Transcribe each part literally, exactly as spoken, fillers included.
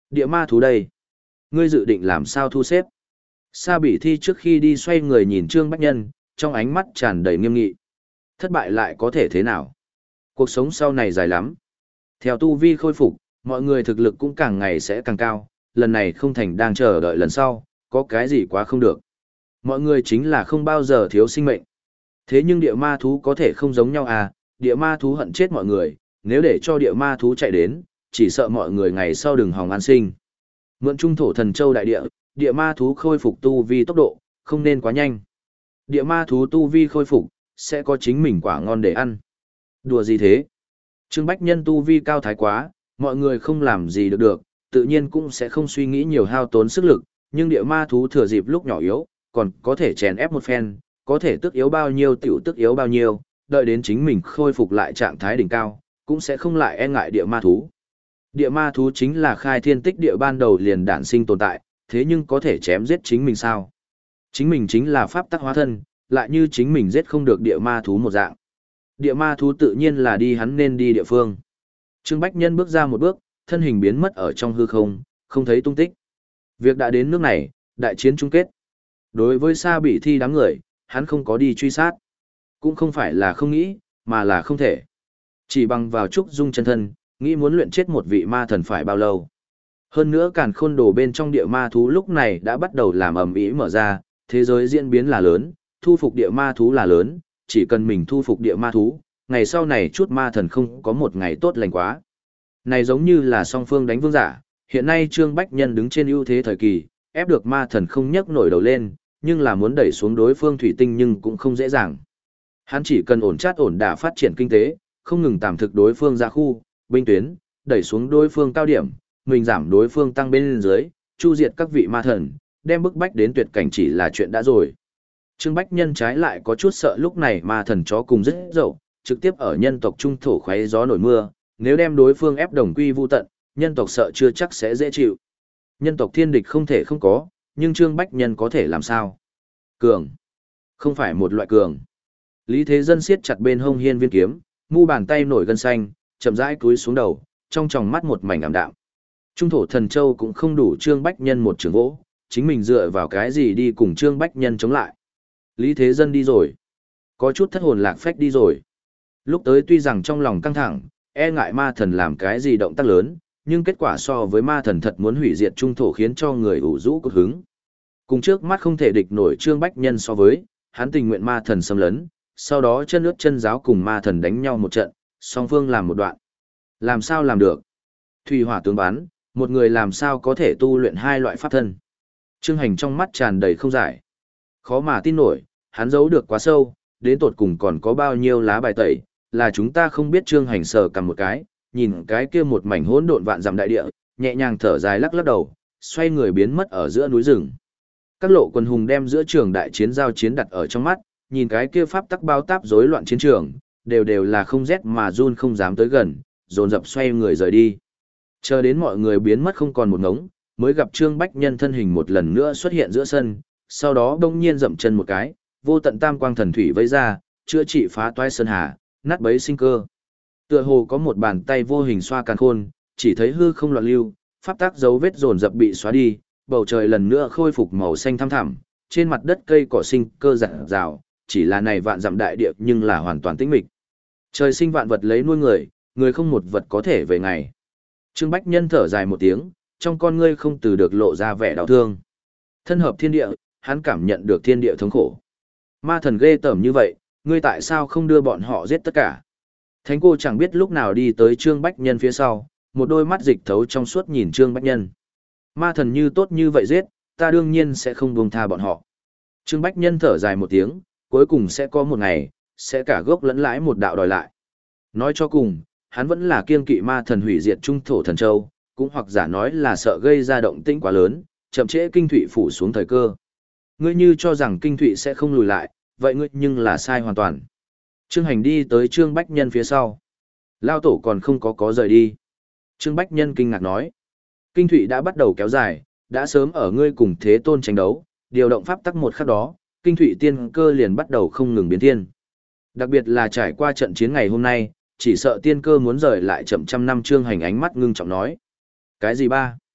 Địa ma thú đây. Ngươi dự định làm sao thu xếp? Sa Bỉ Thi trước khi đi xoay người nhìn Trương Bách Nhân, trong ánh mắt tràn đầy nghiêm nghị. Thất bại lại có thể thế nào? Cuộc sống sau này dài lắm. Theo tu vi khôi phục, mọi người thực lực cũng càng ngày sẽ càng cao, lần này không thành đang chờ đợi lần sau, có cái gì quá không được. Mọi người chính là không bao giờ thiếu sinh mệnh. Thế nhưng địa ma thú có thể không giống nhau à, địa ma thú hận chết mọi người, nếu để cho địa ma thú chạy đến, chỉ sợ mọi người ngày sau đừng hòng an sinh. Mượn trung thổ thần châu đại địa, địa ma thú khôi phục tu vi tốc độ, không nên quá nhanh. Địa ma thú tu vi khôi phục, sẽ có chính mình quả ngon để ăn. Đùa gì thế? Trương Bách Nhân tu vi cao thái quá, mọi người không làm gì được được, tự nhiên cũng sẽ không suy nghĩ nhiều hao tốn sức lực, nhưng địa ma thú thừa dịp lúc nhỏ yếu, còn có thể chèn ép một phen, có thể tức yếu bao nhiêu tiểu tức yếu bao nhiêu, đợi đến chính mình khôi phục lại trạng thái đỉnh cao, cũng sẽ không lại e ngại địa ma thú. Địa ma thú chính là khai thiên tích địa ban đầu liền đản sinh tồn tại, thế nhưng có thể chém giết chính mình sao? Chính mình chính là pháp tắc hóa thân, lại như chính mình giết không được địa ma thú một dạng. Địa ma thú tự nhiên là đi hắn nên đi địa phương. Trương Bách Nhân bước ra một bước, thân hình biến mất ở trong hư không, không thấy tung tích. Việc đã đến nước này, đại chiến chung kết. Đối với Sa Bỉ Thi đám người, hắn không có đi truy sát. Cũng không phải là không nghĩ, mà là không thể. Chỉ bằng vào trúc dung chân thân, nghĩ muốn luyện chết một vị ma thần phải bao lâu. Hơn nữa càn khôn đồ bên trong địa ma thú lúc này đã bắt đầu làm ầm ĩ mở ra, thế giới diễn biến là lớn, thu phục địa ma thú là lớn, chỉ cần mình thu phục địa ma thú, ngày sau này chút ma thần không có một ngày tốt lành quá. Này giống như là song phương đánh vương giả, hiện nay Trương Bách Nhân đứng trên ưu thế thời kỳ, ép được ma thần không nhấc nổi đầu lên, nhưng là muốn đẩy xuống đối phương thủy tinh nhưng cũng không dễ dàng. Hắn chỉ cần ổn chát ổn đả phát triển kinh tế, không ngừng tạm thực đối phương ra khu, binh tuyến, đẩy xuống đối phương cao điểm, mình giảm đối phương tăng bên dưới, chu diệt các vị ma thần, đem bức bách đến tuyệt cảnh chỉ là chuyện đã rồi. Trương Bách Nhân trái lại có chút sợ lúc này ma thần chó cùng rất dậu, trực tiếp ở nhân tộc trung thổ khoé gió nổi mưa, nếu đem đối phương ép đồng quy vu tận, nhân tộc sợ chưa chắc sẽ dễ chịu. Nhân tộc thiên địch không thể không có, nhưng Trương Bách Nhân có thể làm sao? Cường. Không phải một loại cường. Lý Thế Dân siết chặt bên hông hiên viên kiếm, mu bàn tay nổi gân xanh, chậm rãi cúi xuống đầu, trong tròng mắt một mảnh ảm đạm. Trung thổ thần châu cũng không đủ Trương Bách Nhân một trường gỗ, chính mình dựa vào cái gì đi cùng Trương Bách Nhân chống lại. Lý Thế Dân đi rồi. Có chút thất hồn lạc phách đi rồi. Lúc tới tuy rằng trong lòng căng thẳng, e ngại ma thần làm cái gì động tác lớn, nhưng kết quả so với ma thần thật muốn hủy diệt trung thổ khiến cho người ủ rũ cột hứng. Cùng trước mắt không thể địch nổi Trương Bách Nhân so với, hắn tình nguyện ma thần xâm lấn, sau đó chân ướt chân giáo cùng ma thần đánh nhau một trận, song phương làm một đoạn. Làm sao làm được? Thủy hỏa tướng bắn, một người làm sao có thể tu luyện hai loại pháp thân? Trương Hành trong mắt tràn đầy không giải. Khó mà tin nổi, hắn giấu được quá sâu, đến tột cùng còn có bao nhiêu lá bài tẩy, là chúng ta không biết. Trương Hành sờ cầm một cái, nhìn cái kia một mảnh hỗn độn vạn dặm đại địa, nhẹ nhàng thở dài lắc lắc đầu, xoay người biến mất ở giữa núi rừng. Các lộ quân hùng đem giữa trường đại chiến giao chiến đặt ở trong mắt, nhìn cái kia pháp tắc bao táp rối loạn chiến trường, đều đều là không rét mà run không dám tới gần, dồn dập xoay người rời đi. Chờ đến mọi người biến mất không còn một ngống, mới gặp Trương Bách Nhân thân hình một lần nữa xuất hiện giữa sân, sau đó đông nhiên dậm chân một cái, vô tận tam quang thần thủy vây ra, chữa trị phá toái sơn hà, nát bấy sinh cơ. Tựa hồ có một bàn tay vô hình xoa càn khôn, chỉ thấy hư không loạn lưu, pháp tắc dấu vết dồn dập bị xóa đi, bầu trời lần nữa khôi phục màu xanh thăm thẳm, trên mặt đất cây cỏ sinh cơ rạng rào, chỉ là này vạn dặm đại địa nhưng là hoàn toàn tĩnh mịch. Trời sinh vạn vật lấy nuôi người, người không một vật có thể về ngày. Trương Bách Nhân thở dài một tiếng, trong con ngươi không từ được lộ ra vẻ đau thương. Thân hợp thiên địa, hắn cảm nhận được thiên địa thống khổ. Ma thần ghê tởm như vậy, ngươi tại sao không đưa bọn họ giết tất cả? Thánh cô chẳng biết lúc nào đi tới Trương Bách Nhân phía sau, một đôi mắt dịch thấu trong suốt nhìn Trương Bách Nhân. Ma thần như tốt như vậy giết, ta đương nhiên sẽ không buông tha bọn họ. Trương Bách Nhân thở dài một tiếng, cuối cùng sẽ có một ngày, sẽ cả gốc lẫn lãi một đạo đòi lại. Nói cho cùng, hắn vẫn là kiêng kỵ ma thần hủy diệt trung thổ thần châu, cũng hoặc giả nói là sợ gây ra động tĩnh quá lớn, chậm trễ kinh thụy phủ xuống thời cơ. Ngươi như cho rằng kinh thụy sẽ không lùi lại, vậy ngươi nhưng là sai hoàn toàn. Trương Hành đi tới Trương Bách Nhân phía sau. Lao tổ còn không có có rời đi. Trương Bách Nhân kinh ngạc nói. Kinh thụy đã bắt đầu kéo dài, đã sớm ở ngươi cùng thế tôn tranh đấu, điều động pháp tắc một khắc đó, kinh thụy tiên cơ liền bắt đầu không ngừng biến thiên. Đặc biệt là trải qua trận chiến ngày hôm nay, chỉ sợ tiên cơ muốn rời lại chậm trăm năm. Trương Hành ánh mắt ngưng trọng nói. Cái gì ba?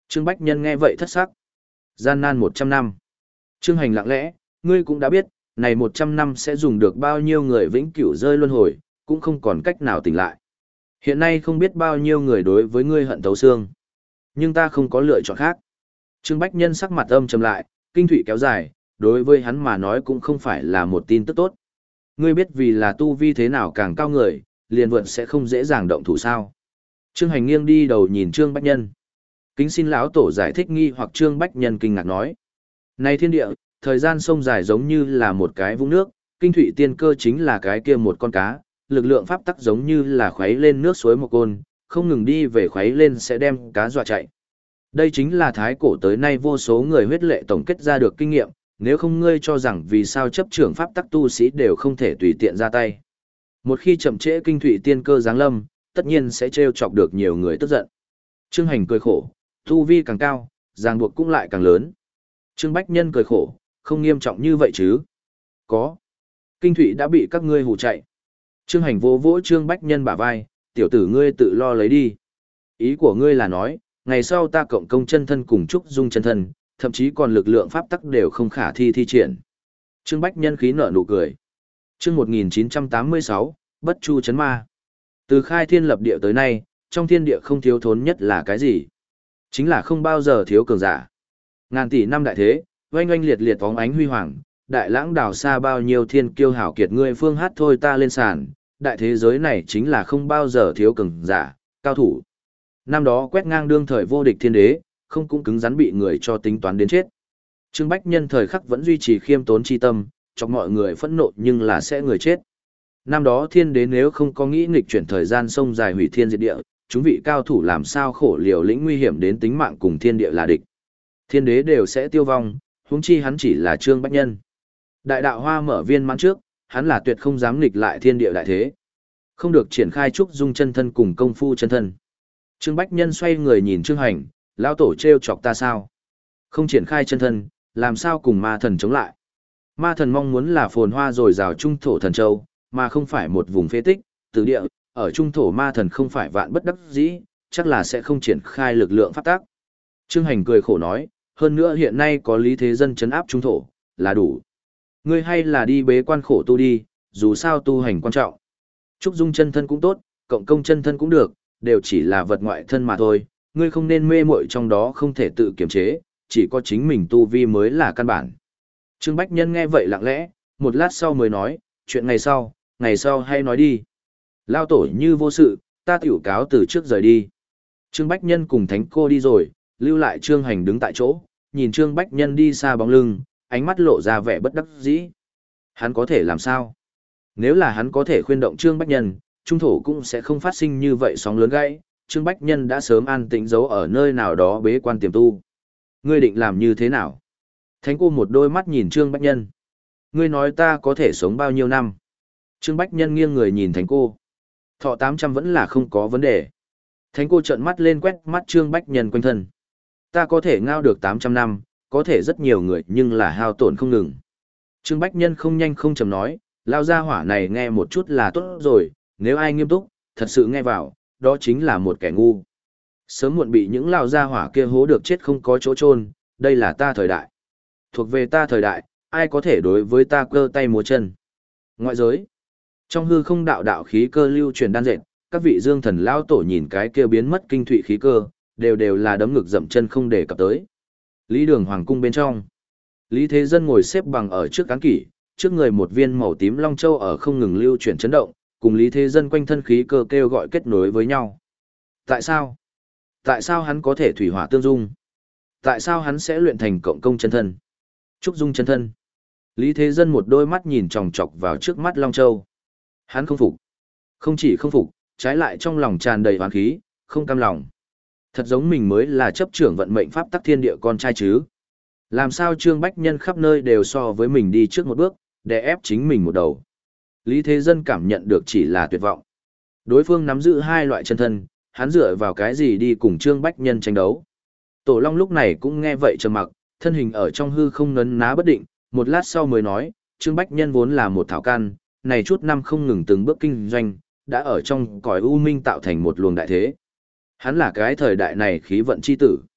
Trương Bách Nhân nghe vậy thất sắc. Gian nan một trăm năm. Trương Hành lặng lẽ, ngươi cũng đã biết, này một trăm năm sẽ dùng được bao nhiêu người vĩnh cửu rơi luân hồi, cũng không còn cách nào tỉnh lại. Hiện nay không biết bao nhiêu người đối với ngươi hận thấu xương. Nhưng ta không có lựa chọn khác. Trương Bách Nhân sắc mặt âm trầm lại, kinh thủy kéo dài, đối với hắn mà nói cũng không phải là một tin tức tốt. Ngươi biết vì là tu vi thế nào càng cao người, liền vượt sẽ không dễ dàng động thủ sao. Trương Hành nghiêng đi đầu nhìn Trương Bách Nhân. Kính xin lão tổ giải thích nghi hoặc Trương Bách Nhân kinh ngạc nói. Này thiên địa, thời gian sông dài giống như là một cái vũng nước, kinh thủy tiên cơ chính là cái kia một con cá, lực lượng pháp tắc giống như là khuấy lên nước suối một côn, không ngừng đi về khuấy lên sẽ đem cá dọa chạy. Đây chính là thái cổ tới nay vô số người huyết lệ tổng kết ra được kinh nghiệm, nếu không ngươi cho rằng vì sao chấp trưởng pháp tắc tu sĩ đều không thể tùy tiện ra tay. Một khi chậm trễ kinh thủy tiên cơ giáng lâm, tất nhiên sẽ trêu chọc được nhiều người tức giận. Trương Hành cười khổ, tu vi càng cao, ràng buộc cũng lại càng lớn. Trương Bách Nhân cười khổ, không nghiêm trọng như vậy chứ. Có. Kinh thủy đã bị các ngươi hù chạy. Trương Hành vỗ vỗ Trương Bách Nhân bả vai, tiểu tử ngươi tự lo lấy đi. Ý của ngươi là nói, ngày sau ta cộng công chân thân cùng trúc dung chân thân, thậm chí còn lực lượng pháp tắc đều không khả thi thi triển. Trương Bách Nhân khí nở nụ cười. Chương một nghìn chín trăm tám mươi sáu, Bất Chu Chấn Ma. Từ khai thiên lập địa tới nay, trong thiên địa không thiếu thốn nhất là cái gì? Chính là không bao giờ thiếu cường giả. Ngàn tỷ năm đại thế, oanh oanh liệt liệt phóng ánh huy hoàng, đại lãng đào xa bao nhiêu thiên kiêu hảo kiệt ngươi phương hát thôi ta lên sàn, đại thế giới này chính là không bao giờ thiếu cường giả, cao thủ. Năm đó quét ngang đương thời vô địch thiên đế, không cũng cứng rắn bị người cho tính toán đến chết. Trương Bách Nhân thời khắc vẫn duy trì khiêm tốn chi tâm, cho mọi người phẫn nộ nhưng là sẽ người chết. Năm đó thiên đế nếu không có nghĩ nghịch chuyển thời gian sông dài hủy thiên diệt địa, chúng vị cao thủ làm sao khổ liều lĩnh nguy hiểm đến tính mạng cùng thiên địa là địch. Thiên đế đều sẽ tiêu vong, huống chi hắn chỉ là Trương Bách Nhân. Đại đạo hoa mở viên mãn trước, hắn là tuyệt không dám nghịch lại thiên địa đại thế. Không được triển khai trúc dung chân thân cùng công phu chân thân. Trương Bách Nhân xoay người nhìn Trương Hành, lão tổ trêu chọc ta sao? Không triển khai chân thân, làm sao cùng ma thần chống lại? Ma thần mong muốn là phồn hoa rồi rào trung thổ thần châu, mà không phải một vùng phế tích, từ địa, ở trung thổ ma thần không phải vạn bất đắc dĩ, chắc là sẽ không triển khai lực lượng pháp tác. Trương Hành cười khổ nói, hơn nữa hiện nay có lý thế dân chấn áp trung thổ, là đủ. Ngươi hay là đi bế quan khổ tu đi, dù sao tu hành quan trọng. Trúc dung chân thân cũng tốt, cộng công chân thân cũng được, đều chỉ là vật ngoại thân mà thôi, ngươi không nên mê muội trong đó không thể tự kiềm chế, chỉ có chính mình tu vi mới là căn bản. Trương Bách Nhân nghe vậy lặng lẽ, một lát sau mới nói, chuyện ngày sau, ngày sau hay nói đi. Lao tổ như vô sự, ta tiểu cáo từ trước rời đi. Trương Bách Nhân cùng Thánh Cô đi rồi, lưu lại Trương Hành đứng tại chỗ, nhìn Trương Bách Nhân đi xa bóng lưng, ánh mắt lộ ra vẻ bất đắc dĩ. Hắn có thể làm sao? Nếu là hắn có thể khuyên động Trương Bách Nhân, trung thổ cũng sẽ không phát sinh như vậy sóng lớn gãy. Trương Bách Nhân đã sớm an tĩnh giấu ở nơi nào đó bế quan tiềm tu. Ngươi định làm như thế nào? Thánh Cô một đôi mắt nhìn Trương Bách Nhân. Ngươi nói ta có thể sống bao nhiêu năm? Trương Bách Nhân nghiêng người nhìn Thánh Cô. Thọ tám trăm vẫn là không có vấn đề. Thánh Cô trợn mắt lên quét mắt Trương Bách Nhân quanh thân. Ta có thể ngao được tám trăm năm, có thể rất nhiều người nhưng là hao tổn không ngừng. Trương Bách Nhân không nhanh không chậm nói, lao ra hỏa này nghe một chút là tốt rồi, nếu ai nghiêm túc, thật sự nghe vào, đó chính là một kẻ ngu. Sớm muộn bị những lao ra hỏa kia hố được chết không có chỗ chôn, đây là ta thời đại. Thuộc về ta thời đại, ai có thể đối với ta cơ tay múa chân. Ngoại giới, trong hư không đạo đạo khí cơ lưu truyền đan dệt, các vị dương thần lao tổ nhìn cái kia biến mất kinh thụy khí cơ, đều đều là đấm ngực dậm chân không để cập tới. Lý Đường Hoàng cung bên trong, Lý Thế Dân ngồi xếp bằng ở trước cán kỷ, trước người một viên màu tím long châu ở không ngừng lưu chuyển chấn động, cùng Lý Thế Dân quanh thân khí cơ kêu gọi kết nối với nhau. Tại sao? Tại sao hắn có thể thủy hỏa tương dung? Tại sao hắn sẽ luyện thành cộng công chân thân? Trúc dung chân thân. Lý Thế Dân một đôi mắt nhìn chòng chọc vào trước mắt long châu. Hắn không phục. Không chỉ không phục, trái lại trong lòng tràn đầy oán khí, không cam lòng. Thật giống mình mới là chấp trưởng vận mệnh pháp tắc thiên địa con trai chứ. Làm sao Trương Bách Nhân khắp nơi đều so với mình đi trước một bước, để ép chính mình một đầu. Lý Thế Dân cảm nhận được chỉ là tuyệt vọng. Đối phương nắm giữ hai loại chân thân, hắn dựa vào cái gì đi cùng Trương Bách Nhân tranh đấu. Tổ Long lúc này cũng nghe vậy trầm mặc, thân hình ở trong hư không nấn ná bất định, một lát sau mới nói, Trương Bách Nhân vốn là một thảo can, này chút năm không ngừng từng bước kinh doanh, đã ở trong cõi u minh tạo thành một luồng đại thế. Hắn là cái thời đại này khí vận chi tử.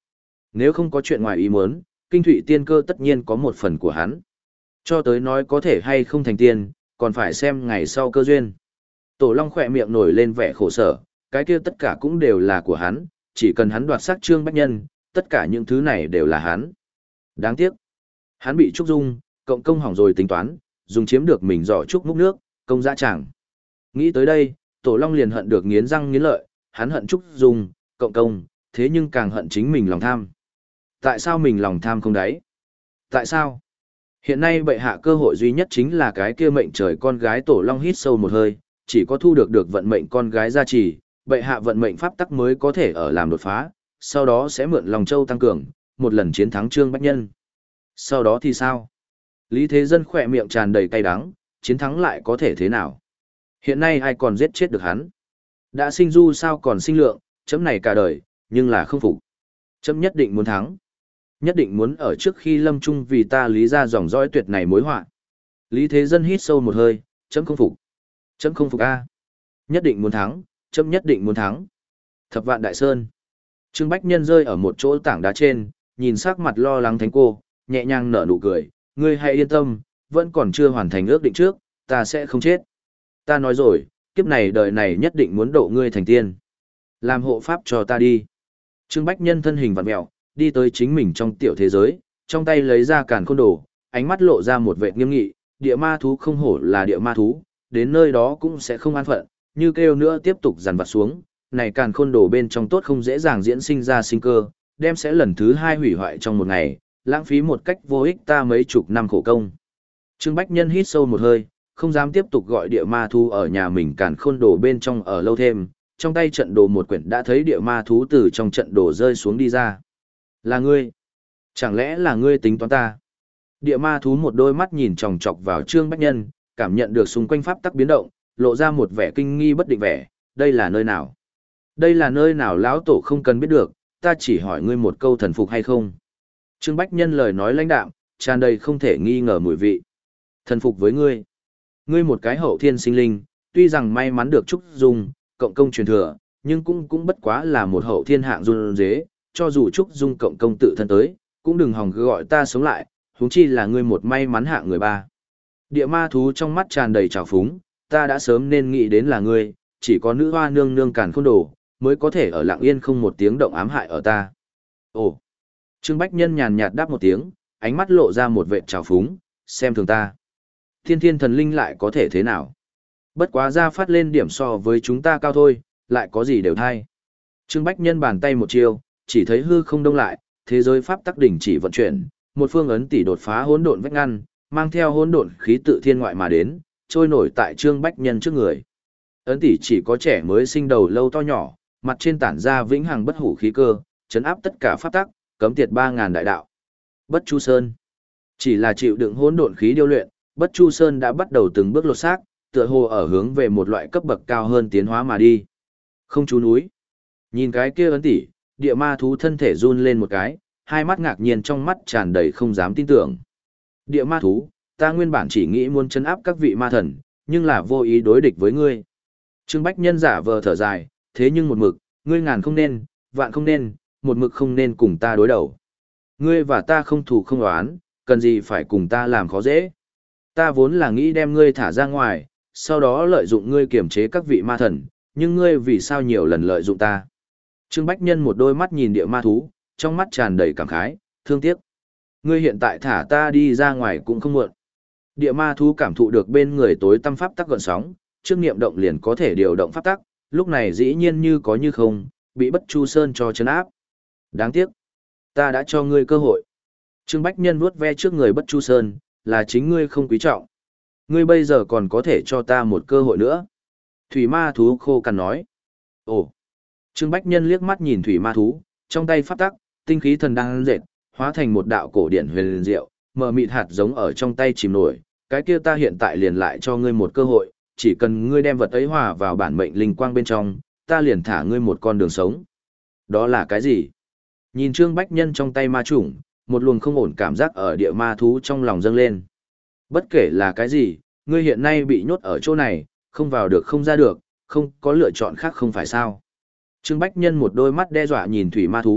Nếu không có chuyện ngoài ý muốn, kinh thụy tiên cơ tất nhiên có một phần của hắn. Cho tới nói có thể hay không thành tiên, còn phải xem ngày sau cơ duyên. Tổ Long khỏe miệng nổi lên vẻ khổ sở, cái kia tất cả cũng đều là của hắn, chỉ cần hắn đoạt xác Trương Bách Nhân, tất cả những thứ này đều là hắn. Đáng tiếc, hắn bị Trúc Dung, cộng công hỏng rồi tính toán, dùng chiếm được mình giỏ Trúc múc nước, công dã tràng. Nghĩ tới đây, Tổ Long liền hận được nghiến răng nghiến lợi, hắn hận Trúc Dung, cộng công, thế nhưng càng hận chính mình lòng tham. Tại sao mình lòng tham không đáy? Tại sao? Hiện nay bệ hạ cơ hội duy nhất chính là cái kia mệnh trời con gái Tổ Long hít sâu một hơi, chỉ có thu được được vận mệnh con gái gia trì, bệ hạ vận mệnh pháp tắc mới có thể ở làm đột phá, sau đó sẽ mượn lòng châu tăng cường, một lần chiến thắng Trương Bách Nhân. Sau đó thì sao? Lý Thế Dân khỏe miệng tràn đầy cay đắng, chiến thắng lại có thể thế nào? Hiện nay ai còn giết chết được hắn? Đã sinh du sao còn sinh lượng, chấm này cả đời, nhưng là không phục. Chấm nhất định muốn thắng. Nhất định muốn ở trước khi lâm trung vì ta lý ra dòng dõi tuyệt này mối họa. Lý Thế Dân hít sâu một hơi, chấm không phục. Chấm không phục a. Nhất định muốn thắng, chấm nhất định muốn thắng. Thập Vạn Đại Sơn. Trương Bách Nhân rơi ở một chỗ tảng đá trên, nhìn sắc mặt lo lắng thánh cô, nhẹ nhàng nở nụ cười, ngươi hãy yên tâm, vẫn còn chưa hoàn thành ước định trước, ta sẽ không chết. Ta nói rồi, kiếp này đời này nhất định muốn độ ngươi thành tiên. Làm hộ pháp cho ta đi. Trương Bách Nhân thân hình vặn mẹo, đi tới chính mình trong tiểu thế giới, trong tay lấy ra càn khôn đồ, ánh mắt lộ ra một vẻ nghiêm nghị, địa ma thú không hổ là địa ma thú, đến nơi đó cũng sẽ không an phận, như kêu nữa tiếp tục dằn vặt xuống, này càn khôn đồ bên trong tốt không dễ dàng diễn sinh ra sinh cơ, đem sẽ lần thứ hai hủy hoại trong một ngày, lãng phí một cách vô ích ta mấy chục năm khổ công. Trương Bách Nhân hít sâu một hơi, không dám tiếp tục gọi địa ma thú ở nhà mình càn khôn đồ bên trong ở lâu thêm, trong tay trận đồ một quyển đã thấy địa ma thú từ trong trận đồ rơi xuống đi ra. Là ngươi? Chẳng lẽ là ngươi tính toán ta? Địa ma thú một đôi mắt nhìn chòng chọc vào Trương Bách Nhân, cảm nhận được xung quanh pháp tắc biến động, lộ ra một vẻ kinh nghi bất định vẻ, đây là nơi nào? Đây là nơi nào lão tổ không cần biết được, ta chỉ hỏi ngươi một câu thần phục hay không? Trương Bách Nhân lời nói lãnh đạm, tràn đầy không thể nghi ngờ mùi vị. Thần phục với ngươi. Ngươi một cái hậu thiên sinh linh, tuy rằng may mắn được Trúc Dung, cộng công truyền thừa, nhưng cũng cũng bất quá là một hậu thiên hạng run dế, cho dù Trúc Dung cộng công tự thân tới, cũng đừng hòng gọi ta sống lại, huống chi là ngươi một may mắn hạng người ba. Địa ma thú trong mắt tràn đầy trào phúng, ta đã sớm nên nghĩ đến là ngươi, chỉ có nữ hoa nương nương càn khôn đồ, mới có thể ở lặng yên không một tiếng động ám hại ở ta. Ồ! Trương Bách Nhân nhàn nhạt đáp một tiếng, ánh mắt lộ ra một vệt trào phúng, xem thường ta. Thiên thiên thần linh lại có thể thế nào? Bất quá ra phát lên điểm so với chúng ta cao thôi, lại có gì đều thay. Trương Bách Nhân bàn tay một chiêu, chỉ thấy hư không đông lại, thế giới pháp tắc đỉnh chỉ vận chuyển, một phương ấn tỷ đột phá hỗn độn vách ngăn, mang theo hỗn độn khí tự thiên ngoại mà đến, trôi nổi tại Trương Bách Nhân trước người. Ấn tỷ chỉ có trẻ mới sinh đầu lâu to nhỏ, mặt trên tản ra vĩnh hằng bất hủ khí cơ, chấn áp tất cả pháp tắc, cấm tiệt ba ngàn đại đạo. Bất Chu Sơn. Chỉ là chịu đựng hỗn độn khí điêu luyện, Bất Chu Sơn đã bắt đầu từng bước lột xác, tựa hồ ở hướng về một loại cấp bậc cao hơn tiến hóa mà đi. Không chú núi. Nhìn cái kia ấn tỷ, địa ma thú thân thể run lên một cái, hai mắt ngạc nhiên trong mắt tràn đầy không dám tin tưởng. Địa ma thú, ta nguyên bản chỉ nghĩ muốn chấn áp các vị ma thần, nhưng là vô ý đối địch với ngươi. Trương Bách Nhân giả vờ thở dài, thế nhưng một mực, ngươi ngàn không nên, vạn không nên, một mực không nên cùng ta đối đầu. Ngươi và ta không thù không oán, cần gì phải cùng ta làm khó dễ. Ta vốn là nghĩ đem ngươi thả ra ngoài, sau đó lợi dụng ngươi kiểm chế các vị ma thần, nhưng ngươi vì sao nhiều lần lợi dụng ta. Trương Bách Nhân một đôi mắt nhìn địa ma thú, trong mắt tràn đầy cảm khái, thương tiếc. Ngươi hiện tại thả ta đi ra ngoài cũng không muộn. Địa ma thú cảm thụ được bên người tối tâm pháp tắc gợn sóng, trước niệm động liền có thể điều động pháp tắc, lúc này dĩ nhiên như có như không, bị Bất Chu Sơn cho chấn áp. Đáng tiếc, ta đã cho ngươi cơ hội. Trương Bách Nhân vuốt ve trước người Bất Chu Sơn, là chính ngươi không quý trọng. Ngươi bây giờ còn có thể cho ta một cơ hội nữa. Thủy ma thú khô cằn nói. Ồ. Trương Bách Nhân liếc mắt nhìn thủy ma thú, trong tay pháp tắc, tinh khí thần đang dệt, hóa thành một đạo cổ điển huyền diệu, mờ mịt hạt giống ở trong tay chìm nổi. Cái kia ta hiện tại liền lại cho ngươi một cơ hội, chỉ cần ngươi đem vật ấy hòa vào bản mệnh linh quang bên trong, ta liền thả ngươi một con đường sống. Đó là cái gì? Nhìn Trương Bách Nhân trong tay ma chủng, một luồng không ổn cảm giác ở địa ma thú trong lòng dâng lên. Bất kể là cái gì, ngươi hiện nay bị nhốt ở chỗ này, không vào được không ra được, không có lựa chọn khác không phải sao. Trương Bách Nhân một đôi mắt đe dọa nhìn thủy ma thú,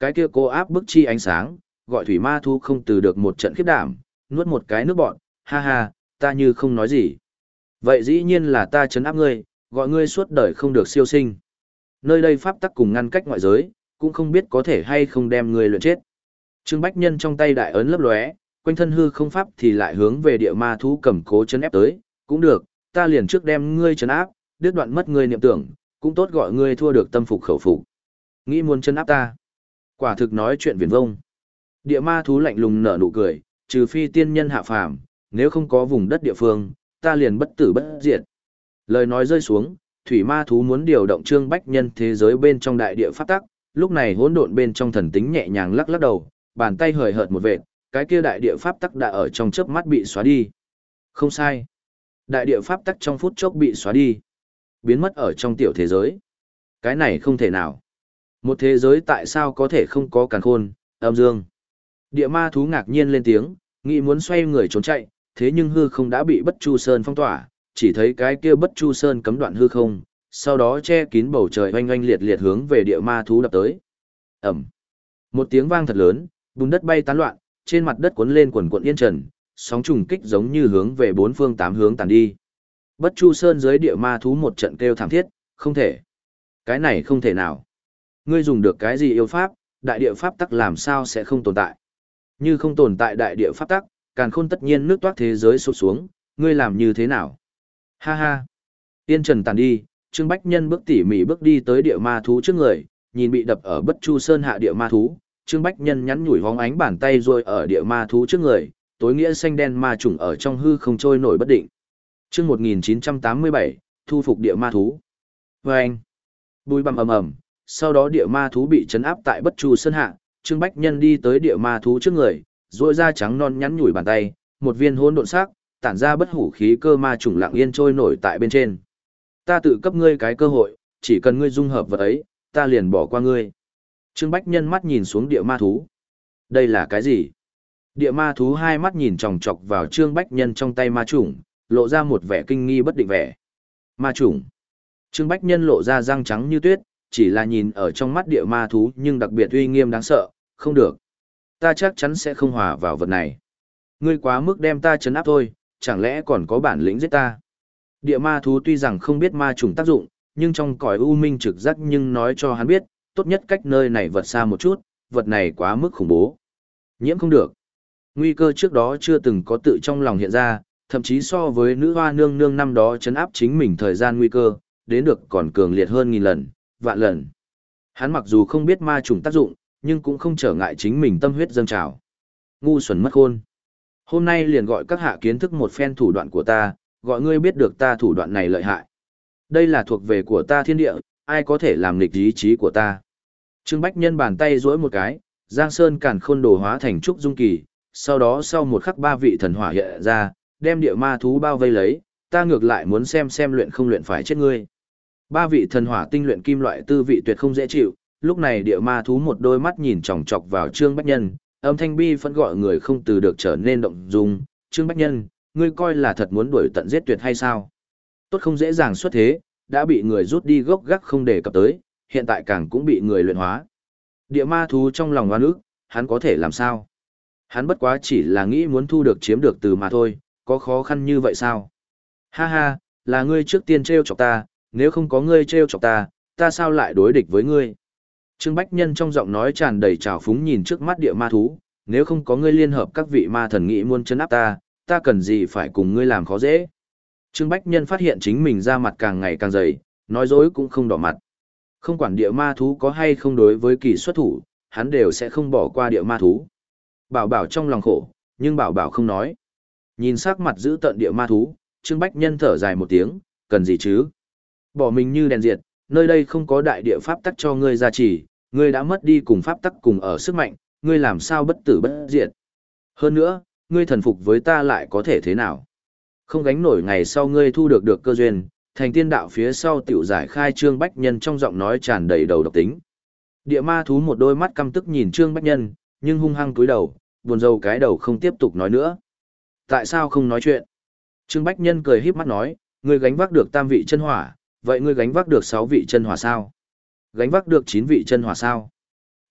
cái kia cô áp bức chi ánh sáng, gọi thủy ma thú không từ được một trận khiếp đảm, nuốt một cái nước bọn, ha ha, ta như không nói gì. Vậy dĩ nhiên là ta trấn áp ngươi, gọi ngươi suốt đời không được siêu sinh. Nơi đây pháp tắc cùng ngăn cách ngoại giới, cũng không biết có thể hay không đem ngươi luyện chết. Trương Bách Nhân trong tay đại ấn lấp lóe, quanh thân hư không pháp thì lại hướng về địa ma thú cầm cố trấn ép tới, cũng được, ta liền trước đem ngươi trấn áp, đứt đoạn mất ngươi niệm tưởng, cũng tốt gọi ngươi thua được tâm phục khẩu phục. Nghĩ muốn trấn áp ta, quả thực nói chuyện viển vông. Địa ma thú lạnh lùng nở nụ cười, trừ phi tiên nhân hạ phàm, nếu không có vùng đất địa phương, ta liền bất tử bất diệt. Lời nói rơi xuống, thủy ma thú muốn điều động Trương Bách Nhân thế giới bên trong đại địa pháp tắc, lúc này hỗn độn bên trong thần tính nhẹ nhàng lắc lắc đầu, bàn tay hời hợt một vệt, cái kia đại địa pháp tắc đã ở trong chớp mắt bị xóa đi. Không sai. Đại địa pháp tắc trong phút chốc bị xóa đi, biến mất ở trong tiểu thế giới. Cái này không thể nào. Một thế giới tại sao có thể không có càn khôn, âm dương? Địa ma thú ngạc nhiên lên tiếng, nghĩ muốn xoay người trốn chạy, thế nhưng hư không đã bị Bất Chu Sơn phong tỏa, chỉ thấy cái kia Bất Chu Sơn cấm đoạn hư không, sau đó che kín bầu trời oanh oanh liệt liệt hướng về địa ma thú đập tới. Ầm. Một tiếng vang thật lớn, bùn đất bay tán loạn, trên mặt đất cuốn lên quần cuộn yên trần, sóng trùng kích giống như hướng về bốn phương tám hướng tàn đi. Bất Chu Sơn dưới địa ma thú một trận kêu thảm thiết, không thể. Cái này không thể nào. Ngươi dùng được cái gì yêu pháp, đại địa pháp tắc làm sao sẽ không tồn tại? Như không tồn tại đại địa pháp tắc, càn khôn tất nhiên nước toát thế giới sụp xuống, ngươi làm như thế nào? Ha ha. Yên trần tàn đi, Trương Bách Nhân bước tỉ mỉ bước đi tới địa ma thú trước người, nhìn bị đập ở Bất Chu Sơn hạ địa ma thú, Trương Bách Nhân nhắn nhủi hóng ánh bàn tay rồi ở địa ma thú trước người, tối nghĩa xanh đen ma trùng ở trong hư không trôi nổi bất định. Chương một nghìn chín trăm tám mươi bảy, thu phục địa ma thú. Vâng. Bùi bằm ầm ầm, sau đó địa ma thú bị trấn áp tại Bất Chu Sơn hạ, Trương Bách Nhân đi tới địa ma thú trước người, duỗi ra trắng non nhắn nhủi bàn tay, một viên hỗn độn sắc, tản ra bất hủ khí cơ ma trùng lặng yên trôi nổi tại bên trên. Ta tự cấp ngươi cái cơ hội, chỉ cần ngươi dung hợp vật ấy, ta liền bỏ qua ngươi. Trương Bách Nhân mắt nhìn xuống địa ma thú. Đây là cái gì? Địa ma thú hai mắt nhìn chòng chọc vào Trương Bách Nhân trong tay ma trùng, lộ ra một vẻ kinh nghi bất định vẻ. Ma trùng. Trương Bách Nhân lộ ra răng trắng như tuyết, chỉ là nhìn ở trong mắt địa ma thú nhưng đặc biệt uy nghiêm đáng sợ, không được. Ta chắc chắn sẽ không hòa vào vật này. Ngươi quá mức đem ta trấn áp thôi, chẳng lẽ còn có bản lĩnh giết ta? Địa ma thú tuy rằng không biết ma trùng tác dụng, nhưng trong cõi u minh trực giác nhưng nói cho hắn biết, tốt nhất cách nơi này vật xa một chút, vật này quá mức khủng bố. Nhiễm không được. Nguy cơ trước đó chưa từng có tự trong lòng hiện ra, thậm chí so với nữ hoa nương nương năm đó trấn áp chính mình thời gian nguy cơ, đến được còn cường liệt hơn nghìn lần, vạn lần. Hắn mặc dù không biết ma trùng tác dụng, nhưng cũng không trở ngại chính mình tâm huyết dâng trào. Ngu xuẩn mất khôn. Hôm nay liền gọi các hạ kiến thức một phen thủ đoạn của ta, gọi ngươi biết được ta thủ đoạn này lợi hại. Đây là thuộc về của ta thiên địa, ai có thể làm nghịch ý chí của ta. Trương Bách Nhân bàn tay duỗi một cái, Giang Sơn Càn Khôn đồ hóa thành trúc dung kỳ, sau đó sau một khắc ba vị thần hỏa hiện ra, đem địa ma thú bao vây lấy, ta ngược lại muốn xem xem luyện không luyện phải chết ngươi. Ba vị thần hỏa tinh luyện kim loại tư vị tuyệt không dễ chịu, lúc này địa ma thú một đôi mắt nhìn chòng chọc vào Trương Bách Nhân, âm thanh bi phẫn gọi người không từ được trở nên động dung. Trương Bách Nhân, ngươi coi là thật muốn đuổi tận giết tuyệt hay sao? Tốt không dễ dàng xuất thế, đã bị người rút đi gốc gác không để cập tới, hiện tại càng cũng bị người luyện hóa. Địa ma thú trong lòng oan ức, hắn có thể làm sao? Hắn bất quá chỉ là nghĩ muốn thu được chiếm được từ mà thôi, có khó khăn như vậy sao? Ha ha, là ngươi trước tiên trêu chọc ta, nếu không có ngươi trêu chọc ta, ta sao lại đối địch với ngươi? Trương Bách Nhân trong giọng nói tràn đầy trào phúng nhìn trước mắt địa ma thú, nếu không có ngươi liên hợp các vị ma thần nghĩ muốn trấn áp ta, ta cần gì phải cùng ngươi làm khó dễ? Trương Bách Nhân phát hiện chính mình da mặt càng ngày càng dày, nói dối cũng không đỏ mặt. Không quản địa ma thú có hay không đối với kỳ xuất thủ, hắn đều sẽ không bỏ qua địa ma thú. Bảo bảo trong lòng khổ, nhưng bảo bảo không nói. Nhìn sắc mặt giữ tận địa ma thú, Trương Bách Nhân thở dài một tiếng, cần gì chứ? Bỏ mình như đèn diệt, nơi đây không có đại địa pháp tắc cho ngươi gia trì, ngươi đã mất đi cùng pháp tắc cùng ở sức mạnh, ngươi làm sao bất tử bất diệt. Hơn nữa, ngươi thần phục với ta lại có thể thế nào? Không gánh nổi ngày sau ngươi thu được được cơ duyên, thành tiên đạo phía sau tiểu giải khai. Trương Bách Nhân trong giọng nói tràn đầy đầu độc tính. Địa ma thú một đôi mắt căm tức nhìn Trương Bách Nhân, nhưng hung hăng cúi đầu, buồn rầu cái đầu không tiếp tục nói nữa. Tại sao không nói chuyện? Trương Bách Nhân cười híp mắt nói, ngươi gánh vác được tam vị chân hỏa, vậy ngươi gánh vác được sáu vị chân hỏa sao? Gánh vác được chín vị chân hỏa sao?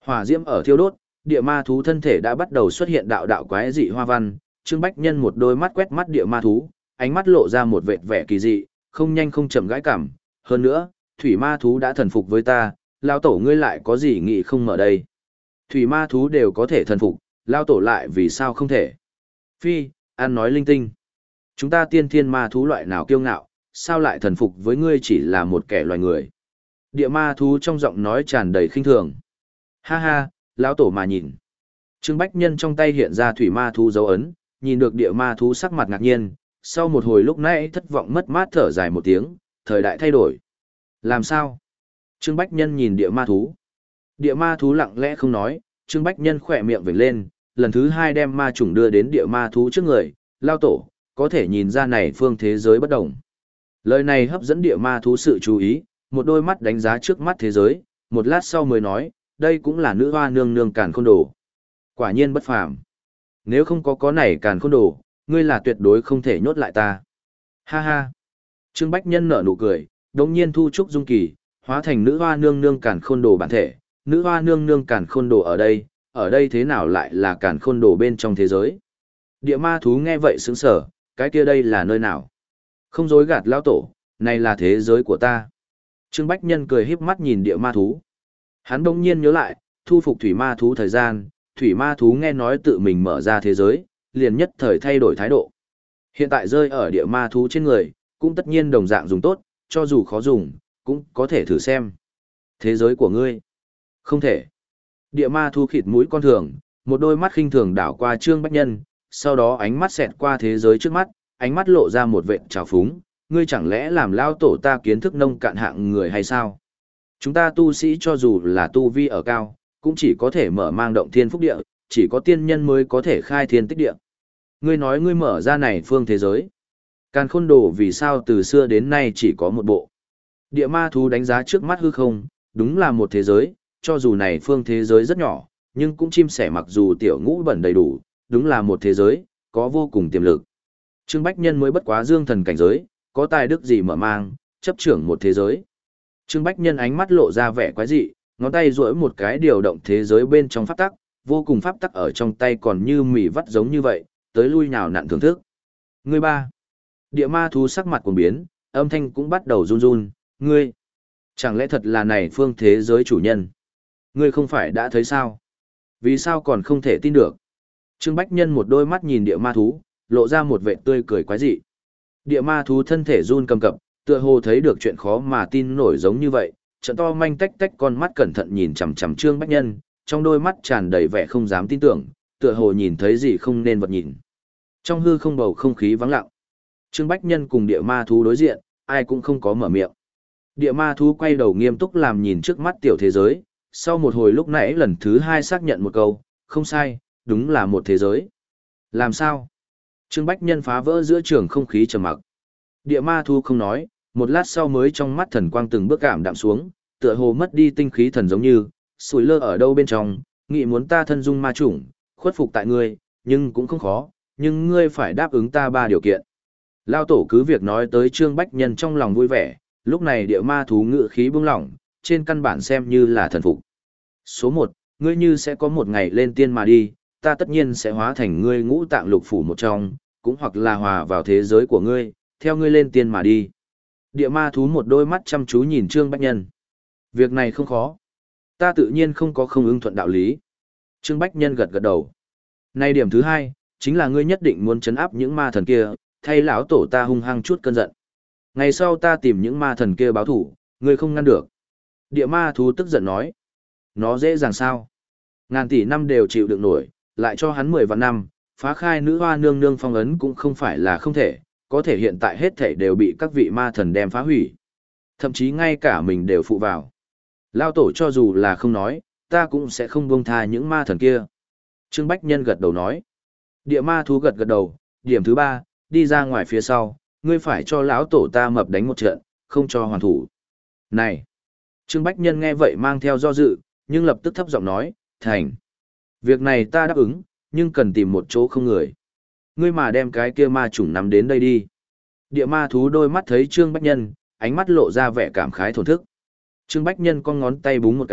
Hỏa diễm ở thiêu đốt, địa ma thú thân thể đã bắt đầu xuất hiện đạo đạo quái dị hoa văn, Trương Bách Nhân một đôi mắt quét mắt địa ma thú, ánh mắt lộ ra một vệt vẻ kỳ dị, không nhanh không chậm gãi cảm, hơn nữa, thủy ma thú đã thần phục với ta, lao tổ ngươi lại có gì nghĩ không mở đây. Thủy ma thú đều có thể thần phục, lao tổ lại vì sao không thể. Phi, ăn nói linh tinh. Chúng ta tiên thiên ma thú loại nào kiêu ngạo, sao lại thần phục với ngươi chỉ là một kẻ loài người. Địa ma thú trong giọng nói tràn đầy khinh thường. Ha ha, lão tổ mà nhìn. Trương Bách Nhân trong tay hiện ra thủy ma thú dấu ấn, nhìn được địa ma thú sắc mặt ngạc nhiên, sau một hồi lúc nãy thất vọng mất mát thở dài một tiếng, thời đại thay đổi. Làm sao? Trương Bách Nhân nhìn địa ma thú. Địa ma thú lặng lẽ không nói, Trương Bách Nhân khỏe miệng vểnh lên, lần thứ hai đem ma chủng đưa đến địa ma thú trước người, lao tổ, có thể nhìn ra này phương thế giới bất đồng. Lời này hấp dẫn địa ma thú sự chú ý, một đôi mắt đánh giá trước mắt thế giới, một lát sau mới nói, đây cũng là nữ hoa nương nương càn khôn đồ. Quả nhiên bất phàm. Nếu không có có này càn khôn đồ, ngươi là tuyệt đối không thể nhốt lại ta. Ha ha. Trương Bách Nhân nở nụ cười, đống nhiên thu trúc dung kỳ, hóa thành nữ hoa nương nương càn khôn đồ bản thể. Nữ hoa nương nương càn khôn đồ ở đây, ở đây thế nào lại là càn khôn đồ bên trong thế giới? Địa ma thú nghe vậy sững sờ, cái kia đây là nơi nào? Không dối gạt lão tổ, này là thế giới của ta. Trương Bách Nhân cười híp mắt nhìn địa ma thú. Hắn bỗng nhiên nhớ lại, thu phục thủy ma thú thời gian, thủy ma thú nghe nói tự mình mở ra thế giới, liền nhất thời thay đổi thái độ. Hiện tại rơi ở địa ma thú trên người, cũng tất nhiên đồng dạng dùng tốt, cho dù khó dùng, cũng có thể thử xem. Thế giới của ngươi? Không thể. Địa ma thú khịt mũi con thường, một đôi mắt khinh thường đảo qua Trương Bách Nhân, sau đó ánh mắt xẹt qua thế giới trước mắt, ánh mắt lộ ra một vệt trào phúng, ngươi chẳng lẽ làm lao tổ ta kiến thức nông cạn hạng người hay sao? Chúng ta tu sĩ cho dù là tu vi ở cao, cũng chỉ có thể mở mang động thiên phúc địa, chỉ có tiên nhân mới có thể khai thiên tích địa. Ngươi nói ngươi mở ra này phương thế giới. Càn khôn đồ vì sao từ xưa đến nay chỉ có một bộ. Địa ma thú đánh giá trước mắt hư không, đúng là một thế giới, cho dù này phương thế giới rất nhỏ, nhưng cũng chim sẻ mặc dù tiểu ngũ bẩn đầy đủ, đúng là một thế giới, có vô cùng tiềm lực. Trương Bách Nhân mới bất quá dương thần cảnh giới, có tài đức gì mở mang, chấp trưởng một thế giới. Trương Bách Nhân ánh mắt lộ ra vẻ quái dị, ngón tay duỗi một cái điều động thế giới bên trong pháp tắc, vô cùng pháp tắc ở trong tay còn như mỉ vắt giống như vậy, tới lui nào nặn thưởng thức. Ngươi ba. Địa ma thú sắc mặt cuồng biến, âm thanh cũng bắt đầu run run, ngươi. Chẳng lẽ thật là này phương thế giới chủ nhân? Ngươi không phải đã thấy sao? Vì sao còn không thể tin được? Trương Bách Nhân một đôi mắt nhìn địa ma thú, lộ ra một vẻ tươi cười quái dị. Địa ma thú thân thể run cầm cập, tựa hồ thấy được chuyện khó mà tin nổi giống như vậy, trận to manh tách tách con mắt cẩn thận nhìn chằm chằm Trương Bách Nhân, trong đôi mắt tràn đầy vẻ không dám tin tưởng, tựa hồ nhìn thấy gì không nên vật nhìn. Trong hư không bầu không khí vắng lặng. Trương Bách Nhân cùng địa ma thú đối diện, ai cũng không có mở miệng. Địa ma thú quay đầu nghiêm túc làm nhìn trước mắt tiểu thế giới, sau một hồi lúc nãy lần thứ hai xác nhận một câu, không sai, đúng là một thế giới. Làm sao? Trương Bách Nhân phá vỡ giữa trường không khí trầm mặc. Địa ma thú không nói, một lát sau mới trong mắt thần quang từng bước cảm đạm xuống, tựa hồ mất đi tinh khí thần giống như, sủi lơ ở đâu bên trong, nghĩ muốn ta thân dung ma chủng, khuất phục tại ngươi, nhưng cũng không khó, nhưng ngươi phải đáp ứng ta ba điều kiện. Lao tổ cứ việc nói tới Trương Bách Nhân trong lòng vui vẻ, lúc này địa ma thú ngự khí bưng lỏng, trên căn bản xem như là thần phục. Số một, ngươi như sẽ có một ngày lên tiên mà đi, ta tất nhiên sẽ hóa thành ngươi ngũ tạng lục phủ một trong, cũng hoặc là hòa vào thế giới của ngươi, theo ngươi lên tiên mà đi. Địa ma thú một đôi mắt chăm chú nhìn Trương Bách Nhân. Việc này không khó. Ta tự nhiên không có không ưng thuận đạo lý. Trương Bách Nhân gật gật đầu. Nay điểm thứ hai, chính là ngươi nhất định muốn trấn áp những ma thần kia, thay lão tổ ta hung hăng chút cơn giận. Ngày sau ta tìm những ma thần kia báo thủ, ngươi không ngăn được. Địa ma thú tức giận nói. Nó dễ dàng sao? Ngàn tỷ năm đều chịu đựng nổi, lại cho hắn mười vạn năm, phá khai nữ hoa nương nương phong ấn cũng không phải là không thể, có thể hiện tại hết thể đều bị các vị ma thần đem phá hủy. Thậm chí ngay cả mình đều phụ vào. Lao tổ cho dù là không nói, ta cũng sẽ không buông tha những ma thần kia. Trương Bách Nhân gật đầu nói. Địa ma thú gật gật đầu, điểm thứ ba, đi ra ngoài phía sau, ngươi phải cho lão tổ ta mập đánh một trận, không cho hoàn thủ. Này! Trương Bách Nhân nghe vậy mang theo do dự, nhưng lập tức thấp giọng nói, thành. Việc này ta đáp ứng, nhưng cần tìm một chỗ không người. Ngươi mà đem cái kia ma chủng nắm đến đây đi. Địa ma thú đôi mắt thấy Trương Bách Nhân, ánh mắt lộ ra vẻ cảm khái thổn thức. Trương Bách Nhân con ngón tay búng một cái,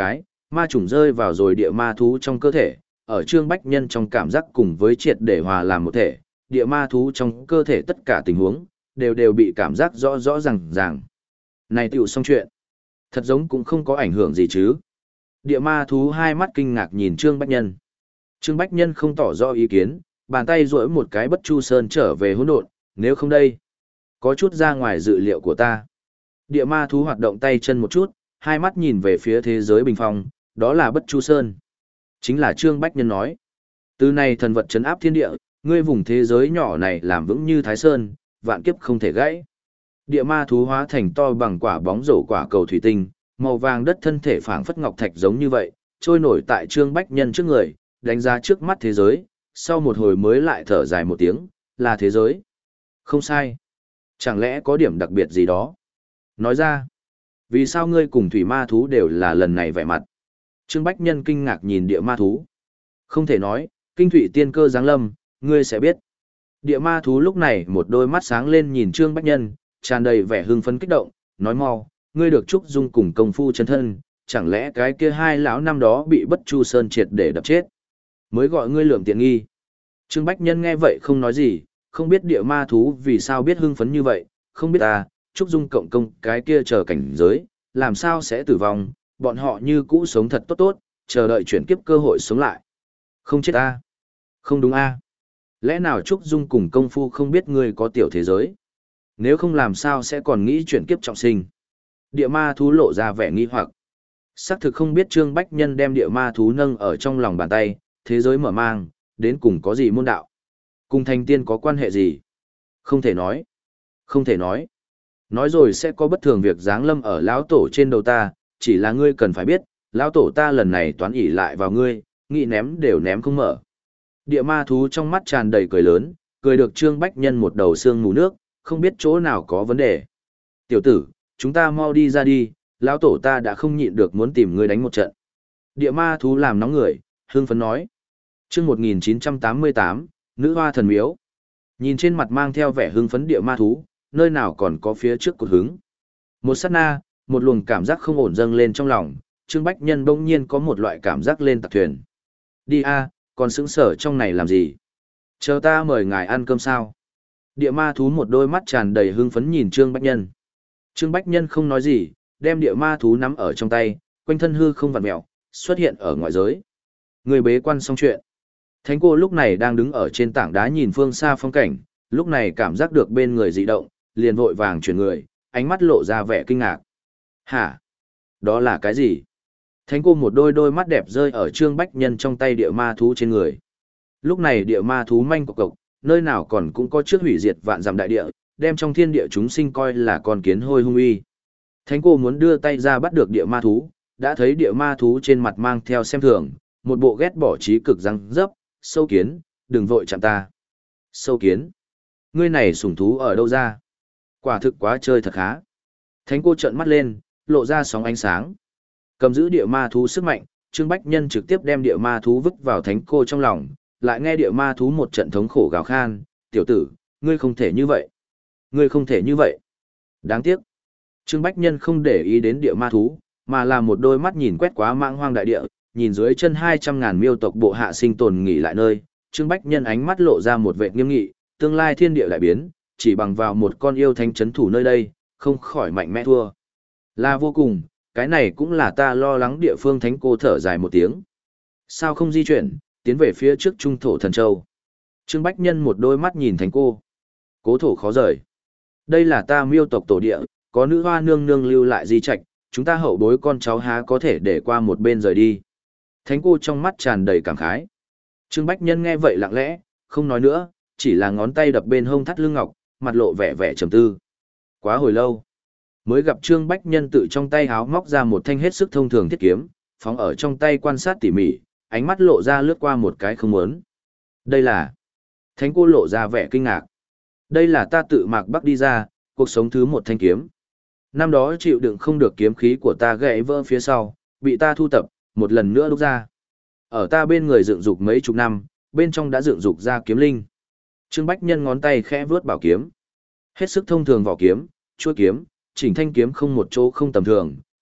ma trùng rơi vào rồi địa ma thú trong cơ thể, ở Trương Bách Nhân trong cảm giác cùng với triệt để hòa làm một thể, địa ma thú trong cơ thể tất cả tình huống, đều đều bị cảm giác rõ rõ ràng ràng. Này tựu xong chuyện. Thật giống cũng không có ảnh hưởng gì chứ. Địa ma thú hai mắt kinh ngạc nhìn Trương Bách Nhân. Trương Bách Nhân không tỏ rõ ý kiến, bàn tay duỗi một cái Bất Chu Sơn trở về hỗn độn, nếu không đây, có chút ra ngoài dự liệu của ta. Địa ma thú hoạt động tay chân một chút, hai mắt nhìn về phía thế giới bình phong, đó là Bất Chu Sơn. Chính là Trương Bách Nhân nói. Từ này thần vật trấn áp thiên địa, ngươi vùng thế giới nhỏ này làm vững như Thái Sơn, vạn kiếp không thể gãy. Địa ma thú hóa thành to bằng quả bóng rổ quả cầu thủy tinh, màu vàng đất thân thể phảng phất ngọc thạch giống như vậy, trôi nổi tại Trương Bách Nhân trước người, đánh giá trước mắt thế giới, sau một hồi mới lại thở dài một tiếng, là thế giới. Không sai. Chẳng lẽ có điểm đặc biệt gì đó? Nói ra, vì sao ngươi cùng thủy ma thú đều là lần này vẻ mặt? Trương Bách Nhân kinh ngạc nhìn địa ma thú. Không thể nói, kinh thủy tiên cơ giáng lâm, ngươi sẽ biết. Địa ma thú lúc này một đôi mắt sáng lên nhìn Trương Bách Nhân, tràn đầy vẻ hưng phấn kích động, nói mau, ngươi được Trúc Dung cùng công phu chân thân, chẳng lẽ cái kia hai lão năm đó bị Bất Chu Sơn triệt để đập chết? Mới gọi ngươi lượm tiện nghi. Trương Bách Nhân nghe vậy không nói gì, không biết địa ma thú vì sao biết hưng phấn như vậy, không biết ta, Trúc Dung cộng công cái kia chờ cảnh giới, làm sao sẽ tử vong, bọn họ như cũ sống thật tốt tốt, chờ đợi chuyển kiếp cơ hội sống lại. Không chết ta. Không đúng a. Lẽ nào Trúc Dung cùng công phu không biết ngươi có tiểu thế giới? Nếu không làm sao sẽ còn nghĩ chuyển kiếp trọng sinh? Địa ma thú lộ ra vẻ nghi hoặc. Xác thực không biết Trương Bách Nhân đem địa ma thú nâng ở trong lòng bàn tay, thế giới mở mang, đến cùng có gì môn đạo? Cùng thành tiên có quan hệ gì? Không thể nói. Không thể nói. Nói rồi sẽ có bất thường việc giáng lâm ở lão tổ trên đầu ta, chỉ là ngươi cần phải biết, lão tổ ta lần này toán ỷ lại vào ngươi, nghĩ ném đều ném không mở. Địa ma thú trong mắt tràn đầy cười lớn, cười được Trương Bách Nhân một đầu xương mù nước, không biết chỗ nào có vấn đề. Tiểu tử, chúng ta mau đi ra đi, lão tổ ta đã không nhịn được muốn tìm ngươi đánh một trận. Địa ma thú làm nóng người, hưng phấn nói. Chương một nghìn chín trăm tám mươi tám, Nữ Hoa Thần Miếu. Nhìn trên mặt mang theo vẻ hưng phấn địa ma thú, nơi nào còn có phía trước cột hứng. Một sát na, một luồng cảm giác không ổn dâng lên trong lòng, Trương Bách Nhân bỗng nhiên có một loại cảm giác lên tặc thuyền. Đi a, còn sững sở trong này làm gì? Chờ ta mời ngài ăn cơm sao? Địa ma thú một đôi mắt tràn đầy hưng phấn nhìn Trương Bách Nhân. Trương Bách Nhân không nói gì, đem địa ma thú nắm ở trong tay, quanh thân hư không vặn mèo, xuất hiện ở ngoại giới. Người bế quan xong chuyện. Thánh cô lúc này đang đứng ở trên tảng đá nhìn phương xa phong cảnh, lúc này cảm giác được bên người dị động, liền vội vàng chuyển người, ánh mắt lộ ra vẻ kinh ngạc. Hả? Đó là cái gì? Thánh cô một đôi đôi mắt đẹp rơi ở Trương Bách Nhân trong tay địa ma thú trên người. Lúc này địa ma thú manh cộc cộc, nơi nào còn cũng có trước hủy diệt vạn dặm đại địa, đem trong thiên địa chúng sinh coi là con kiến hôi hung uy. Thánh cô muốn đưa tay ra bắt được địa ma thú, đã thấy địa ma thú trên mặt mang theo xem thường, một bộ ghét bỏ trí cực răng dấp, sâu kiến, đừng vội chạm ta. Sâu kiến, ngươi này sủng thú ở đâu ra? Quả thực quá chơi thật khá. Thánh cô trợn mắt lên, lộ ra sóng ánh sáng. Cầm giữ địa ma thú sức mạnh, Trương Bách Nhân trực tiếp đem địa ma thú vứt vào thánh cô trong lòng, lại nghe địa ma thú một trận thống khổ gào khan, tiểu tử, ngươi không thể như vậy. Ngươi không thể như vậy. Đáng tiếc. Trương Bách Nhân không để ý đến địa ma thú, mà là một đôi mắt nhìn quét quá mãng hoang đại địa, nhìn dưới chân hai trăm ngàn miêu tộc bộ hạ sinh tồn nghỉ lại nơi, Trương Bách Nhân ánh mắt lộ ra một vẻ nghiêm nghị, tương lai thiên địa đại biến, chỉ bằng vào một con yêu thánh chấn thủ nơi đây, không khỏi mạnh mẽ thua. Là vô cùng, cái này cũng là ta lo lắng địa phương. Thánh cô thở dài một tiếng. Sao không di chuyển, tiến về phía trước trung thổ thần châu? Trương Bách Nhân một đôi mắt nhìn thánh cô. Cố thổ khó rời. Đây là ta miêu tộc tổ địa, có nữ hoa nương nương lưu lại di trạch, chúng ta hậu bối con cháu há có thể để qua một bên rời đi. Thánh cô trong mắt tràn đầy cảm khái. Trương Bách Nhân nghe vậy lặng lẽ, không nói nữa, chỉ là ngón tay đập bên hông thắt lưng ngọc, mặt lộ vẻ vẻ trầm tư. Quá hồi lâu, mới gặp Trương Bách Nhân tự trong tay háo móc ra một thanh hết sức thông thường thiết kiếm, phóng ở trong tay quan sát tỉ mỉ, ánh mắt lộ ra lướt qua một cái không muốn. Đây là... Thánh cô lộ ra vẻ kinh ngạc. Đây là ta tự mạc bắc đi ra, cuộc sống thứ một thanh kiếm. Năm đó chịu đựng không được kiếm khí của ta gãy vỡ phía sau, bị ta thu tập, một lần nữa đúc ra. Ở ta bên người dựng dục mấy chục năm, bên trong đã dựng dục ra kiếm linh. Trương Bách Nhân ngón tay khẽ vướt bảo kiếm. Hết sức thông thường vỏ kiếm, chuôi kiếm, chỉnh thanh kiếm không một chỗ không tầm thường,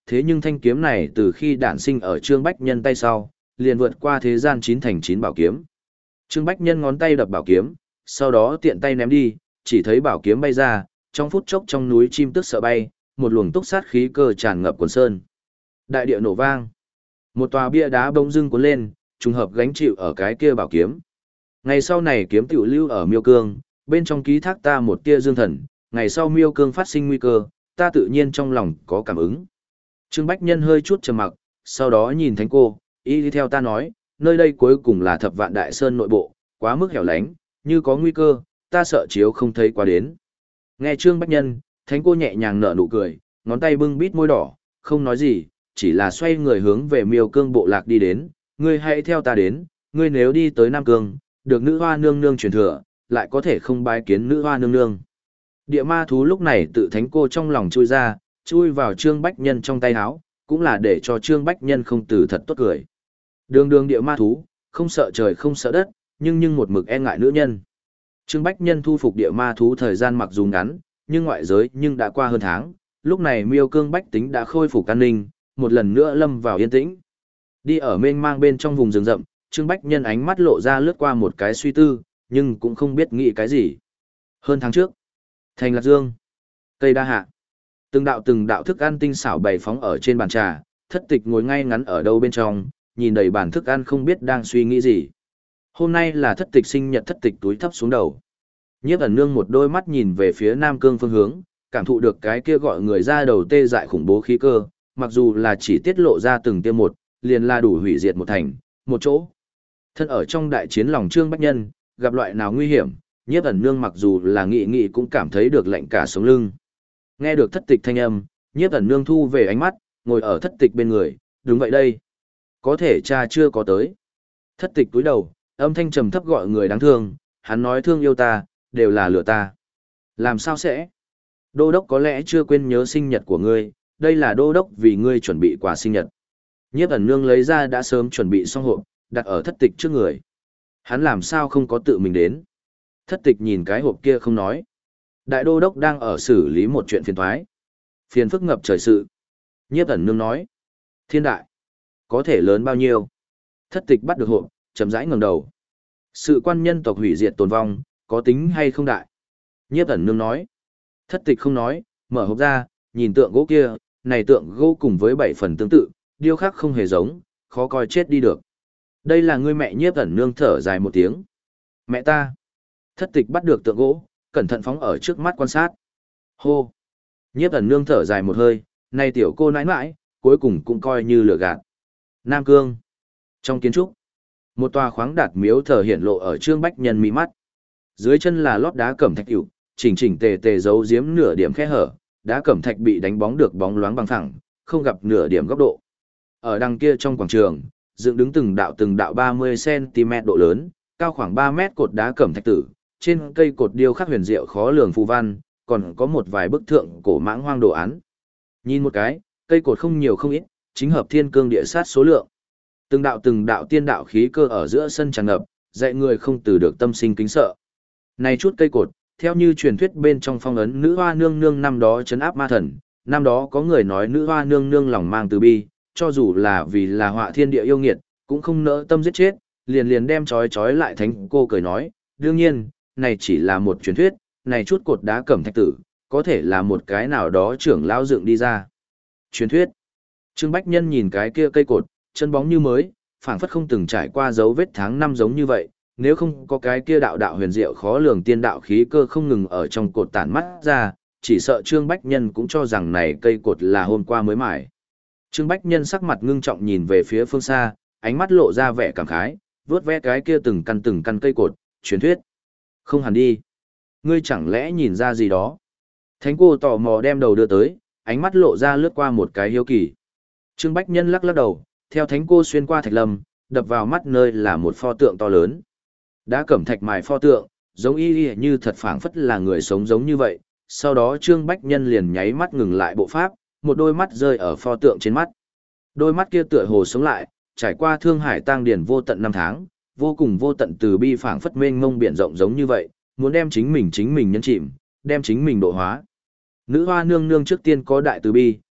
thế nhưng thanh kiếm này từ khi đản sinh ở Trương Bách Nhân tay sau, liền vượt qua thế gian chín thành chín bảo kiếm. Trương Bách Nhân ngón tay đập bảo kiếm, sau đó tiện tay ném đi, chỉ thấy bảo kiếm bay ra, trong phút chốc trong núi chim tức sợ bay, một luồng túc sát khí cơ tràn ngập quần sơn. Đại địa nổ vang, một tòa bia đá bỗng dưng cuốn lên, trùng hợp gánh chịu ở cái kia bảo kiếm. Ngày sau này kiếm tiểu lưu ở Miêu Cương, bên trong ký thác ta một tia dương thần, ngày sau Miêu Cương phát sinh nguy cơ, ta tự nhiên trong lòng có cảm ứng. Trương Bách Nhân hơi chút trầm mặc, sau đó nhìn Thánh cô, y đi theo ta nói, nơi đây cuối cùng là Thập Vạn Đại Sơn nội bộ, quá mức hẻo lánh, như có nguy cơ, ta sợ chiếu không thấy qua đến. Nghe Trương Bách Nhân, Thánh cô nhẹ nhàng nở nụ cười, ngón tay bưng bít môi đỏ, không nói gì, chỉ là xoay người hướng về Miêu Cương bộ lạc đi đến, ngươi hãy theo ta đến, ngươi nếu đi tới Nam Cương, được nữ hoa nương nương truyền thừa, lại có thể không bái kiến nữ hoa nương nương. Địa ma thú lúc này tự Thánh cô trong lòng chui ra, chui vào Trương Bách Nhân trong tay áo, cũng là để cho Trương Bách Nhân không từ thật tốt cười. Đường đường địa ma thú, không sợ trời không sợ đất, nhưng nhưng một mực e ngại nữ nhân. Trương Bách Nhân thu phục địa ma thú thời gian mặc dù ngắn, nhưng ngoại giới nhưng đã qua hơn tháng, lúc này Miêu Cương bách tính đã khôi phục an ninh, một lần nữa lâm vào yên tĩnh. Đi ở mênh mang bên trong vùng rừng rậm, Trương Bách Nhân ánh mắt lộ ra lướt qua một cái suy tư, nhưng cũng không biết nghĩ cái gì. Hơn tháng trước, thành Lạc Dương, cây đa hạ, từng đạo từng đạo thức ăn tinh xảo bày phóng ở trên bàn trà, Thất Tịch ngồi ngay ngắn ở đâu bên trong, nhìn đầy bàn thức ăn không biết đang suy nghĩ gì. Hôm nay là Thất Tịch sinh nhật, Thất Tịch túi thấp xuống đầu. Nhiếp ẩn nương một đôi mắt nhìn về phía Nam Cương phương hướng, cảm thụ được cái kia gọi người ra đầu tê dại khủng bố khí cơ, mặc dù là chỉ tiết lộ ra từng tiêm một, liền là đủ hủy diệt một thành, một chỗ. Thân ở trong đại chiến lòng Trương Bách Nhân, gặp loại nào nguy hiểm, Nhiếp ẩn nương mặc dù là nghị nghị cũng cảm thấy được lạnh cả sống lưng. Nghe được Thất Tịch thanh âm, Nhiếp ẩn nương thu về ánh mắt, ngồi ở Thất Tịch bên người, đúng vậy đây. Có thể cha chưa có tới. Thất Tịch cúi đầu, âm thanh trầm thấp gọi người đáng thương, hắn nói thương yêu ta, đều là lừa ta. Làm sao sẽ? Đô đốc có lẽ chưa quên nhớ sinh nhật của ngươi, đây là đô đốc vì ngươi chuẩn bị quà sinh nhật. Nhiếp ẩn nương lấy ra đã sớm chuẩn bị xong hộp, đặt ở Thất Tịch trước người. Hắn làm sao không có tự mình đến? Thất Tịch nhìn cái hộp kia không nói. Đại đô đốc đang ở xử lý một chuyện phiền toái. Phiền phức ngập trời sự. Nhiếp ẩn nương nói. Thiên đại. Có thể lớn bao nhiêu? Thất Tịch bắt được hộp, chậm rãi ngẩng đầu. Sự quan nhân tộc hủy diệt tồn vong, có tính hay không đại? Nhiếp ẩn nương nói. Thất Tịch không nói, mở hộp ra, nhìn tượng gỗ kia, này tượng gỗ cùng với bảy phần tương tự, điêu khắc không hề giống, khó coi chết đi được. Đây là ngươi mẹ. Nhiếp ẩn nương thở dài một tiếng. Mẹ ta. Thất Tịch bắt được tượng gỗ, cẩn thận phóng ở trước mắt quan sát. Hô. Nhiếp ẩn nương thở dài một hơi, này tiểu cô nãi nãi, cuối cùng cũng coi như lừa gạt. Nam Cương. Trong kiến trúc, một tòa khoáng đạt miếu thờ hiện lộ ở Trương Bách Nhân mi mắt. Dưới chân là lót đá cẩm thạch hữu, chỉnh chỉnh tề tề giấu giếm nửa điểm khe hở, đá cẩm thạch bị đánh bóng được bóng loáng bằng phẳng, không gặp nửa điểm góc độ. Ở đằng kia trong quảng trường, dựng đứng từng đạo từng đạo ba mươi xăng ti mét độ lớn, cao khoảng ba mét cột đá cẩm thạch tử, trên cây cột điêu khắc huyền diệu khó lường phù văn, còn có một vài bức tượng cổ mãng hoang đồ án. Nhìn một cái, cây cột không nhiều không ít, chính hợp thiên cương địa sát số lượng. Từng đạo từng đạo tiên đạo khí cơ ở giữa sân tràn ngập, dạy người không từ được tâm sinh kính sợ. Này chút cây cột, theo như truyền thuyết bên trong phong ấn nữ hoa nương nương năm đó trấn áp ma thần, năm đó có người nói nữ hoa nương nương lòng mang từ bi, cho dù là vì là họa thiên địa yêu nghiệt, cũng không nỡ tâm giết chết, liền liền đem chói chói lại thánh cô cười nói, đương nhiên, này chỉ là một truyền thuyết, này chút cột đá cẩm thạch tử, có thể là một cái nào đó trưởng lão dựng đi ra. Truyền thuyết. Trương Bách Nhân nhìn cái kia cây cột, chân bóng như mới, phảng phất không từng trải qua dấu vết tháng năm giống như vậy, nếu không có cái kia đạo đạo huyền diệu khó lường tiên đạo khí cơ không ngừng ở trong cột tản mắt ra, chỉ sợ Trương Bách Nhân cũng cho rằng này cây cột là hôm qua mới mài. Trương Bách Nhân sắc mặt ngưng trọng nhìn về phía phương xa, ánh mắt lộ ra vẻ cảm khái, vuốt ve cái kia từng căn từng căn cây cột, truyền thuyết. Không hẳn đi. Ngươi chẳng lẽ nhìn ra gì đó? Thánh cô tò mò đem đầu đưa tới, ánh mắt lộ ra lướt qua một cái hiếu kỳ. Trương Bách Nhân lắc lắc đầu, theo thánh cô xuyên qua thạch lâm, đập vào mắt nơi là một pho tượng to lớn. Đã cẩm thạch mài pho tượng, giống y y như thật phảng phất là người sống giống như vậy. Sau đó Trương Bách Nhân liền nháy mắt ngừng lại bộ pháp, một đôi mắt rơi ở pho tượng trên mắt. Đôi mắt kia tựa hồ sống lại, trải qua thương hải tang điển vô tận năm tháng, vô cùng vô tận từ bi phảng phất mênh mông biển rộng giống như vậy, muốn đem chính mình chính mình nhấn chìm, đem chính mình độ hóa. Nữ hoa nương nương trước tiên có đại từ bi,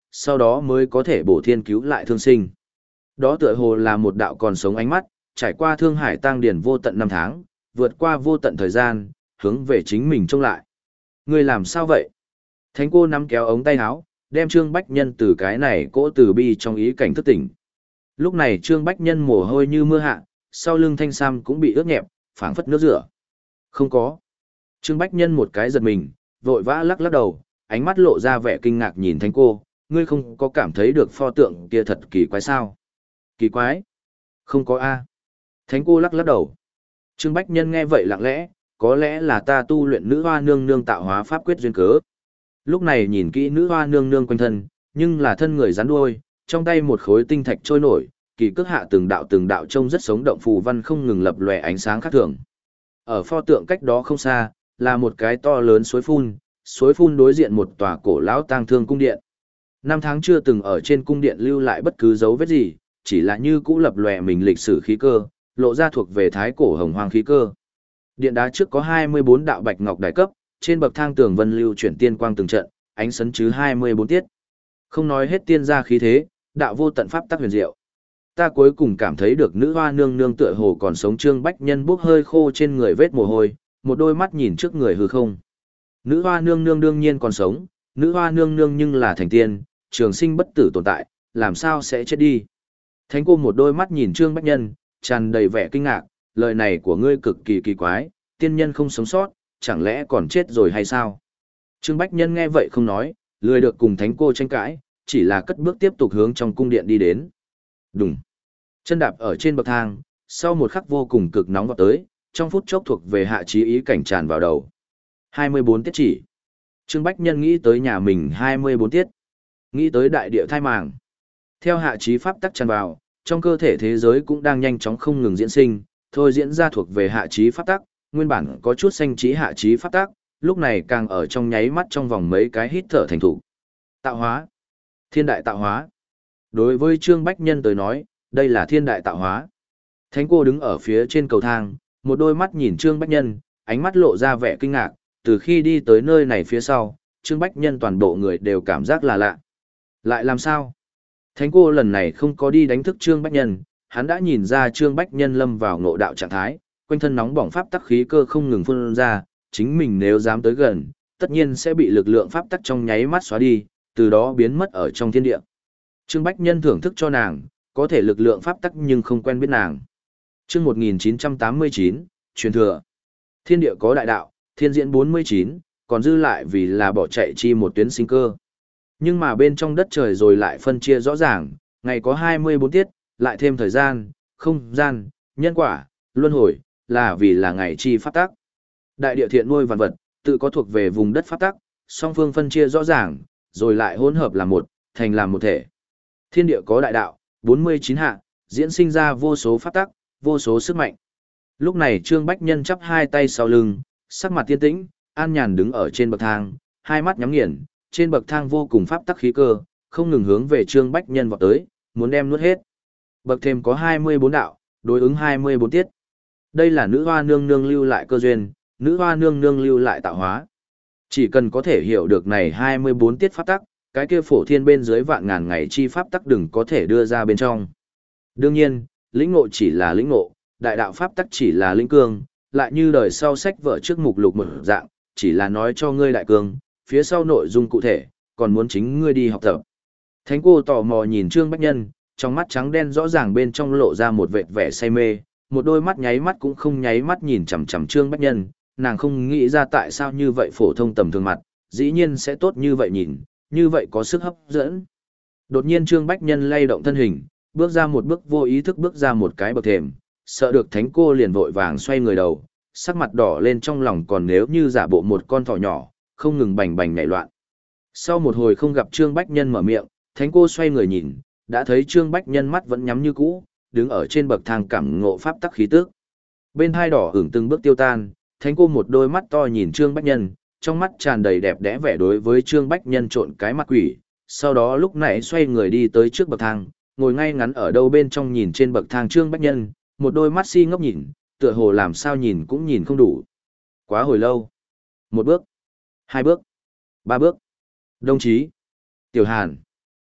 sau đó mới có thể bổ thiên cứu lại thương sinh. Đó tựa hồ là một đạo còn sống ánh mắt, trải qua thương hải tang điển vô tận năm tháng, vượt qua vô tận thời gian, hướng về chính mình trông lại. Ngươi làm sao vậy? Thánh cô nắm kéo ống tay áo, đem Trương Bách Nhân từ cái này cỗ từ bi trong ý cảnh thức tỉnh. Lúc này Trương Bách Nhân mồ hôi như mưa hạ, sau lưng thanh sam cũng bị ướt nhẹp, phảng phất nước rửa. Không có. Trương Bách Nhân một cái giật mình, vội vã lắc lắc đầu, ánh mắt lộ ra vẻ kinh ngạc nhìn thánh cô, ngươi không có cảm thấy được pho tượng kia thật kỳ quái sao? Kỳ quái? Không có a. Thánh cô lắc lắc đầu. Trương Bách Nhân nghe vậy lặng lẽ, có lẽ là ta tu luyện nữ hoa nương nương tạo hóa pháp quyết duyên cớ. Lúc này nhìn kỹ nữ hoa nương nương quanh thân, nhưng là thân người rắn đuôi, trong tay một khối tinh thạch trôi nổi, kỳ cước hạ từng đạo từng đạo trông rất sống động phù văn không ngừng lập lòe ánh sáng khác thường. Ở pho tượng cách đó không xa, là một cái to lớn suối phun, suối phun đối diện một tòa cổ lão tang thương cung điện. Năm tháng chưa từng ở trên cung điện lưu lại bất cứ dấu vết gì, chỉ là như cũ lập lòe mình lịch sử khí cơ, lộ ra thuộc về thái cổ hồng hoang khí cơ. Điện đá trước có hai mươi bốn đạo bạch ngọc đài cấp, trên bậc thang tường vân lưu chuyển tiên quang từng trận, ánh sấn chứ hai mươi bốn tiết. Không nói hết tiên gia khí thế, đạo vô tận pháp tắc huyền diệu. Ta cuối cùng cảm thấy được nữ hoa nương nương tựa hồ còn sống. Trương Bách Nhân bốc hơi khô trên người vết mồ hôi, một đôi mắt nhìn trước người hư không. Nữ hoa nương nương đương nhiên còn sống, nữ hoa nương nương nhưng là thành tiên, trường sinh bất tử tồn tại, làm sao sẽ chết đi. Thánh cô một đôi mắt nhìn Trương Bách Nhân, tràn đầy vẻ kinh ngạc, lời này của ngươi cực kỳ kỳ quái, tiên nhân không sống sót, chẳng lẽ còn chết rồi hay sao? Trương Bách Nhân nghe vậy không nói, lười được cùng thánh cô tranh cãi, chỉ là cất bước tiếp tục hướng trong cung điện đi đến. Đùng. Chân đạp ở trên bậc thang, sau một khắc vô cùng cực nóng vọt tới, trong phút chốc thuộc về hạ chí ý cảnh tràn vào đầu. hai mươi bốn tiết chỉ. Trương Bách Nhân nghĩ tới nhà mình hai mươi bốn tiết. Nghĩ tới đại địa thai màng. Theo hạ chí pháp tắc tràn vào, trong cơ thể thế giới cũng đang nhanh chóng không ngừng diễn sinh, thôi diễn ra thuộc về hạ chí pháp tắc, nguyên bản có chút xanh chí hạ chí pháp tắc, lúc này càng ở trong nháy mắt trong vòng mấy cái hít thở thành thủ. Tạo hóa. Thiên đại tạo hóa. Đối với Trương Bách Nhân tới nói, đây là thiên đại tạo hóa. Thánh cô đứng ở phía trên cầu thang, một đôi mắt nhìn Trương Bách Nhân, ánh mắt lộ ra vẻ kinh ngạc, từ khi đi tới nơi này phía sau, Trương Bách Nhân toàn bộ người đều cảm giác là lạ. Lại làm sao? Thánh cô lần này không có đi đánh thức Trương Bách Nhân, hắn đã nhìn ra Trương Bách Nhân lâm vào ngộ đạo trạng thái, quanh thân nóng bỏng pháp tắc khí cơ không ngừng phun ra, chính mình nếu dám tới gần, tất nhiên sẽ bị lực lượng pháp tắc trong nháy mắt xóa đi, từ đó biến mất ở trong thiên địa. Trương Bách Nhân thưởng thức cho nàng, có thể lực lượng pháp tắc nhưng không quen biết nàng. Chương một nghìn chín trăm tám mươi chín, truyền thừa. Thiên địa có đại đạo, thiên diễn bốn mươi chín, còn dư lại vì là bỏ chạy chi một tuyến sinh cơ. Nhưng mà bên trong đất trời rồi lại phân chia rõ ràng, ngày có hai mươi bốn tiết, lại thêm thời gian, không gian, nhân quả, luân hồi, là vì là ngày chi pháp tắc. Đại địa thiện nuôi vạn vật, tự có thuộc về vùng đất pháp tắc, song phương phân chia rõ ràng, rồi lại hỗn hợp làm một, thành làm một thể. Thiên địa có đại đạo, bốn mươi chín hạ, diễn sinh ra vô số pháp tắc, vô số sức mạnh. Lúc này Trương Bách Nhân chắp hai tay sau lưng, sắc mặt tiên tĩnh, an nhàn đứng ở trên bậc thang, hai mắt nhắm nghiền, trên bậc thang vô cùng pháp tắc khí cơ, không ngừng hướng về Trương Bách Nhân vọt tới, muốn đem nuốt hết. Bậc thềm có hai mươi bốn đạo, đối ứng hai mươi bốn tiết. Đây là nữ hoa nương nương lưu lại cơ duyên, nữ hoa nương nương lưu lại tạo hóa. Chỉ cần có thể hiểu được này hai mươi bốn tiết pháp tắc, cái kia phổ thiên bên dưới vạn ngàn ngày chi pháp tắc đừng có thể đưa ra bên trong. Đương nhiên, lĩnh ngộ chỉ là lĩnh ngộ, đại đạo pháp tắc chỉ là lĩnh cương, lại như đời sau sách vở trước mục lục một dạng, chỉ là nói cho ngươi đại cương, phía sau nội dung cụ thể, còn muốn chính ngươi đi học tập. Thánh cô tò mò nhìn Trương Bách Nhân, trong mắt trắng đen rõ ràng bên trong lộ ra một vệt vẻ say mê, một đôi mắt nháy mắt cũng không nháy mắt nhìn chằm chằm Trương Bách Nhân, nàng không nghĩ ra tại sao như vậy phổ thông tầm thường mặt, dĩ nhiên sẽ tốt như vậy nhìn, như vậy có sức hấp dẫn. Đột nhiên Trương Bách Nhân lay động thân hình, bước ra một bước vô ý thức bước ra một cái bậc thềm, sợ được thánh cô liền vội vàng xoay người đầu, sắc mặt đỏ lên trong lòng còn nếu như giả bộ một con thỏ nhỏ, không ngừng bành bành nhảy loạn. Sau một hồi không gặp Trương Bách Nhân mở miệng, thánh cô xoay người nhìn, đã thấy Trương Bách Nhân mắt vẫn nhắm như cũ, đứng ở trên bậc thang cảm ngộ pháp tắc khí tức. Bên hai đỏ ửng từng bước tiêu tan, thánh cô một đôi mắt to nhìn Trương Bách Nhân, trong mắt tràn đầy đẹp đẽ vẻ đối với Trương Bách Nhân trộn cái mặt quỷ, sau đó lúc nãy xoay người đi tới trước bậc thang, ngồi ngay ngắn ở đâu bên trong nhìn trên bậc thang Trương Bách Nhân, một đôi mắt si ngốc nhìn, tựa hồ làm sao nhìn cũng nhìn không đủ. Quá hồi lâu. Một bước, hai bước, ba bước. Đồng chí, Tiểu Hàn.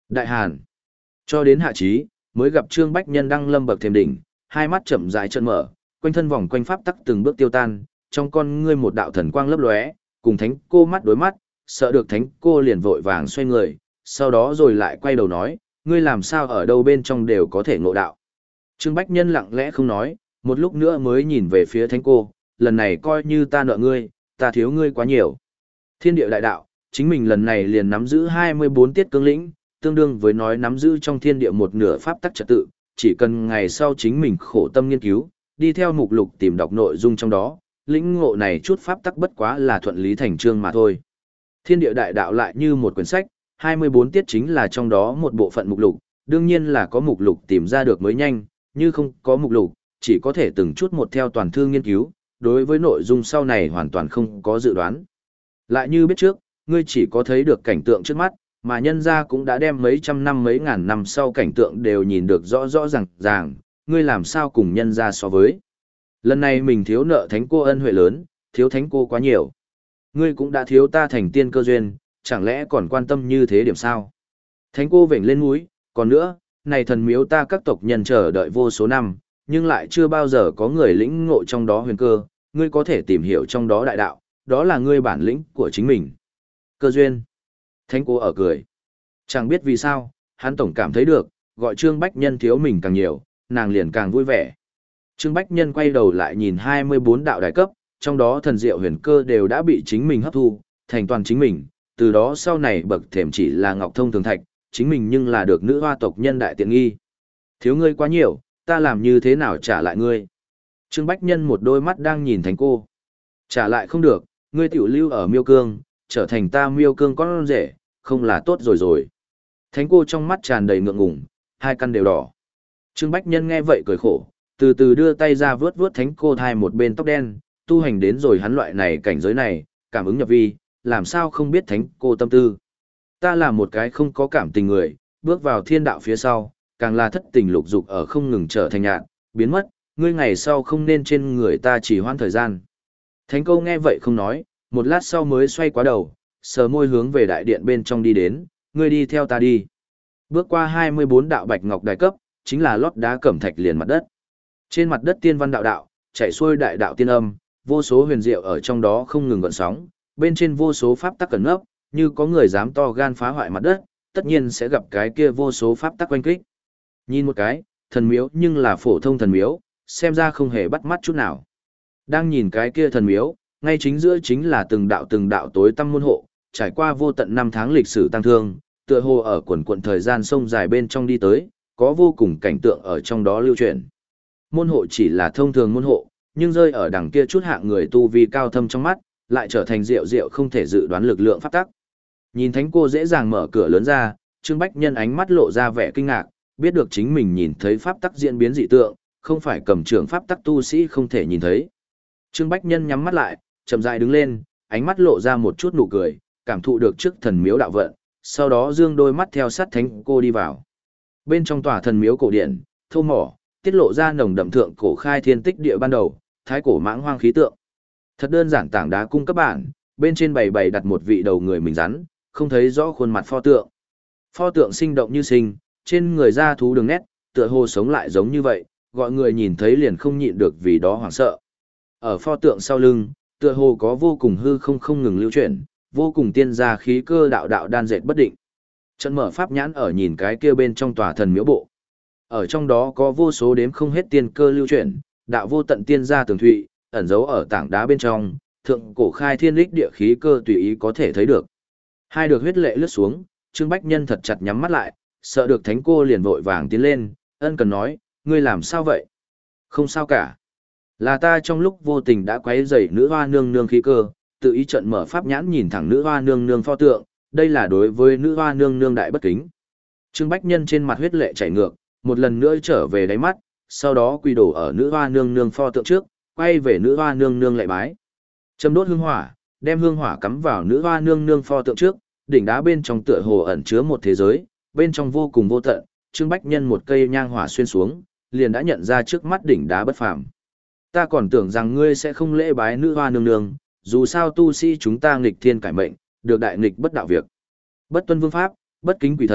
Đại Hàn. Cho đến hạ trí, mới gặp Trương Bách Nhân đăng lâm bậc thềm đỉnh, hai mắt chậm rãi trợn mở, quanh thân vòng quanh pháp tắc từng bước tiêu tan, trong con ngươi một đạo thần quang lấp lóe, cùng thánh cô mắt đối mắt, sợ được thánh cô liền vội vàng xoay người, sau đó rồi lại quay đầu nói, ngươi làm sao ở đâu bên trong đều có thể ngộ đạo. Trương Bách Nhân lặng lẽ không nói, một lúc nữa mới nhìn về phía thánh cô, lần này coi như ta nợ ngươi, ta thiếu ngươi quá nhiều. Thiên địa đại đạo, chính mình lần này liền nắm giữ hai mươi bốn tiết cương lĩnh, tương đương với nói nắm giữ trong thiên địa một nửa pháp tắc trật tự, chỉ cần ngày sau chính mình khổ tâm nghiên cứu, đi theo mục lục tìm đọc nội dung trong đó, lĩnh ngộ này chút pháp tắc bất quá là thuận lý thành chương mà thôi. Thiên địa đại đạo lại như một quyển sách, hai mươi bốn tiết chính là trong đó một bộ phận mục lục, đương nhiên là có mục lục tìm ra được mới nhanh, như không có mục lục, chỉ có thể từng chút một theo toàn thư nghiên cứu, đối với nội dung sau này hoàn toàn không có dự đoán. Lại như biết trước, ngươi chỉ có thấy được cảnh tượng trước mắt, mà nhân gia cũng đã đem mấy trăm năm mấy ngàn năm sau cảnh tượng đều nhìn được rõ rõ ràng ràng, ngươi làm sao cùng nhân gia so với. Lần này mình thiếu nợ thánh cô ân huệ lớn, thiếu thánh cô quá nhiều. Ngươi cũng đã thiếu ta thành tiên cơ duyên, chẳng lẽ còn quan tâm như thế điểm sao? Thánh cô vểnh lên mũi, còn nữa, này thần miếu ta các tộc nhân chờ đợi vô số năm, nhưng lại chưa bao giờ có người lĩnh ngộ trong đó huyền cơ, ngươi có thể tìm hiểu trong đó đại đạo, đó là ngươi bản lĩnh của chính mình. Cơ duyên. Thánh cô ở cười. Chẳng biết vì sao, hắn tổng cảm thấy được, gọi Trương Bách Nhân thiếu mình càng nhiều, nàng liền càng vui vẻ. Trương Bách Nhân quay đầu lại nhìn hai mươi bốn đạo đại cấp, trong đó thần diệu huyền cơ đều đã bị chính mình hấp thu, thành toàn chính mình, từ đó sau này bậc thềm chỉ là ngọc thông thường thạch, chính mình nhưng là được nữ hoa tộc nhân đại tiện nghi. Thiếu ngươi quá nhiều, ta làm như thế nào trả lại ngươi? Trương Bách Nhân một đôi mắt đang nhìn thánh cô. Trả lại không được, ngươi tiểu lưu ở miêu cương, trở thành ta miêu cương con rể, không là tốt rồi rồi. Thánh cô trong mắt tràn đầy ngượng ngùng, hai căn đều đỏ. Trương Bách Nhân nghe vậy cười khổ, từ từ đưa tay ra vướt vướt thánh cô thai một bên tóc đen, tu hành đến rồi hắn loại này cảnh giới này, cảm ứng nhập vi, làm sao không biết thánh cô tâm tư. Ta là một cái không có cảm tình người, bước vào thiên đạo phía sau, càng là thất tình lục dục ở không ngừng trở thành nhạn, biến mất, ngươi ngày sau không nên trên người ta chỉ hoãn thời gian. Thánh cô nghe vậy không nói, một lát sau mới xoay qua đầu, sờ môi hướng về đại điện bên trong đi đến, ngươi đi theo ta đi. Bước qua hai mươi bốn đạo bạch ngọc đài cấp, chính là lót đá cẩm thạch liền mặt đất. Trên mặt đất tiên văn đạo đạo, chảy xuôi đại đạo tiên âm, vô số huyền diệu ở trong đó không ngừng gợn sóng, bên trên vô số pháp tắc cẩn ngấp, như có người dám to gan phá hoại mặt đất, tất nhiên sẽ gặp cái kia vô số pháp tắc quanh kích. Nhìn một cái, thần miếu nhưng là phổ thông thần miếu, xem ra không hề bắt mắt chút nào. Đang nhìn cái kia thần miếu, ngay chính giữa chính là từng đạo từng đạo tối tăm môn hộ, trải qua vô tận năm tháng lịch sử tăng thương, tựa hồ ở quần quận thời gian sông dài bên trong đi tới, có vô cùng cảnh tượng ở trong đó lưu truyền. Môn hộ chỉ là thông thường môn hộ, nhưng rơi ở đằng kia chút hạng người tu vi cao thâm trong mắt, lại trở thành diệu diệu không thể dự đoán lực lượng pháp tắc. Nhìn thánh cô dễ dàng mở cửa lớn ra, Trương Bách Nhân ánh mắt lộ ra vẻ kinh ngạc, biết được chính mình nhìn thấy pháp tắc diễn biến dị tượng, không phải cầm trường pháp tắc tu sĩ không thể nhìn thấy. Trương Bách Nhân nhắm mắt lại, chậm rãi đứng lên, ánh mắt lộ ra một chút nụ cười, cảm thụ được trước thần miếu đạo vận, sau đó dương đôi mắt theo sát thánh cô đi vào. Bên trong tòa thần miếu cổ điện, thô mỏ, tiết lộ ra nồng đậm thượng cổ khai thiên tích địa ban đầu, thái cổ mãng hoang khí tượng. Thật đơn giản tảng đá cung cấp bản, bên trên bày bày đặt một vị đầu người mình rắn, không thấy rõ khuôn mặt pho tượng. Pho tượng sinh động như sinh, trên người da thú đường nét, tựa hồ sống lại giống như vậy, gọi người nhìn thấy liền không nhịn được vì đó hoảng sợ. Ở pho tượng sau lưng, tựa hồ có vô cùng hư không không ngừng lưu chuyển, vô cùng tiên gia khí cơ đạo đạo đan dệt bất định. Trận mở pháp nhãn ở nhìn cái kia bên trong tòa thần miếu bộ. Ở trong đó có vô số đếm không hết tiên cơ lưu chuyển, đạo vô tận tiên gia tường thụy, ẩn giấu ở tảng đá bên trong, thượng cổ khai thiên lích địa khí cơ tùy ý có thể thấy được. Hai được huyết lệ lướt xuống, Trương Bách Nhân thật chặt nhắm mắt lại, sợ được thánh cô liền vội vàng tiến lên, ân cần nói, ngươi làm sao vậy? Không sao cả. Là ta trong lúc vô tình đã quấy rầy nữ hoa nương nương khí cơ, tự ý trận mở pháp nhãn nhìn thẳng nữ hoa nương nương pho tượng, đây là đối với nữ hoa nương nương đại bất kính. Trương Bách Nhân trên mặt huyết lệ chảy ngược, một lần nữa trở về đáy mắt, sau đó quỳ đổ ở nữ hoa nương nương pho tượng trước, quay về nữ hoa nương nương lại bái. Châm đốt hương hỏa, đem hương hỏa cắm vào nữ hoa nương nương pho tượng trước, đỉnh đá bên trong tựa hồ ẩn chứa một thế giới, bên trong vô cùng vô tận, Trương Bách Nhân một cây nhang hỏa xuyên xuống, liền đã nhận ra trước mắt đỉnh đá bất phàm. Ta còn tưởng rằng ngươi sẽ không lễ bái nữ hoa nương nương, dù sao tu sĩ chúng ta nghịch thiên cải mệnh, được đại nghịch bất đạo việc. Bất tuân vương pháp, bất kính quỷ thần,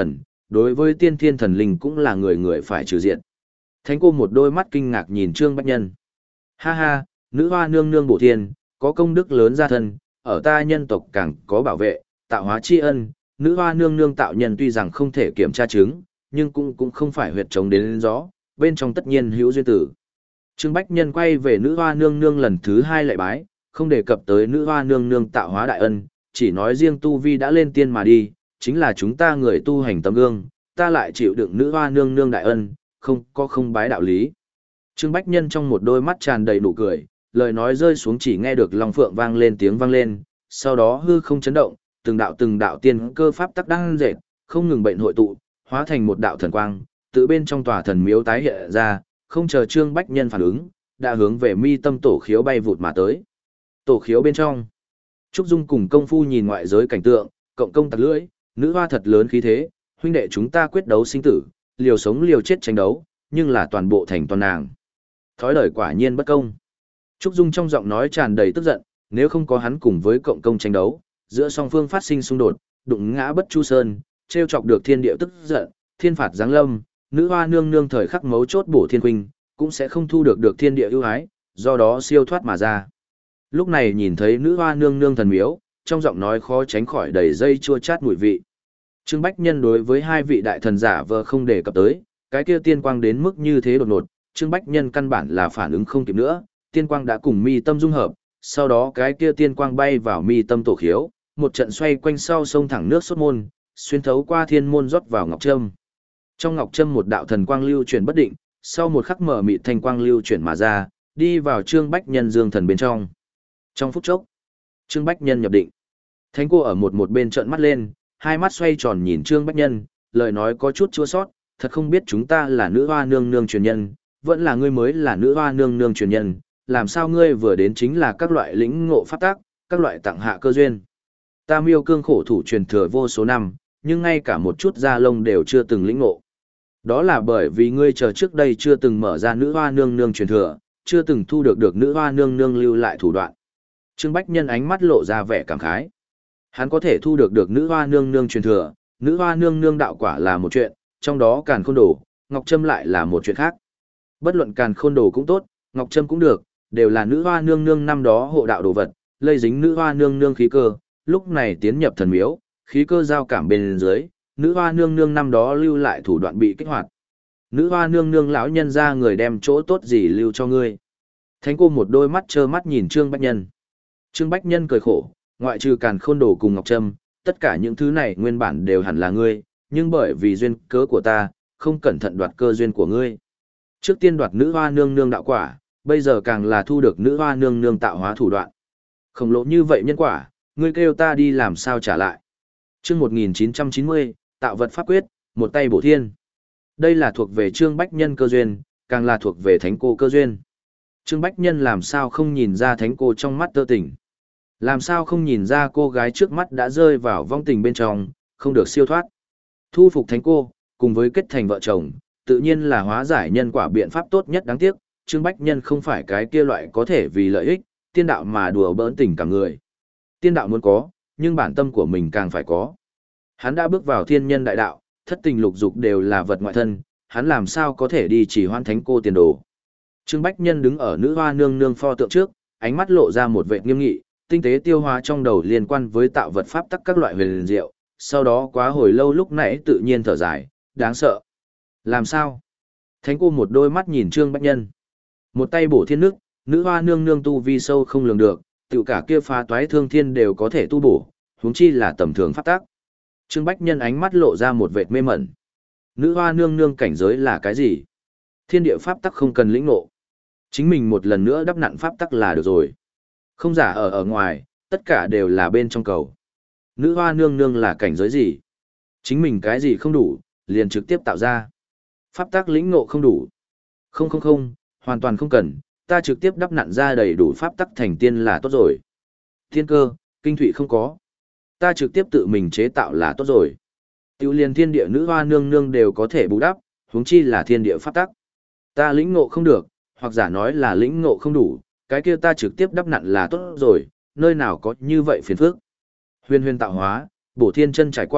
đối với tiên thiên thần linh cũng là người người phải trừ diện. Thánh cô một đôi mắt kinh ngạc nhìn Trương Bách Nhân. Ha ha, nữ hoa nương nương bổ thiên, có công đức lớn gia thân, ở ta nhân tộc càng có bảo vệ, tạo hóa tri ân, nữ hoa nương nương tạo nhân tuy rằng không thể kiểm tra chứng, nhưng cũng cũng không phải huyệt chống đến gió, bên trong tất nhiên hữu duyên tử. Trương Bách Nhân quay về nữ hoa nương nương lần thứ hai lại bái, không đề cập tới nữ hoa nương nương tạo hóa đại ân, chỉ nói riêng tu vi đã lên tiên mà đi, chính là chúng ta người tu hành tấm gương, ta lại chịu đựng nữ hoa nương nương đại ân, không có không bái đạo lý. Trương Bách Nhân trong một đôi mắt tràn đầy nụ cười, lời nói rơi xuống chỉ nghe được Long Phượng vang lên tiếng vang lên, sau đó hư không chấn động, từng đạo từng đạo tiên cơ pháp tắc đang dệt, không ngừng bệnh hội tụ, hóa thành một đạo thần quang, tự bên trong tòa thần miếu tái hiện ra, không chờ Trương Bách Nhân phản ứng, đã hướng về mi tâm tổ khiếu bay vụt mà tới. Tổ khiếu bên trong, Trúc Dung cùng công phu nhìn ngoại giới cảnh tượng, cộng công tặc lưỡi, nữ hoa thật lớn khí thế, huynh đệ chúng ta quyết đấu sinh tử, liều sống liều chết tranh đấu, nhưng là toàn bộ thành toàn nàng. Thói đời quả nhiên bất công. Trúc Dung trong giọng nói tràn đầy tức giận, nếu không có hắn cùng với cộng công tranh đấu, giữa song phương phát sinh xung đột, đụng ngã bất chu sơn, trêu chọc được thiên địa tức giận, thiên phạt giáng lâm, nữ hoa nương nương thời khắc mấu chốt bổ thiên huynh, cũng sẽ không thu được được thiên địa ưu ái, do đó siêu thoát mà ra. Lúc này nhìn thấy nữ hoa nương nương thần miếu, trong giọng nói khó tránh khỏi đầy dây chua chát mùi vị. Trương Bách Nhân đối với hai vị đại thần giả vờ không đề cập tới, cái kia tiên quang đến mức như thế đột ngột, Trương Bách Nhân căn bản là phản ứng không kịp nữa, tiên quang đã cùng mi tâm dung hợp, sau đó cái kia tiên quang bay vào mi tâm tổ khiếu, một trận xoay quanh sau sông thẳng nước sốt môn, xuyên thấu qua thiên môn rót vào ngọc trâm. Trong ngọc trâm một đạo thần quang lưu chuyển bất định, sau một khắc mở mịt thanh quang lưu chuyển mà ra, đi vào Trương Bách Nhân dương thần bên trong. Trong phút chốc, Trương Bách Nhân nhập định. Thánh cô ở một một bên trợn mắt lên, hai mắt xoay tròn nhìn Trương Bách Nhân, lời nói có chút chua sót, thật không biết chúng ta là nữ hoa nương nương truyền nhân, vẫn là ngươi mới là nữ hoa nương nương truyền nhân, làm sao ngươi vừa đến chính là các loại lĩnh ngộ pháp tác, các loại tặng hạ cơ duyên. Ta Miêu Cương khổ thủ truyền thừa vô số năm, nhưng ngay cả một chút da lông đều chưa từng lĩnh ngộ. Đó là bởi vì ngươi chờ trước đây chưa từng mở ra nữ hoa nương nương truyền thừa, chưa từng thu được được nữ hoa nương nương lưu lại thủ đoạn. Trương Bách Nhân ánh mắt lộ ra vẻ cảm khái. Hắn có thể thu được được nữ hoa nương nương truyền thừa, nữ hoa nương nương đạo quả là một chuyện, trong đó càn khôn đồ, ngọc trâm lại là một chuyện khác. Bất luận càn khôn đồ cũng tốt, ngọc trâm cũng được, đều là nữ hoa nương nương năm đó hộ đạo đồ vật, lây dính nữ hoa nương nương khí cơ, lúc này tiến nhập thần miếu, khí cơ giao cảm bên dưới, nữ hoa nương nương năm đó lưu lại thủ đoạn bị kích hoạt. Nữ hoa nương nương lão nhân ra người đem chỗ tốt gì lưu cho ngươi. Thánh cô một đôi mắt trơ mắt nhìn Trương Bách Nhân. Trương Bách Nhân cười khổ, ngoại trừ càn khôn đồ cùng ngọc trâm, tất cả những thứ này nguyên bản đều hẳn là ngươi, nhưng bởi vì duyên cớ của ta, không cẩn thận đoạt cơ duyên của ngươi. Trước tiên đoạt nữ hoa nương nương đạo quả, bây giờ càng là thu được nữ hoa nương nương tạo hóa thủ đoạn. Khổng lồ như vậy nhân quả, ngươi kêu ta đi làm sao trả lại. Chương một nghìn chín trăm chín mươi, tạo vật pháp quyết, một tay bổ thiên. Đây là thuộc về Trương Bách Nhân cơ duyên, càng là thuộc về thánh cô cơ duyên. Trương Bách Nhân làm sao không nhìn ra thánh cô trong mắt tơ tình. Làm sao không nhìn ra cô gái trước mắt đã rơi vào vong tình bên trong, không được siêu thoát. Thu phục thánh cô, cùng với kết thành vợ chồng, tự nhiên là hóa giải nhân quả biện pháp tốt nhất. Đáng tiếc, Trương Bách Nhân không phải cái kia loại có thể vì lợi ích, tiên đạo mà đùa bỡn tình cả người. Tiên đạo muốn có, nhưng bản tâm của mình càng phải có. Hắn đã bước vào thiên nhân đại đạo, thất tình lục dục đều là vật ngoại thân, hắn làm sao có thể đi chỉ hoan thánh cô tiền đồ. Trương Bách Nhân đứng ở nữ hoa nương nương pho tượng trước, ánh mắt lộ ra một vẻ nghiêm nghị, tinh tế tiêu hóa trong đầu liên quan với tạo vật pháp tắc các loại huyền diệu, sau đó quá hồi lâu lúc nãy tự nhiên thở dài, đáng sợ. Làm sao? Thánh cô một đôi mắt nhìn Trương Bách Nhân. Một tay bổ thiên nước, nữ hoa nương nương tu vi sâu không lường được, tiểu cả kia phá toái thương thiên đều có thể tu bổ, huống chi là tầm thường pháp tắc. Trương Bách Nhân ánh mắt lộ ra một vệt mê mẩn. Nữ hoa nương nương cảnh giới là cái gì? Thiên địa pháp tắc không cần lĩnh ngộ. Chính mình một lần nữa đắp nặn pháp tắc là được rồi. Không giả ở ở ngoài, tất cả đều là bên trong cầu. Nữ hoa nương nương là cảnh giới gì? Chính mình cái gì không đủ, liền trực tiếp tạo ra. Pháp tắc lĩnh ngộ không đủ. Không không không, hoàn toàn không cần, ta trực tiếp đắp nặn ra đầy đủ pháp tắc thành tiên là tốt rồi. Thiên cơ, kinh thụy không có. Ta trực tiếp tự mình chế tạo là tốt rồi. Tiểu liền thiên địa nữ hoa nương nương đều có thể bù đắp, huống chi là thiên địa pháp tắc. Ta lĩnh ngộ không được, hoặc giả nói là lĩnh ngộ không đủ, cái kia ta trực tiếp đắp nặn là tốt rồi, nơi nào có như vậy phiền phức. Huyền huyền tạo hóa, bổ thiên chân trải qua,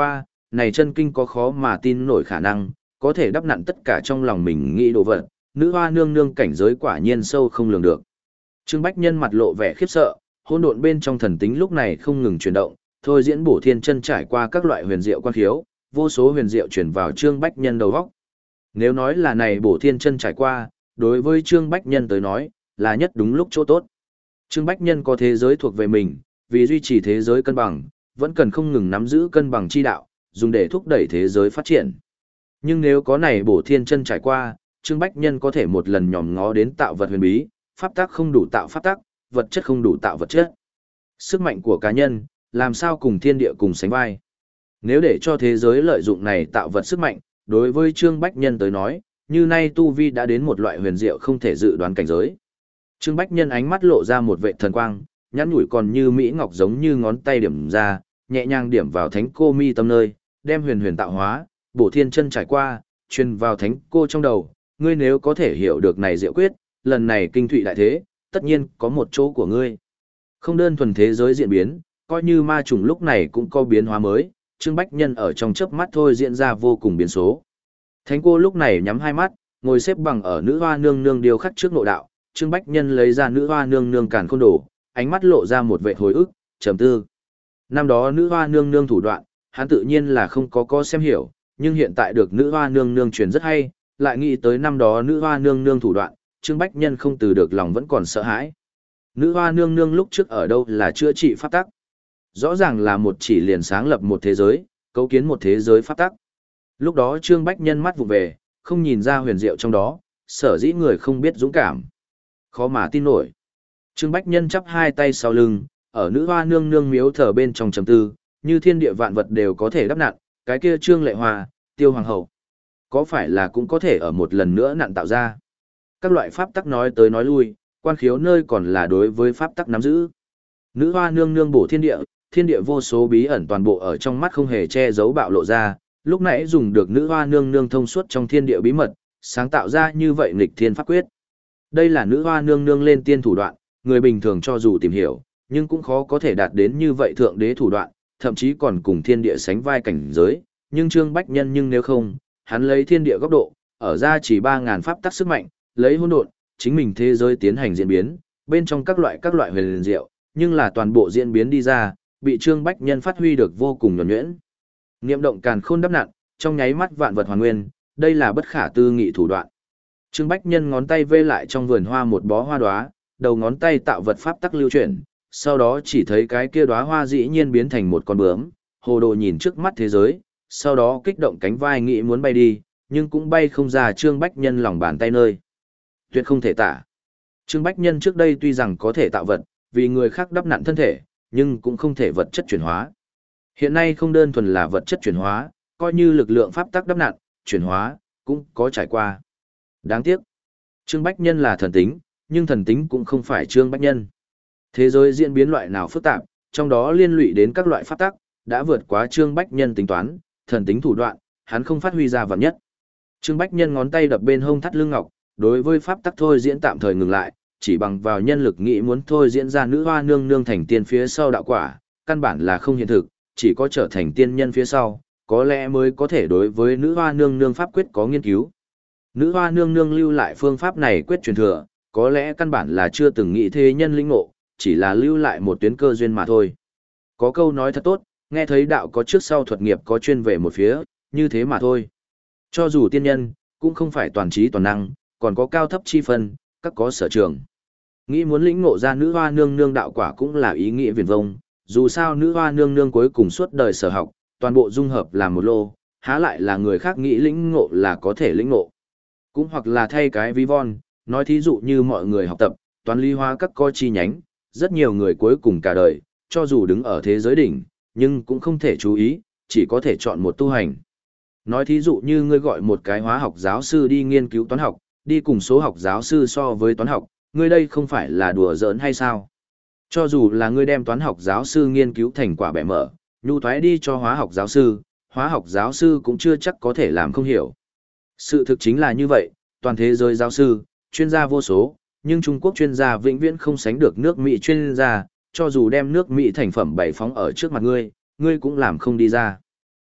này chân kinh có khó mà tin nổi khả năng, có thể đắp nặn tất cả trong lòng mình nghĩ đồ vật, nữ hoa nương nương cảnh giới quả nhiên sâu không lường được. Trương Bách Nhân mặt lộ vẻ khiếp sợ, hỗn độn bên trong thần tính lúc này không ngừng chuyển động, thôi diễn bổ thiên chân trải qua các loại huyền diệu quan khiếu, vô số huyền diệu chuyển vào Trương Bách Nhân đầu óc. Nếu nói là này bổ thiên chân trải qua, đối với Trương Bách Nhân tới nói, là nhất đúng lúc chỗ tốt. Trương Bách Nhân có thế giới thuộc về mình, vì duy trì thế giới cân bằng, vẫn cần không ngừng nắm giữ cân bằng chi đạo, dùng để thúc đẩy thế giới phát triển. Nhưng nếu có này bổ thiên chân trải qua, Trương Bách Nhân có thể một lần nhòm ngó đến tạo vật huyền bí, pháp tắc không đủ tạo pháp tắc, vật chất không đủ tạo vật chất. Sức mạnh của cá nhân, làm sao cùng thiên địa cùng sánh vai. Nếu để cho thế giới lợi dụng này tạo vật sức mạnh, đối với Trương Bách Nhân tới nói, như nay tu vi đã đến một loại huyền diệu không thể dự đoán cảnh giới. Trương Bách Nhân ánh mắt lộ ra một vệ thần quang, nhắn nhủi còn như mỹ ngọc giống như ngón tay điểm ra, nhẹ nhàng điểm vào thánh cô mi tâm nơi, đem huyền huyền tạo hóa, bổ thiên chân trải qua, truyền vào thánh cô trong đầu, ngươi nếu có thể hiểu được này diệu quyết, lần này kinh thụy đại thế, tất nhiên có một chỗ của ngươi. Không đơn thuần thế giới diễn biến, coi như ma trùng lúc này cũng có biến hóa mới, Trương Bách Nhân ở trong chớp mắt thôi diễn ra vô cùng biến số. Thánh cô lúc này nhắm hai mắt, ngồi xếp bằng ở nữ hoa nương nương điêu khắc trước nội đạo, Trương Bách Nhân lấy ra nữ hoa nương nương càn khôn đồ, ánh mắt lộ ra một vệ hồi ức, trầm tư. Năm đó nữ hoa nương nương thủ đoạn, hắn tự nhiên là không có có xem hiểu, nhưng hiện tại được nữ hoa nương nương truyền rất hay, lại nghĩ tới năm đó nữ hoa nương nương thủ đoạn, Trương Bách Nhân không từ được lòng vẫn còn sợ hãi. Nữ hoa nương nương lúc trước ở đâu là chữa trị pháp tắc? Rõ ràng là một chỉ liền sáng lập một thế giới, cấu kiến một thế giới pháp tắc. Lúc đó Trương Bách Nhân mắt vụ về, không nhìn ra huyền diệu trong đó, sở dĩ người không biết dũng cảm. Khó mà tin nổi. Trương Bách Nhân chắp hai tay sau lưng, ở nữ hoa nương nương miếu thờ bên trong trầm tư, như thiên địa vạn vật đều có thể đắp nặn, cái kia Trương Lệ Hoa, Tiêu Hoàng hậu, có phải là cũng có thể ở một lần nữa nặn tạo ra. Các loại pháp tắc nói tới nói lui, quan khiếu nơi còn là đối với pháp tắc nắm giữ. Nữ hoa nương nương bổ thiên địa, thiên địa vô số bí ẩn toàn bộ ở trong mắt không hề che giấu bạo lộ ra, lúc nãy dùng được nữ hoa nương nương thông suốt trong thiên địa bí mật, sáng tạo ra như vậy nghịch thiên pháp quyết. Đây là nữ hoa nương nương lên tiên thủ đoạn, người bình thường cho dù tìm hiểu, nhưng cũng khó có thể đạt đến như vậy thượng đế thủ đoạn, thậm chí còn cùng thiên địa sánh vai cảnh giới, nhưng Trương Bách Nhân nhưng nếu không, hắn lấy thiên địa góc độ, ở ra chỉ ba ngàn pháp tắc sức mạnh, lấy hỗn độn, chính mình thế giới tiến hành diễn biến, bên trong các loại các loại huyền diệu, nhưng là toàn bộ diễn biến đi ra, bị Trương Bách Nhân phát huy được vô cùng nhuần nhuyễn. Niệm động càn khôn đắp nặn, trong nháy mắt vạn vật hoàn nguyên, đây là bất khả tư nghị thủ đoạn. Trương Bách Nhân ngón tay vê lại trong vườn hoa một bó hoa đóa, đầu ngón tay tạo vật pháp tắc lưu chuyển, sau đó chỉ thấy cái kia đóa hoa dĩ nhiên biến thành một con bướm, hồ đồ nhìn trước mắt thế giới, sau đó kích động cánh vai nghĩ muốn bay đi, nhưng cũng bay không ra Trương Bách Nhân lòng bàn tay nơi. Tuyệt không thể tả. Trương Bách Nhân trước đây tuy rằng có thể tạo vật, vì người khác đắp nặn thân thể, nhưng cũng không thể vật chất chuyển hóa. Hiện nay không đơn thuần là vật chất chuyển hóa, coi như lực lượng pháp tắc đắp nặn, chuyển hóa, cũng có trải qua. Đáng tiếc. Trương Bách Nhân là thần tính, nhưng thần tính cũng không phải Trương Bách Nhân. Thế giới diễn biến loại nào phức tạp, trong đó liên lụy đến các loại pháp tắc, đã vượt quá Trương Bách Nhân tính toán, thần tính thủ đoạn, hắn không phát huy ra vạn nhất. Trương Bách Nhân ngón tay đập bên hông thắt lưng ngọc, đối với pháp tắc thôi diễn tạm thời ngừng lại, chỉ bằng vào nhân lực nghĩ muốn thôi diễn ra nữ hoa nương nương thành tiên phía sau đạo quả, căn bản là không hiện thực, chỉ có trở thành tiên nhân phía sau, có lẽ mới có thể đối với nữ hoa nương nương pháp quyết có nghiên cứu. Nữ hoa nương nương lưu lại phương pháp này quyết truyền thừa, có lẽ căn bản là chưa từng nghĩ thế nhân linh ngộ, chỉ là lưu lại một tuyến cơ duyên mà thôi. Có câu nói thật tốt, nghe thấy đạo có trước sau thuật nghiệp có chuyên về một phía, như thế mà thôi. Cho dù tiên nhân, cũng không phải toàn trí toàn năng, còn có cao thấp chi phân, các có sở trường. Nghĩ muốn lĩnh ngộ ra nữ hoa nương nương đạo quả cũng là ý nghĩa viển vông, dù sao nữ hoa nương nương cuối cùng suốt đời sở học, toàn bộ dung hợp làm một lô, há lại là người khác nghĩ lĩnh ngộ là có thể lĩnh ngộ. Cũng hoặc là thay cái ví von, nói thí dụ như mọi người học tập, toán lý hóa các coi chi nhánh, rất nhiều người cuối cùng cả đời, cho dù đứng ở thế giới đỉnh, nhưng cũng không thể chú ý, chỉ có thể chọn một tu hành. Nói thí dụ như ngươi gọi một cái hóa học giáo sư đi nghiên cứu toán học, đi cùng số học giáo sư so với toán học, ngươi đây không phải là đùa giỡn hay sao? Cho dù là ngươi đem toán học giáo sư nghiên cứu thành quả bẻ mở, nhu thoái đi cho hóa học giáo sư, hóa học giáo sư cũng chưa chắc có thể làm không hiểu. Sự thực chính là như vậy, toàn thế giới giáo sư, chuyên gia vô số, nhưng Trung Quốc chuyên gia vĩnh viễn không sánh được nước Mỹ chuyên gia, cho dù đem nước Mỹ thành phẩm bày phóng ở trước mặt ngươi, ngươi cũng làm không đi ra.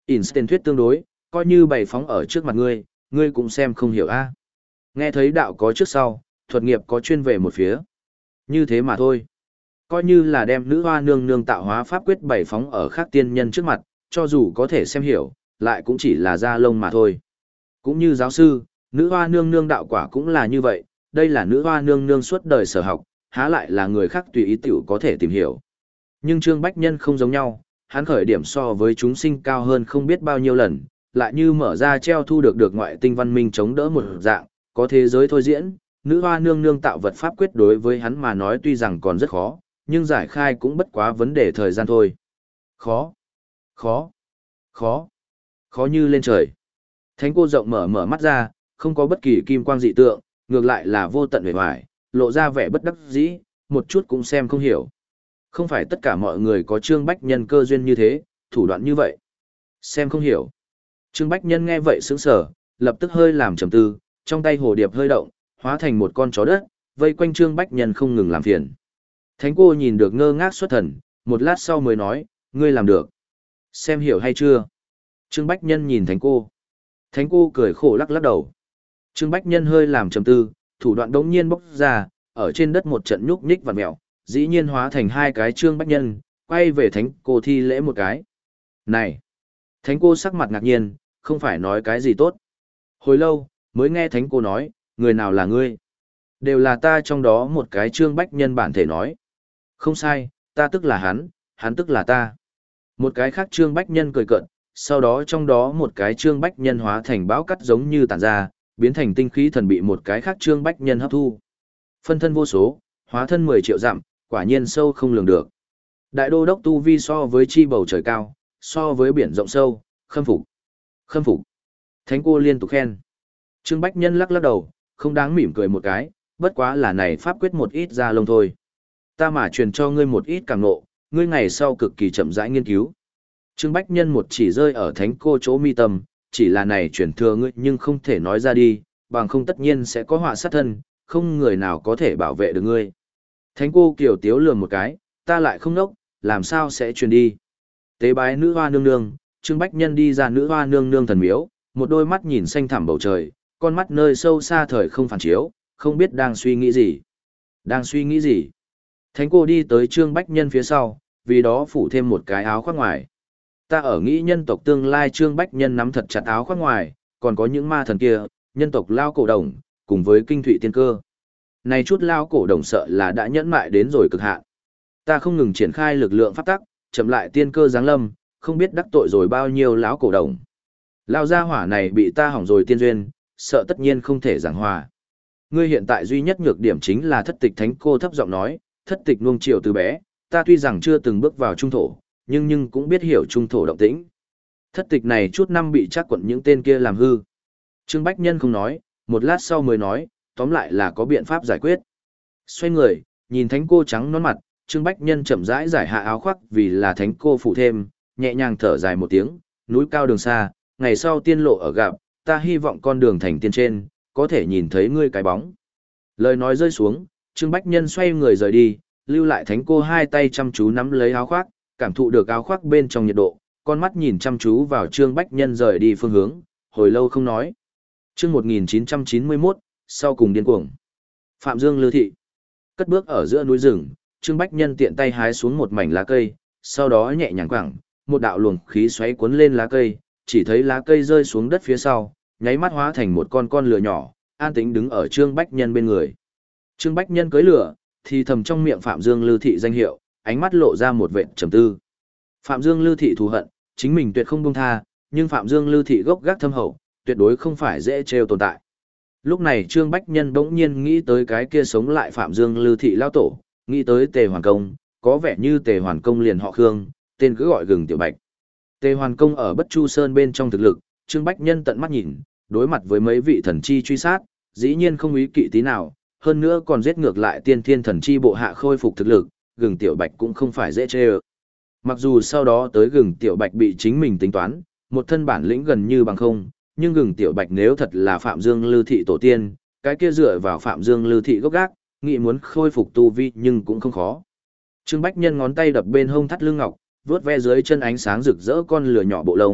Einstein thuyết tương đối, coi như bày phóng ở trước mặt ngươi, ngươi cũng xem không hiểu a. Nghe thấy đạo có trước sau, thuật nghiệp có chuyên về một phía. Như thế mà thôi. Coi như là đem nữ hoa nương nương tạo hóa pháp quyết bày phóng ở khác tiên nhân trước mặt, cho dù có thể xem hiểu, lại cũng chỉ là da lông mà thôi. Cũng như giáo sư, nữ hoa nương nương đạo quả cũng là như vậy, đây là nữ hoa nương nương suốt đời sở học, há lại là người khác tùy ý tiểu có thể tìm hiểu. Nhưng Trương Bách Nhân không giống nhau, hắn khởi điểm so với chúng sinh cao hơn không biết bao nhiêu lần, lại như mở ra treo thu được được ngoại tinh văn minh chống đỡ một dạng, có thế giới thôi diễn, nữ hoa nương nương tạo vật pháp quyết đối với hắn mà nói tuy rằng còn rất khó, nhưng giải khai cũng bất quá vấn đề thời gian thôi. Khó, khó, khó, khó như lên trời. Thánh cô rộng mở mở mắt ra, không có bất kỳ kim quang dị tượng, ngược lại là vô tận vẻ hoài, lộ ra vẻ bất đắc dĩ, một chút cũng xem không hiểu. Không phải tất cả mọi người có Trương Bách Nhân cơ duyên như thế, thủ đoạn như vậy. Xem không hiểu. Trương Bách Nhân nghe vậy sững sờ, lập tức hơi làm trầm tư, trong tay hồ điệp hơi động, hóa thành một con chó đất, vây quanh Trương Bách Nhân không ngừng làm phiền. Thánh cô nhìn được ngơ ngác xuất thần, một lát sau mới nói, ngươi làm được. Xem hiểu hay chưa? Trương Bách Nhân nhìn thánh cô. Thánh cô cười khổ lắc lắc đầu. Trương Bách Nhân hơi làm trầm tư, thủ đoạn đống nhiên bốc ra, ở trên đất một trận nhúc nhích vặn mèo, dĩ nhiên hóa thành hai cái Trương Bách Nhân, quay về thánh cô thi lễ một cái. Này! Thánh cô sắc mặt ngạc nhiên, không phải nói cái gì tốt. Hồi lâu, mới nghe thánh cô nói, người nào là ngươi? Đều là ta trong đó một cái Trương Bách Nhân bản thể nói. Không sai, ta tức là hắn, hắn tức là ta. Một cái khác Trương Bách Nhân cười cợt, sau đó trong đó một cái Trương Bách Nhân hóa thành bão cắt giống như tản ra, biến thành tinh khí thần bị một cái khác Trương Bách Nhân hấp thu. Phân thân vô số, hóa thân mười triệu dặm, quả nhiên sâu không lường được. Đại đô đốc tu vi so với chi bầu trời cao, so với biển rộng sâu, khâm phục. Khâm phục. Thánh cô liên tục khen. Trương Bách Nhân lắc lắc đầu, không đáng mỉm cười một cái, bất quá là này pháp quyết một ít ra lông thôi. Ta mà truyền cho ngươi một ít càng nộ, ngươi ngày sau cực kỳ chậm rãi nghiên cứu. Trương Bách Nhân một chỉ rơi ở thánh cô chỗ mi tâm, chỉ là này truyền thừa ngươi nhưng không thể nói ra đi, bằng không tất nhiên sẽ có họa sát thân, không người nào có thể bảo vệ được ngươi. Thánh cô kiểu tiếu lườm một cái, ta lại không nốc, làm sao sẽ truyền đi. Tế bái nữ hoa nương nương, Trương Bách Nhân đi ra nữ hoa nương nương thần miếu, một đôi mắt nhìn xanh thẳm bầu trời, con mắt nơi sâu xa thời không phản chiếu, không biết đang suy nghĩ gì. Đang suy nghĩ gì? Thánh cô đi tới Trương Bách Nhân phía sau, vì đó phủ thêm một cái áo khoác ngoài. Ta ở nghĩ nhân tộc tương lai Trương Bách Nhân nắm thật chặt áo khoác ngoài, còn có những ma thần kia, nhân tộc lao cổ đồng, cùng với kinh thụy tiên cơ. Này chút lao cổ đồng sợ là đã nhẫn mại đến rồi cực hạn. Ta không ngừng triển khai lực lượng pháp tắc, chậm lại tiên cơ giáng lâm, không biết đắc tội rồi bao nhiêu lão cổ đồng. Lao gia hỏa này bị ta hỏng rồi tiên duyên, sợ tất nhiên không thể giảng hòa. Ngươi hiện tại duy nhất nhược điểm chính là thất tịch thánh cô thấp giọng nói, thất tịch nuông chiều từ bé, ta tuy rằng chưa từng bước vào trung thổ, nhưng nhưng cũng biết hiểu trung thổ động tĩnh. Thất tịch này chút năm bị chắc quận những tên kia làm hư. Trương Bách Nhân không nói, một lát sau mới nói, tóm lại là có biện pháp giải quyết. Xoay người, nhìn thánh cô trắng nón mặt, Trương Bách Nhân chậm rãi giải hạ áo khoác vì là thánh cô phụ thêm, nhẹ nhàng thở dài một tiếng, núi cao đường xa, ngày sau tiên lộ ở gặp, ta hy vọng con đường thành tiên trên, có thể nhìn thấy ngươi cái bóng. Lời nói rơi xuống, Trương Bách Nhân xoay người rời đi, lưu lại thánh cô hai tay chăm chú nắm lấy áo khoác, cảm thụ được áo khoác bên trong nhiệt độ, con mắt nhìn chăm chú vào Trương Bách Nhân rời đi phương hướng, hồi lâu không nói. Chương một nghìn chín trăm chín mươi mốt, sau cùng điên cuồng. Phạm Dương Lư thị. Cất bước ở giữa núi rừng, Trương Bách Nhân tiện tay hái xuống một mảnh lá cây, sau đó nhẹ nhàng quẳng, một đạo luồng khí xoáy cuốn lên lá cây, chỉ thấy lá cây rơi xuống đất phía sau, nháy mắt hóa thành một con con lửa nhỏ, an tĩnh đứng ở Trương Bách Nhân bên người. Trương Bách Nhân cưỡi lửa, thì thầm trong miệng Phạm Dương Lư thị danh hiệu, ánh mắt lộ ra một vệt trầm tư. Phạm Dương Lư thị thù hận, chính mình tuyệt không buông tha, nhưng Phạm Dương Lư thị gốc gác thâm hậu, tuyệt đối không phải dễ trêu tồn tại. Lúc này Trương Bách Nhân bỗng nhiên nghĩ tới cái kia sống lại Phạm Dương Lư thị lao tổ, nghĩ tới Tề Hoàn Công, có vẻ như Tề Hoàn Công liền họ Khương, tên cứ gọi Gừng Tiểu Bạch. Tề Hoàn Công ở Bất Chu Sơn bên trong thực lực, Trương Bách Nhân tận mắt nhìn, đối mặt với mấy vị thần chi truy sát, dĩ nhiên không ý kỵ tí nào, hơn nữa còn giết ngược lại tiên thiên thần chi bộ hạ khôi phục thực lực, Gừng Tiểu Bạch cũng không phải dễ chê ơ. Mặc dù sau đó tới Gừng Tiểu Bạch bị chính mình tính toán, một thân bản lĩnh gần như bằng không, nhưng Gừng Tiểu Bạch nếu thật là Phạm Dương Lư thị tổ tiên, cái kia dựa vào Phạm Dương Lư thị gốc gác, nghĩ muốn khôi phục tu vi nhưng cũng không khó. Trương Bách Nhân ngón tay đập bên hông thắt lưng ngọc, vuốt ve dưới chân ánh sáng rực rỡ con lửa nhỏ bộ lông,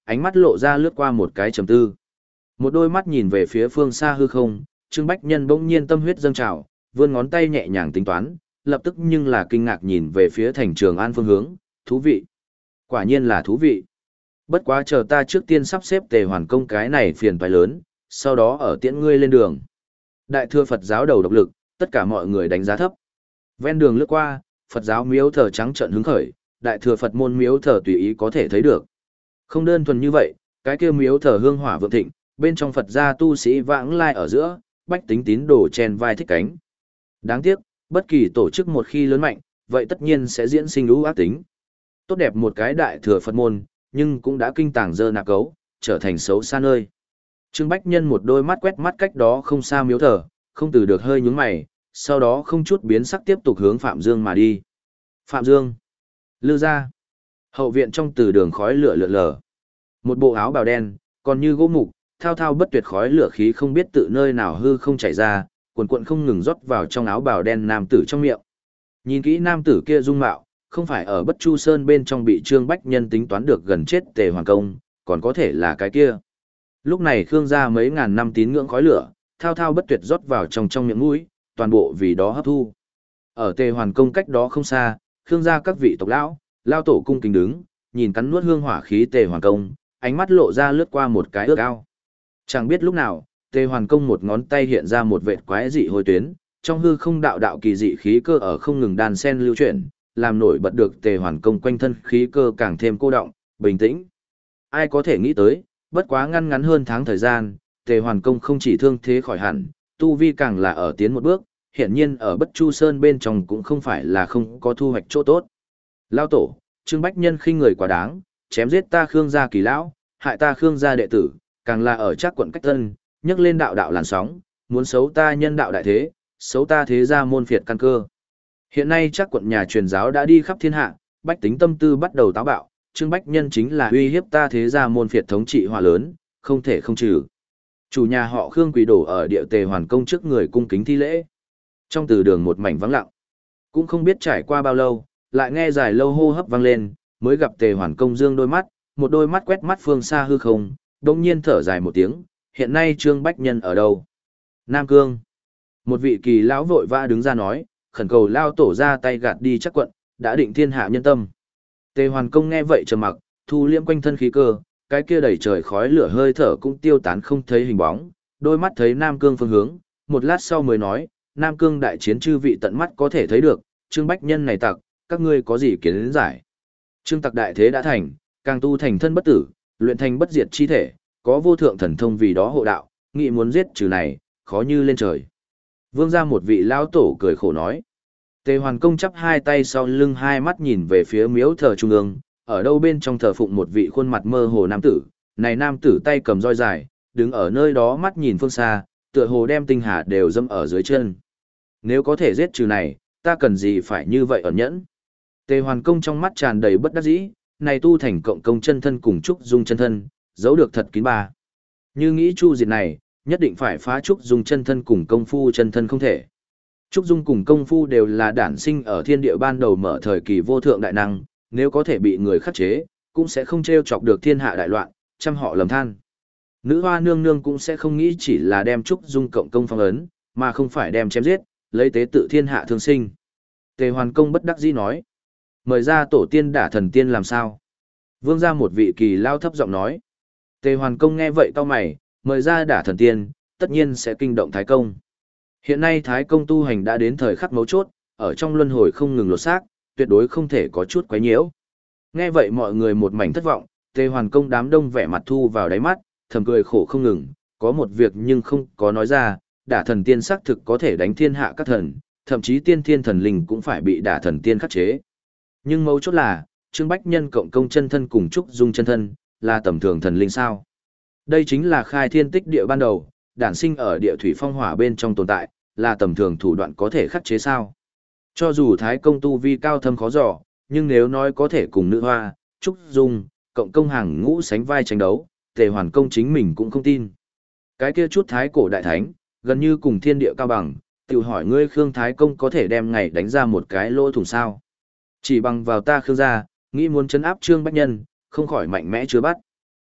ánh mắt lộ ra lướt qua một cái trầm tư. Một đôi mắt nhìn về phía phương xa hư không, Trương Bách Nhân bỗng nhiên tâm huyết dâng trào, vươn ngón tay nhẹ nhàng tính toán, lập tức nhưng là kinh ngạc nhìn về phía thành Trường An phương hướng, thú vị. Quả nhiên là thú vị. Bất quá chờ ta trước tiên sắp xếp Tề Hoàn Công cái này phiền toái lớn, sau đó ở tiễn ngươi lên đường. Đại thừa Phật giáo đầu độc lực, tất cả mọi người đánh giá thấp. Ven đường lướt qua, Phật giáo miếu thờ trắng trận hứng khởi, đại thừa Phật môn miếu thờ tùy ý có thể thấy được. Không đơn thuần như vậy, cái kia miếu thờ hương hỏa vượng thịnh, bên trong Phật gia tu sĩ vãng lai ở giữa, bách tính tín đồ chen vai thích cánh. Đáng tiếc, bất kỳ tổ chức một khi lớn mạnh, vậy tất nhiên sẽ diễn sinh lũ ác tính. Tốt đẹp một cái đại thừa Phật môn, nhưng cũng đã kinh tàng dơ nạp cấu, trở thành xấu xa nơi. Trương Bách Nhân một đôi mắt quét mắt cách đó không xa miếu thờ, không từ được hơi nhướng mày, sau đó không chút biến sắc tiếp tục hướng Phạm Dương mà đi. Phạm Dương, Lư gia, hậu viện trong từ đường khói lửa lượn lờ. Một bộ áo bào đen, còn như gỗ mục, thao thao bất tuyệt khói lửa khí không biết tự nơi nào hư không chảy ra, cuồn cuộn không ngừng rót vào trong áo bào đen nam tử trong miệng. Nhìn kỹ nam tử kia dung mạo, không phải ở Bất Chu Sơn bên trong bị Trương Bách Nhân tính toán được gần chết Tề Hoàn Công, còn có thể là cái kia. Lúc này Khương gia mấy ngàn năm tín ngưỡng khói lửa, thao thao bất tuyệt rót vào trong trong miệng mũi, toàn bộ vì đó hấp thu. Ở Tề Hoàn Công cách đó không xa, Khương gia các vị tộc lão, lao tổ cung kính đứng, nhìn cắn nuốt hương hỏa khí Tề Hoàn Công, ánh mắt lộ ra lướt qua một cái ước ao. Chẳng biết lúc nào, Tề Hoàn Công một ngón tay hiện ra một vệt quái dị hồi tuyến, trong hư không đạo đạo kỳ dị khí cơ ở không ngừng đan sen lưu chuyển, làm nổi bật được Tề Hoàn Công quanh thân khí cơ càng thêm cô động, bình tĩnh. Ai có thể nghĩ tới, bất quá ngăn ngắn hơn tháng thời gian, Tề Hoàn Công không chỉ thương thế khỏi hẳn, tu vi càng là ở tiến một bước, hiển nhiên ở Bất Chu Sơn bên trong cũng không phải là không có thu hoạch chỗ tốt. Lao tổ, Trương Bách Nhân khinh người quá đáng, chém giết ta Khương gia kỳ lão, hại ta Khương gia đệ tử, càng là ở Trác quận Cách Tân, nhấc lên đạo đạo làn sóng, muốn xấu ta nhân đạo đại thế, xấu ta thế gia môn phiệt căn cơ. Hiện nay Trác quận nhà truyền giáo đã đi khắp thiên hạ, bách tính tâm tư bắt đầu táo bạo, Trương Bách Nhân chính là uy hiếp ta thế gia môn phiệt thống trị hỏa lớn, không thể không trừ. Chủ nhà họ Khương quỳ đổ ở địa Tề Hoàn Công trước người cung kính thi lễ. Trong từ đường một mảnh vắng lặng, cũng không biết trải qua bao lâu, lại nghe dài lâu hô hấp vang lên, mới gặp Tề Hoàn Công dương đôi mắt, một đôi mắt quét mắt phương xa hư không, đột nhiên thở dài một tiếng, hiện nay Trương Bách Nhân ở đâu? Nam Cương. Một vị kỳ lão vội vã đứng ra nói, khẩn cầu lao tổ ra tay gạt đi Trác quận, đã định thiên hạ nhân tâm. Tề Hoàn Công nghe vậy trầm mặc, thu liễm quanh thân khí cơ, cái kia đầy trời khói lửa hơi thở cũng tiêu tán không thấy hình bóng, đôi mắt thấy Nam Cương phương hướng, một lát sau mới nói, Nam Cương đại chiến chư vị tận mắt có thể thấy được, Trương Bách Nhân này tặc, các ngươi có gì kiến giải? Trương tặc đại thế đã thành, càng tu thành thân bất tử, luyện thành bất diệt chi thể, có vô thượng thần thông vì đó hộ đạo, nghị muốn giết trừ này, khó như lên trời. Vương ra một vị lão tổ cười khổ nói. Tề Hoàn Công chắp hai tay sau lưng, hai mắt nhìn về phía miếu thờ trung ương, ở đâu bên trong thờ phụng một vị khuôn mặt mơ hồ nam tử, này nam tử tay cầm roi dài, đứng ở nơi đó mắt nhìn phương xa, tựa hồ đem tinh hà đều dâm ở dưới chân. Nếu có thể giết trừ này, ta cần gì phải như vậy ẩn nhẫn? Tề Hoàn Công trong mắt tràn đầy bất đắc dĩ, này tu thành cộng công chân thân cùng trúc dung chân thân, giấu được thật kín ba. Như nghĩ chu diệt này, nhất định phải phá trúc dung chân thân cùng công phu chân thân không thể. Trúc dung cùng công phu đều là đản sinh ở thiên địa ban đầu mở thời kỳ vô thượng đại năng, nếu có thể bị người khắc chế, cũng sẽ không trêu chọc được thiên hạ đại loạn, trăm họ lầm than. Nữ hoa nương nương cũng sẽ không nghĩ chỉ là đem trúc dung cộng công phong ấn, mà không phải đem chém giết, lấy tế tự thiên hạ thương sinh. Tề Hoàn Công bất đắc dĩ nói, mời ra tổ tiên đả thần tiên làm sao? Vương ra một vị kỳ lao thấp giọng nói. Tề Hoàn Công nghe vậy cau mày, mời ra đả thần tiên, tất nhiên sẽ kinh động Thái Công. Hiện nay Thái Công tu hành đã đến thời khắc mấu chốt, ở trong luân hồi không ngừng lột xác, tuyệt đối không thể có chút quấy nhiễu. Nghe vậy mọi người một mảnh thất vọng, Tề Hoàn Công đám đông vẻ mặt thu vào đáy mắt, thầm cười khổ không ngừng, có một việc nhưng không có nói ra, đả thần tiên xác thực có thể đánh thiên hạ các thần, thậm chí tiên thiên thần linh cũng phải bị đả thần tiên khắc chế. Nhưng mấu chốt là, Trương Bách Nhân cộng công chân thân cùng trúc dung chân thân, là tầm thường thần linh sao? Đây chính là khai thiên tích địa ban đầu, đản sinh ở địa thủy phong hỏa bên trong tồn tại, là tầm thường thủ đoạn có thể khắc chế sao? Cho dù Thái Công tu vi cao thâm khó dò, nhưng nếu nói có thể cùng nữ hoa, trúc dung, cộng công hàng ngũ sánh vai tranh đấu, Tề Hoàn Công chính mình cũng không tin. Cái kia chút thái cổ đại thánh, gần như cùng thiên địa cao bằng, tự hỏi ngươi Khương Thái Công có thể đem ngày đánh ra một cái lỗ thủng sao? Chỉ bằng vào ta Khương gia, nghĩ muốn chấn áp Trương Bách Nhân, không khỏi mạnh mẽ chưa bắt.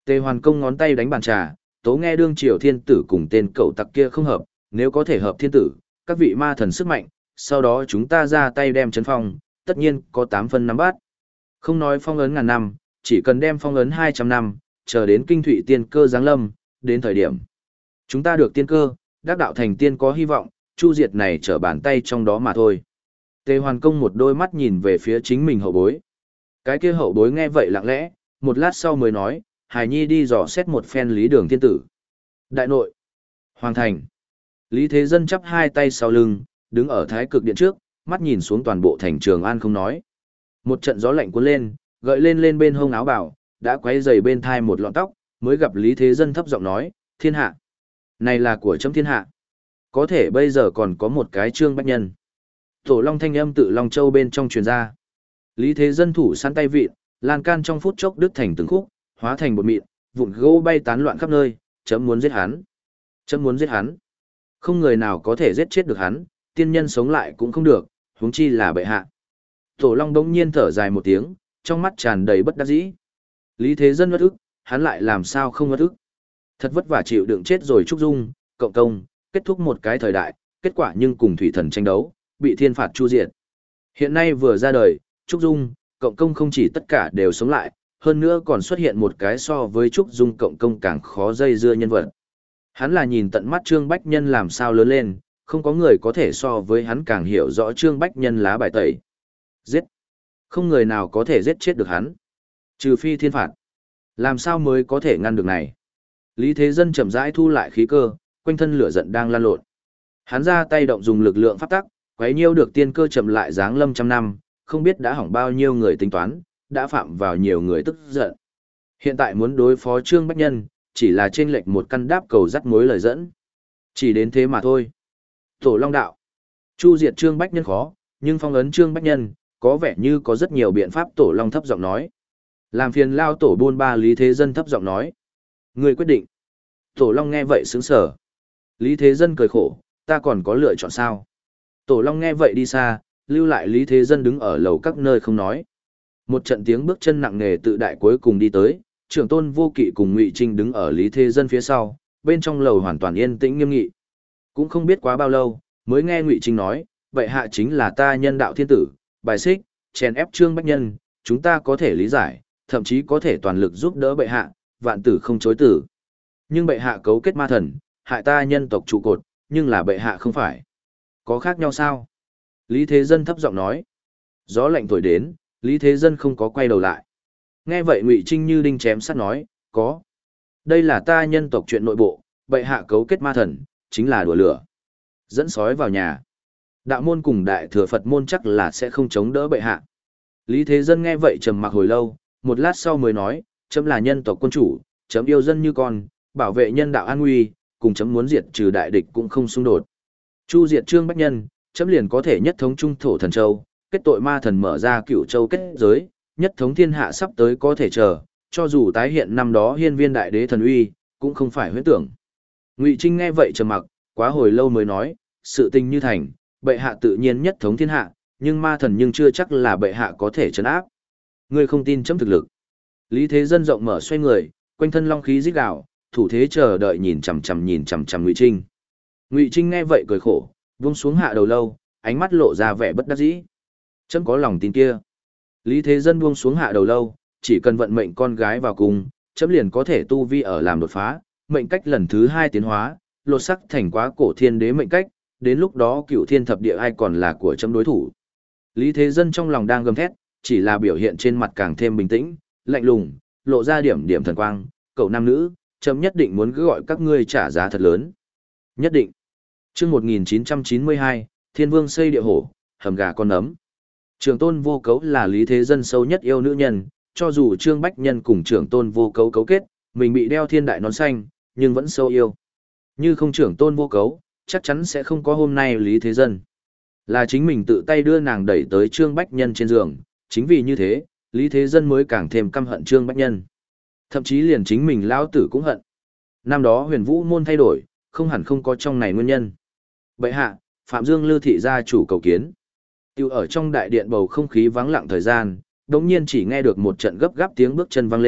Tề Hoàn Công ngón tay đánh bàn trà, tố nghe đương triều thiên tử cùng tên cậu tặc kia không hợp, nếu có thể hợp thiên tử, các vị ma thần sức mạnh, sau đó chúng ta ra tay đem chấn phong, tất nhiên có tám phân nắm bắt. Không nói phong ấn ngàn năm, chỉ cần đem phong ấn hai trăm năm, chờ đến kinh thụy tiên cơ giáng lâm, đến thời điểm. Chúng ta được tiên cơ, đắc đạo thành tiên có hy vọng, chu diệt này trở bàn tay trong đó mà thôi. Tề Hoàn Công một đôi mắt nhìn về phía chính mình hậu bối. Cái kia hậu bối nghe vậy lặng lẽ, một lát sau mới nói, Hải Nhi đi dò xét một phen lý đường thiên tử. Đại nội, Hoàng thành. Lý Thế Dân chắp hai tay sau lưng, đứng ở thái cực điện trước, mắt nhìn xuống toàn bộ thành Trường An không nói. Một trận gió lạnh cuốn lên, gợi lên lên bên hông áo bào, đã quấy dày bên thai một lọn tóc, mới gặp Lý Thế Dân thấp giọng nói, thiên hạ. Này là của chấm thiên hạ. Có thể bây giờ còn có một cái Trương Bách Nhân. Tổ Long thanh âm tự Long Châu bên trong truyền ra. Lý Thế Dân thủ săn tay vịn, lan can trong phút chốc đứt thành từng khúc, hóa thành bột mịn, vụn gỗ bay tán loạn khắp nơi, chấm muốn giết hắn. Chấm muốn giết hắn. Không người nào có thể giết chết được hắn, tiên nhân sống lại cũng không được, huống chi là bệ hạ. Tổ Long đống nhiên thở dài một tiếng, trong mắt tràn đầy bất đắc dĩ. Lý Thế Dân uất ức, hắn lại làm sao không uất ức. Thật vất vả chịu đựng chết rồi Trúc Dung, cộng công, kết thúc một cái thời đại, kết quả nhưng cùng thủy thần tranh đấu, bị thiên phạt chu diệt. Hiện nay vừa ra đời, Trúc Dung, cộng công không chỉ tất cả đều sống lại, hơn nữa còn xuất hiện một cái so với Trúc Dung cộng công càng khó dây dưa nhân vật. Hắn là nhìn tận mắt Trương Bách Nhân làm sao lớn lên, không có người có thể so với hắn càng hiểu rõ Trương Bách Nhân lá bài tẩy. Giết! Không người nào có thể giết chết được hắn. Trừ phi thiên phạt. Làm sao mới có thể ngăn được này? Lý Thế Dân chậm rãi thu lại khí cơ, quanh thân lửa giận đang lan lộn. Hắn ra tay động dùng lực lượng pháp tắc, quấy nhiêu được tiên cơ chậm lại giáng lâm trăm năm, không biết đã hỏng bao nhiêu người tính toán, đã phạm vào nhiều người tức giận. Hiện tại muốn đối phó Trương Bách Nhân, chỉ là trên lệch một căn đáp cầu dắt mối lời dẫn. Chỉ đến thế mà thôi. Tổ Long đạo. Chu diệt Trương Bách Nhân khó, nhưng phong ấn Trương Bách Nhân, có vẻ như có rất nhiều biện pháp. Tổ Long thấp giọng nói. Làm phiền lao tổ buôn ba Lý Thế Dân thấp giọng nói. Người quyết định. Tổ Long nghe vậy sướng sở. Lý Thế Dân cười khổ, ta còn có lựa chọn sao? Tổ Long nghe vậy đi xa, lưu lại Lý Thế Dân đứng ở lầu các nơi không nói. Một trận tiếng bước chân nặng nề tự đại cuối cùng đi tới, trưởng tôn Vô Kỵ cùng Ngụy Trinh đứng ở Lý Thế Dân phía sau, bên trong lầu hoàn toàn yên tĩnh nghiêm nghị. Cũng không biết quá bao lâu, mới nghe Ngụy Trinh nói, vậy hạ chính là ta nhân đạo thiên tử, bài xích, chèn ép Trương Bách Nhân, chúng ta có thể lý giải, thậm chí có thể toàn lực giúp đỡ bệ hạ, vạn tử không chối tử. Nhưng bệ hạ cấu kết ma thần, hại ta nhân tộc trụ cột, nhưng là bệ hạ không phải. Có khác nhau sao? Lý Thế Dân thấp giọng nói. Gió lạnh thổi đến, Lý Thế Dân không có quay đầu lại. Nghe vậy Ngụy Trinh như đinh chém sắt nói, có. Đây là ta nhân tộc chuyện nội bộ, bệ hạ cấu kết ma thần, chính là đùa lửa. Dẫn sói vào nhà. Đạo môn cùng đại thừa Phật môn chắc là sẽ không chống đỡ bệ hạ. Lý Thế Dân nghe vậy trầm mặc hồi lâu, một lát sau mới nói, chấm là nhân tộc quân chủ, chấm yêu dân như con, bảo vệ nhân đạo an nguy, cùng chấm muốn diệt trừ đại địch cũng không xung đột. Chu diệt Trương Bách Nhân, chấm liền có thể nhất thống trung thổ thần châu, kết tội ma thần mở ra cửu châu kết giới, nhất thống thiên hạ sắp tới có thể chờ, cho dù tái hiện năm đó hiên viên đại đế thần uy, cũng không phải huyễn tưởng. Ngụy Trinh nghe vậy trầm mặc, quá hồi lâu mới nói, sự tình như thành, bệ hạ tự nhiên nhất thống thiên hạ, nhưng ma thần nhưng chưa chắc là bệ hạ có thể trấn áp. Ngươi không tin chấm thực lực. Lý Thế Dân rộng mở xoay người, quanh thân long khí rít gào, thủ thế chờ đợi nhìn chằm chằm nhìn chằm chằm Ngụy Trinh. Ngụy Trinh nghe vậy cười khổ, buông xuống hạ đầu lâu, ánh mắt lộ ra vẻ bất đắc dĩ. Chấm có lòng tin kia. Lý Thế Dân buông xuống hạ đầu lâu, chỉ cần vận mệnh con gái vào cùng, chấm liền có thể tu vi ở làm đột phá, mệnh cách lần thứ hai tiến hóa, lột sắc thành quá cổ thiên đế mệnh cách, đến lúc đó cửu thiên thập địa ai còn là của chấm đối thủ. Lý Thế Dân trong lòng đang gầm thét, chỉ là biểu hiện trên mặt càng thêm bình tĩnh, lạnh lùng, lộ ra điểm điểm thần quang, cậu nam nữ, chấm nhất định muốn cứ gọi các ngươi trả giá thật lớn. Nhất định. Chương một nghìn chín trăm chín mươi hai, Thiên Vương xây địa hổ, hầm gà con nấm. Trường tôn Vô Cấu là Lý Thế Dân sâu nhất yêu nữ nhân, cho dù Trương Bách Nhân cùng trưởng tôn Vô Cấu cấu kết, mình bị đeo thiên đại nón xanh, nhưng vẫn sâu yêu. Như không trưởng tôn Vô Cấu, chắc chắn sẽ không có hôm nay Lý Thế Dân. Là chính mình tự tay đưa nàng đẩy tới Trương Bách Nhân trên giường, chính vì như thế, Lý Thế Dân mới càng thêm căm hận Trương Bách Nhân. Thậm chí liền chính mình lão tử cũng hận. Năm đó Huyền Vũ môn thay đổi, không hẳn không có trong này nguyên nhân. Bệ hạ, Phạm Dương Lư thị gia chủ cầu kiến. Tiêu ở trong đại điện bầu không khí vắng lặng thời gian, đống nhiên chỉ nghe được một trận gấp gáp tiếng bước chân vang lên,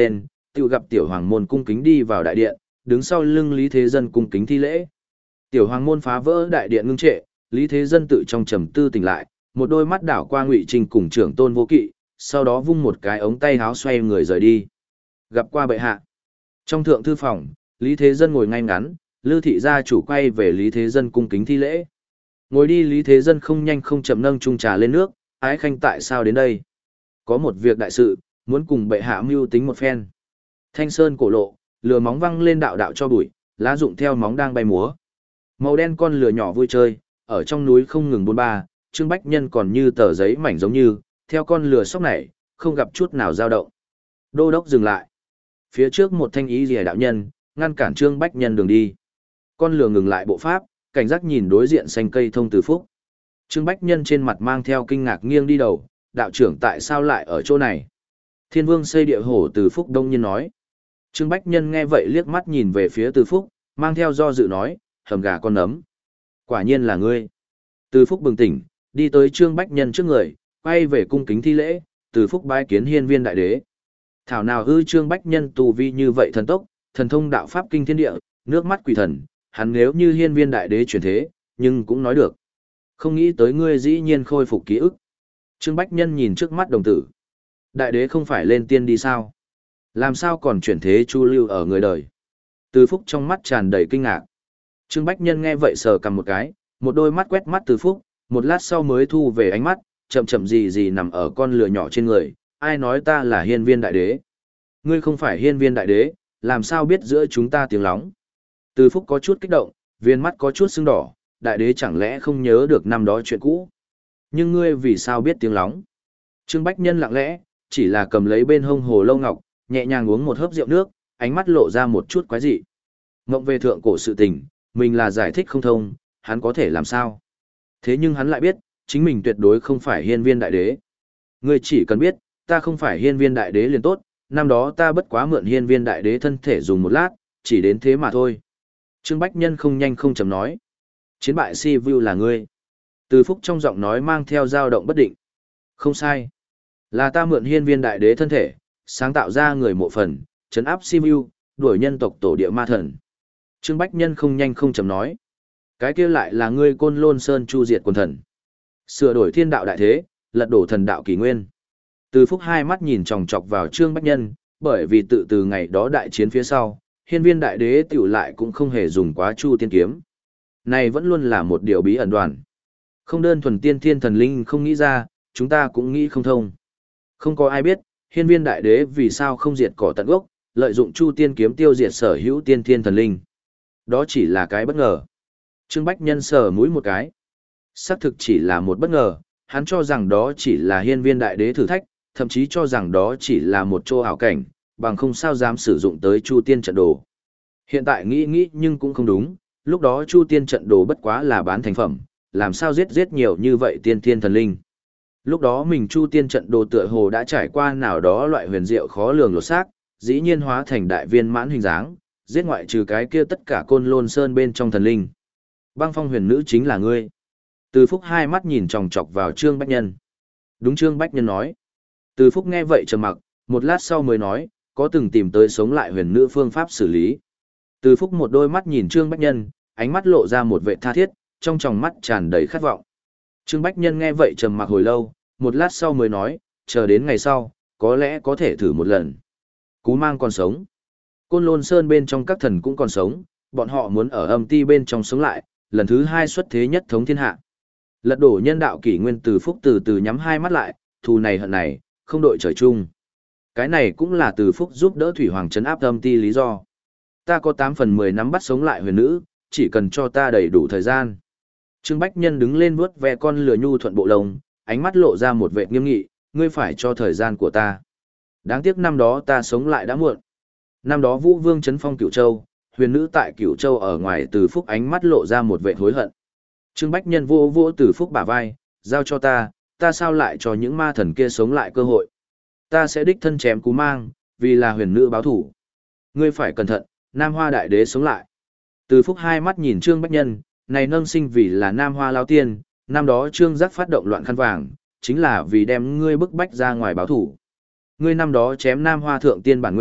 tự gặp tiểu hoàng môn cung kính đi vào đại điện, đứng sau lưng Lý Thế Dân cung kính thi lễ. Tiểu hoàng môn phá vỡ đại điện ngưng trệ, Lý Thế Dân tự trong trầm tư tỉnh lại, một đôi mắt đảo qua Ngụy Trinh cùng trưởng tôn vô kỵ, sau đó vung một cái ống tay háo xoay người rời đi. Gặp qua bệ hạ. Trong thượng thư phòng, Lý Thế Dân ngồi ngay ngắn, Lư thị gia chủ quay về Lý Thế Dân cung kính thi lễ. Ngồi đi Lý Thế Dân không nhanh không chậm nâng chung trà lên nước, ái khanh tại sao đến đây? Có một việc đại sự, muốn cùng bệ hạ mưu tính một phen. Thanh sơn cổ lộ, lửa móng văng lên đạo đạo cho bụi, lá rụng theo móng đang bay múa. Màu đen con lửa nhỏ vui chơi, ở trong núi không ngừng bôn ba, Trương Bách Nhân còn như tờ giấy mảnh giống như, theo con lửa sóc này, không gặp chút nào dao động. Đô đốc dừng lại. Phía trước một thanh ý rìa đạo nhân, ngăn cản Trương Bách Nhân đường đi. Con lửa ngừng lại bộ pháp, cảnh giác nhìn đối diện xanh cây thông từ phúc. Trương Bách Nhân trên mặt mang theo kinh ngạc nghiêng đi đầu, đạo trưởng tại sao lại ở chỗ này? Thiên vương xây địa hổ từ phúc đông nhiên nói. Trương Bách Nhân nghe vậy liếc mắt nhìn về phía từ phúc, mang theo do dự nói, hầm gà con nấm. Quả nhiên là ngươi. Từ phúc bừng tỉnh, đi tới Trương Bách Nhân trước người, quay về cung kính thi lễ, từ phúc bái kiến hiên viên đại đế. Thảo nào hư Trương Bách Nhân tù vi như vậy thần tốc, thần thông đạo pháp kinh thiên địa, nước mắt quỷ thần, hắn nếu như hiên viên đại đế chuyển thế, nhưng cũng nói được. Không nghĩ tới ngươi dĩ nhiên khôi phục ký ức. Trương Bách Nhân nhìn trước mắt đồng tử. Đại đế không phải lên tiên đi sao? Làm sao còn chuyển thế chu lưu ở người đời? Từ phúc trong mắt tràn đầy kinh ngạc. Trương Bách Nhân nghe vậy sờ cầm một cái, một đôi mắt quét mắt từ phúc, một lát sau mới thu về ánh mắt, chậm chậm gì gì nằm ở con lửa nhỏ trên người. Ai nói ta là hiên viên đại đế? Ngươi không phải hiên viên đại đế, làm sao biết giữa chúng ta tiếng lóng? Từ phúc có chút kích động, viên mắt có chút sưng đỏ, đại đế chẳng lẽ không nhớ được năm đó chuyện cũ? Nhưng ngươi vì sao biết tiếng lóng? Trương Bách Nhân lặng lẽ, chỉ là cầm lấy bên hông hồ lâu ngọc, nhẹ nhàng uống một hớp rượu nước, ánh mắt lộ ra một chút quái dị. Ngộng về thượng cổ sự tình, mình là giải thích không thông, hắn có thể làm sao? Thế nhưng hắn lại biết, chính mình tuyệt đối không phải hiên viên đại đế. Ngươi chỉ cần biết, ta không phải hiên viên đại đế liền tốt, năm đó ta bất quá mượn hiên viên đại đế thân thể dùng một lát, chỉ đến thế mà thôi. Trương Bách Nhân không nhanh không chậm nói. Chiến bại si vu là ngươi. Từ phúc trong giọng nói mang theo dao động bất định. Không sai. Là ta mượn hiên viên đại đế thân thể, sáng tạo ra người mộ phần, chấn áp si vu, đuổi nhân tộc tổ địa ma thần. Trương Bách Nhân không nhanh không chậm nói. Cái kia lại là ngươi Côn Lôn Sơn chu diệt quần thần. Sửa đổi thiên đạo đại thế, lật đổ thần đạo kỷ nguyên. Từ phúc hai mắt nhìn chòng chọc vào Trương Bách Nhân, bởi vì tự từ ngày đó đại chiến phía sau, hiên viên đại đế tiểu lại cũng không hề dùng quá chu tiên kiếm. Này vẫn luôn là một điều bí ẩn đoàn. Không đơn thuần tiên thiên thần linh không nghĩ ra, chúng ta cũng nghĩ không thông. Không có ai biết, hiên viên đại đế vì sao không diệt cỏ tận gốc, lợi dụng chu tiên kiếm tiêu diệt sở hữu tiên thiên thần linh. Đó chỉ là cái bất ngờ. Trương Bách Nhân sờ mũi một cái. Xác thực chỉ là một bất ngờ, hắn cho rằng đó chỉ là hiên viên đại đế thử thách, thậm chí cho rằng đó chỉ là một chỗ ảo cảnh, bằng không sao dám sử dụng tới chu tiên trận đồ. Hiện tại nghĩ nghĩ nhưng cũng không đúng, lúc đó chu tiên trận đồ bất quá là bán thành phẩm, làm sao giết giết nhiều như vậy tiên thiên thần linh. Lúc đó mình chu tiên trận đồ tựa hồ đã trải qua nào đó loại huyền diệu khó lường lột xác, dĩ nhiên hóa thành đại viên mãn hình dáng, giết ngoại trừ cái kia tất cả Côn Lôn Sơn bên trong thần linh. Băng phong huyền nữ chính là ngươi. Từ phúc hai mắt nhìn chòng chọc vào Trương Bách Nhân. Đúng, Trương Bách Nhân nói. Từ phúc nghe vậy trầm mặc, một lát sau mới nói, có từng tìm tới sống lại huyền nữ phương pháp xử lý. Từ phúc một đôi mắt nhìn Trương Bách Nhân, ánh mắt lộ ra một vẻ tha thiết, trong tròng mắt tràn đầy khát vọng. Trương Bách Nhân nghe vậy trầm mặc hồi lâu, một lát sau mới nói, chờ đến ngày sau, có lẽ có thể thử một lần. Cú Mang còn sống. Côn Lôn Sơn bên trong các thần cũng còn sống, bọn họ muốn ở âm ti bên trong sống lại, lần thứ hai xuất thế nhất thống thiên hạ. Lật đổ nhân đạo kỷ nguyên. Từ phúc từ từ nhắm hai mắt lại, thù này hận này, không đội trời chung. Cái này cũng là Từ phúc giúp đỡ Thủy Hoàng trấn áp âm ti lý do. Ta có tám phần mười nắm bắt sống lại huyền nữ, chỉ cần cho ta đầy đủ thời gian. Trương Bách Nhân đứng lên vuốt ve con lừa nhu thuận bộ lông, ánh mắt lộ ra một vẻ nghiêm nghị, ngươi phải cho thời gian của ta. Đáng tiếc năm đó ta sống lại đã muộn. Năm đó Vũ Vương trấn phong Cửu Châu, huyền nữ tại Cửu Châu ở ngoài. Từ phúc ánh mắt lộ ra một vẻ hối hận. Trương Bách Nhân vô vô Từ phúc bả vai, giao cho ta, ta sao lại cho những ma thần kia sống lại cơ hội. Ta sẽ đích thân chém Cú Mang, vì là huyền nữ báo thủ. Ngươi phải cẩn thận, Nam Hoa đại đế sống lại. Từ phúc hai mắt nhìn Trương Bách Nhân, này nâng sinh vì là Nam Hoa lão tiên, năm đó Trương Giác phát động loạn khăn vàng, chính là vì đem ngươi bức bách ra ngoài báo thủ. Ngươi năm đó chém Nam Hoa thượng tiên bản nguyên,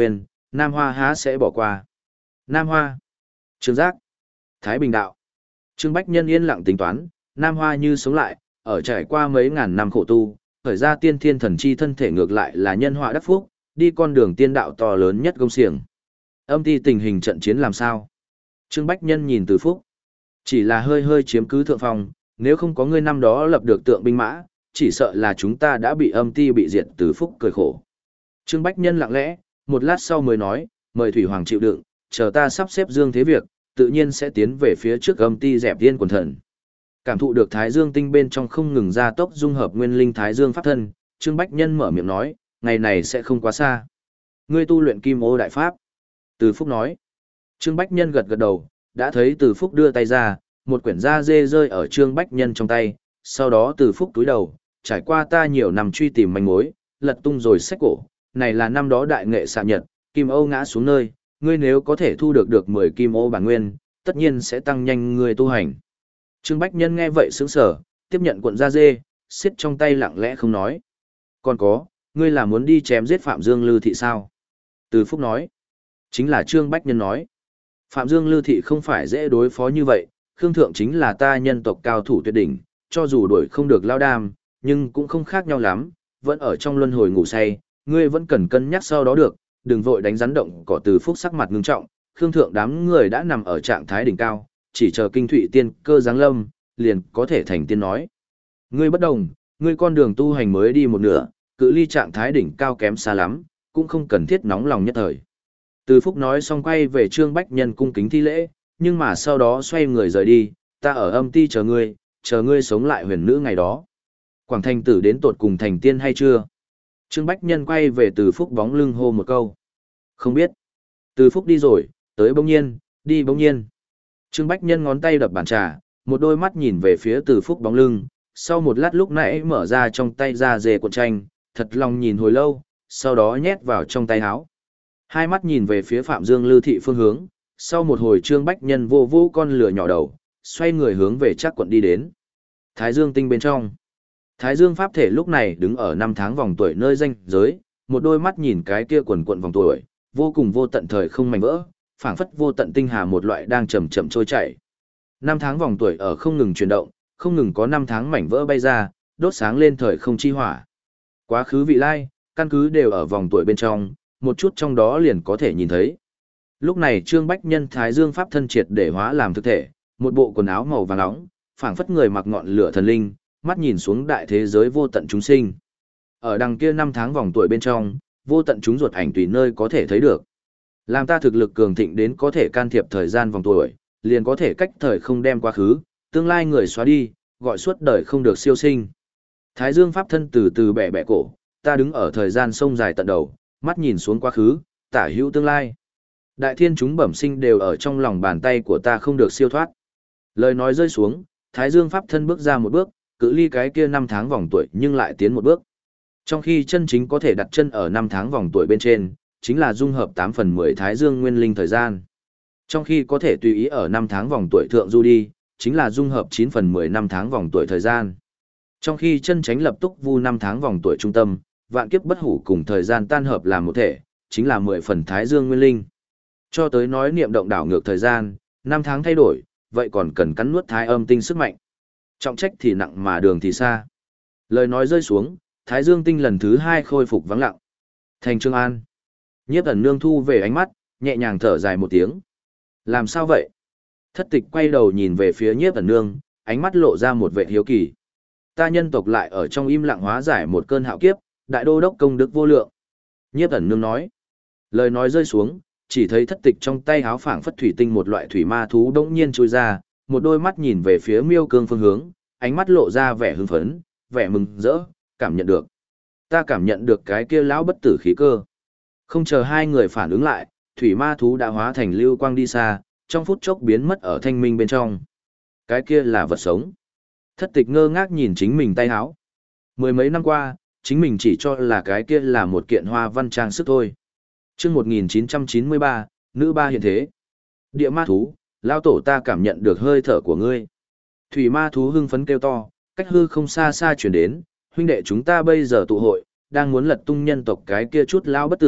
Nam Hoa há sẽ bỏ qua. Nam Hoa, Trương Giác, Thái Bình Đạo. Trương Bách Nhân yên lặng tính toán, Nam Hoa như sống lại, ở trải qua mấy ngàn năm khổ tu, khởi ra tiên thiên thần chi thân thể ngược lại là nhân họa đắc phúc, đi con đường tiên đạo to lớn nhất công xiềng. Âm ti tình hình trận chiến làm sao? Trương Bách Nhân nhìn Từ Phúc. Chỉ là hơi hơi chiếm cứ thượng phong, nếu không có ngươi năm đó lập được tượng binh mã, chỉ sợ là chúng ta đã bị âm ti bị diệt. Từ Phúc cười khổ. Trương Bách Nhân lặng lẽ, một lát sau mới nói, mời Thủy Hoàng chịu đựng, chờ ta sắp xếp dương thế việc, tự nhiên sẽ tiến về phía trước âm ti dẹp tiên quần thần. Cảm thụ được Thái Dương tinh bên trong không ngừng gia tốc dung hợp nguyên linh Thái Dương pháp thân, Trương Bách Nhân mở miệng nói, ngày này sẽ không quá xa. Ngươi tu luyện Kim Ô đại pháp. Từ Phúc nói. Trương Bách Nhân gật gật đầu, đã thấy Từ Phúc đưa tay ra, một quyển da dê rơi ở Trương Bách Nhân trong tay, sau đó Từ Phúc túi đầu, trải qua ta nhiều năm truy tìm manh mối, lật tung rồi sách cổ, này là năm đó đại nghệ xạ nhật, Kim Ô ngã xuống nơi, ngươi nếu có thể thu được được mười Kim Ô bản nguyên, tất nhiên sẽ tăng nhanh ngươi tu hành. Trương Bách Nhân nghe vậy sững sờ, tiếp nhận cuộn da dê, xiết trong tay lặng lẽ không nói. Còn có, ngươi là muốn đi chém giết Phạm Dương Lư Thị sao? Từ Phúc nói. Chính là Trương Bách Nhân nói. Phạm Dương Lư Thị không phải dễ đối phó như vậy, Khương Thượng chính là ta nhân tộc cao thủ tuyệt đỉnh, cho dù đuổi không được lao đam, nhưng cũng không khác nhau lắm, vẫn ở trong luân hồi ngủ say, ngươi vẫn cần cân nhắc sau đó được, đừng vội đánh rắn động cỏ. Từ Phúc sắc mặt ngưng trọng, Khương Thượng đám người đã nằm ở trạng thái đỉnh cao, chỉ chờ kinh thụy tiên cơ giáng lâm, liền có thể thành tiên nói. Ngươi bất đồng, ngươi con đường tu hành mới đi một nửa, cự ly trạng thái đỉnh cao kém xa lắm, cũng không cần thiết nóng lòng nhất thời. Từ Phúc nói xong quay về Trương Bách Nhân cung kính thi lễ, nhưng mà sau đó xoay người rời đi, ta ở âm ti chờ ngươi, chờ ngươi sống lại huyền nữ ngày đó. Quảng Thành Tử đến tột cùng thành tiên hay chưa? Trương Bách Nhân quay về Từ Phúc bóng lưng hô một câu. Không biết. Từ Phúc đi rồi, tới bỗng nhiên, đi bỗng nhiên. Trương Bách Nhân ngón tay đập bàn trà, một đôi mắt nhìn về phía Từ Phúc bóng lưng, sau một lát lúc nãy mở ra trong tay ra dề cuộn tranh, thật lòng nhìn hồi lâu, sau đó nhét vào trong tay áo. Hai mắt nhìn về phía Phạm Dương Lư Thị phương hướng, sau một hồi Trương Bách Nhân vô vô con lửa nhỏ đầu, xoay người hướng về Trác quận đi đến. Thái Dương tinh bên trong. Thái Dương pháp thể lúc này đứng ở năm tháng vòng tuổi nơi ranh giới, một đôi mắt nhìn cái kia quần quận vòng tuổi, vô cùng vô tận thời không mảnh vỡ, phảng phất vô tận tinh hà một loại đang chậm chậm trôi chảy. Năm tháng vòng tuổi ở không ngừng chuyển động, không ngừng có năm tháng mảnh vỡ bay ra, đốt sáng lên thời không chi hỏa. Quá khứ vị lai, căn cứ đều ở vòng tuổi bên trong, một chút trong đó liền có thể nhìn thấy. Lúc này Trương Bách Nhân Thái Dương pháp thân triệt để hóa làm thực thể, một bộ quần áo màu vàng nóng, phảng phất người mặc ngọn lửa thần linh, mắt nhìn xuống đại thế giới vô tận chúng sinh. Ở đằng kia năm tháng vòng tuổi bên trong, vô tận chúng ruột ảnh tùy nơi có thể thấy được. Làm ta thực lực cường thịnh đến có thể can thiệp thời gian vòng tuổi, liền có thể cách thời không đem quá khứ, tương lai người xóa đi, gọi suốt đời không được siêu sinh. Thái Dương pháp thân từ từ bẻ bẻ cổ, ta đứng ở thời gian sông dài tận đầu, mắt nhìn xuống quá khứ, tả hữu tương lai. Đại thiên chúng bẩm sinh đều ở trong lòng bàn tay của ta không được siêu thoát. Lời nói rơi xuống, Thái Dương pháp thân bước ra một bước, cự ly cái kia năm tháng vòng tuổi nhưng lại tiến một bước. Trong khi chân chính có thể đặt chân ở năm tháng vòng tuổi bên trên, chính là dung hợp tám phần mười Thái Dương nguyên linh thời gian. Trong khi có thể tùy ý ở năm tháng vòng tuổi thượng du đi, chính là dung hợp chín phần mười năm tháng vòng tuổi thời gian. Trong khi chân tránh lập túc vu năm tháng vòng tuổi trung tâm, vạn kiếp bất hủ cùng thời gian tan hợp làm một thể, chính là mười phần Thái Dương nguyên linh. Cho tới nói niệm động đảo ngược thời gian, năm tháng thay đổi, vậy còn cần cắn nuốt thái âm tinh sức mạnh. Trọng trách thì nặng mà đường thì xa. Lời nói rơi xuống, Thái Dương tinh lần thứ hai khôi phục vắng lặng. Thành Trương An. Nhiếp Ẩn Nương thu về ánh mắt, nhẹ nhàng thở dài một tiếng. Làm sao vậy? Thất Tịch quay đầu nhìn về phía Nhiếp Ẩn Nương, ánh mắt lộ ra một vẻ hiếu kỳ. Ta nhân tộc lại ở trong im lặng hóa giải một cơn hạo kiếp, đại đô đốc công đức vô lượng. Nhiếp Ẩn Nương nói. Lời nói rơi xuống, chỉ thấy Thất Tịch trong tay háo phảng phất thủy tinh một loại thủy ma thú đống nhiên trôi ra, một đôi mắt nhìn về phía Miêu Cương phương hướng, ánh mắt lộ ra vẻ hưng phấn, vẻ mừng rỡ, cảm nhận được. Ta cảm nhận được cái kia lão bất tử khí cơ. Không chờ hai người phản ứng lại, thủy ma thú đã hóa thành lưu quang đi xa, trong phút chốc biến mất ở thanh minh bên trong. Cái kia là vật sống. Thất Tịch ngơ ngác nhìn chính mình tay háo. Mười mấy năm qua, chính mình chỉ cho là cái kia là một kiện hoa văn trang sức thôi. Chương một nghìn chín trăm chín mươi ba, nữ ba hiện thế. Địa ma thú, lao tổ ta cảm nhận được hơi thở của ngươi. Thủy ma thú hưng phấn kêu to, cách hư không xa xa chuyển đến, huynh đệ chúng ta bây giờ tụ hội, đang muốn lật tung nhân tộc cái kia chút lao bất tử,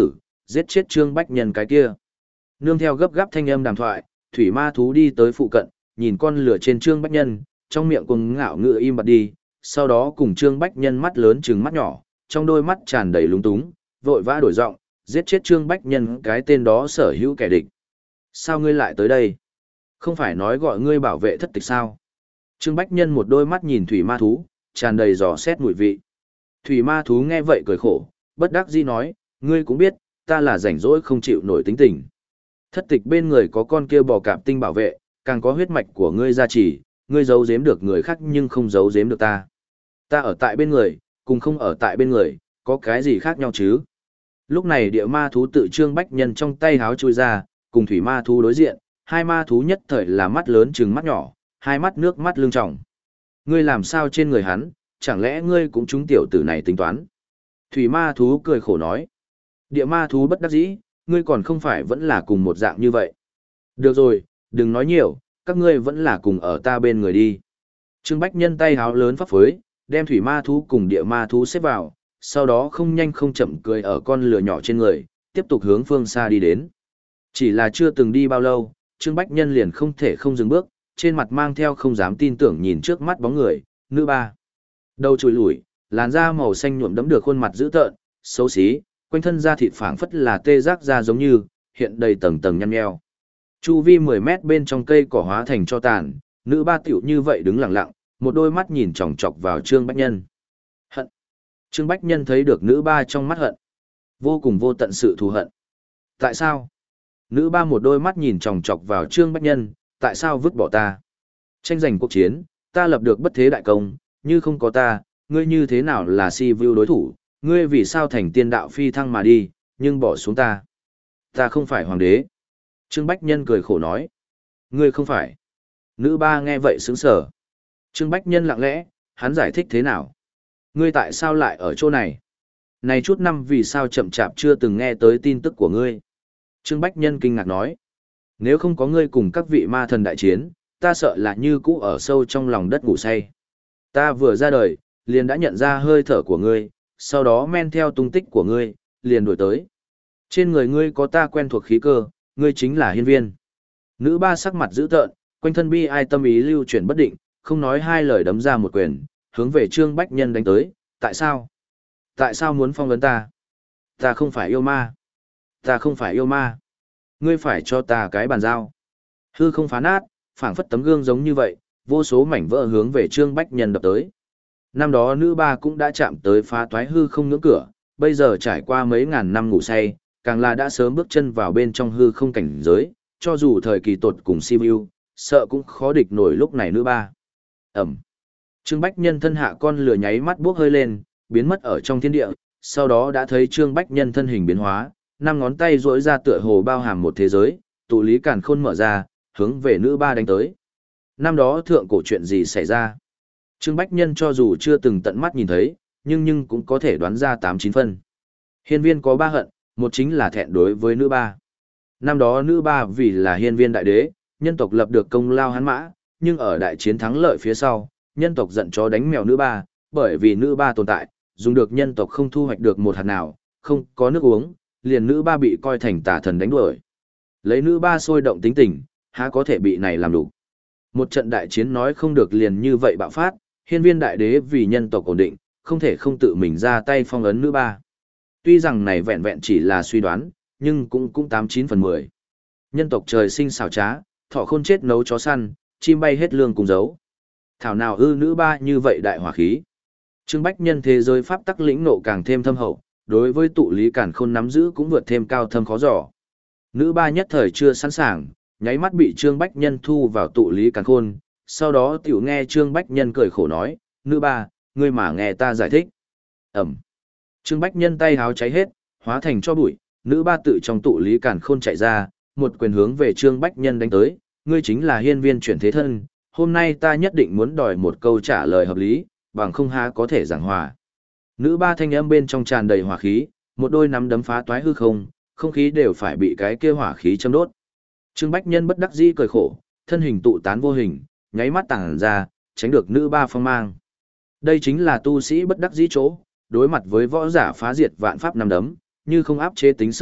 giết chết Trương Bách Nhân cái kia. Nương theo gấp gáp thanh âm đàm thoại, thủy ma thú đi tới phụ cận, nhìn con lửa trên Trương Bách Nhân, trong miệng cuồng ngạo ngựa im bặt đi, sau đó cùng Trương Bách Nhân mắt lớn trừng mắt nhỏ, trong đôi mắt tràn đầy lúng túng, vội vã đổi giọng, giết chết Trương Bách Nhân cái tên đó sở hữu kẻ địch. Sao ngươi lại tới đây? Không phải nói gọi ngươi bảo vệ thất tịch sao? Trương Bách Nhân một đôi mắt nhìn thủy ma thú, tràn đầy dò xét mùi vị. Thủy ma thú nghe vậy cười khổ, bất đắc dĩ nói, ngươi cũng biết, ta là rảnh rỗi không chịu nổi tính tình. Thất tịch bên người có con kia bò cạp tinh bảo vệ, càng có huyết mạch của ngươi gia trì, ngươi giấu giếm được người khác nhưng không giấu giếm được ta. Ta ở tại bên người, cùng không ở tại bên người, có cái gì khác nhau chứ? Lúc này địa ma thú tự Trương Bách Nhân trong tay háo chui ra, cùng thủy ma thú đối diện, hai ma thú nhất thời là mắt lớn trừng mắt nhỏ, hai mắt nước mắt lưng tròng. Ngươi làm sao trên người hắn, chẳng lẽ ngươi cũng trúng tiểu tử này tính toán? Thủy ma thú cười khổ nói. Địa ma thú bất đắc dĩ, ngươi còn không phải vẫn là cùng một dạng như vậy. Được rồi, đừng nói nhiều, các ngươi vẫn là cùng ở ta bên người đi. Trương Bách Nhân tay háo lớn phấp phới, đem thủy ma thú cùng địa ma thú xếp vào, sau đó không nhanh không chậm cười ở con lừa nhỏ trên người, tiếp tục hướng phương xa đi đến. Chỉ là chưa từng đi bao lâu, Trương Bách Nhân liền không thể không dừng bước, trên mặt mang theo không dám tin tưởng nhìn trước mắt bóng người, nữ ba. Đầu chùi lủi, làn da màu xanh nhuộm đẫm được khuôn mặt dữ tợn, xấu xí, quanh thân da thịt phảng phất là tê giác da giống như, hiện đầy tầng tầng nhăn nheo. Chu vi mười mét bên trong cây cỏ hóa thành cho tàn, nữ ba tiểu như vậy đứng lặng lặng, một đôi mắt nhìn chòng chọc vào Trương Bách Nhân. Hận. Trương Bách Nhân thấy được nữ ba trong mắt hận. Vô cùng vô tận sự thù hận. Tại sao? Nữ ba một đôi mắt nhìn chòng chọc vào Trương Bách Nhân, tại sao vứt bỏ ta? Tranh giành cuộc chiến, ta lập được bất thế đại công, như không có ta, ngươi như thế nào là si vu đối thủ, ngươi vì sao thành tiên đạo phi thăng mà đi, nhưng bỏ xuống ta. Ta không phải hoàng đế. Trương Bách Nhân cười khổ nói. Ngươi không phải. Nữ ba nghe vậy sững sờ. Trương Bách Nhân lặng lẽ, hắn giải thích thế nào? Ngươi tại sao lại ở chỗ này? Này chút năm vì sao chậm chạp chưa từng nghe tới tin tức của ngươi? Trương Bách Nhân kinh ngạc nói. Nếu không có ngươi cùng các vị ma thần đại chiến, ta sợ là như cũ ở sâu trong lòng đất ngủ say. Ta vừa ra đời, liền đã nhận ra hơi thở của ngươi, sau đó men theo tung tích của ngươi, liền đuổi tới. Trên người ngươi có ta quen thuộc khí cơ, ngươi chính là hiên viên. Nữ ba sắc mặt dữ tợn, quanh thân bi ai tâm ý lưu chuyển bất định, không nói hai lời đấm ra một quyền, hướng về Trương Bách Nhân đánh tới. Tại sao? Tại sao muốn phong ấn ta? Ta không phải yêu ma. Ta không phải yêu ma. Ngươi phải cho ta cái bàn giao. Hư không phá nát, phảng phất tấm gương giống như vậy, vô số mảnh vỡ hướng về Trương Bách Nhân đập tới. Năm đó nữ ba cũng đã chạm tới phá toái hư không ngưỡng cửa, bây giờ trải qua mấy ngàn năm ngủ say, càng là đã sớm bước chân vào bên trong hư không cảnh giới, cho dù thời kỳ tột cùng Sibiu, sợ cũng khó địch nổi lúc này nữ ba. Ẩm. Trương Bách Nhân thân hạ con lửa nháy mắt bước hơi lên, biến mất ở trong thiên địa, sau đó đã thấy Trương Bách Nhân thân hình biến hóa, năm ngón tay duỗi ra tựa hồ bao hàm một thế giới, tụ lý càn khôn mở ra, hướng về nữ ba đánh tới. Năm đó thượng cổ chuyện gì xảy ra? Trương Bách Nhân cho dù chưa từng tận mắt nhìn thấy, nhưng nhưng cũng có thể đoán ra tám chín phân. Hiên viên có ba hận, một chính là thẹn đối với nữ ba. Năm đó nữ ba vì là hiên viên đại đế, nhân tộc lập được công lao hắn mã, nhưng ở đại chiến thắng lợi phía sau, nhân tộc giận chó đánh mèo nữ ba, bởi vì nữ ba tồn tại, dùng được nhân tộc không thu hoạch được một hạt nào, không có nước uống, liền nữ ba bị coi thành tà thần đánh đuổi. Lấy nữ ba sôi động tính tình, há có thể bị này làm đủ. Một trận đại chiến nói không được liền như vậy bạo phát, hiên viên đại đế vì nhân tộc ổn định, không thể không tự mình ra tay phong ấn nữ ba. Tuy rằng này vẹn vẹn chỉ là suy đoán, nhưng cũng cũng tám chín phần mười. Nhân tộc trời sinh xảo trá, thọ khôn chết nấu chó săn, chim bay hết lương cùng giấu. Thảo nào ư nữ ba như vậy đại hỏa khí. Trương Bách Nhân thế giới pháp tắc lĩnh nộ càng thêm thâm hậu, đối với tụ lý càn khôn nắm giữ cũng vượt thêm cao thâm khó dò. Nữ ba nhất thời chưa sẵn sàng, nháy mắt bị Trương Bách Nhân thu vào tụ lý càn khôn, sau đó tiểu nghe Trương Bách Nhân cười khổ nói, nữ ba, ngươi mà nghe ta giải thích. Ẩm. Trương Bách Nhân tay háo cháy hết, hóa thành cho bụi, nữ ba tự trong tụ lý càn khôn chạy ra, một quyền hướng về Trương Bách Nhân đánh tới, ngươi chính là hiên viên chuyển thế thân, hôm nay ta nhất định muốn đòi một câu trả lời hợp lý, bằng không há có thể giảng hòa. Nữ ba thanh âm bên trong tràn đầy hỏa khí, một đôi nắm đấm phá toái hư không, không khí đều phải bị cái kia hỏa khí châm đốt. Trương Bách Nhân bất đắc dĩ cười khổ, thân hình tụ tán vô hình, nháy mắt tàng ra, tránh được nữ ba phong mang. Đây chính là tu sĩ bất đắc dĩ chỗ, đối mặt với võ giả phá diệt vạn pháp năm đấm, như không áp chế tính sức mạnh,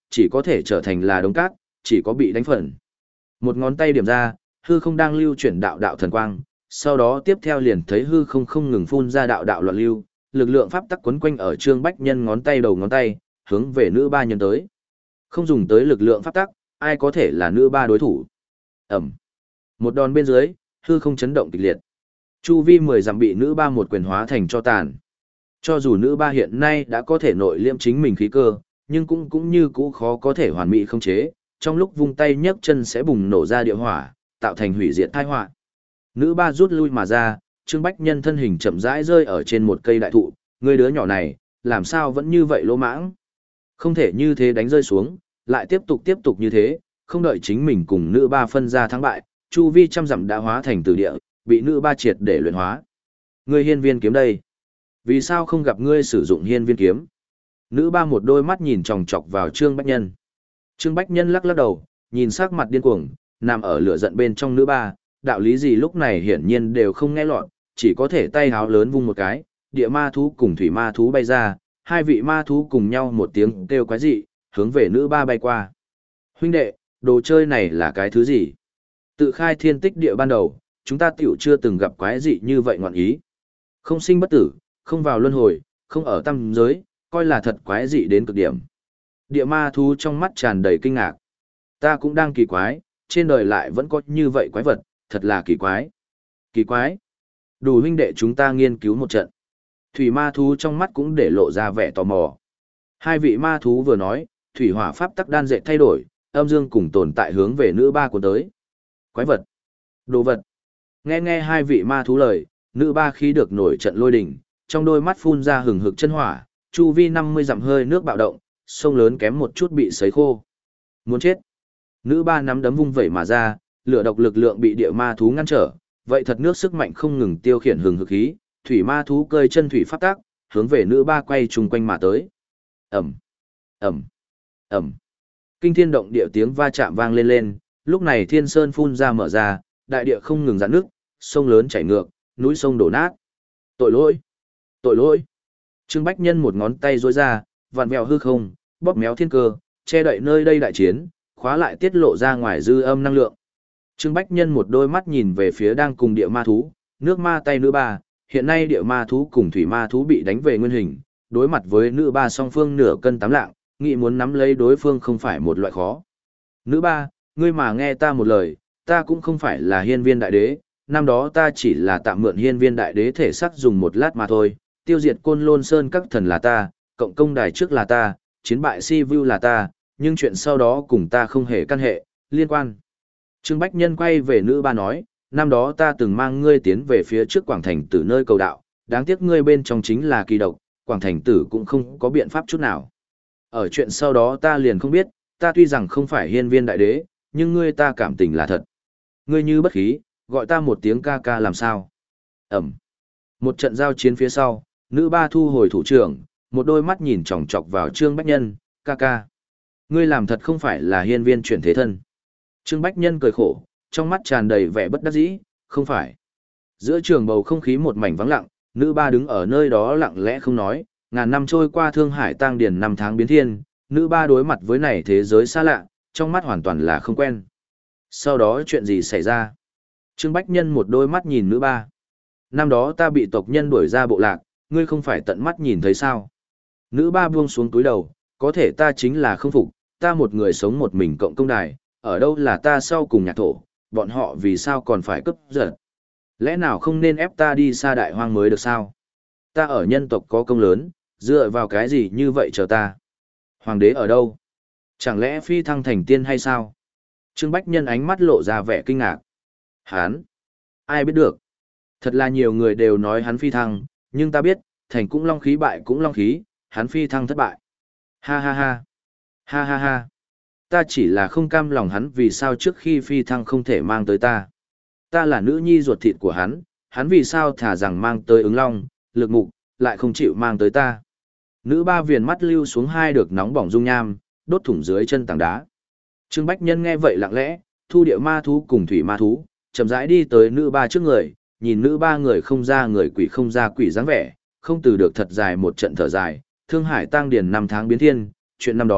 chỉ có thể trở thành là đống cát, chỉ có bị đánh phần. Một ngón tay điểm ra, hư không đang lưu chuyển đạo đạo thần quang, sau đó tiếp theo liền thấy hư không không ngừng phun ra đạo đạo loạn lưu, lực lượng pháp tắc quấn quanh ở Trương Bách Nhân ngón tay đầu ngón tay, hướng về nữ ba nhân tới. Không dùng tới lực lượng pháp tắc, ai có thể là nữ ba đối thủ. Ẩm. Một đòn bên dưới, hư không chấn động kịch liệt. Chu vi mười dặm bị nữ ba một quyền hóa thành cho tàn. Cho dù nữ ba hiện nay đã có thể nội liễm chính mình khí cơ, nhưng cũng cũng như cũ khó có thể hoàn mỹ không chế, trong lúc vung tay nhấc chân sẽ bùng nổ ra địa hỏa, tạo thành hủy diệt tai họa. Nữ ba rút lui mà ra, Trương Bách Nhân thân hình chậm rãi rơi ở trên một cây đại thụ, người đứa nhỏ này, làm sao vẫn như vậy lỗ mãng? Không thể như thế đánh rơi xuống, lại tiếp tục tiếp tục như thế, không đợi chính mình cùng nữ ba phân ra thắng bại, chu vi trăm dặm đã hóa thành từ địa, bị nữ ba triệt để luyện hóa. Ngươi hiên viên kiếm đây, vì sao không gặp ngươi sử dụng hiên viên kiếm? Nữ ba một đôi mắt nhìn chòng chọc vào Trương Bách Nhân. Trương Bách Nhân lắc lắc đầu, nhìn sắc mặt điên cuồng, nằm ở lửa giận bên trong nữ ba, đạo lý gì lúc này hiển nhiên đều không nghe lọt, chỉ có thể tay háo lớn vung một cái, địa ma thú cùng thủy ma thú bay ra, hai vị ma thú cùng nhau một tiếng kêu quái dị, hướng về nữ ba bay qua. Huynh đệ, đồ chơi này là cái thứ gì? Tự khai thiên tích địa ban đầu, chúng ta tiểu chưa từng gặp quái dị như vậy ngọn ý. Không sinh bất tử, không vào luân hồi, không ở tam giới, coi là thật quái dị đến cực điểm. Địa ma thú trong mắt tràn đầy kinh ngạc. Ta cũng đang kỳ quái, trên đời lại vẫn có như vậy quái vật, thật là kỳ quái. Kỳ quái. Đủ huynh đệ chúng ta nghiên cứu một trận. Thủy ma thú trong mắt cũng để lộ ra vẻ tò mò. Hai vị ma thú vừa nói, thủy hỏa pháp tắc đan dệt thay đổi, âm dương cùng tồn tại hướng về nữ ba của tới. Quái vật. Đồ vật. Nghe nghe hai vị ma thú lời, nữ ba khí được nổi trận lôi đỉnh, trong đôi mắt phun ra hừng hực chân hỏa, chu vi năm mươi dặm hơi nước bạo động, sông lớn kém một chút bị sấy khô. Muốn chết. Nữ ba nắm đấm vung vẩy mà ra, lửa độc lực lượng bị địa ma thú ngăn trở, vậy thật nước sức mạnh không ngừng tiêu khiển hừng hực khí, thủy ma thú cơi chân thủy pháp tác, hướng về nữ ba quay chung quanh mà tới. Ầm, ầm, ầm. Kinh thiên động địa tiếng va chạm vang lên lên, lúc này thiên sơn phun ra mở ra, đại địa không ngừng giãn nước, sông lớn chảy ngược, núi sông đổ nát. Tội lỗi, tội lỗi. Trương Bách Nhân một ngón tay duỗi ra, vặn vẹo hư không, bóp méo thiên cơ, che đậy nơi đây đại chiến, khóa lại tiết lộ ra ngoài dư âm năng lượng. Trương Bách Nhân một đôi mắt nhìn về phía đang cùng địa ma thú, nước ma tay nữ ba, hiện nay địa ma thú cùng thủy ma thú bị đánh về nguyên hình, đối mặt với nữ ba song phương nửa cân tám lạng, nghĩ muốn nắm lấy đối phương không phải một loại khó. Nữ ba, ngươi mà nghe ta một lời, ta cũng không phải là hiên viên đại đế, năm đó ta chỉ là tạm mượn hiên viên đại đế thể sắc dùng một lát mà thôi, tiêu diệt côn lôn sơn các thần là ta, cộng công đài trước là ta, chiến bại si vu là ta, nhưng chuyện sau đó cùng ta không hề căn hệ, liên quan. Trương Bách Nhân quay về nữ ba nói, năm đó ta từng mang ngươi tiến về phía trước Quảng Thành Tử nơi cầu đạo, đáng tiếc ngươi bên trong chính là kỳ độc, Quảng Thành Tử cũng không có biện pháp chút nào. Ở chuyện sau đó ta liền không biết, ta tuy rằng không phải hiên viên đại đế, nhưng ngươi ta cảm tình là thật. Ngươi như bất khí, gọi ta một tiếng ca ca làm sao. Ẩm. Một trận giao chiến phía sau, nữ ba thu hồi thủ trưởng, một đôi mắt nhìn chòng chọc vào Trương Bách Nhân, ca ca. Ngươi làm thật không phải là hiên viên chuyển thế thân. Trương Bách Nhân cười khổ, trong mắt tràn đầy vẻ bất đắc dĩ, không phải. Giữa trường bầu không khí một mảnh vắng lặng, nữ ba đứng ở nơi đó lặng lẽ không nói, ngàn năm trôi qua Thương Hải tang điền năm tháng biến thiên, nữ ba đối mặt với này thế giới xa lạ, trong mắt hoàn toàn là không quen. Sau đó chuyện gì xảy ra? Trương Bách Nhân một đôi mắt nhìn nữ ba. Năm đó ta bị tộc nhân đuổi ra bộ lạc, ngươi không phải tận mắt nhìn thấy sao? Nữ ba buông xuống túi đầu, có thể ta chính là không phục, ta một người sống một mình cộng công đài, ở đâu là ta sau cùng nhạc thổ, bọn họ vì sao còn phải cướp giật? Lẽ nào không nên ép ta đi xa đại hoang mới được sao? Ta ở nhân tộc có công lớn, dựa vào cái gì như vậy chờ ta? Hoàng đế ở đâu? Chẳng lẽ phi thăng thành tiên hay sao? Trương Bách Nhân ánh mắt lộ ra vẻ kinh ngạc. Hán? Ai biết được? Thật là nhiều người đều nói hắn phi thăng, nhưng ta biết, thành cũng long khí bại cũng long khí, hắn phi thăng thất bại. Ha ha ha. Ha ha ha. Ta chỉ là không cam lòng hắn vì sao trước khi phi thăng không thể mang tới ta. Ta là nữ nhi ruột thịt của hắn, hắn vì sao thả rằng mang tới ứng long, lực mục, lại không chịu mang tới ta. Nữ ba viền mắt lưu xuống hai được nóng bỏng dung nham, đốt thủng dưới chân tảng đá. Trương Bách Nhân nghe vậy lặng lẽ, thu địa ma thú cùng thủy ma thú, chậm rãi đi tới nữ ba trước người, nhìn nữ ba người không ra người quỷ không ra quỷ dáng vẻ, không từ được thật dài một trận thở dài, Thương Hải tang điền năm tháng biến thiên, chuyện năm đó,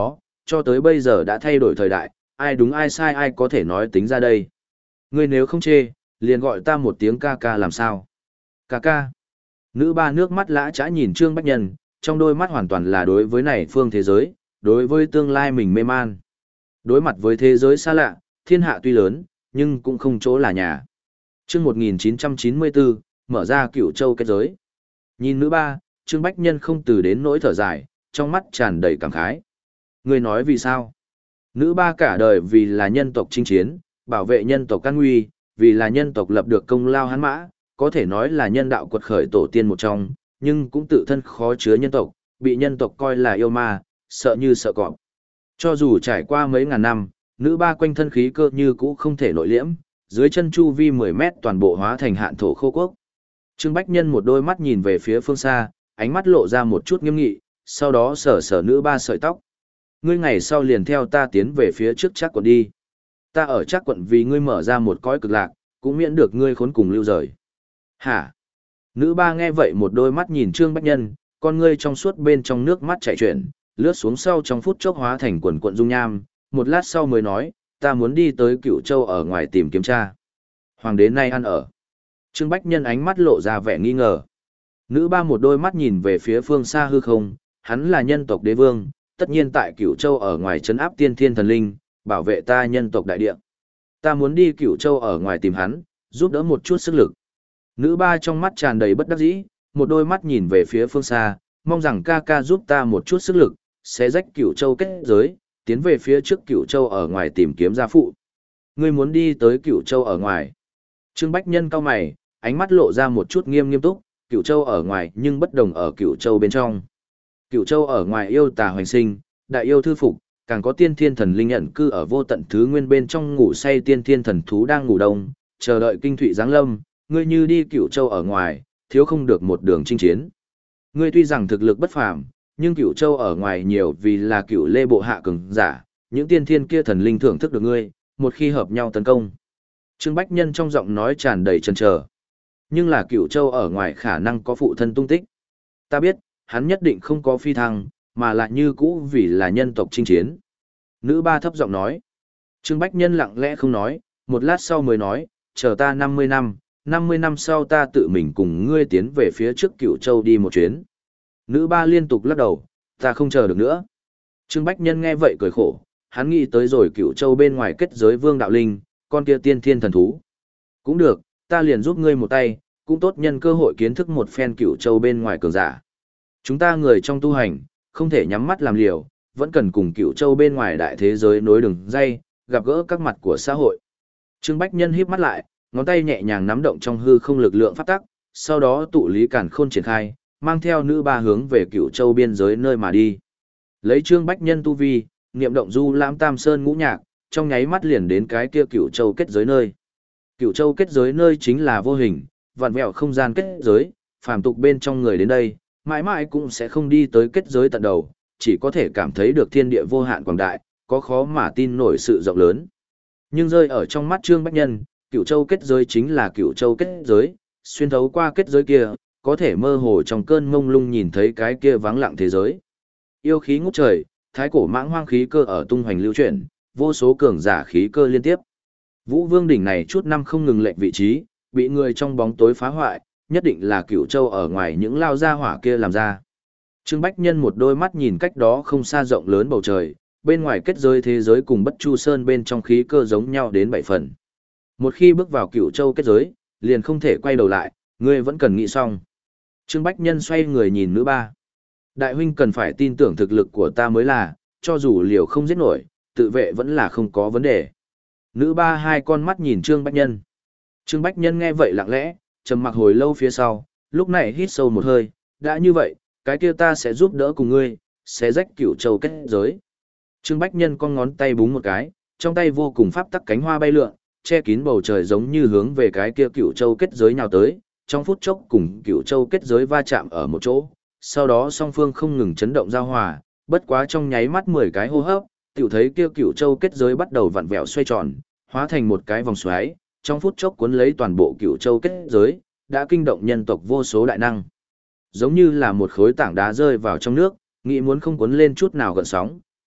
Cho tới bây giờ đã thay đổi thời đại, ai đúng ai sai ai có thể nói tính ra đây. Ngươi nếu không chê, liền gọi ta một tiếng ca ca làm sao? Ca ca. Nữ ba nước mắt lã chã nhìn Trương Bách Nhân, trong đôi mắt hoàn toàn là đối với này phương thế giới, đối với tương lai mình mê man. Đối mặt với thế giới xa lạ, thiên hạ tuy lớn, nhưng cũng không chỗ là nhà. Chương một nghìn chín trăm chín mươi bốn, mở ra Cửu Châu kết giới. Nhìn nữ ba, Trương Bách Nhân không từ đến nỗi thở dài, trong mắt tràn đầy cảm khái. Người nói vì sao? Nữ ba cả đời vì là nhân tộc chinh chiến, bảo vệ nhân tộc căn nguy, vì là nhân tộc lập được công lao hán mã, có thể nói là nhân đạo quật khởi tổ tiên một trong, nhưng cũng tự thân khó chứa nhân tộc, bị nhân tộc coi là yêu ma, sợ như sợ cọp. Cho dù trải qua mấy ngàn năm, nữ ba quanh thân khí cơ như cũ không thể nội liễm, dưới chân chu vi mười mét toàn bộ hóa thành hạn thổ khô quốc. Trương Bách Nhân một đôi mắt nhìn về phía phương xa, ánh mắt lộ ra một chút nghiêm nghị, sau đó sờ sờ nữ ba sợi tóc. Ngươi ngày sau liền theo ta tiến về phía trước chắc quận đi. Ta ở chắc quận vì ngươi mở ra một cõi cực lạc, cũng miễn được ngươi khốn cùng lưu rời. Hả? Nữ ba nghe vậy một đôi mắt nhìn Trương Bách Nhân, con ngươi trong suốt bên trong nước mắt chảy chuyển, lướt xuống sau trong phút chốc hóa thành quần quận dung nham, một lát sau mới nói, ta muốn đi tới Cửu Châu ở ngoài tìm kiếm cha. Hoàng đế nay ăn ở. Trương Bách Nhân ánh mắt lộ ra vẻ nghi ngờ. Nữ ba một đôi mắt nhìn về phía phương xa hư không, hắn là nhân tộc đế vương, tất nhiên tại Cửu Châu ở ngoài trấn áp tiên thiên thần linh, bảo vệ ta nhân tộc đại địa. Ta muốn đi Cửu Châu ở ngoài tìm hắn, giúp đỡ một chút sức lực. Nữ ba trong mắt tràn đầy bất đắc dĩ, một đôi mắt nhìn về phía phương xa, mong rằng ca ca giúp ta một chút sức lực, sẽ rách Cửu Châu kết giới, tiến về phía trước Cửu Châu ở ngoài tìm kiếm gia phụ. Ngươi muốn đi tới Cửu Châu ở ngoài. Trương Bách Nhân cau mày, ánh mắt lộ ra một chút nghiêm nghiêm túc, Cửu Châu ở ngoài nhưng bất đồng ở Cửu Châu bên trong. Cửu Châu ở ngoài yêu tà hoành sinh, đại yêu thư phục, càng có tiên thiên thần linh ẩn cư ở vô tận thứ nguyên bên trong ngủ say tiên thiên thần thú đang ngủ đông, chờ đợi kinh thụy giáng lâm, ngươi như đi Cửu Châu ở ngoài, thiếu không được một đường chinh chiến. Ngươi tuy rằng thực lực bất phàm, nhưng Cửu Châu ở ngoài nhiều vì là Cửu Lê bộ hạ cường giả, những tiên thiên kia thần linh thưởng thức được ngươi, một khi hợp nhau tấn công. Trương Bách Nhân trong giọng nói tràn đầy chần chờ. Nhưng là Cửu Châu ở ngoài khả năng có phụ thân tung tích. Ta biết, hắn nhất định không có phi thăng, mà lại như cũ vì là nhân tộc chinh chiến. Nữ ba thấp giọng nói. Trương Bách Nhân lặng lẽ không nói, một lát sau mới nói, chờ ta năm mươi năm, năm mươi năm sau ta tự mình cùng ngươi tiến về phía trước Cửu Châu đi một chuyến. Nữ ba liên tục lắc đầu, ta không chờ được nữa. Trương Bách Nhân nghe vậy cười khổ, hắn nghĩ tới rồi Cửu Châu bên ngoài kết giới Vương Đạo Linh, con kia tiên thiên thần thú. Cũng được, ta liền giúp ngươi một tay, cũng tốt nhân cơ hội kiến thức một phen Cửu Châu bên ngoài cường giả. Chúng ta người trong tu hành, không thể nhắm mắt làm liều, vẫn cần cùng Cửu Châu bên ngoài đại thế giới nối đường dây, gặp gỡ các mặt của xã hội. Trương Bách Nhân híp mắt lại, ngón tay nhẹ nhàng nắm động trong hư không lực lượng pháp tắc, sau đó tụ lý càn khôn triển khai, mang theo nữ ba hướng về Cửu Châu biên giới nơi mà đi. Lấy Trương Bách Nhân tu vi, niệm động du lãm Tam Sơn ngũ nhạc, trong nháy mắt liền đến cái kia Cửu Châu kết giới nơi. Cửu Châu kết giới nơi chính là vô hình, vặn vẹo không gian kết giới, phàm tục bên trong người đến đây, mãi mãi cũng sẽ không đi tới kết giới tận đầu, chỉ có thể cảm thấy được thiên địa vô hạn quảng đại, có khó mà tin nổi sự rộng lớn. Nhưng rơi ở trong mắt Trương Bách Nhân, Cửu Châu kết giới chính là Cửu Châu kết giới, xuyên thấu qua kết giới kia, có thể mơ hồ trong cơn mông lung nhìn thấy cái kia vắng lặng thế giới. Yêu khí ngút trời, thái cổ mãng hoang khí cơ ở tung hoành lưu chuyển, vô số cường giả khí cơ liên tiếp. Vũ Vương đỉnh này chút năm không ngừng lệch vị trí, bị người trong bóng tối phá hoại, nhất định là Cửu Châu ở ngoài những lao gia hỏa kia làm ra. Trương Bách Nhân một đôi mắt nhìn cách đó không xa rộng lớn bầu trời, bên ngoài kết giới thế giới cùng Bất Chu Sơn bên trong khí cơ giống nhau đến bảy phần. Một khi bước vào Cửu Châu kết giới, liền không thể quay đầu lại, ngươi vẫn cần nghĩ xong. Trương Bách Nhân xoay người nhìn nữ ba. Đại huynh cần phải tin tưởng thực lực của ta mới là, cho dù liều không giết nổi, tự vệ vẫn là không có vấn đề. Nữ ba hai con mắt nhìn Trương Bách Nhân. Trương Bách Nhân nghe vậy lặng lẽ, trầm mặc hồi lâu phía sau, lúc này hít sâu một hơi, đã như vậy, cái kia ta sẽ giúp đỡ cùng ngươi, sẽ rách Cửu Châu kết giới. Trương Bách Nhân con ngón tay búng một cái, trong tay vô cùng pháp tắc cánh hoa bay lượn, che kín bầu trời giống như hướng về cái kia Cửu Châu kết giới nhào tới, trong phút chốc cùng Cửu Châu kết giới va chạm ở một chỗ, sau đó song phương không ngừng chấn động giao hòa, bất quá trong nháy mắt mười cái hô hấp, tiểu thấy kia Cửu Châu kết giới bắt đầu vặn vẹo xoay tròn, hóa thành một cái vòng xoáy, trong phút chốc cuốn lấy toàn bộ Cửu Châu kết giới, đã kinh động nhân tộc vô số đại năng. Giống như là một khối tảng đá rơi vào trong nước, nghĩ muốn không cuốn lên chút nào gợn sóng,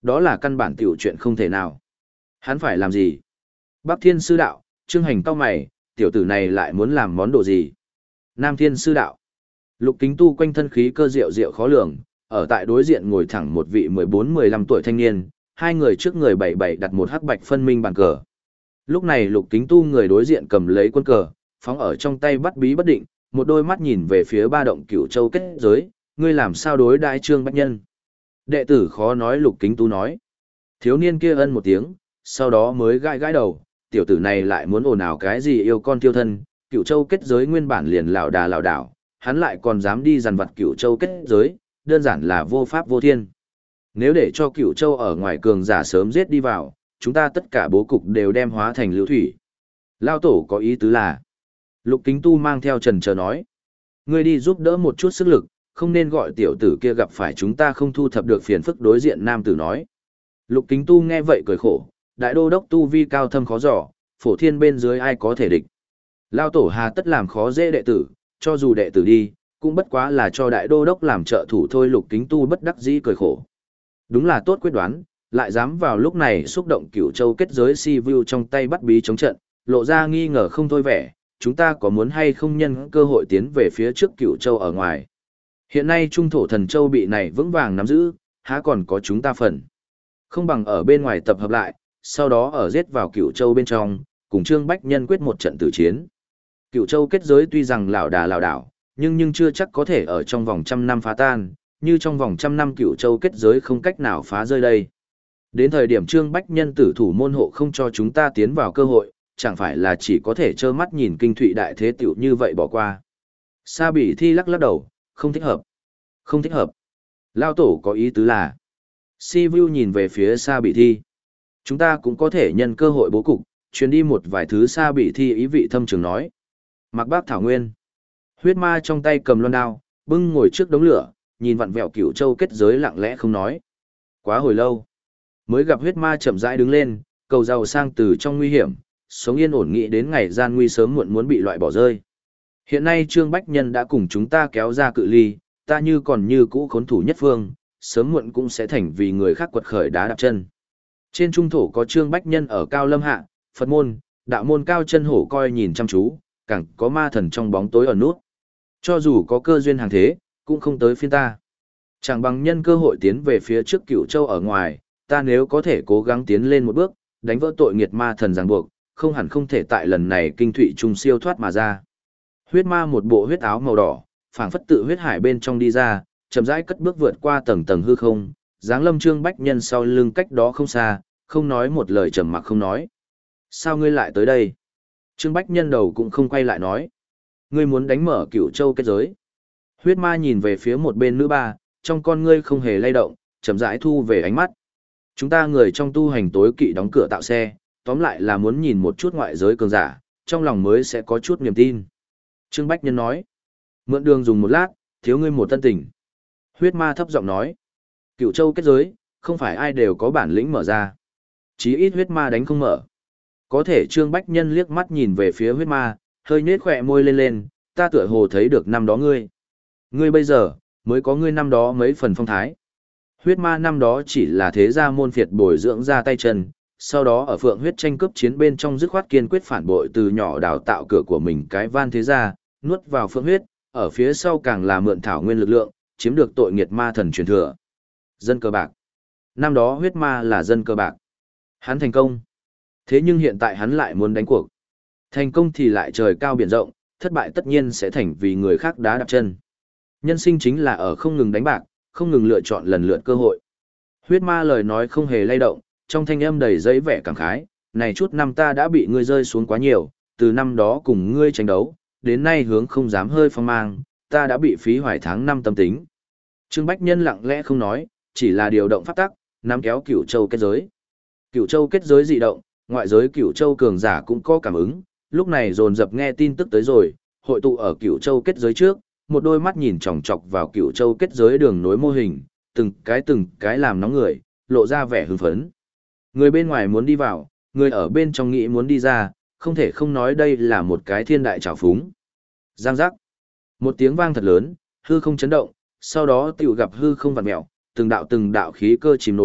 Đó là căn bản tiểu chuyện không thể nào. Hắn phải làm gì? Bắc Thiên sư đạo, Trương Hành cau mày, tiểu tử này lại muốn làm món đồ gì? Nam Thiên sư đạo. Lục Kính Tu quanh thân khí cơ diệu diệu khó lường, ở tại đối diện ngồi thẳng một vị mười bốn mười lăm tuổi thanh niên, hai người trước người bảy bảy đặt một hắc bạch phân minh bàn cờ. Lúc này Lục Kính Tu người đối diện cầm lấy quân cờ, phóng ở trong tay bắt bí bất định, một đôi mắt nhìn về phía ba động Cửu Châu kết giới, ngươi làm sao đối đãi Trương Bách Nhân? Đệ tử khó nói. Lục Kính Tu nói. Thiếu niên kia ân một tiếng, sau đó mới gãi gãi đầu, tiểu tử này lại muốn ồn ào cái gì yêu con tiêu thân, Cửu Châu kết giới nguyên bản liền lảo đà lảo đảo, hắn lại còn dám đi dằn vặt Cửu Châu kết giới, đơn giản là vô pháp vô thiên. Nếu để cho Cửu Châu ở ngoài cường giả sớm giết đi vào, chúng ta tất cả bố cục đều đem hóa thành lưu thủy. Lao tổ có ý tứ là, Lục Kính Tu mang theo trần chờ nói, ngươi đi giúp đỡ một chút sức lực, không nên gọi tiểu tử kia gặp phải chúng ta không thu thập được phiền phức. Đối diện nam tử nói. Lục Kính Tu nghe vậy cười khổ, đại đô đốc tu vi cao thâm khó dò, phổ thiên bên dưới ai có thể địch. Lao tổ hà tất làm khó dễ đệ tử, cho dù đệ tử đi, cũng bất quá là cho đại đô đốc làm trợ thủ thôi. Lục Kính Tu bất đắc dĩ cười khổ. Đúng là tốt quyết đoán, lại dám vào lúc này xúc động Cửu Châu kết giới si vu trong tay bắt bí chống trận, lộ ra nghi ngờ không thôi vẻ, chúng ta có muốn hay không nhân cơ hội tiến về phía trước Cửu Châu ở ngoài. Hiện nay Trung Thổ Thần Châu bị này vững vàng nắm giữ, há còn có chúng ta phần. Không bằng ở bên ngoài tập hợp lại, sau đó ở giết vào Cửu Châu bên trong, cùng Trương Bách Nhân quyết một trận tử chiến. Cửu Châu kết giới tuy rằng lảo đà lảo đảo, nhưng nhưng chưa chắc có thể ở trong vòng trăm năm phá tan, như trong vòng trăm năm Cửu Châu kết giới không cách nào phá rơi đây. Đến thời điểm Trương Bách Nhân tử thủ môn hộ không cho chúng ta tiến vào cơ hội, chẳng phải là chỉ có thể trơ mắt nhìn kinh thụy đại thế tiểu như vậy bỏ qua. Sa Bỉ Thi lắc lắc đầu, không thích hợp. Không thích hợp. Lao tổ có ý tứ là. Si Vu nhìn về phía Sa Bỉ Thi. Chúng ta cũng có thể nhân cơ hội bố cục, chuyến đi một vài thứ. Sa Bỉ Thi ý vị thâm trường nói. Mặc Bác Thảo Nguyên. Huyết ma trong tay cầm loan đao, bưng ngồi trước đống lửa, nhìn vặn vẹo Cửu Châu kết giới lặng lẽ không nói. Quá hồi lâu, mới gặp huyết ma chậm rãi đứng lên, cầu giàu sang từ trong nguy hiểm, sống yên ổn nghĩ đến ngày gian nguy sớm muộn muốn bị loại bỏ rơi. Hiện nay Trương Bách Nhân đã cùng chúng ta kéo ra cự ly, ta như còn như cũ khốn thủ nhất phương, sớm muộn cũng sẽ thành vì người khác quật khởi đá đạp chân. Trên trung thổ có Trương Bách Nhân ở Cao Lâm Hạ, Phật môn, đạo môn cao chân hổ coi nhìn chăm chú, càng có ma thần trong bóng tối ở nút. Cho dù có cơ duyên hàng thế, cũng không tới phiên ta. Chẳng bằng nhân cơ hội tiến về phía trước Cửu Châu ở ngoài, ta nếu có thể cố gắng tiến lên một bước, đánh vỡ tội nghiệt ma thần ràng buộc, không hẳn không thể tại lần này kinh thụy trung siêu thoát mà ra. Huyết ma một bộ huyết áo màu đỏ, phảng phất tự huyết hải bên trong đi ra, chậm rãi cất bước vượt qua tầng tầng hư không, dáng lâm Trương Bách Nhân sau lưng cách đó không xa, không nói một lời trầm mặc không nói. Sao ngươi lại tới đây? Trương Bách Nhân đầu cũng không quay lại nói. Ngươi muốn đánh mở Cửu Châu kết giới. Huyết ma nhìn về phía một bên nữ ba, trong con ngươi không hề lay động, chậm rãi thu về ánh mắt. Chúng ta người trong tu hành tối kỵ đóng cửa tạo xe, tóm lại là muốn nhìn một chút ngoại giới cường giả, trong lòng mới sẽ có chút niềm tin. Trương Bách Nhân nói. Mượn đường dùng một lát, thiếu ngươi một tân tình. Huyết ma thấp giọng nói. Cửu Châu kết giới, không phải ai đều có bản lĩnh mở ra. Chí ít huyết ma đánh không mở. Có thể Trương Bách Nhân liếc mắt nhìn về phía huyết ma, hơi nhếch khỏe môi lên lên, ta tựa hồ thấy được năm đó ngươi. Ngươi bây giờ, mới có ngươi năm đó mấy phần phong thái. Huyết ma năm đó chỉ là thế gia môn phiệt bồi dưỡng ra tay chân, sau đó ở phượng huyết tranh cướp chiến bên trong dứt khoát kiên quyết phản bội từ nhỏ đào tạo cửa của mình cái van thế gia, nuốt vào phượng huyết, ở phía sau càng là mượn thảo nguyên lực lượng, chiếm được tội nghiệt ma thần truyền thừa. Dân cờ bạc. Năm đó huyết ma là dân cờ bạc. Hắn thành công. Thế nhưng hiện tại hắn lại muốn đánh cuộc. Thành công thì lại trời cao biển rộng, thất bại tất nhiên sẽ thành vì người khác đá đạp chân. Nhân sinh chính là ở không ngừng đánh bạc, không ngừng lựa chọn lần lượt cơ hội. Huyết ma lời nói không hề lay động, trong thanh âm đầy dẫy vẻ cảm khái, này chút năm ta đã bị ngươi rơi xuống quá nhiều, từ năm đó cùng ngươi tranh đấu, đến nay hướng không dám hơi phong mang, ta đã bị phí hoài tháng năm tâm tính. Trương Bách Nhân lặng lẽ không nói, chỉ là điều động pháp tắc, nắm kéo Cửu Châu kết giới. Cửu Châu kết giới dị động, ngoại giới Cửu Châu cường giả cũng có cảm ứng, lúc này dồn dập nghe tin tức tới rồi, hội tụ ở Cửu Châu kết giới trước, một đôi mắt nhìn chòng chọc vào Cửu Châu kết giới đường nối mô hình, từng cái từng cái làm nóng người, lộ ra vẻ hưng phấn. Người bên ngoài muốn đi vào, người ở bên trong nghĩ muốn đi ra, không thể không nói đây là một cái thiên đại trào phúng. Giang giác. Một tiếng vang thật lớn, hư không chấn động, sau đó tiểu gặp hư không vặn mèo, từng đạo từng đạo khí cơ chìm nổi,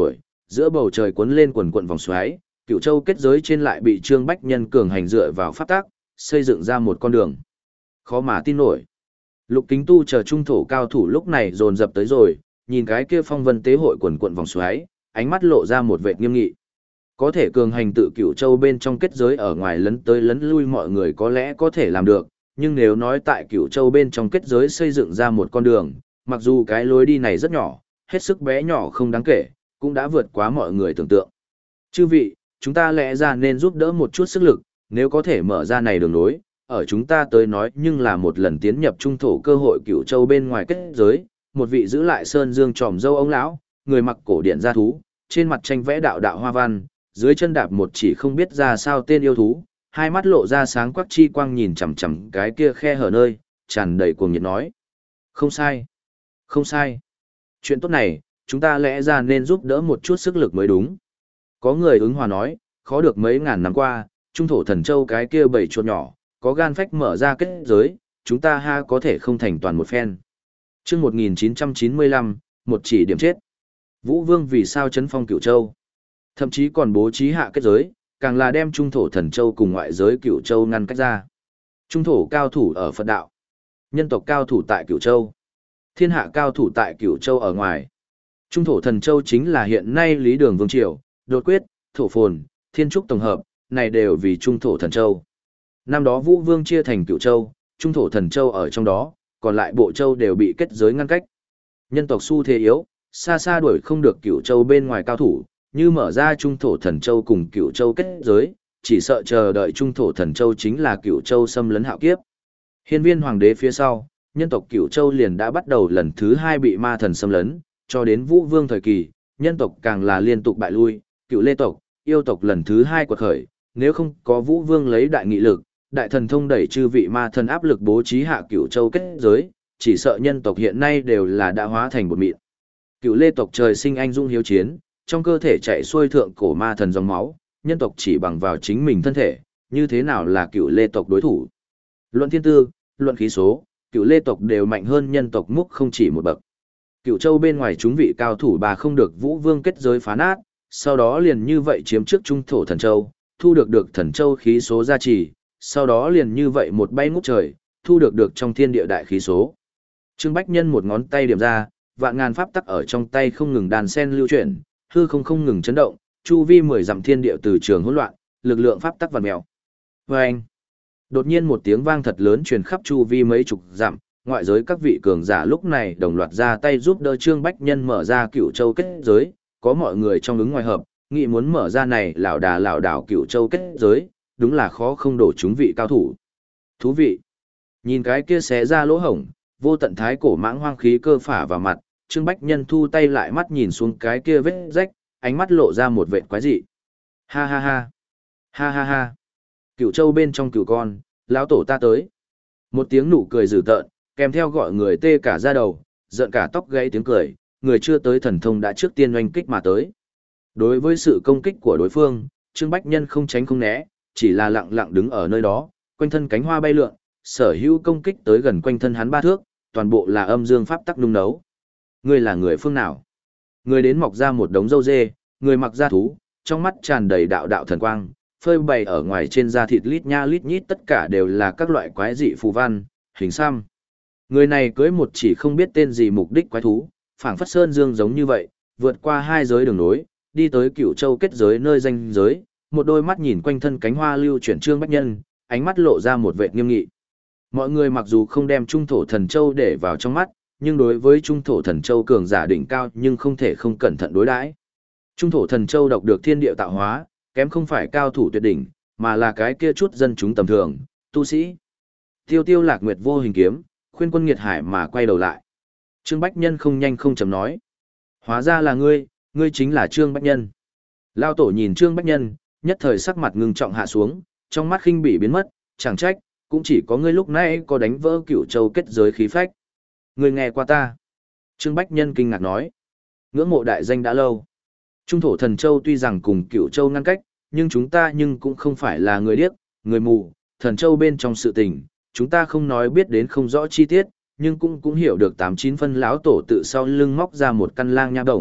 giữa bầu trời cuốn lên quần quần vòng xoáy, Cửu Châu kết giới trên lại bị Trương Bách Nhân cường hành dựa vào pháp tắc, xây dựng ra một con đường. Khó mà tin nổi. Lục Kính Tu chờ trung thổ cao thủ lúc này dồn dập tới rồi, nhìn cái kia phong vân tế hội quần quần vòng xoáy, ánh mắt lộ ra một vẻ nghiêm nghị. Có thể cường hành tự Cửu Châu bên trong kết giới ở ngoài lấn tới lấn lui mọi người có lẽ có thể làm được, nhưng nếu nói tại Cửu Châu bên trong kết giới xây dựng ra một con đường, mặc dù cái lối đi này rất nhỏ, hết sức bé nhỏ không đáng kể, cũng đã vượt quá mọi người tưởng tượng. Chư vị, chúng ta lẽ ra nên giúp đỡ một chút sức lực, nếu có thể mở ra này đường lối, ở chúng ta tới nói nhưng là một lần tiến nhập trung thổ cơ hội Cửu Châu bên ngoài kết giới, một vị giữ lại sơn dương tròm dâu ông lão, người mặc cổ điển gia thú, trên mặt tranh vẽ đạo đạo hoa văn, dưới chân đạp một chỉ không biết ra sao tên yêu thú, hai mắt lộ ra sáng quắc chi quang nhìn chằm chằm cái kia khe hở nơi, tràn đầy cuồng nhiệt nói: "Không sai, không sai. Chuyện tốt này, chúng ta lẽ ra nên giúp đỡ một chút sức lực mới đúng." Có người ứng hòa nói: "Khó được mấy ngàn năm qua, trung thổ thần châu cái kia bảy chuột nhỏ, có gan phách mở ra kết giới, chúng ta ha có thể không thành toàn một phen." Chương một nghìn chín trăm chín mươi lăm, một chỉ điểm chết. Vũ Vương vì sao chấn phong Cửu Châu? Thậm chí còn bố trí hạ kết giới, càng là đem trung thổ thần châu cùng ngoại giới Cửu Châu ngăn cách ra. Trung thổ cao thủ ở Phật đạo, nhân tộc cao thủ tại Cửu Châu, thiên hạ cao thủ tại Cửu Châu ở ngoài. Trung thổ thần châu chính là hiện nay Lý Đường Vương Triều, đột quyết, thổ phồn, thiên trúc tổng hợp, này đều vì trung thổ thần châu. Năm đó Vũ Vương chia thành Cửu Châu, trung thổ thần châu ở trong đó, còn lại bộ châu đều bị kết giới ngăn cách. Nhân tộc xu thế yếu, xa xa đuổi không được Cửu Châu bên ngoài cao thủ, như mở ra trung thổ thần châu cùng Cửu Châu kết giới, chỉ sợ chờ đợi trung thổ thần châu chính là Cửu Châu xâm lấn hạo kiếp. Hiên Viên hoàng đế phía sau, nhân tộc Cửu Châu liền đã bắt đầu lần thứ hai bị ma thần xâm lấn, cho đến Vũ Vương thời kỳ, nhân tộc càng là liên tục bại lui, Cửu Lê tộc, yêu tộc lần thứ hai quật khởi, nếu không có Vũ Vương lấy đại nghị lực, đại thần thông đẩy chư vị ma thần áp lực bố trí hạ Cửu Châu kết giới, chỉ sợ nhân tộc hiện nay đều là đã hóa thành bột mịn. Cửu Lê tộc trời sinh anh dũng hiếu chiến, trong cơ thể chạy xuôi thượng cổ ma thần dòng máu, nhân tộc chỉ bằng vào chính mình thân thể, như thế nào là Cửu Lê tộc đối thủ? Luận thiên tư, luận khí số, Cửu Lê tộc đều mạnh hơn nhân tộc múc không chỉ một bậc. Cửu Châu bên ngoài chúng vị cao thủ bà không được Vũ Vương kết giới phá nát, sau đó liền như vậy chiếm trước trung thổ thần châu, thu được được thần châu khí số gia trì, sau đó liền như vậy một bay ngút trời, thu được được trong thiên địa đại khí số. Trương Bách Nhân một ngón tay điểm ra, vạn ngàn pháp tắc ở trong tay không ngừng đàn sen lưu chuyển, hư không không ngừng chấn động, chu vi mười dặm thiên địa từ trường hỗn loạn, lực lượng pháp tắc vặn mèo. Oeng! Đột nhiên một tiếng vang thật lớn truyền khắp chu vi mấy chục dặm, ngoại giới các vị cường giả lúc này đồng loạt ra tay giúp đỡ Trương Bách Nhân mở ra Cửu Châu kết giới, có mọi người trong ứng ngoài hợp, nghĩ muốn mở ra này lão đà lão đảo Cửu Châu kết giới, đúng là khó không đổ chúng vị cao thủ. Thú vị! Nhìn cái kia xé ra lỗ hổng, vô tận thái cổ mãng hoang khí cơ phả vào mặt, Trương Bách Nhân thu tay lại mắt nhìn xuống cái kia vết rách, ánh mắt lộ ra một vệt quái dị. Ha ha ha! Ha ha ha! Cửu Châu bên trong cửu con, lão tổ ta tới. Một tiếng nụ cười dữ tợn, kèm theo gọi người tê cả da đầu, giận cả tóc gáy tiếng cười, người chưa tới thần thông đã trước tiên oanh kích mà tới. Đối với sự công kích của đối phương, Trương Bách Nhân không tránh không né, chỉ là lặng lặng đứng ở nơi đó, quanh thân cánh hoa bay lượn, sở hữu công kích tới gần quanh thân hắn ba thước, toàn bộ là âm dương pháp tắc nung nấu. Ngươi là người phương nào? Người đến mọc ra một đống râu dê, người mặc da thú, trong mắt tràn đầy đạo đạo thần quang, phơi bày ở ngoài trên da thịt lít nha lít nhít tất cả đều là các loại quái dị phù văn, hình xăm. Người này cưới một chỉ không biết tên gì mục đích quái thú, phảng phất sơn dương giống như vậy, vượt qua hai giới đường nối, đi tới Cửu Châu kết giới nơi danh giới, một đôi mắt nhìn quanh thân cánh hoa lưu chuyển Trương Bách Nhân, ánh mắt lộ ra một vẻ nghiêm nghị. Mọi người mặc dù không đem trung thổ thần châu để vào trong mắt, nhưng đối với trung thổ thần châu cường giả đỉnh cao nhưng không thể không cẩn thận đối đãi. Trung thổ thần châu độc được thiên địa tạo hóa, kém không phải cao thủ tuyệt đỉnh, mà là cái kia chút dân chúng tầm thường, tu sĩ. Tiêu Tiêu Lạc Nguyệt vô hình kiếm, khuyên quân nghiệt hải mà quay đầu lại. Trương Bách Nhân không nhanh không chậm nói: "Hóa ra là ngươi, ngươi chính là Trương Bách Nhân." Lao tổ nhìn Trương Bách Nhân, nhất thời sắc mặt ngưng trọng hạ xuống, trong mắt khinh bỉ biến mất, chẳng trách, cũng chỉ có ngươi lúc nãy có đánh vỡ Cửu Châu kết giới khí phách. Ngươi nghe qua ta. Trương Bách Nhân kinh ngạc nói: "Ngưỡng mộ đại danh đã lâu. Trung thổ thần châu tuy rằng cùng Cửu Châu ngăn cách, nhưng chúng ta nhưng cũng không phải là người điếc, người mù, thần châu bên trong sự tình, chúng ta không nói biết đến không rõ chi tiết, nhưng cũng cũng hiểu được tám chín phân lão tổ tự sau lưng móc ra một căn lang nha đồng,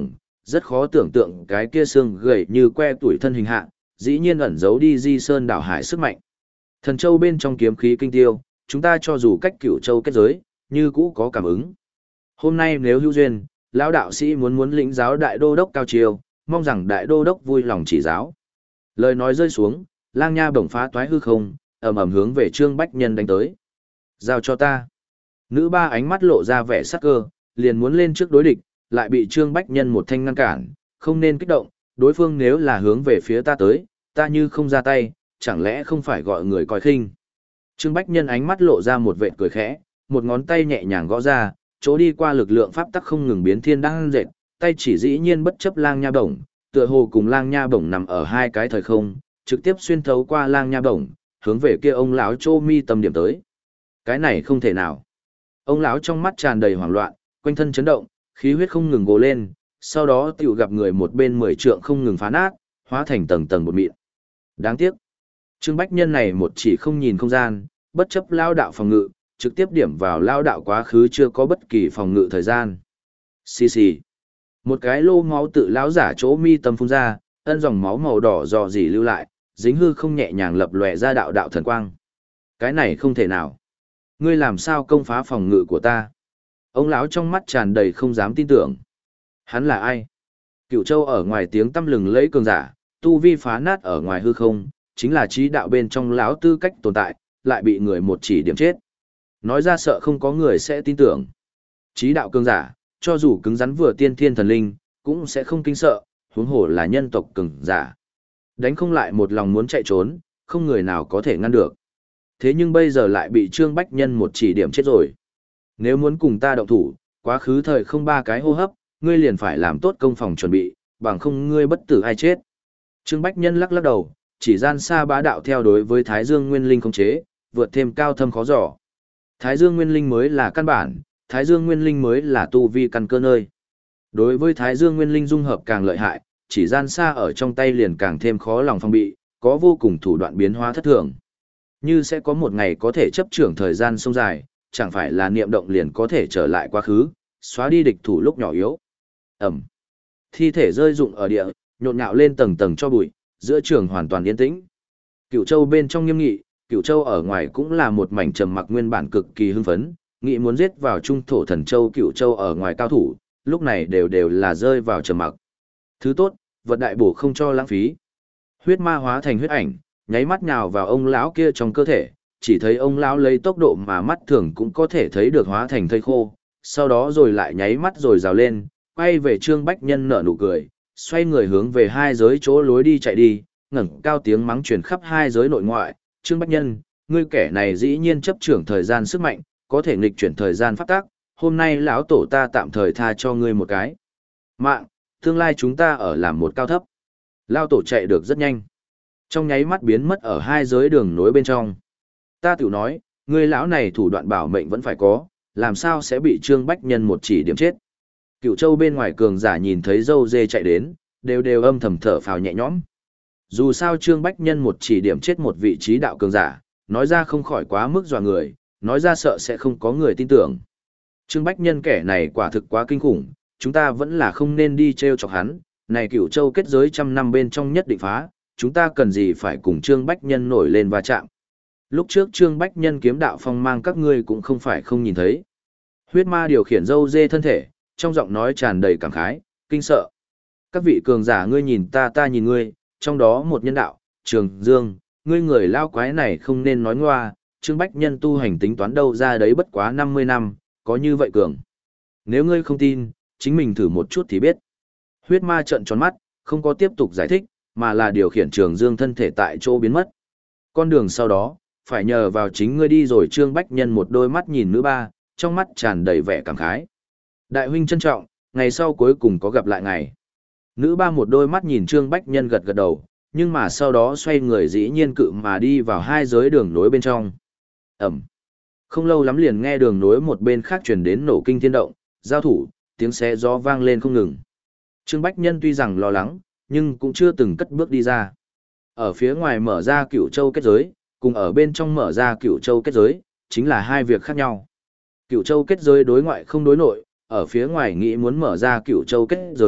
rất khó tưởng tượng cái kia xương gầy như que tuổi thân hình hạ, dĩ nhiên ẩn giấu đi di sơn đảo hải sức mạnh. Thần châu bên trong kiếm khí kinh tiêu, chúng ta cho dù cách cửu châu kết giới, như cũ có cảm ứng. Hôm nay nếu hữu duyên, lão đạo sĩ muốn muốn lĩnh giáo đại đô đốc cao chiêu, mong rằng đại đô đốc vui lòng chỉ giáo. Lời nói rơi xuống, lang nha bổng phá toái hư không, ầm ầm hướng về Trương Bách Nhân đánh tới. Giao cho ta. Nữ ba ánh mắt lộ ra vẻ sắc cơ, liền muốn lên trước đối địch, lại bị Trương Bách Nhân một thanh ngăn cản, không nên kích động, đối phương nếu là hướng về phía ta tới, ta như không ra tay, chẳng lẽ không phải gọi người coi khinh. Trương Bách Nhân ánh mắt lộ ra một vệt cười khẽ, một ngón tay nhẹ nhàng gõ ra, chỗ đi qua lực lượng pháp tắc không ngừng biến thiên đang dệt, tay chỉ dĩ nhiên bất chấp lang nha bổng, tựa hồ cùng lang nha bổng nằm ở hai cái thời không, trực tiếp xuyên thấu qua lang nha bổng, hướng về kia ông lão Chô Mi tâm điểm tới. Cái này không thể nào. Ông lão trong mắt tràn đầy hoảng loạn, quanh thân chấn động, khí huyết không ngừng gồ lên, sau đó tiểu gặp người một bên mười trượng không ngừng phá nát, hóa thành tầng tầng bột mịn. Đáng tiếc, Trương Bách Nhân này một chỉ không nhìn không gian, bất chấp lao đạo phòng ngự, trực tiếp điểm vào lao đạo quá khứ chưa có bất kỳ phòng ngự thời gian. Xì xì. Một cái lô máu tự lão giả chỗ mi tâm phun ra, ân dòng máu màu đỏ dò dỉ lưu lại, dính hư không nhẹ nhàng lập lòe ra đạo đạo thần quang. Cái này không thể nào. Ngươi làm sao công phá phòng ngự của ta? Ông lão trong mắt tràn đầy không dám tin tưởng. Hắn là ai? Cửu Châu ở ngoài tiếng tăm lừng lẫy cường giả, tu vi phá nát ở ngoài hư không, chính là trí đạo bên trong lão tư cách tồn tại, lại bị người một chỉ điểm chết. Nói ra sợ không có người sẽ tin tưởng. Trí đạo cường giả, cho dù cứng rắn vừa tiên thiên thần linh, cũng sẽ không kinh sợ, huống hồ là nhân tộc cường giả. Đánh không lại một lòng muốn chạy trốn, không người nào có thể ngăn được. Thế nhưng bây giờ lại bị Trương Bách Nhân một chỉ điểm chết rồi. Nếu muốn cùng ta động thủ, quá khứ thời không ba cái hô hấp, ngươi liền phải làm tốt công phòng chuẩn bị, bằng không ngươi bất tử ai chết. Trương Bách Nhân lắc lắc đầu, chỉ gian xa bá đạo theo đối với Thái Dương Nguyên Linh khống chế, vượt thêm cao thâm khó dò. Thái Dương Nguyên Linh mới là căn bản, Thái Dương Nguyên Linh mới là tu vi căn cơ nơi. Đối với Thái Dương Nguyên Linh dung hợp càng lợi hại, chỉ gian xa ở trong tay liền càng thêm khó lòng phòng bị, có vô cùng thủ đoạn biến hóa thất thường. Như sẽ có một ngày có thể chấp trưởng thời gian sông dài, chẳng phải là niệm động liền có thể trở lại quá khứ, xóa đi địch thủ lúc nhỏ yếu. Ẩm. Thi thể rơi rụng ở địa, nhộn nhạo lên tầng tầng cho bụi, giữa trường hoàn toàn yên tĩnh. Cửu Châu bên trong nghiêm nghị, Cửu Châu ở ngoài cũng là một mảnh trầm mặc nguyên bản cực kỳ hưng phấn, nghị muốn giết vào trung thổ thần châu Cửu Châu ở ngoài cao thủ, lúc này đều đều là rơi vào trầm mặc. Thứ tốt, vật đại bổ không cho lãng phí. Huyết ma hóa thành huyết ảnh, nháy mắt nhào vào ông lão kia trong cơ thể, chỉ thấy ông lão lấy tốc độ mà mắt thường cũng có thể thấy được hóa thành thây khô, sau đó rồi lại nháy mắt rồi rào lên, quay về Trương Bách Nhân nở nụ cười, xoay người hướng về hai giới chỗ lối đi chạy đi, ngẩng cao tiếng mắng truyền khắp hai giới nội ngoại, Trương Bách Nhân, ngươi kẻ này dĩ nhiên chấp trưởng thời gian sức mạnh, có thể nghịch chuyển thời gian pháp tắc, hôm nay lão tổ ta tạm thời tha cho ngươi một cái mạng, tương lai chúng ta ở làm một cao thấp. Lão tổ chạy được rất nhanh, trong nháy mắt biến mất ở hai giới đường nối bên trong. Ta tiểu nói, ngươi lão này thủ đoạn bảo mệnh vẫn phải có, làm sao sẽ bị Trương Bách Nhân một chỉ điểm chết. Cửu Châu bên ngoài cường giả nhìn thấy dâu dê chạy đến, đều đều âm thầm thở phào nhẹ nhõm. Dù sao Trương Bách Nhân một chỉ điểm chết một vị trí đạo cường giả, nói ra không khỏi quá mức dọa người, nói ra sợ sẽ không có người tin tưởng. Trương Bách Nhân kẻ này quả thực quá kinh khủng, chúng ta vẫn là không nên đi treo chọc hắn, này Cửu Châu kết giới trăm năm bên trong nhất định phá, chúng ta cần gì phải cùng Trương Bách Nhân nổi lên va chạm. Lúc trước Trương Bách Nhân kiếm đạo phong mang các ngươi cũng không phải không nhìn thấy. Huyết ma điều khiển dâu dê thân thể, trong giọng nói tràn đầy cảm khái, kinh sợ. Các vị cường giả ngươi nhìn ta ta nhìn ngươi, trong đó một nhân đạo, Trường Dương, ngươi người lao quái này không nên nói ngoa, Trương Bách Nhân tu hành tính toán đâu ra đấy bất quá năm mươi năm, có như vậy cường. Nếu ngươi không tin, chính mình thử một chút thì biết. Huyết ma trợn tròn mắt, không có tiếp tục giải thích, mà là điều khiển Trường Dương thân thể tại chỗ biến mất. Con đường sau đó, phải nhờ vào chính ngươi đi rồi. Trương Bách Nhân một đôi mắt nhìn nữ ba, trong mắt tràn đầy vẻ cảm khái. Đại huynh trân trọng, ngày sau cuối cùng có gặp lại ngày. Nữ ba một đôi mắt nhìn Trương Bách Nhân gật gật đầu, nhưng mà sau đó xoay người dĩ nhiên cự mà đi vào hai giới đường nối bên trong. Ẩm. Không lâu lắm liền nghe đường nối một bên khác truyền đến nổ kinh thiên động, giao thủ, tiếng xé gió vang lên không ngừng. Trương Bách Nhân tuy rằng lo lắng, nhưng cũng chưa từng cất bước đi ra. Ở phía ngoài mở ra Cửu Châu kết giới, cùng ở bên trong mở ra Cửu Châu kết giới, chính là hai việc khác nhau. Cửu Châu kết giới đối ngoại không đối nội, ở phía ngoài nghĩ muốn mở ra Cửu Châu kết giới,